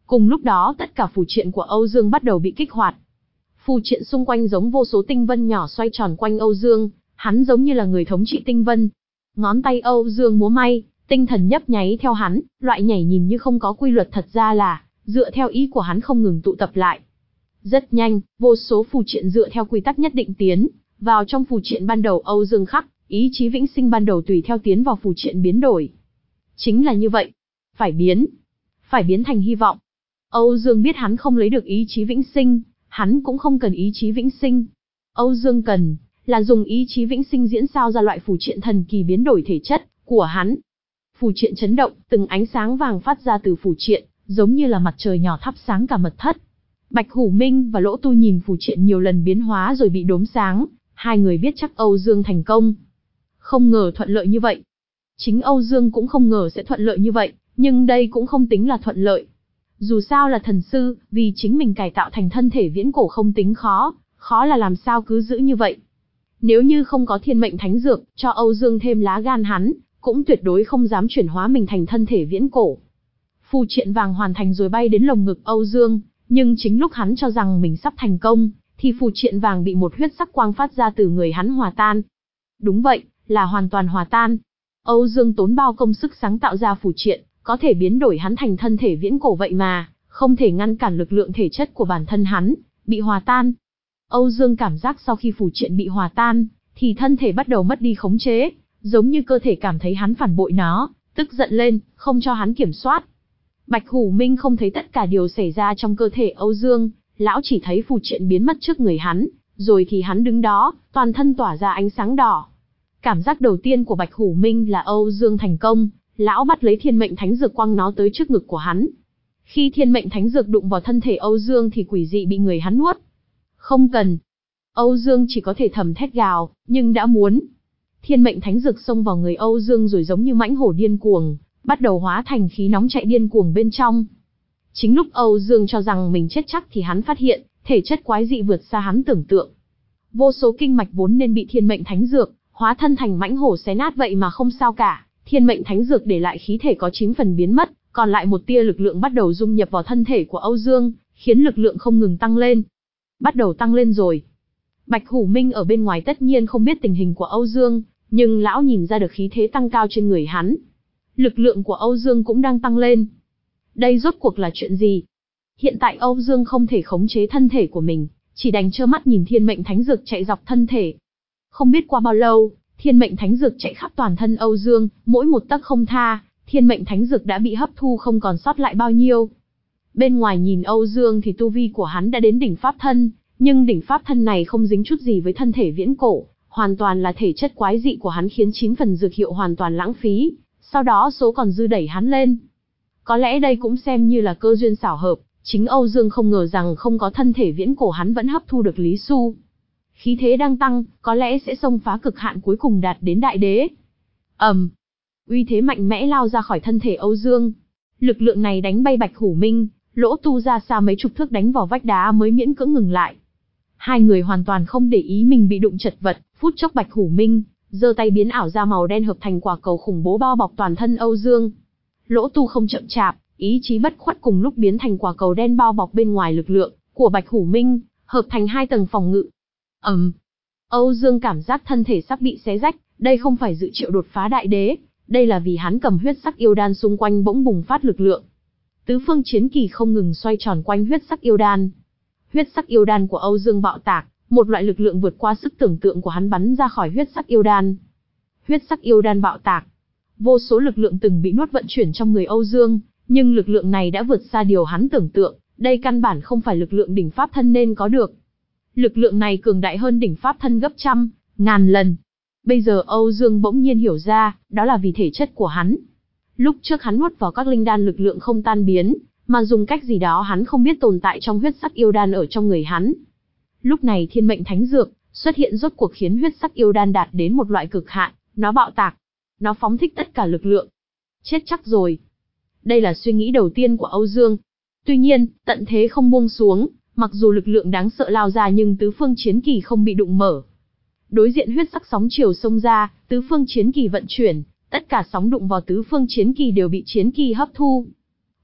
Cùng lúc đó tất cả phù triện của Âu Dương bắt đầu bị kích hoạt. Phù triện xung quanh giống vô số tinh vân nhỏ xoay tròn quanh Âu Dương, hắn giống như là người thống trị tinh vân. Ngón tay Âu Dương múa may, tinh thần nhấp nháy theo hắn, loại nhảy nhìn như không có quy luật thật ra là dựa theo ý của hắn không ngừng tụ tập lại. Rất nhanh, vô số phù triện dựa theo quy tắc nhất định tiến vào trong phù triện ban đầu Âu Dương khắc, ý chí vĩnh sinh ban đầu tùy theo tiến vào phù triện biến đổi. Chính là như vậy, phải biến, phải biến thành hy vọng. Âu Dương biết hắn không lấy được ý chí vĩnh sinh, hắn cũng không cần ý chí vĩnh sinh. Âu Dương cần là dùng ý chí vĩnh sinh diễn sao ra loại phù triện thần kỳ biến đổi thể chất của hắn. Phù triện chấn động, từng ánh sáng vàng phát ra từ phù triện, giống như là mặt trời nhỏ thắp sáng cả mật thất. Bạch Hủ Minh và Lỗ Tu nhìn phù triện nhiều lần biến hóa rồi bị đốm sáng, hai người biết chắc Âu Dương thành công. Không ngờ thuận lợi như vậy. Chính Âu Dương cũng không ngờ sẽ thuận lợi như vậy, nhưng đây cũng không tính là thuận lợi. Dù sao là thần sư, vì chính mình cải tạo thành thân thể viễn cổ không tính khó, khó là làm sao cứ giữ như vậy. Nếu như không có thiên mệnh thánh dược, cho Âu Dương thêm lá gan hắn, cũng tuyệt đối không dám chuyển hóa mình thành thân thể viễn cổ. Phù triện vàng hoàn thành rồi bay đến lồng ngực Âu Dương, nhưng chính lúc hắn cho rằng mình sắp thành công, thì phù triện vàng bị một huyết sắc quang phát ra từ người hắn hòa tan. Đúng vậy, là hoàn toàn hòa tan. Âu Dương tốn bao công sức sáng tạo ra phù triện, có thể biến đổi hắn thành thân thể viễn cổ vậy mà, không thể ngăn cản lực lượng thể chất của bản thân hắn, bị hòa tan. Âu Dương cảm giác sau khi phù triện bị hòa tan, thì thân thể bắt đầu mất đi khống chế, giống như cơ thể cảm thấy hắn phản bội nó, tức giận lên, không cho hắn kiểm soát. Bạch Hủ Minh không thấy tất cả điều xảy ra trong cơ thể Âu Dương, lão chỉ thấy phù triện biến mất trước người hắn, rồi thì hắn đứng đó, toàn thân tỏa ra ánh sáng đỏ. Cảm giác đầu tiên của Bạch Hủ Minh là Âu Dương thành công, lão bắt lấy thiên mệnh thánh dược quăng nó tới trước ngực của hắn. Khi thiên mệnh thánh dược đụng vào thân thể Âu Dương thì quỷ dị bị người hắn nuốt. Không cần. Âu Dương chỉ có thể thầm thét gào, nhưng đã muốn. Thiên mệnh thánh dược xông vào người Âu Dương rồi giống như mãnh hổ điên cuồng, bắt đầu hóa thành khí nóng chạy điên cuồng bên trong. Chính lúc Âu Dương cho rằng mình chết chắc thì hắn phát hiện, thể chất quái dị vượt xa hắn tưởng tượng. Vô số kinh mạch vốn nên bị thiên mệnh thánh dược hóa thân thành mãnh hổ xé nát vậy mà không sao cả. Thiên mệnh thánh dược để lại khí thể có chín phần biến mất, còn lại một tia lực lượng bắt đầu dung nhập vào thân thể của Âu Dương, khiến lực lượng không ngừng tăng lên. Bắt đầu tăng lên rồi. Bạch Hủ Minh ở bên ngoài tất nhiên không biết tình hình của Âu Dương, nhưng lão nhìn ra được khí thế tăng cao trên người hắn. Lực lượng của Âu Dương cũng đang tăng lên. Đây rốt cuộc là chuyện gì? Hiện tại Âu Dương không thể khống chế thân thể của mình, chỉ đành trơ mắt nhìn thiên mệnh thánh dược chạy dọc thân thể. Không biết qua bao lâu, thiên mệnh thánh dược chạy khắp toàn thân Âu Dương, mỗi một tấc không tha, thiên mệnh thánh dược đã bị hấp thu không còn sót lại bao nhiêu. Bên ngoài nhìn Âu Dương thì tu vi của hắn đã đến đỉnh pháp thân, nhưng đỉnh pháp thân này không dính chút gì với thân thể viễn cổ, hoàn toàn là thể chất quái dị của hắn khiến chín phần dược hiệu hoàn toàn lãng phí, sau đó số còn dư đẩy hắn lên. Có lẽ đây cũng xem như là cơ duyên xảo hợp, chính Âu Dương không ngờ rằng không có thân thể viễn cổ hắn vẫn hấp thu được Lý Xu. Khí thế đang tăng, có lẽ sẽ xông phá cực hạn cuối cùng đạt đến đại đế. ầm, um, uy thế mạnh mẽ lao ra khỏi thân thể Âu Dương. Lực lượng này đánh bay Bạch Hủ Minh, Lỗ Tu ra xa mấy chục thước đánh vào vách đá mới miễn cưỡng ngừng lại. Hai người hoàn toàn không để ý mình bị đụng chật vật, phút chốc Bạch Hủ Minh giơ tay biến ảo ra màu đen hợp thành quả cầu khủng bố bao bọc toàn thân Âu Dương. Lỗ Tu không chậm chạp, ý chí bất khuất cùng lúc biến thành quả cầu đen bao bọc bên ngoài lực lượng của Bạch Hủ Minh, hợp thành hai tầng phòng ngự. ầm, um, Âu Dương cảm giác thân thể sắp bị xé rách, đây không phải dự triệu đột phá đại đế, đây là vì hắn cầm huyết sắc yêu đan xung quanh bỗng bùng phát lực lượng. Tứ phương chiến kỳ không ngừng xoay tròn quanh huyết sắc yêu đan. Huyết sắc yêu đan của Âu Dương bạo tạc, một loại lực lượng vượt qua sức tưởng tượng của hắn bắn ra khỏi huyết sắc yêu đan. Huyết sắc yêu đan bạo tạc, vô số lực lượng từng bị nuốt vận chuyển trong người Âu Dương, nhưng lực lượng này đã vượt xa điều hắn tưởng tượng, đây căn bản không phải lực lượng đỉnh pháp thân nên có được. Lực lượng này cường đại hơn đỉnh pháp thân gấp trăm, ngàn lần. Bây giờ Âu Dương bỗng nhiên hiểu ra, đó là vì thể chất của hắn. Lúc trước hắn nuốt vào các linh đan lực lượng không tan biến, mà dùng cách gì đó hắn không biết tồn tại trong huyết sắc yêu đan ở trong người hắn. Lúc này thiên mệnh thánh dược xuất hiện rốt cuộc khiến huyết sắc yêu đan đạt đến một loại cực hạn, nó bạo tạc, nó phóng thích tất cả lực lượng. Chết chắc rồi. Đây là suy nghĩ đầu tiên của Âu Dương. Tuy nhiên, tận thế không buông xuống, mặc dù lực lượng đáng sợ lao ra nhưng tứ phương chiến kỳ không bị đụng mở. Đối diện huyết sắc sóng chiều xông ra, tứ phương chiến kỳ vận chuyển, tất cả sóng đụng vào tứ phương chiến kỳ đều bị chiến kỳ hấp thu.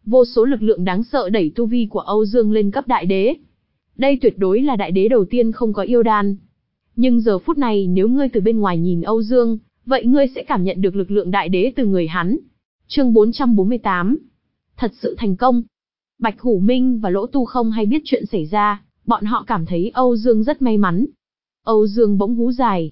Vô số lực lượng đáng sợ đẩy tu vi của Âu Dương lên cấp đại đế. Đây tuyệt đối là đại đế đầu tiên không có yêu đan. Nhưng giờ phút này nếu ngươi từ bên ngoài nhìn Âu Dương, vậy ngươi sẽ cảm nhận được lực lượng đại đế từ người hắn. Chương bốn trăm bốn mươi tám. Thật sự thành công. Bạch Hủ Minh và Lỗ Tu không hay biết chuyện xảy ra, bọn họ cảm thấy Âu Dương rất may mắn. Âu Dương bỗng hú dài.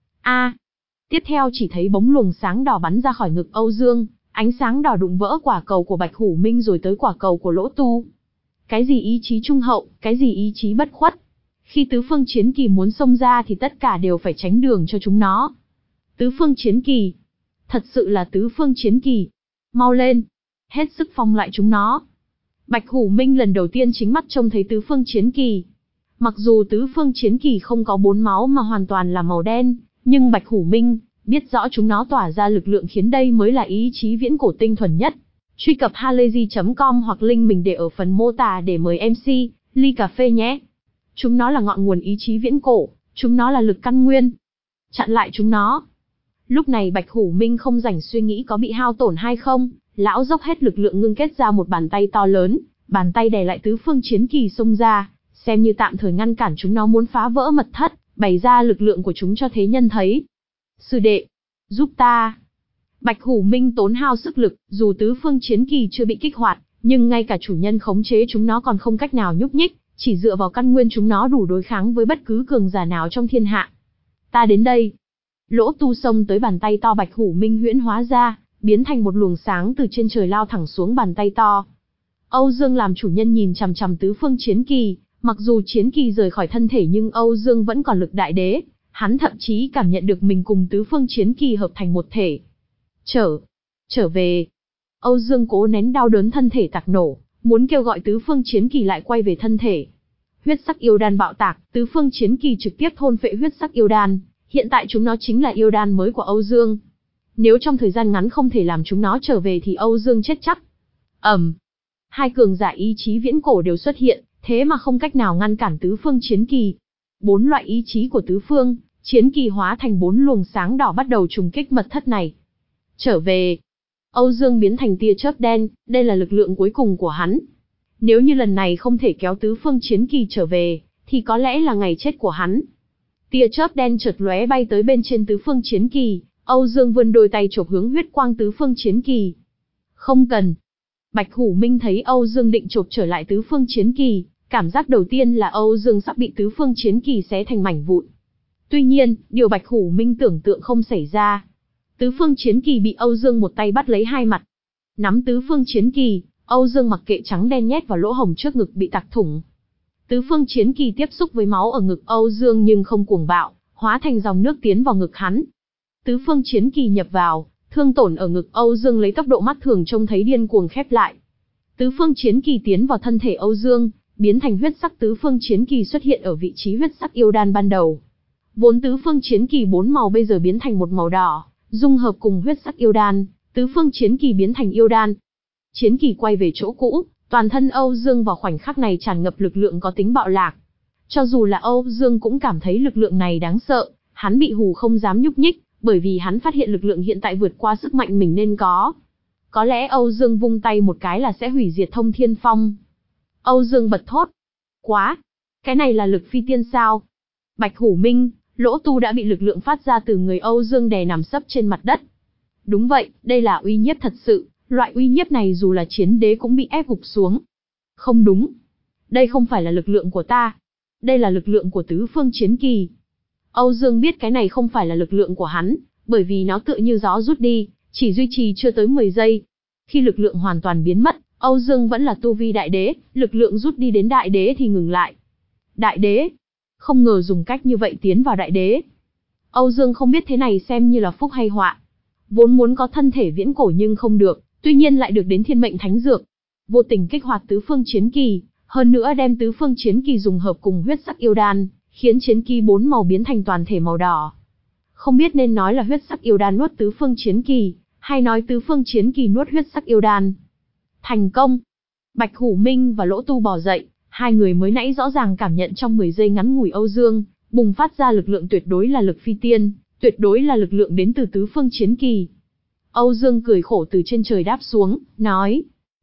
A! Tiếp theo chỉ thấy bóng luồng sáng đỏ bắn ra khỏi ngực Âu Dương, ánh sáng đỏ đụng vỡ quả cầu của Bạch Hủ Minh rồi tới quả cầu của Lỗ Tu. Cái gì ý chí trung hậu, cái gì ý chí bất khuất. Khi tứ phương chiến kỳ muốn xông ra thì tất cả đều phải tránh đường cho chúng nó. Tứ phương chiến kỳ. Thật sự là tứ phương chiến kỳ. Mau lên. Hết sức phong lại chúng nó. Bạch Hủ Minh lần đầu tiên chính mắt trông thấy tứ phương chiến kỳ. Mặc dù tứ phương chiến kỳ không có bốn máu mà hoàn toàn là màu đen, nhưng Bạch Hủ Minh biết rõ chúng nó tỏa ra lực lượng khiến đây mới là ý chí viễn cổ tinh thuần nhất. Truy cập halayzi chấm com hoặc link mình để ở phần mô tả để mời em xê, ly cà phê nhé. Chúng nó là ngọn nguồn ý chí viễn cổ, chúng nó là lực căn nguyên. Chặn lại chúng nó. Lúc này Bạch Hủ Minh không rảnh suy nghĩ có bị hao tổn hay không, lão dốc hết lực lượng ngưng kết ra một bàn tay to lớn, bàn tay đè lại tứ phương chiến kỳ xông ra, xem như tạm thời ngăn cản chúng nó muốn phá vỡ mật thất, bày ra lực lượng của chúng cho thế nhân thấy. Sư đệ, giúp ta. Bạch Hủ Minh tốn hao sức lực, dù tứ phương chiến kỳ chưa bị kích hoạt, nhưng ngay cả chủ nhân khống chế chúng nó còn không cách nào nhúc nhích, chỉ dựa vào căn nguyên chúng nó đủ đối kháng với bất cứ cường giả nào trong thiên hạ. Ta đến đây. Lỗ Tu xông tới bàn tay to Bạch Hủ Minh huyễn hóa ra, biến thành một luồng sáng từ trên trời lao thẳng xuống bàn tay to. Âu Dương làm chủ nhân nhìn chằm chằm tứ phương chiến kỳ, mặc dù chiến kỳ rời khỏi thân thể nhưng Âu Dương vẫn còn lực đại đế, hắn thậm chí cảm nhận được mình cùng tứ phương chiến kỳ hợp thành một thể. Trở, trở về. Âu Dương cố nén đau đớn thân thể tạc nổ, muốn kêu gọi tứ phương chiến kỳ lại quay về thân thể. Huyết sắc yêu đan bạo tạc, tứ phương chiến kỳ trực tiếp thôn phệ huyết sắc yêu đan, hiện tại chúng nó chính là yêu đan mới của Âu Dương. Nếu trong thời gian ngắn không thể làm chúng nó trở về thì Âu Dương chết chắc. Ầm. Um, hai cường giả ý chí viễn cổ đều xuất hiện, thế mà không cách nào ngăn cản tứ phương chiến kỳ. Bốn loại ý chí của tứ phương chiến kỳ hóa thành bốn luồng sáng đỏ bắt đầu trùng kích mật thất này. Trở về. Âu Dương biến thành tia chớp đen, đây là lực lượng cuối cùng của hắn. Nếu như lần này không thể kéo tứ phương chiến kỳ trở về, thì có lẽ là ngày chết của hắn. Tia chớp đen chợt lóe bay tới bên trên tứ phương chiến kỳ, Âu Dương vươn đôi tay chộp hướng huyết quang tứ phương chiến kỳ. Không cần. Bạch Hủ Minh thấy Âu Dương định chộp trở lại tứ phương chiến kỳ, cảm giác đầu tiên là Âu Dương sắp bị tứ phương chiến kỳ xé thành mảnh vụn. Tuy nhiên, điều Bạch Hủ Minh tưởng tượng không xảy ra. Tứ phương chiến kỳ bị Âu Dương một tay bắt lấy hai mặt. Nắm tứ phương chiến kỳ, Âu Dương mặc kệ trắng đen nhét vào lỗ hổng trước ngực bị tạc thủng. Tứ phương chiến kỳ tiếp xúc với máu ở ngực Âu Dương nhưng không cuồng bạo, hóa thành dòng nước tiến vào ngực hắn. Tứ phương chiến kỳ nhập vào, thương tổn ở ngực Âu Dương lấy tốc độ mắt thường trông thấy điên cuồng khép lại. Tứ phương chiến kỳ tiến vào thân thể Âu Dương, biến thành huyết sắc tứ phương chiến kỳ xuất hiện ở vị trí huyết sắc yêu đan ban đầu. Vốn tứ phương chiến kỳ bốn màu bây giờ biến thành một màu đỏ, dung hợp cùng huyết sắc yêu đan, tứ phương chiến kỳ biến thành yêu đan. Chiến kỳ quay về chỗ cũ, toàn thân Âu Dương vào khoảnh khắc này tràn ngập lực lượng có tính bạo lạc. Cho dù là Âu Dương cũng cảm thấy lực lượng này đáng sợ, hắn bị hù không dám nhúc nhích, bởi vì hắn phát hiện lực lượng hiện tại vượt qua sức mạnh mình nên có. Có lẽ Âu Dương vung tay một cái là sẽ hủy diệt Thông Thiên Phong. Âu Dương bật thốt. Quá! Cái này là lực phi tiên sao? Bạch Hủ Minh, Lỗ Tu đã bị lực lượng phát ra từ người Âu Dương đè nằm sấp trên mặt đất. Đúng vậy, đây là uy nhiếp thật sự, loại uy nhiếp này dù là chiến đế cũng bị ép gục xuống. Không đúng. Đây không phải là lực lượng của ta. Đây là lực lượng của tứ phương chiến kỳ. Âu Dương biết cái này không phải là lực lượng của hắn, bởi vì nó tựa như gió rút đi, chỉ duy trì chưa tới mười giây. Khi lực lượng hoàn toàn biến mất, Âu Dương vẫn là tu vi đại đế, lực lượng rút đi đến đại đế thì ngừng lại. Đại đế? Không ngờ dùng cách như vậy tiến vào đại đế. Âu Dương không biết thế này xem như là phúc hay họa. Vốn muốn có thân thể viễn cổ nhưng không được, tuy nhiên lại được đến thiên mệnh thánh dược. Vô tình kích hoạt tứ phương chiến kỳ, hơn nữa đem tứ phương chiến kỳ dùng hợp cùng huyết sắc yêu đan, khiến chiến kỳ bốn màu biến thành toàn thể màu đỏ. Không biết nên nói là huyết sắc yêu đan nuốt tứ phương chiến kỳ, hay nói tứ phương chiến kỳ nuốt huyết sắc yêu đan. Thành công! Bạch Hủ Minh và Lỗ Tu bò dậy, hai người mới nãy rõ ràng cảm nhận trong mười giây ngắn ngủi Âu Dương bùng phát ra lực lượng tuyệt đối là lực phi tiên, tuyệt đối là lực lượng đến từ tứ phương chiến kỳ. Âu Dương cười khổ từ trên trời đáp xuống, nói: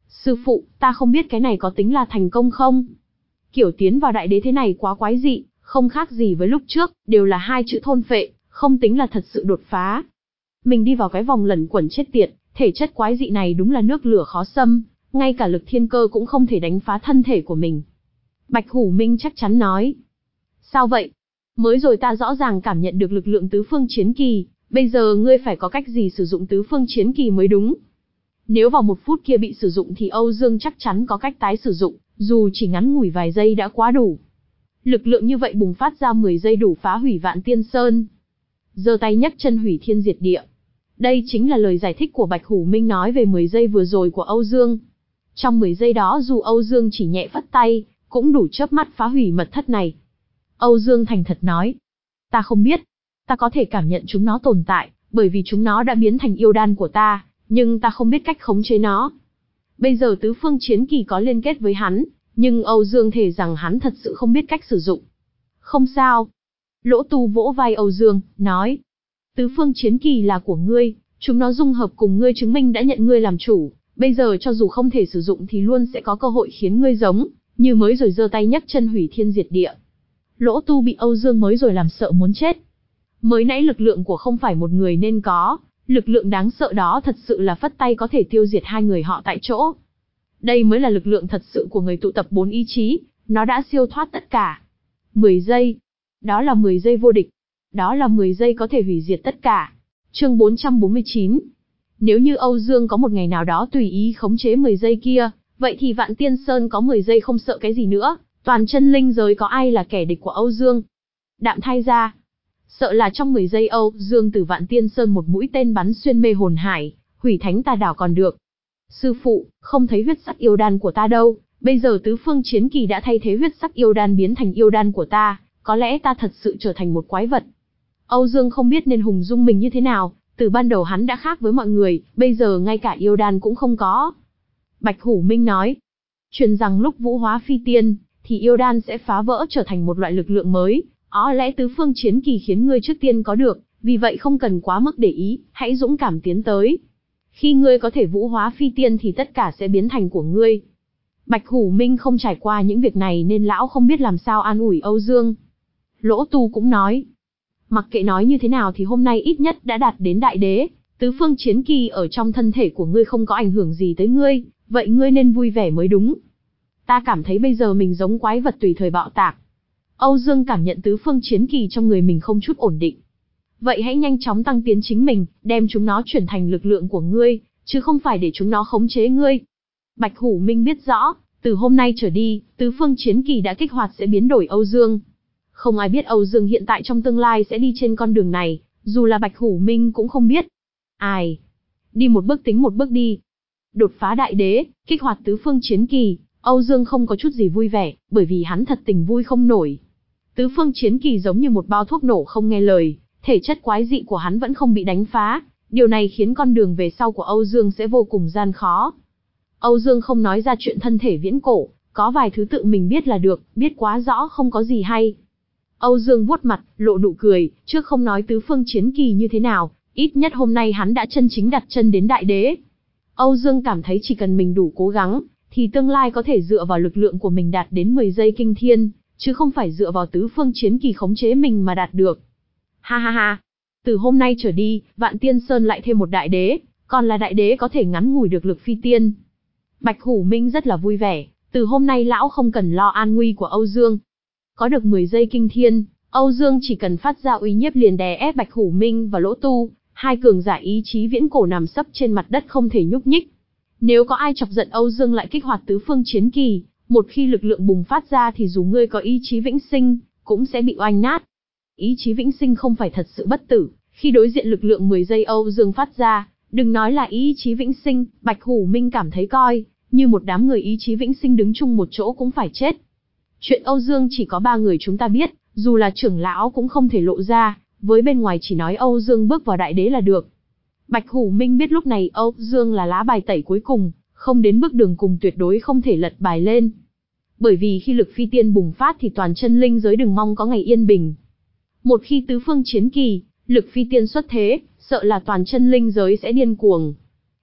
Sư phụ, ta không biết cái này có tính là thành công không? Kiểu tiến vào đại đế thế này quá quái dị, không khác gì với lúc trước, đều là hai chữ thôn phệ, không tính là thật sự đột phá. Mình đi vào cái vòng lẩn quẩn chết tiệt, thể chất quái dị này đúng là nước lửa khó xâm, ngay cả lực thiên cơ cũng không thể đánh phá thân thể của mình. Bạch Hủ Minh chắc chắn nói. Sao vậy? Mới rồi ta rõ ràng cảm nhận được lực lượng tứ phương chiến kỳ, bây giờ ngươi phải có cách gì sử dụng tứ phương chiến kỳ mới đúng. Nếu vào một phút kia bị sử dụng thì Âu Dương chắc chắn có cách tái sử dụng, dù chỉ ngắn ngủi vài giây đã quá đủ. Lực lượng như vậy bùng phát ra mười giây đủ phá hủy Vạn Tiên Sơn. Giơ tay nhấc chân hủy thiên diệt địa. Đây chính là lời giải thích của Bạch Hủ Minh nói về mười giây vừa rồi của Âu Dương. Trong mười giây đó dù Âu Dương chỉ nhẹ phất tay, cũng đủ chớp mắt phá hủy mật thất này. Âu Dương thành thật nói. Ta không biết. Ta có thể cảm nhận chúng nó tồn tại, bởi vì chúng nó đã biến thành yêu đan của ta, nhưng ta không biết cách khống chế nó. Bây giờ tứ phương chiến kỳ có liên kết với hắn, nhưng Âu Dương thề rằng hắn thật sự không biết cách sử dụng. Không sao. Lỗ Tu vỗ vai Âu Dương, nói. Tứ phương chiến kỳ là của ngươi, chúng nó dung hợp cùng ngươi chứng minh đã nhận ngươi làm chủ. Bây giờ cho dù không thể sử dụng thì luôn sẽ có cơ hội khiến ngươi giống, như mới rồi giơ tay nhấc chân hủy thiên diệt địa. Lỗ Tu bị Âu Dương mới rồi làm sợ muốn chết. Mới nãy lực lượng của không phải một người nên có, lực lượng đáng sợ đó thật sự là phất tay có thể tiêu diệt hai người họ tại chỗ. Đây mới là lực lượng thật sự của người tụ tập bốn ý chí, nó đã siêu thoát tất cả. mười giây. Đó là mười giây vô địch. Đó là mười giây có thể hủy diệt tất cả. Chương bốn trăm bốn mươi chín. Nếu như Âu Dương có một ngày nào đó tùy ý khống chế mười giây kia, vậy thì Vạn Tiên Sơn có mười giây không sợ cái gì nữa, toàn chân linh giới có ai là kẻ địch của Âu Dương. Đạm thay ra. Sợ là trong mười giây Âu Dương từ Vạn Tiên Sơn một mũi tên bắn xuyên mê hồn hải, hủy thánh tà đảo còn được. Sư phụ, không thấy huyết sắc yêu đan của ta đâu, bây giờ tứ phương chiến kỳ đã thay thế huyết sắc yêu đan biến thành yêu đan của ta, có lẽ ta thật sự trở thành một quái vật. Âu Dương không biết nên hùng dung mình như thế nào, từ ban đầu hắn đã khác với mọi người, bây giờ ngay cả yêu đan cũng không có. Bạch Hủ Minh nói, truyền rằng lúc vũ hóa phi tiên, thì yêu đan sẽ phá vỡ trở thành một loại lực lượng mới, có lẽ tứ phương chiến kỳ khiến ngươi trước tiên có được, vì vậy không cần quá mức để ý, hãy dũng cảm tiến tới. Khi ngươi có thể vũ hóa phi tiên thì tất cả sẽ biến thành của ngươi. Bạch Hủ Minh không trải qua những việc này nên lão không biết làm sao an ủi Âu Dương. Lỗ Tu cũng nói, mặc kệ nói như thế nào thì hôm nay ít nhất đã đạt đến đại đế, tứ phương chiến kỳ ở trong thân thể của ngươi không có ảnh hưởng gì tới ngươi, vậy ngươi nên vui vẻ mới đúng. Ta cảm thấy bây giờ mình giống quái vật tùy thời bạo tạc. Âu Dương cảm nhận tứ phương chiến kỳ trong người mình không chút ổn định. Vậy hãy nhanh chóng tăng tiến chính mình, đem chúng nó chuyển thành lực lượng của ngươi, chứ không phải để chúng nó khống chế ngươi. Bạch Hủ Minh biết rõ, từ hôm nay trở đi, tứ phương chiến kỳ đã kích hoạt sẽ biến đổi Âu Dương. Không ai biết Âu Dương hiện tại trong tương lai sẽ đi trên con đường này, dù là Bạch Hủ Minh cũng không biết. Ai? Đi một bước tính một bước đi. Đột phá đại đế, kích hoạt tứ phương chiến kỳ, Âu Dương không có chút gì vui vẻ, bởi vì hắn thật tình vui không nổi. Tứ phương chiến kỳ giống như một bao thuốc nổ không nghe lời, thể chất quái dị của hắn vẫn không bị đánh phá, điều này khiến con đường về sau của Âu Dương sẽ vô cùng gian khó. Âu Dương không nói ra chuyện thân thể viễn cổ, có vài thứ tự mình biết là được, biết quá rõ không có gì hay. Âu Dương vuốt mặt, lộ nụ cười, trước không nói tứ phương chiến kỳ như thế nào, ít nhất hôm nay hắn đã chân chính đặt chân đến đại đế. Âu Dương cảm thấy chỉ cần mình đủ cố gắng, thì tương lai có thể dựa vào lực lượng của mình đạt đến mười giây kinh thiên, chứ không phải dựa vào tứ phương chiến kỳ khống chế mình mà đạt được. Ha ha ha, từ hôm nay trở đi, Vạn Tiên Sơn lại thêm một đại đế, còn là đại đế có thể ngắn ngủi được lực phi tiên. Bạch Hủ Minh rất là vui vẻ, từ hôm nay lão không cần lo an nguy của Âu Dương. Có được mười giây kinh thiên, Âu Dương chỉ cần phát ra uy nhiếp liền đè ép Bạch Hủ Minh và Lỗ Tu, hai cường giả ý chí viễn cổ nằm sấp trên mặt đất không thể nhúc nhích. Nếu có ai chọc giận Âu Dương lại kích hoạt tứ phương chiến kỳ, một khi lực lượng bùng phát ra thì dù ngươi có ý chí vĩnh sinh, cũng sẽ bị oanh nát. Ý chí vĩnh sinh không phải thật sự bất tử, khi đối diện lực lượng mười giây Âu Dương phát ra, đừng nói là ý chí vĩnh sinh, Bạch Hủ Minh cảm thấy coi, như một đám người ý chí vĩnh sinh đứng chung một chỗ cũng phải chết. Chuyện Âu Dương chỉ có ba người chúng ta biết, dù là trưởng lão cũng không thể lộ ra, với bên ngoài chỉ nói Âu Dương bước vào đại đế là được. Bạch Hủ Minh biết lúc này Âu Dương là lá bài tẩy cuối cùng, không đến bước đường cùng tuyệt đối không thể lật bài lên. Bởi vì khi lực phi tiên bùng phát thì toàn chân linh giới đừng mong có ngày yên bình. Một khi tứ phương chiến kỳ, lực phi tiên xuất thế, sợ là toàn chân linh giới sẽ điên cuồng.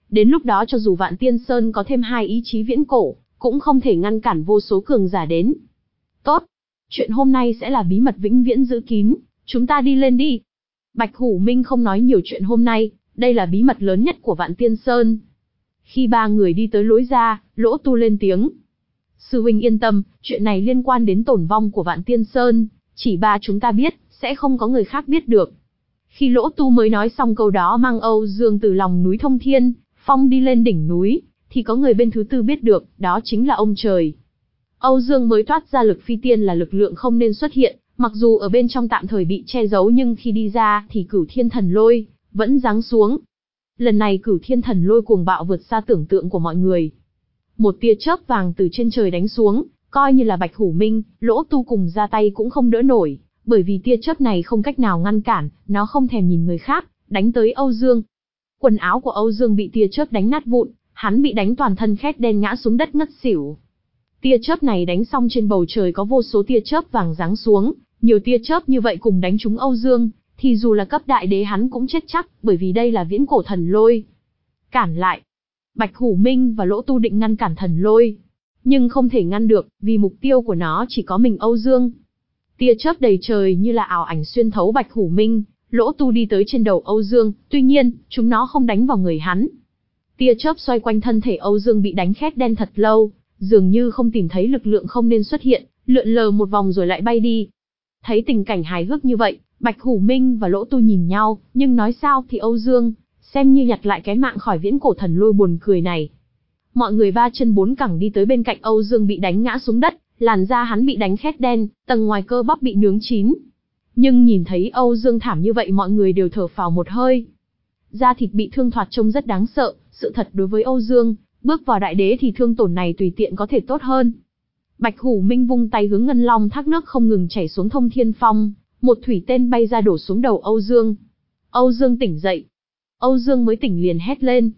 Đến lúc đó cho dù Vạn Tiên Sơn có thêm hai ý chí viễn cổ, cũng không thể ngăn cản vô số cường giả đến. Tốt, chuyện hôm nay sẽ là bí mật vĩnh viễn giữ kín, chúng ta đi lên đi. Bạch Hủ Minh không nói nhiều chuyện hôm nay, đây là bí mật lớn nhất của Vạn Tiên Sơn. Khi ba người đi tới lối ra, Lỗ Tu lên tiếng. Sư huynh yên tâm, chuyện này liên quan đến tổn vong của Vạn Tiên Sơn, chỉ ba chúng ta biết, sẽ không có người khác biết được. Khi Lỗ Tu mới nói xong câu đó mang Âu Dương từ lòng núi Thông Thiên Phong đi lên đỉnh núi, thì có người bên thứ tư biết được, đó chính là ông trời. Âu Dương mới thoát ra lực phi tiên là lực lượng không nên xuất hiện, mặc dù ở bên trong tạm thời bị che giấu nhưng khi đi ra thì Cửu Thiên Thần Lôi vẫn giáng xuống. Lần này Cửu Thiên Thần Lôi cuồng bạo vượt xa tưởng tượng của mọi người. Một tia chớp vàng từ trên trời đánh xuống, coi như là Bạch Hủ Minh, Lỗ Tu cùng ra tay cũng không đỡ nổi, bởi vì tia chớp này không cách nào ngăn cản, nó không thèm nhìn người khác, đánh tới Âu Dương. Quần áo của Âu Dương bị tia chớp đánh nát vụn, hắn bị đánh toàn thân khét đen ngã xuống đất ngất xỉu. Tia chớp này đánh xong trên bầu trời có vô số tia chớp vàng giáng xuống, nhiều tia chớp như vậy cùng đánh trúng Âu Dương, thì dù là cấp đại đế hắn cũng chết chắc, bởi vì đây là viễn cổ thần lôi. Cản lại. Bạch Hủ Minh và Lỗ Tu định ngăn cản thần lôi, nhưng không thể ngăn được, vì mục tiêu của nó chỉ có mình Âu Dương. Tia chớp đầy trời như là ảo ảnh xuyên thấu Bạch Hủ Minh, Lỗ Tu đi tới trên đầu Âu Dương, tuy nhiên, chúng nó không đánh vào người hắn. Tia chớp xoay quanh thân thể Âu Dương bị đánh khét đen thật lâu, dường như không tìm thấy lực lượng không nên xuất hiện, lượn lờ một vòng rồi lại bay đi. Thấy tình cảnh hài hước như vậy, Bạch Hủ Minh và Lỗ Tu nhìn nhau, nhưng nói sao thì Âu Dương, xem như nhặt lại cái mạng khỏi viễn cổ thần lôi buồn cười này. Mọi người ba chân bốn cẳng đi tới bên cạnh Âu Dương bị đánh ngã xuống đất, làn da hắn bị đánh khét đen, tầng ngoài cơ bắp bị nướng chín. Nhưng nhìn thấy Âu Dương thảm như vậy mọi người đều thở phào một hơi. Da thịt bị thương thoạt trông rất đáng sợ, sự thật đối với Âu Dương, bước vào đại đế thì thương tổn này tùy tiện có thể tốt hơn. Bạch Hủ Minh vung tay hướng ngân long thác nước không ngừng chảy xuống Thông Thiên Phong, một thủy tên bay ra đổ xuống đầu Âu Dương. Âu Dương tỉnh dậy. Âu Dương mới tỉnh liền hét lên.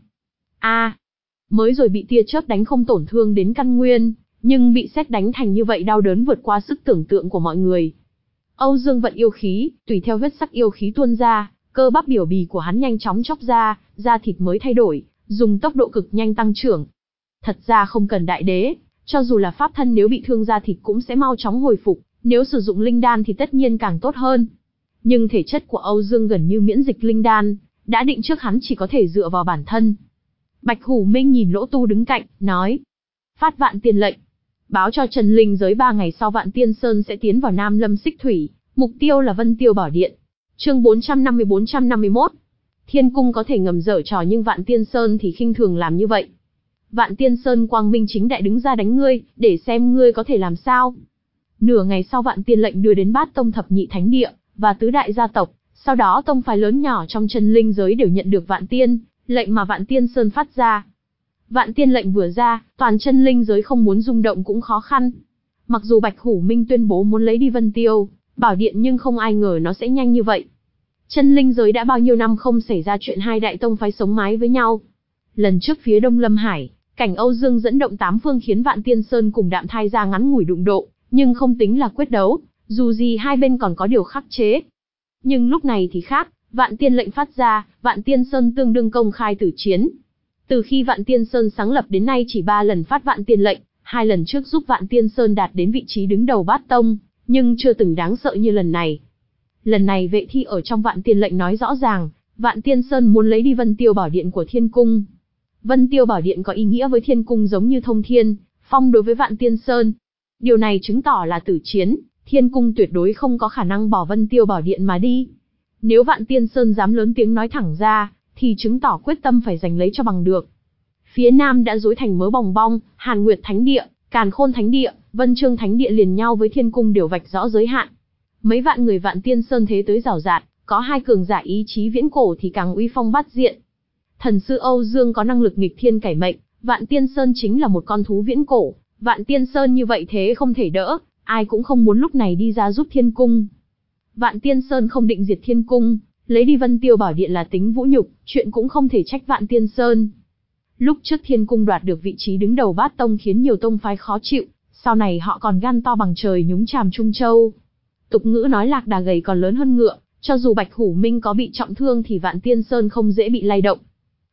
A, mới rồi bị tia chớp đánh không tổn thương đến căn nguyên, nhưng bị sét đánh thành như vậy đau đớn vượt qua sức tưởng tượng của mọi người. Âu Dương vận yêu khí, tùy theo huyết sắc yêu khí tuôn ra, cơ bắp biểu bì của hắn nhanh chóng chóc ra, da thịt mới thay đổi, dùng tốc độ cực nhanh tăng trưởng. Thật ra không cần đại đế, cho dù là pháp thân nếu bị thương da thịt cũng sẽ mau chóng hồi phục, nếu sử dụng linh đan thì tất nhiên càng tốt hơn. Nhưng thể chất của Âu Dương gần như miễn dịch linh đan, đã định trước hắn chỉ có thể dựa vào bản thân. Bạch Hủ Minh nhìn Lỗ Tu đứng cạnh, nói: Phát Vạn Tiên lệnh, báo cho Trần Linh giới ba ngày sau Vạn Tiên Sơn sẽ tiến vào Nam Lâm Xích Thủy, mục tiêu là Vân Tiêu Bảo Điện. Chương bốn trăm năm mươi bốn trăm năm mươi mốt. Thiên cung có thể ngầm dở trò nhưng Vạn Tiên Sơn thì khinh thường làm như vậy. Vạn Tiên Sơn quang minh chính đại đứng ra đánh ngươi, để xem ngươi có thể làm sao. Nửa ngày sau Vạn Tiên lệnh đưa đến Bát Tông thập nhị thánh địa và tứ đại gia tộc, sau đó tông phái lớn nhỏ trong Chân Linh giới đều nhận được Vạn Tiên lệnh mà Vạn Tiên Sơn phát ra. Vạn Tiên lệnh vừa ra, toàn Chân Linh giới không muốn rung động cũng khó khăn. Mặc dù Bạch Hủ Minh tuyên bố muốn lấy đi Vân Tiêu Bảo Điện nhưng không ai ngờ nó sẽ nhanh như vậy. Chân Linh giới đã bao nhiêu năm không xảy ra chuyện hai đại tông phái sống mái với nhau. Lần trước phía Đông Lâm Hải, cảnh Âu Dương dẫn động tám phương khiến Vạn Tiên Sơn cùng Đạm Thai ra ngắn ngủi đụng độ, nhưng không tính là quyết đấu, dù gì hai bên còn có điều khắc chế. Nhưng lúc này thì khác, Vạn Tiên lệnh phát ra, Vạn Tiên Sơn tương đương công khai tử chiến. Từ khi Vạn Tiên Sơn sáng lập đến nay chỉ ba lần phát Vạn Tiên lệnh, hai lần trước giúp Vạn Tiên Sơn đạt đến vị trí đứng đầu bát tông, nhưng chưa từng đáng sợ như lần này. Lần này Vệ Thi ở trong Vạn Tiên lệnh nói rõ ràng, Vạn Tiên Sơn muốn lấy đi Vân Tiêu Bảo Điện của Thiên Cung. Vân Tiêu Bảo Điện có ý nghĩa với Thiên Cung giống như Thông Thiên Phong đối với Vạn Tiên Sơn. Điều này chứng tỏ là tử chiến, Thiên Cung tuyệt đối không có khả năng bỏ Vân Tiêu Bảo Điện mà đi. Nếu Vạn Tiên Sơn dám lớn tiếng nói thẳng ra, thì chứng tỏ quyết tâm phải giành lấy cho bằng được. Phía Nam đã rối thành mớ bòng bong, Hàn Nguyệt Thánh Địa, Càn Khôn Thánh Địa, Vân Trương Thánh Địa liền nhau với Thiên Cung đều vạch rõ giới hạn. Mấy vạn người Vạn Tiên Sơn thế tới rào rạt, có hai cường giả ý chí viễn cổ thì càng uy phong bát diện. Thần sư Âu Dương có năng lực nghịch thiên cải mệnh, Vạn Tiên Sơn chính là một con thú viễn cổ, Vạn Tiên Sơn như vậy thế không thể đỡ, ai cũng không muốn lúc này đi ra giúp Thiên Cung. Vạn Tiên Sơn không định diệt Thiên Cung, lấy đi Vân Tiêu Bảo Điện là tính vũ nhục, chuyện cũng không thể trách Vạn Tiên Sơn. Lúc trước Thiên Cung đoạt được vị trí đứng đầu bát tông khiến nhiều tông phái khó chịu, sau này họ còn gan to bằng trời nhúng chàm Trung Châu. Tục ngữ nói lạc đà gầy còn lớn hơn ngựa, cho dù Bạch Hủ Minh có bị trọng thương thì Vạn Tiên Sơn không dễ bị lay động.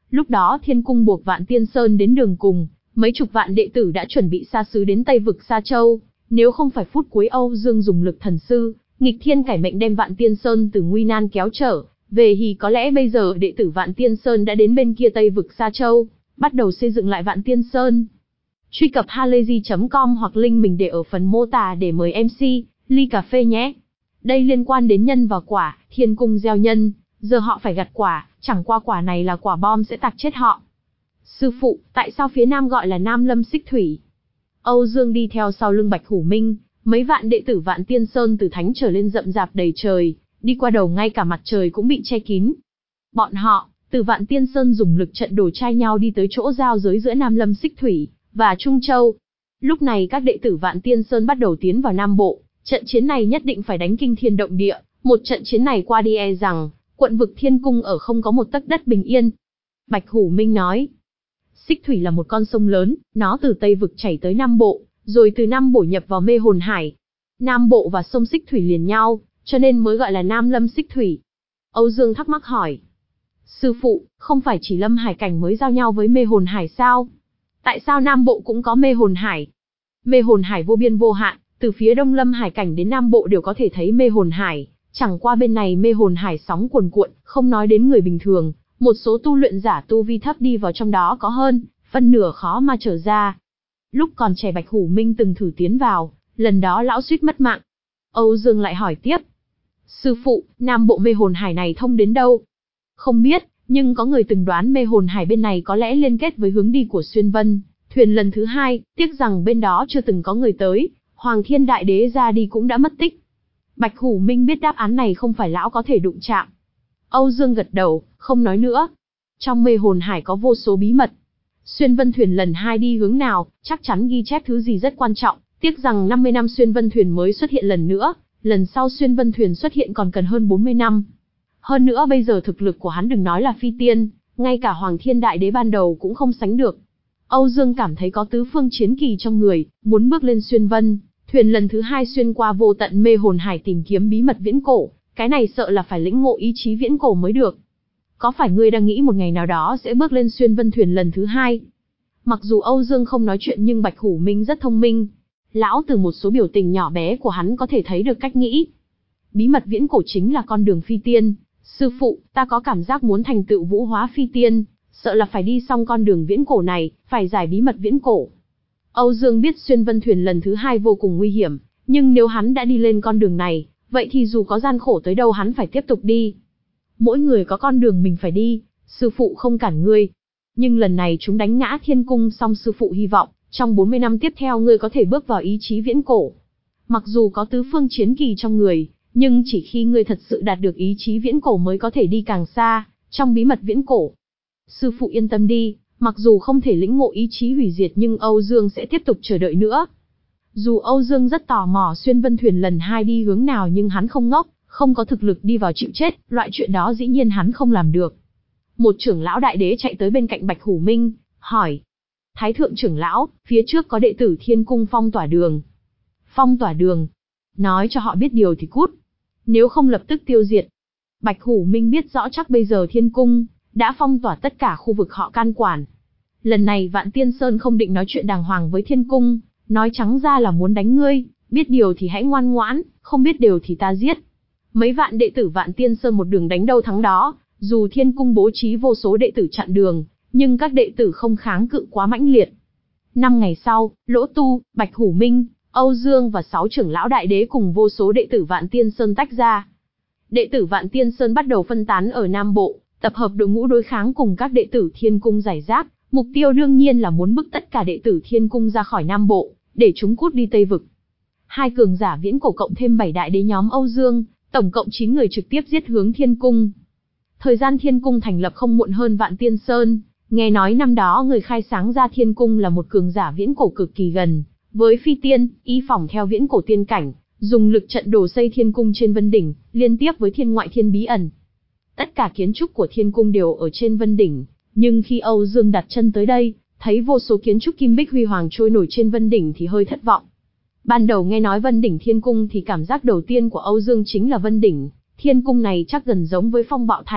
Lúc đó Thiên Cung buộc Vạn Tiên Sơn đến đường cùng, mấy chục vạn đệ tử đã chuẩn bị xa xứ đến Tây vực Sa Châu, nếu không phải phút cuối Âu Dương dùng lực thần sư, nghịch thiên cải mệnh đem Vạn Tiên Sơn từ nguy nan kéo trở về thì có lẽ bây giờ đệ tử Vạn Tiên Sơn đã đến bên kia Tây vực Sa Châu, bắt đầu xây dựng lại Vạn Tiên Sơn. Truy cập halayzi chấm com hoặc link mình để ở phần mô tả để mời em xê, ly cà phê nhé. Đây liên quan đến nhân và quả, Thiên Cung gieo nhân, giờ họ phải gặt quả, chẳng qua quả này là quả bom sẽ tạc chết họ. Sư phụ, tại sao phía Nam gọi là Nam Lâm Xích Thủy? Âu Dương đi theo sau lưng Bạch Hủ Minh, mấy vạn đệ tử Vạn Tiên Sơn từ thánh trở lên rậm rạp đầy trời, đi qua đầu ngay cả mặt trời cũng bị che kín. Bọn họ, từ Vạn Tiên Sơn dùng lực trận đổ trai nhau đi tới chỗ giao giới giữa Nam Lâm Xích Thủy và Trung Châu. Lúc này các đệ tử Vạn Tiên Sơn bắt đầu tiến vào Nam Bộ, trận chiến này nhất định phải đánh kinh thiên động địa, một trận chiến này qua đi e rằng, quận vực Thiên Cung ở không có một tấc đất bình yên. Bạch Hủ Minh nói, Xích Thủy là một con sông lớn, nó từ Tây vực chảy tới Nam Bộ, rồi từ Nam Bộ nhập vào Mê Hồn Hải. Nam Bộ và sông Xích Thủy liền nhau, cho nên mới gọi là Nam Lâm Xích Thủy. Âu Dương thắc mắc hỏi, sư phụ, không phải chỉ Lâm Hải cảnh mới giao nhau với Mê Hồn Hải sao? Tại sao Nam Bộ cũng có Mê Hồn Hải? Mê Hồn Hải vô biên vô hạn, từ phía Đông Lâm Hải cảnh đến Nam Bộ đều có thể thấy Mê Hồn Hải, chẳng qua bên này Mê Hồn Hải sóng cuồn cuộn, không nói đến người bình thường, một số tu luyện giả tu vi thấp đi vào trong đó có hơn, phân nửa khó mà trở ra. Lúc còn trẻ Bạch Hủ Minh từng thử tiến vào, lần đó lão suýt mất mạng. Âu Dương lại hỏi tiếp, sư phụ, Nam Bộ Mê Hồn Hải này thông đến đâu? Không biết, nhưng có người từng đoán Mê Hồn Hải bên này có lẽ liên kết với hướng đi của Xuyên Vân thuyền lần thứ hai, tiếc rằng bên đó chưa từng có người tới, Hoàng Thiên Đại Đế ra đi cũng đã mất tích. Bạch Hủ Minh biết đáp án này không phải lão có thể đụng chạm. Âu Dương gật đầu, không nói nữa. Trong Mê Hồn Hải có vô số bí mật. Xuyên Vân thuyền lần hai đi hướng nào, chắc chắn ghi chép thứ gì rất quan trọng, tiếc rằng năm mươi năm Xuyên Vân thuyền mới xuất hiện lần nữa, lần sau Xuyên Vân thuyền xuất hiện còn cần hơn bốn mươi năm. Hơn nữa bây giờ thực lực của hắn đừng nói là phi tiên, ngay cả Hoàng Thiên Đại Đế ban đầu cũng không sánh được. Âu Dương cảm thấy có tứ phương chiến kỳ trong người, muốn bước lên Xuyên Vân thuyền lần thứ hai xuyên qua vô tận Mê Hồn Hải tìm kiếm bí mật viễn cổ, cái này sợ là phải lĩnh ngộ ý chí viễn cổ mới được. Có phải ngươi đang nghĩ một ngày nào đó sẽ bước lên Xuyên Vân thuyền lần thứ hai? Mặc dù Âu Dương không nói chuyện nhưng Bạch Hủ Minh rất thông minh. Lão từ một số biểu tình nhỏ bé của hắn có thể thấy được cách nghĩ. Bí mật viễn cổ chính là con đường phi tiên. Sư phụ, ta có cảm giác muốn thành tựu vũ hóa phi tiên, sợ là phải đi xong con đường viễn cổ này, phải giải bí mật viễn cổ. Âu Dương biết Xuyên Vân thuyền lần thứ hai vô cùng nguy hiểm, nhưng nếu hắn đã đi lên con đường này, vậy thì dù có gian khổ tới đâu hắn phải tiếp tục đi. Mỗi người có con đường mình phải đi, sư phụ không cản ngươi. Nhưng lần này chúng đánh ngã Thiên Cung xong sư phụ hy vọng, trong bốn mươi năm tiếp theo ngươi có thể bước vào ý chí viễn cổ. Mặc dù có tứ phương chiến kỳ trong người, nhưng chỉ khi ngươi thật sự đạt được ý chí viễn cổ mới có thể đi càng xa, trong bí mật viễn cổ. Sư phụ yên tâm đi, mặc dù không thể lĩnh ngộ ý chí hủy diệt nhưng Âu Dương sẽ tiếp tục chờ đợi nữa. Dù Âu Dương rất tò mò Xuyên Vân thuyền lần hai đi hướng nào nhưng hắn không ngốc, không có thực lực đi vào chịu chết, loại chuyện đó dĩ nhiên hắn không làm được. Một trưởng lão đại đế chạy tới bên cạnh Bạch Hủ Minh, hỏi. Thái thượng trưởng lão, phía trước có đệ tử Thiên Cung phong tỏa đường. Phong tỏa đường. Nói cho họ biết điều thì cút. Nếu không lập tức tiêu diệt. Bạch Hủ Minh biết rõ chắc bây giờ Thiên Cung đã phong tỏa tất cả khu vực họ can quản. Lần này Vạn Tiên Sơn không định nói chuyện đàng hoàng với Thiên Cung, nói trắng ra là muốn đánh ngươi, biết điều thì hãy ngoan ngoãn, không biết điều thì ta giết. Mấy vạn đệ tử Vạn Tiên Sơn một đường đánh đâu thắng đó, dù Thiên Cung bố trí vô số đệ tử chặn đường, nhưng các đệ tử không kháng cự quá mãnh liệt. Năm ngày sau, Lỗ Tu, Bạch Hủ Minh, Âu Dương và sáu trưởng lão đại đế cùng vô số đệ tử Vạn Tiên Sơn tách ra. Đệ tử Vạn Tiên Sơn bắt đầu phân tán ở Nam Bộ, tập hợp đội ngũ đối kháng cùng các đệ tử Thiên Cung giải rác, mục tiêu đương nhiên là muốn bức tất cả đệ tử Thiên Cung ra khỏi Nam Bộ, để chúng cút đi Tây Vực. Hai cường giả viễn cổ cộng thêm bảy đại đế nhóm Âu Dương, tổng cộng chín người trực tiếp giết hướng Thiên Cung. Thời gian Thiên Cung thành lập không muộn hơn Vạn Tiên Sơn, nghe nói năm đó người khai sáng ra Thiên Cung là một cường giả viễn cổ cực kỳ gần với phi tiên, y phỏng theo viễn cổ tiên cảnh, dùng lực trận đồ xây Thiên Cung trên Vân Đỉnh, liên tiếp với thiên ngoại thiên bí ẩn. Tất cả kiến trúc của Thiên Cung đều ở trên Vân Đỉnh, nhưng khi Âu Dương đặt chân tới đây, thấy vô số kiến trúc kim bích huy hoàng trôi nổi trên Vân Đỉnh thì hơi thất vọng. Ban đầu nghe nói Vân Đỉnh Thiên Cung thì cảm giác đầu tiên của Âu Dương chính là Vân Đỉnh Thiên Cung này chắc gần giống với Phong Bạo Thành,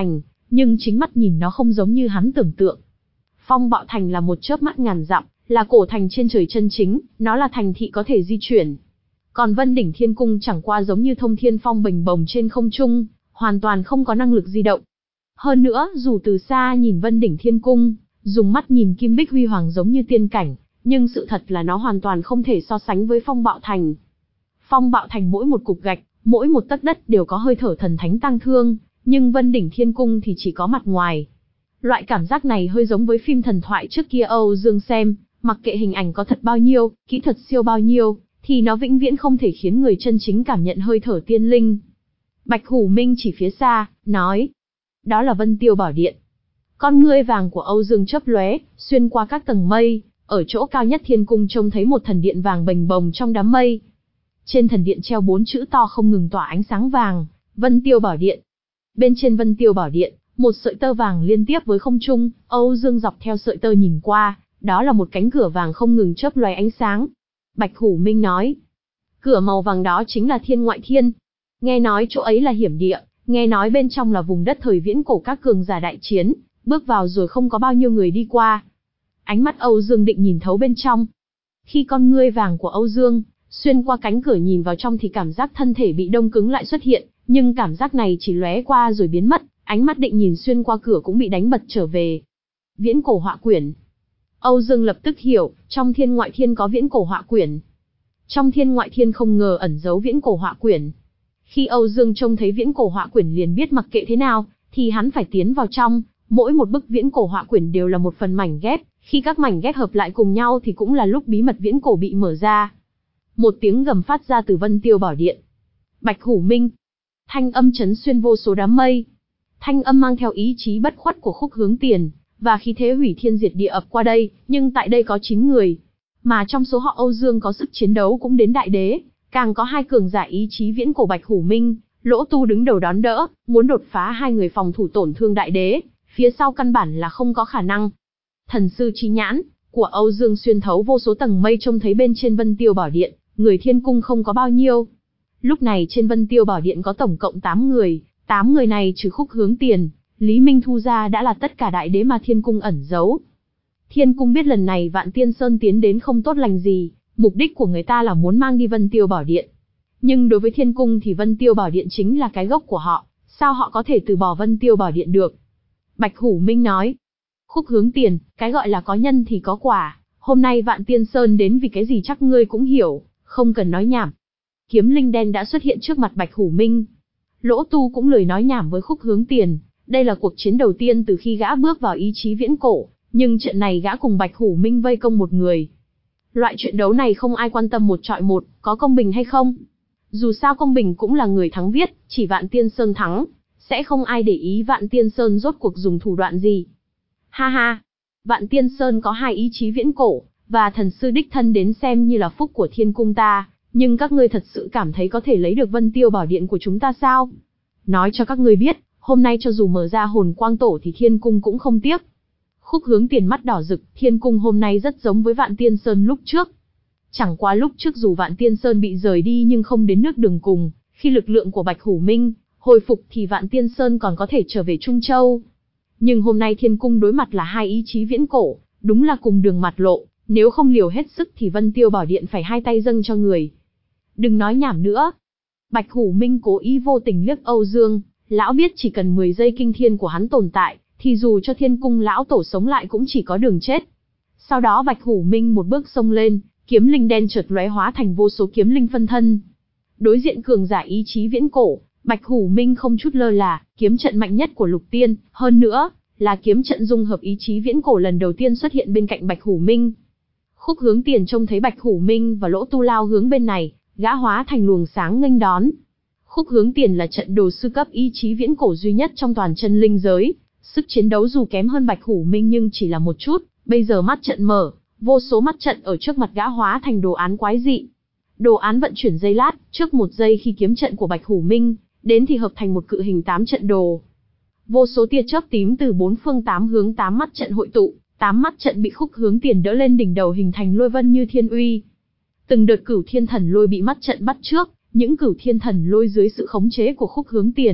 nhưng chính mắt nhìn nó không giống như hắn tưởng tượng. Phong Bạo Thành là một chớp mắt ngàn dặm, là cổ thành trên trời chân chính, nó là thành thị có thể di chuyển. Còn Vân Đỉnh Thiên Cung chẳng qua giống như thông thiên phong bình bồng trên không trung, hoàn toàn không có năng lực di động. Hơn nữa, dù từ xa nhìn Vân Đỉnh Thiên Cung, dùng mắt nhìn kim bích huy hoàng giống như tiên cảnh, nhưng sự thật là nó hoàn toàn không thể so sánh với Phong Bạo Thành. Phong Bạo Thành mỗi một cục gạch, mỗi một tấc đất đều có hơi thở thần thánh tang thương, nhưng Vân Đỉnh Thiên Cung thì chỉ có mặt ngoài. Loại cảm giác này hơi giống với phim thần thoại trước kia Âu Dương xem, mặc kệ hình ảnh có thật bao nhiêu, kỹ thuật siêu bao nhiêu, thì nó vĩnh viễn không thể khiến người chân chính cảm nhận hơi thở tiên linh. Bạch Hủ Minh chỉ phía xa, nói, đó là Vân Tiêu Bảo Điện. Con ngươi vàng của Âu Dương chớp lóe, xuyên qua các tầng mây, ở chỗ cao nhất thiên cung trông thấy một thần điện vàng bềnh bồng trong đám mây. Trên thần điện treo bốn chữ to không ngừng tỏa ánh sáng vàng, Vân Tiêu Bảo Điện. Bên trên Vân Tiêu Bảo Điện, một sợi tơ vàng liên tiếp với không trung, Âu Dương dọc theo sợi tơ nhìn qua, đó là một cánh cửa vàng không ngừng chớp lóe ánh sáng. Bạch Hủ Minh nói, cửa màu vàng đó chính là Thiên Ngoại Thiên. Nghe nói chỗ ấy là hiểm địa, nghe nói bên trong là vùng đất thời viễn cổ các cường giả đại chiến, bước vào rồi không có bao nhiêu người đi qua. Ánh mắt Âu Dương định nhìn thấu bên trong. Khi con ngươi vàng của Âu Dương xuyên qua cánh cửa nhìn vào trong thì cảm giác thân thể bị đông cứng lại xuất hiện, nhưng cảm giác này chỉ lóe qua rồi biến mất, ánh mắt định nhìn xuyên qua cửa cũng bị đánh bật trở về. Viễn cổ họa quyển. Âu Dương lập tức hiểu, trong Thiên Ngoại Thiên có viễn cổ họa quyển. Trong Thiên Ngoại Thiên không ngờ ẩn giấu viễn cổ họa quyển. Khi Âu Dương trông thấy viễn cổ họa quyển liền biết mặc kệ thế nào, thì hắn phải tiến vào trong, mỗi một bức viễn cổ họa quyển đều là một phần mảnh ghép, khi các mảnh ghép hợp lại cùng nhau thì cũng là lúc bí mật viễn cổ bị mở ra. Một tiếng gầm phát ra từ Vân Tiêu Bảo Điện. Bạch Hủ Minh. Thanh âm chấn xuyên vô số đám mây. Thanh âm mang theo ý chí bất khuất của Khúc Hướng Tiền, và khí thế hủy thiên diệt địa ập qua đây, nhưng tại đây có chín người. Mà trong số họ Âu Dương có sức chiến đấu cũng đến đại đế, càng có hai cường giả ý chí viễn cổ Bạch Hủ Minh, Lỗ Tu đứng đầu đón đỡ, muốn đột phá hai người phòng thủ tổn thương đại đế, phía sau căn bản là không có khả năng. Thần sư chi nhãn của Âu Dương xuyên thấu vô số tầng mây trông thấy bên trên Vân Tiêu Bảo Điện, người thiên cung không có bao nhiêu. Lúc này trên Vân Tiêu Bảo Điện có tổng cộng tám người, tám người này trừ Khúc Hướng Tiền, Lý Minh Thu ra đã là tất cả đại đế mà thiên cung ẩn giấu. Thiên cung biết lần này Vạn Tiên Sơn tiến đến không tốt lành gì, mục đích của người ta là muốn mang đi Vân Tiêu Bảo Điện. Nhưng đối với thiên cung thì Vân Tiêu Bảo Điện chính là cái gốc của họ, sao họ có thể từ bỏ Vân Tiêu Bảo Điện được? Bạch Hủ Minh nói, Khúc Hướng Tiền, cái gọi là có nhân thì có quả, hôm nay Vạn Tiên Sơn đến vì cái gì chắc ngươi cũng hiểu, không cần nói nhảm. Kiếm linh đen đã xuất hiện trước mặt Bạch Hủ Minh. Lỗ Tu cũng lười nói nhảm với Khúc Hướng Tiền, đây là cuộc chiến đầu tiên từ khi gã bước vào ý chí viễn cổ, nhưng trận này gã cùng Bạch Hủ Minh vây công một người. Loại chuyện đấu này không ai quan tâm một chọi một, có công bình hay không. Dù sao công bình cũng là người thắng viết, chỉ Vạn Tiên Sơn thắng, sẽ không ai để ý Vạn Tiên Sơn rốt cuộc dùng thủ đoạn gì. Ha ha, Vạn Tiên Sơn có hai ý chí viễn cổ, và thần sư đích thân đến xem như là phúc của thiên cung ta, nhưng các ngươi thật sự cảm thấy có thể lấy được Vân Tiêu Bảo Điện của chúng ta sao? Nói cho các ngươi biết, hôm nay cho dù mở ra hồn quang tổ thì thiên cung cũng không tiếc. Khúc Hướng Tiền mắt đỏ rực, thiên cung hôm nay rất giống với Vạn Tiên Sơn lúc trước. Chẳng qua lúc trước dù Vạn Tiên Sơn bị rời đi nhưng không đến nước đường cùng, khi lực lượng của Bạch Hủ Minh hồi phục thì Vạn Tiên Sơn còn có thể trở về Trung Châu. Nhưng hôm nay thiên cung đối mặt là hai ý chí viễn cổ, đúng là cùng đường mặt lộ, nếu không liều hết sức thì Vân Tiêu Bảo Điện phải hai tay dâng cho người. Đừng nói nhảm nữa. Bạch Hủ Minh cố ý vô tình liếc Âu Dương, lão biết chỉ cần mười giây kinh thiên của hắn tồn tại, thì dù cho thiên cung lão tổ sống lại cũng chỉ có đường chết. Sau đó Bạch Hủ Minh một bước xông lên, kiếm linh đen chợt lóe hóa thành vô số kiếm linh phân thân. Đối diện cường giả ý chí viễn cổ, Bạch Hủ Minh không chút lơ là, kiếm trận mạnh nhất của Lục Tiên, hơn nữa là kiếm trận dung hợp ý chí viễn cổ lần đầu tiên xuất hiện bên cạnh Bạch Hủ Minh. Khúc Hướng Tiền trông thấy Bạch Hủ Minh và Lỗ Tu lao hướng bên này, gã hóa thành luồng sáng nghênh đón. Khúc Hướng Tiền là trận đồ sư cấp ý chí viễn cổ duy nhất trong toàn chân linh giới, sức chiến đấu dù kém hơn Bạch Hủ Minh nhưng chỉ là một chút, bây giờ mắt trận mở, vô số mắt trận ở trước mặt gã hóa thành đồ án quái dị. Đồ án vận chuyển giây lát, trước một giây khi kiếm trận của Bạch Hủ Minh đến thì hợp thành một cự hình tám trận đồ. Vô số tia chớp tím từ bốn phương tám hướng tám mắt trận hội tụ, tám mắt trận bị Khúc Hướng Tiền đỡ lên đỉnh đầu hình thành lôi vân như thiên uy. Từng đợt cửu thiên thần lôi bị mắt trận bắt trước, những cửu thiên thần lôi dưới sự khống chế của Khúc Hướng Tiền,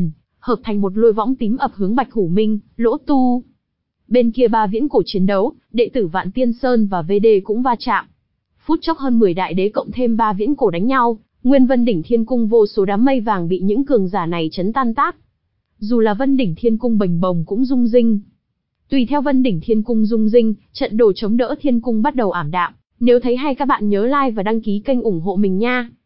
hợp thành một lôi võng tím ập hướng Bạch Hủ Minh, Lỗ Tu. Bên kia ba viễn cổ chiến đấu, đệ tử Vạn Tiên Sơn và vê đê cũng va chạm. Phút chốc hơn mười đại đế cộng thêm ba viễn cổ đánh nhau, Nguyên Vân Đỉnh Thiên Cung vô số đám mây vàng bị những cường giả này chấn tan tác. Dù là Vân Đỉnh Thiên Cung bềnh bồng cũng rung rinh. Tùy theo Vân Đỉnh Thiên Cung rung rinh, trận đồ chống đỡ Thiên Cung bắt đầu ảm đạm. Nếu thấy hay các bạn nhớ like và đăng ký kênh ủng hộ mình nha.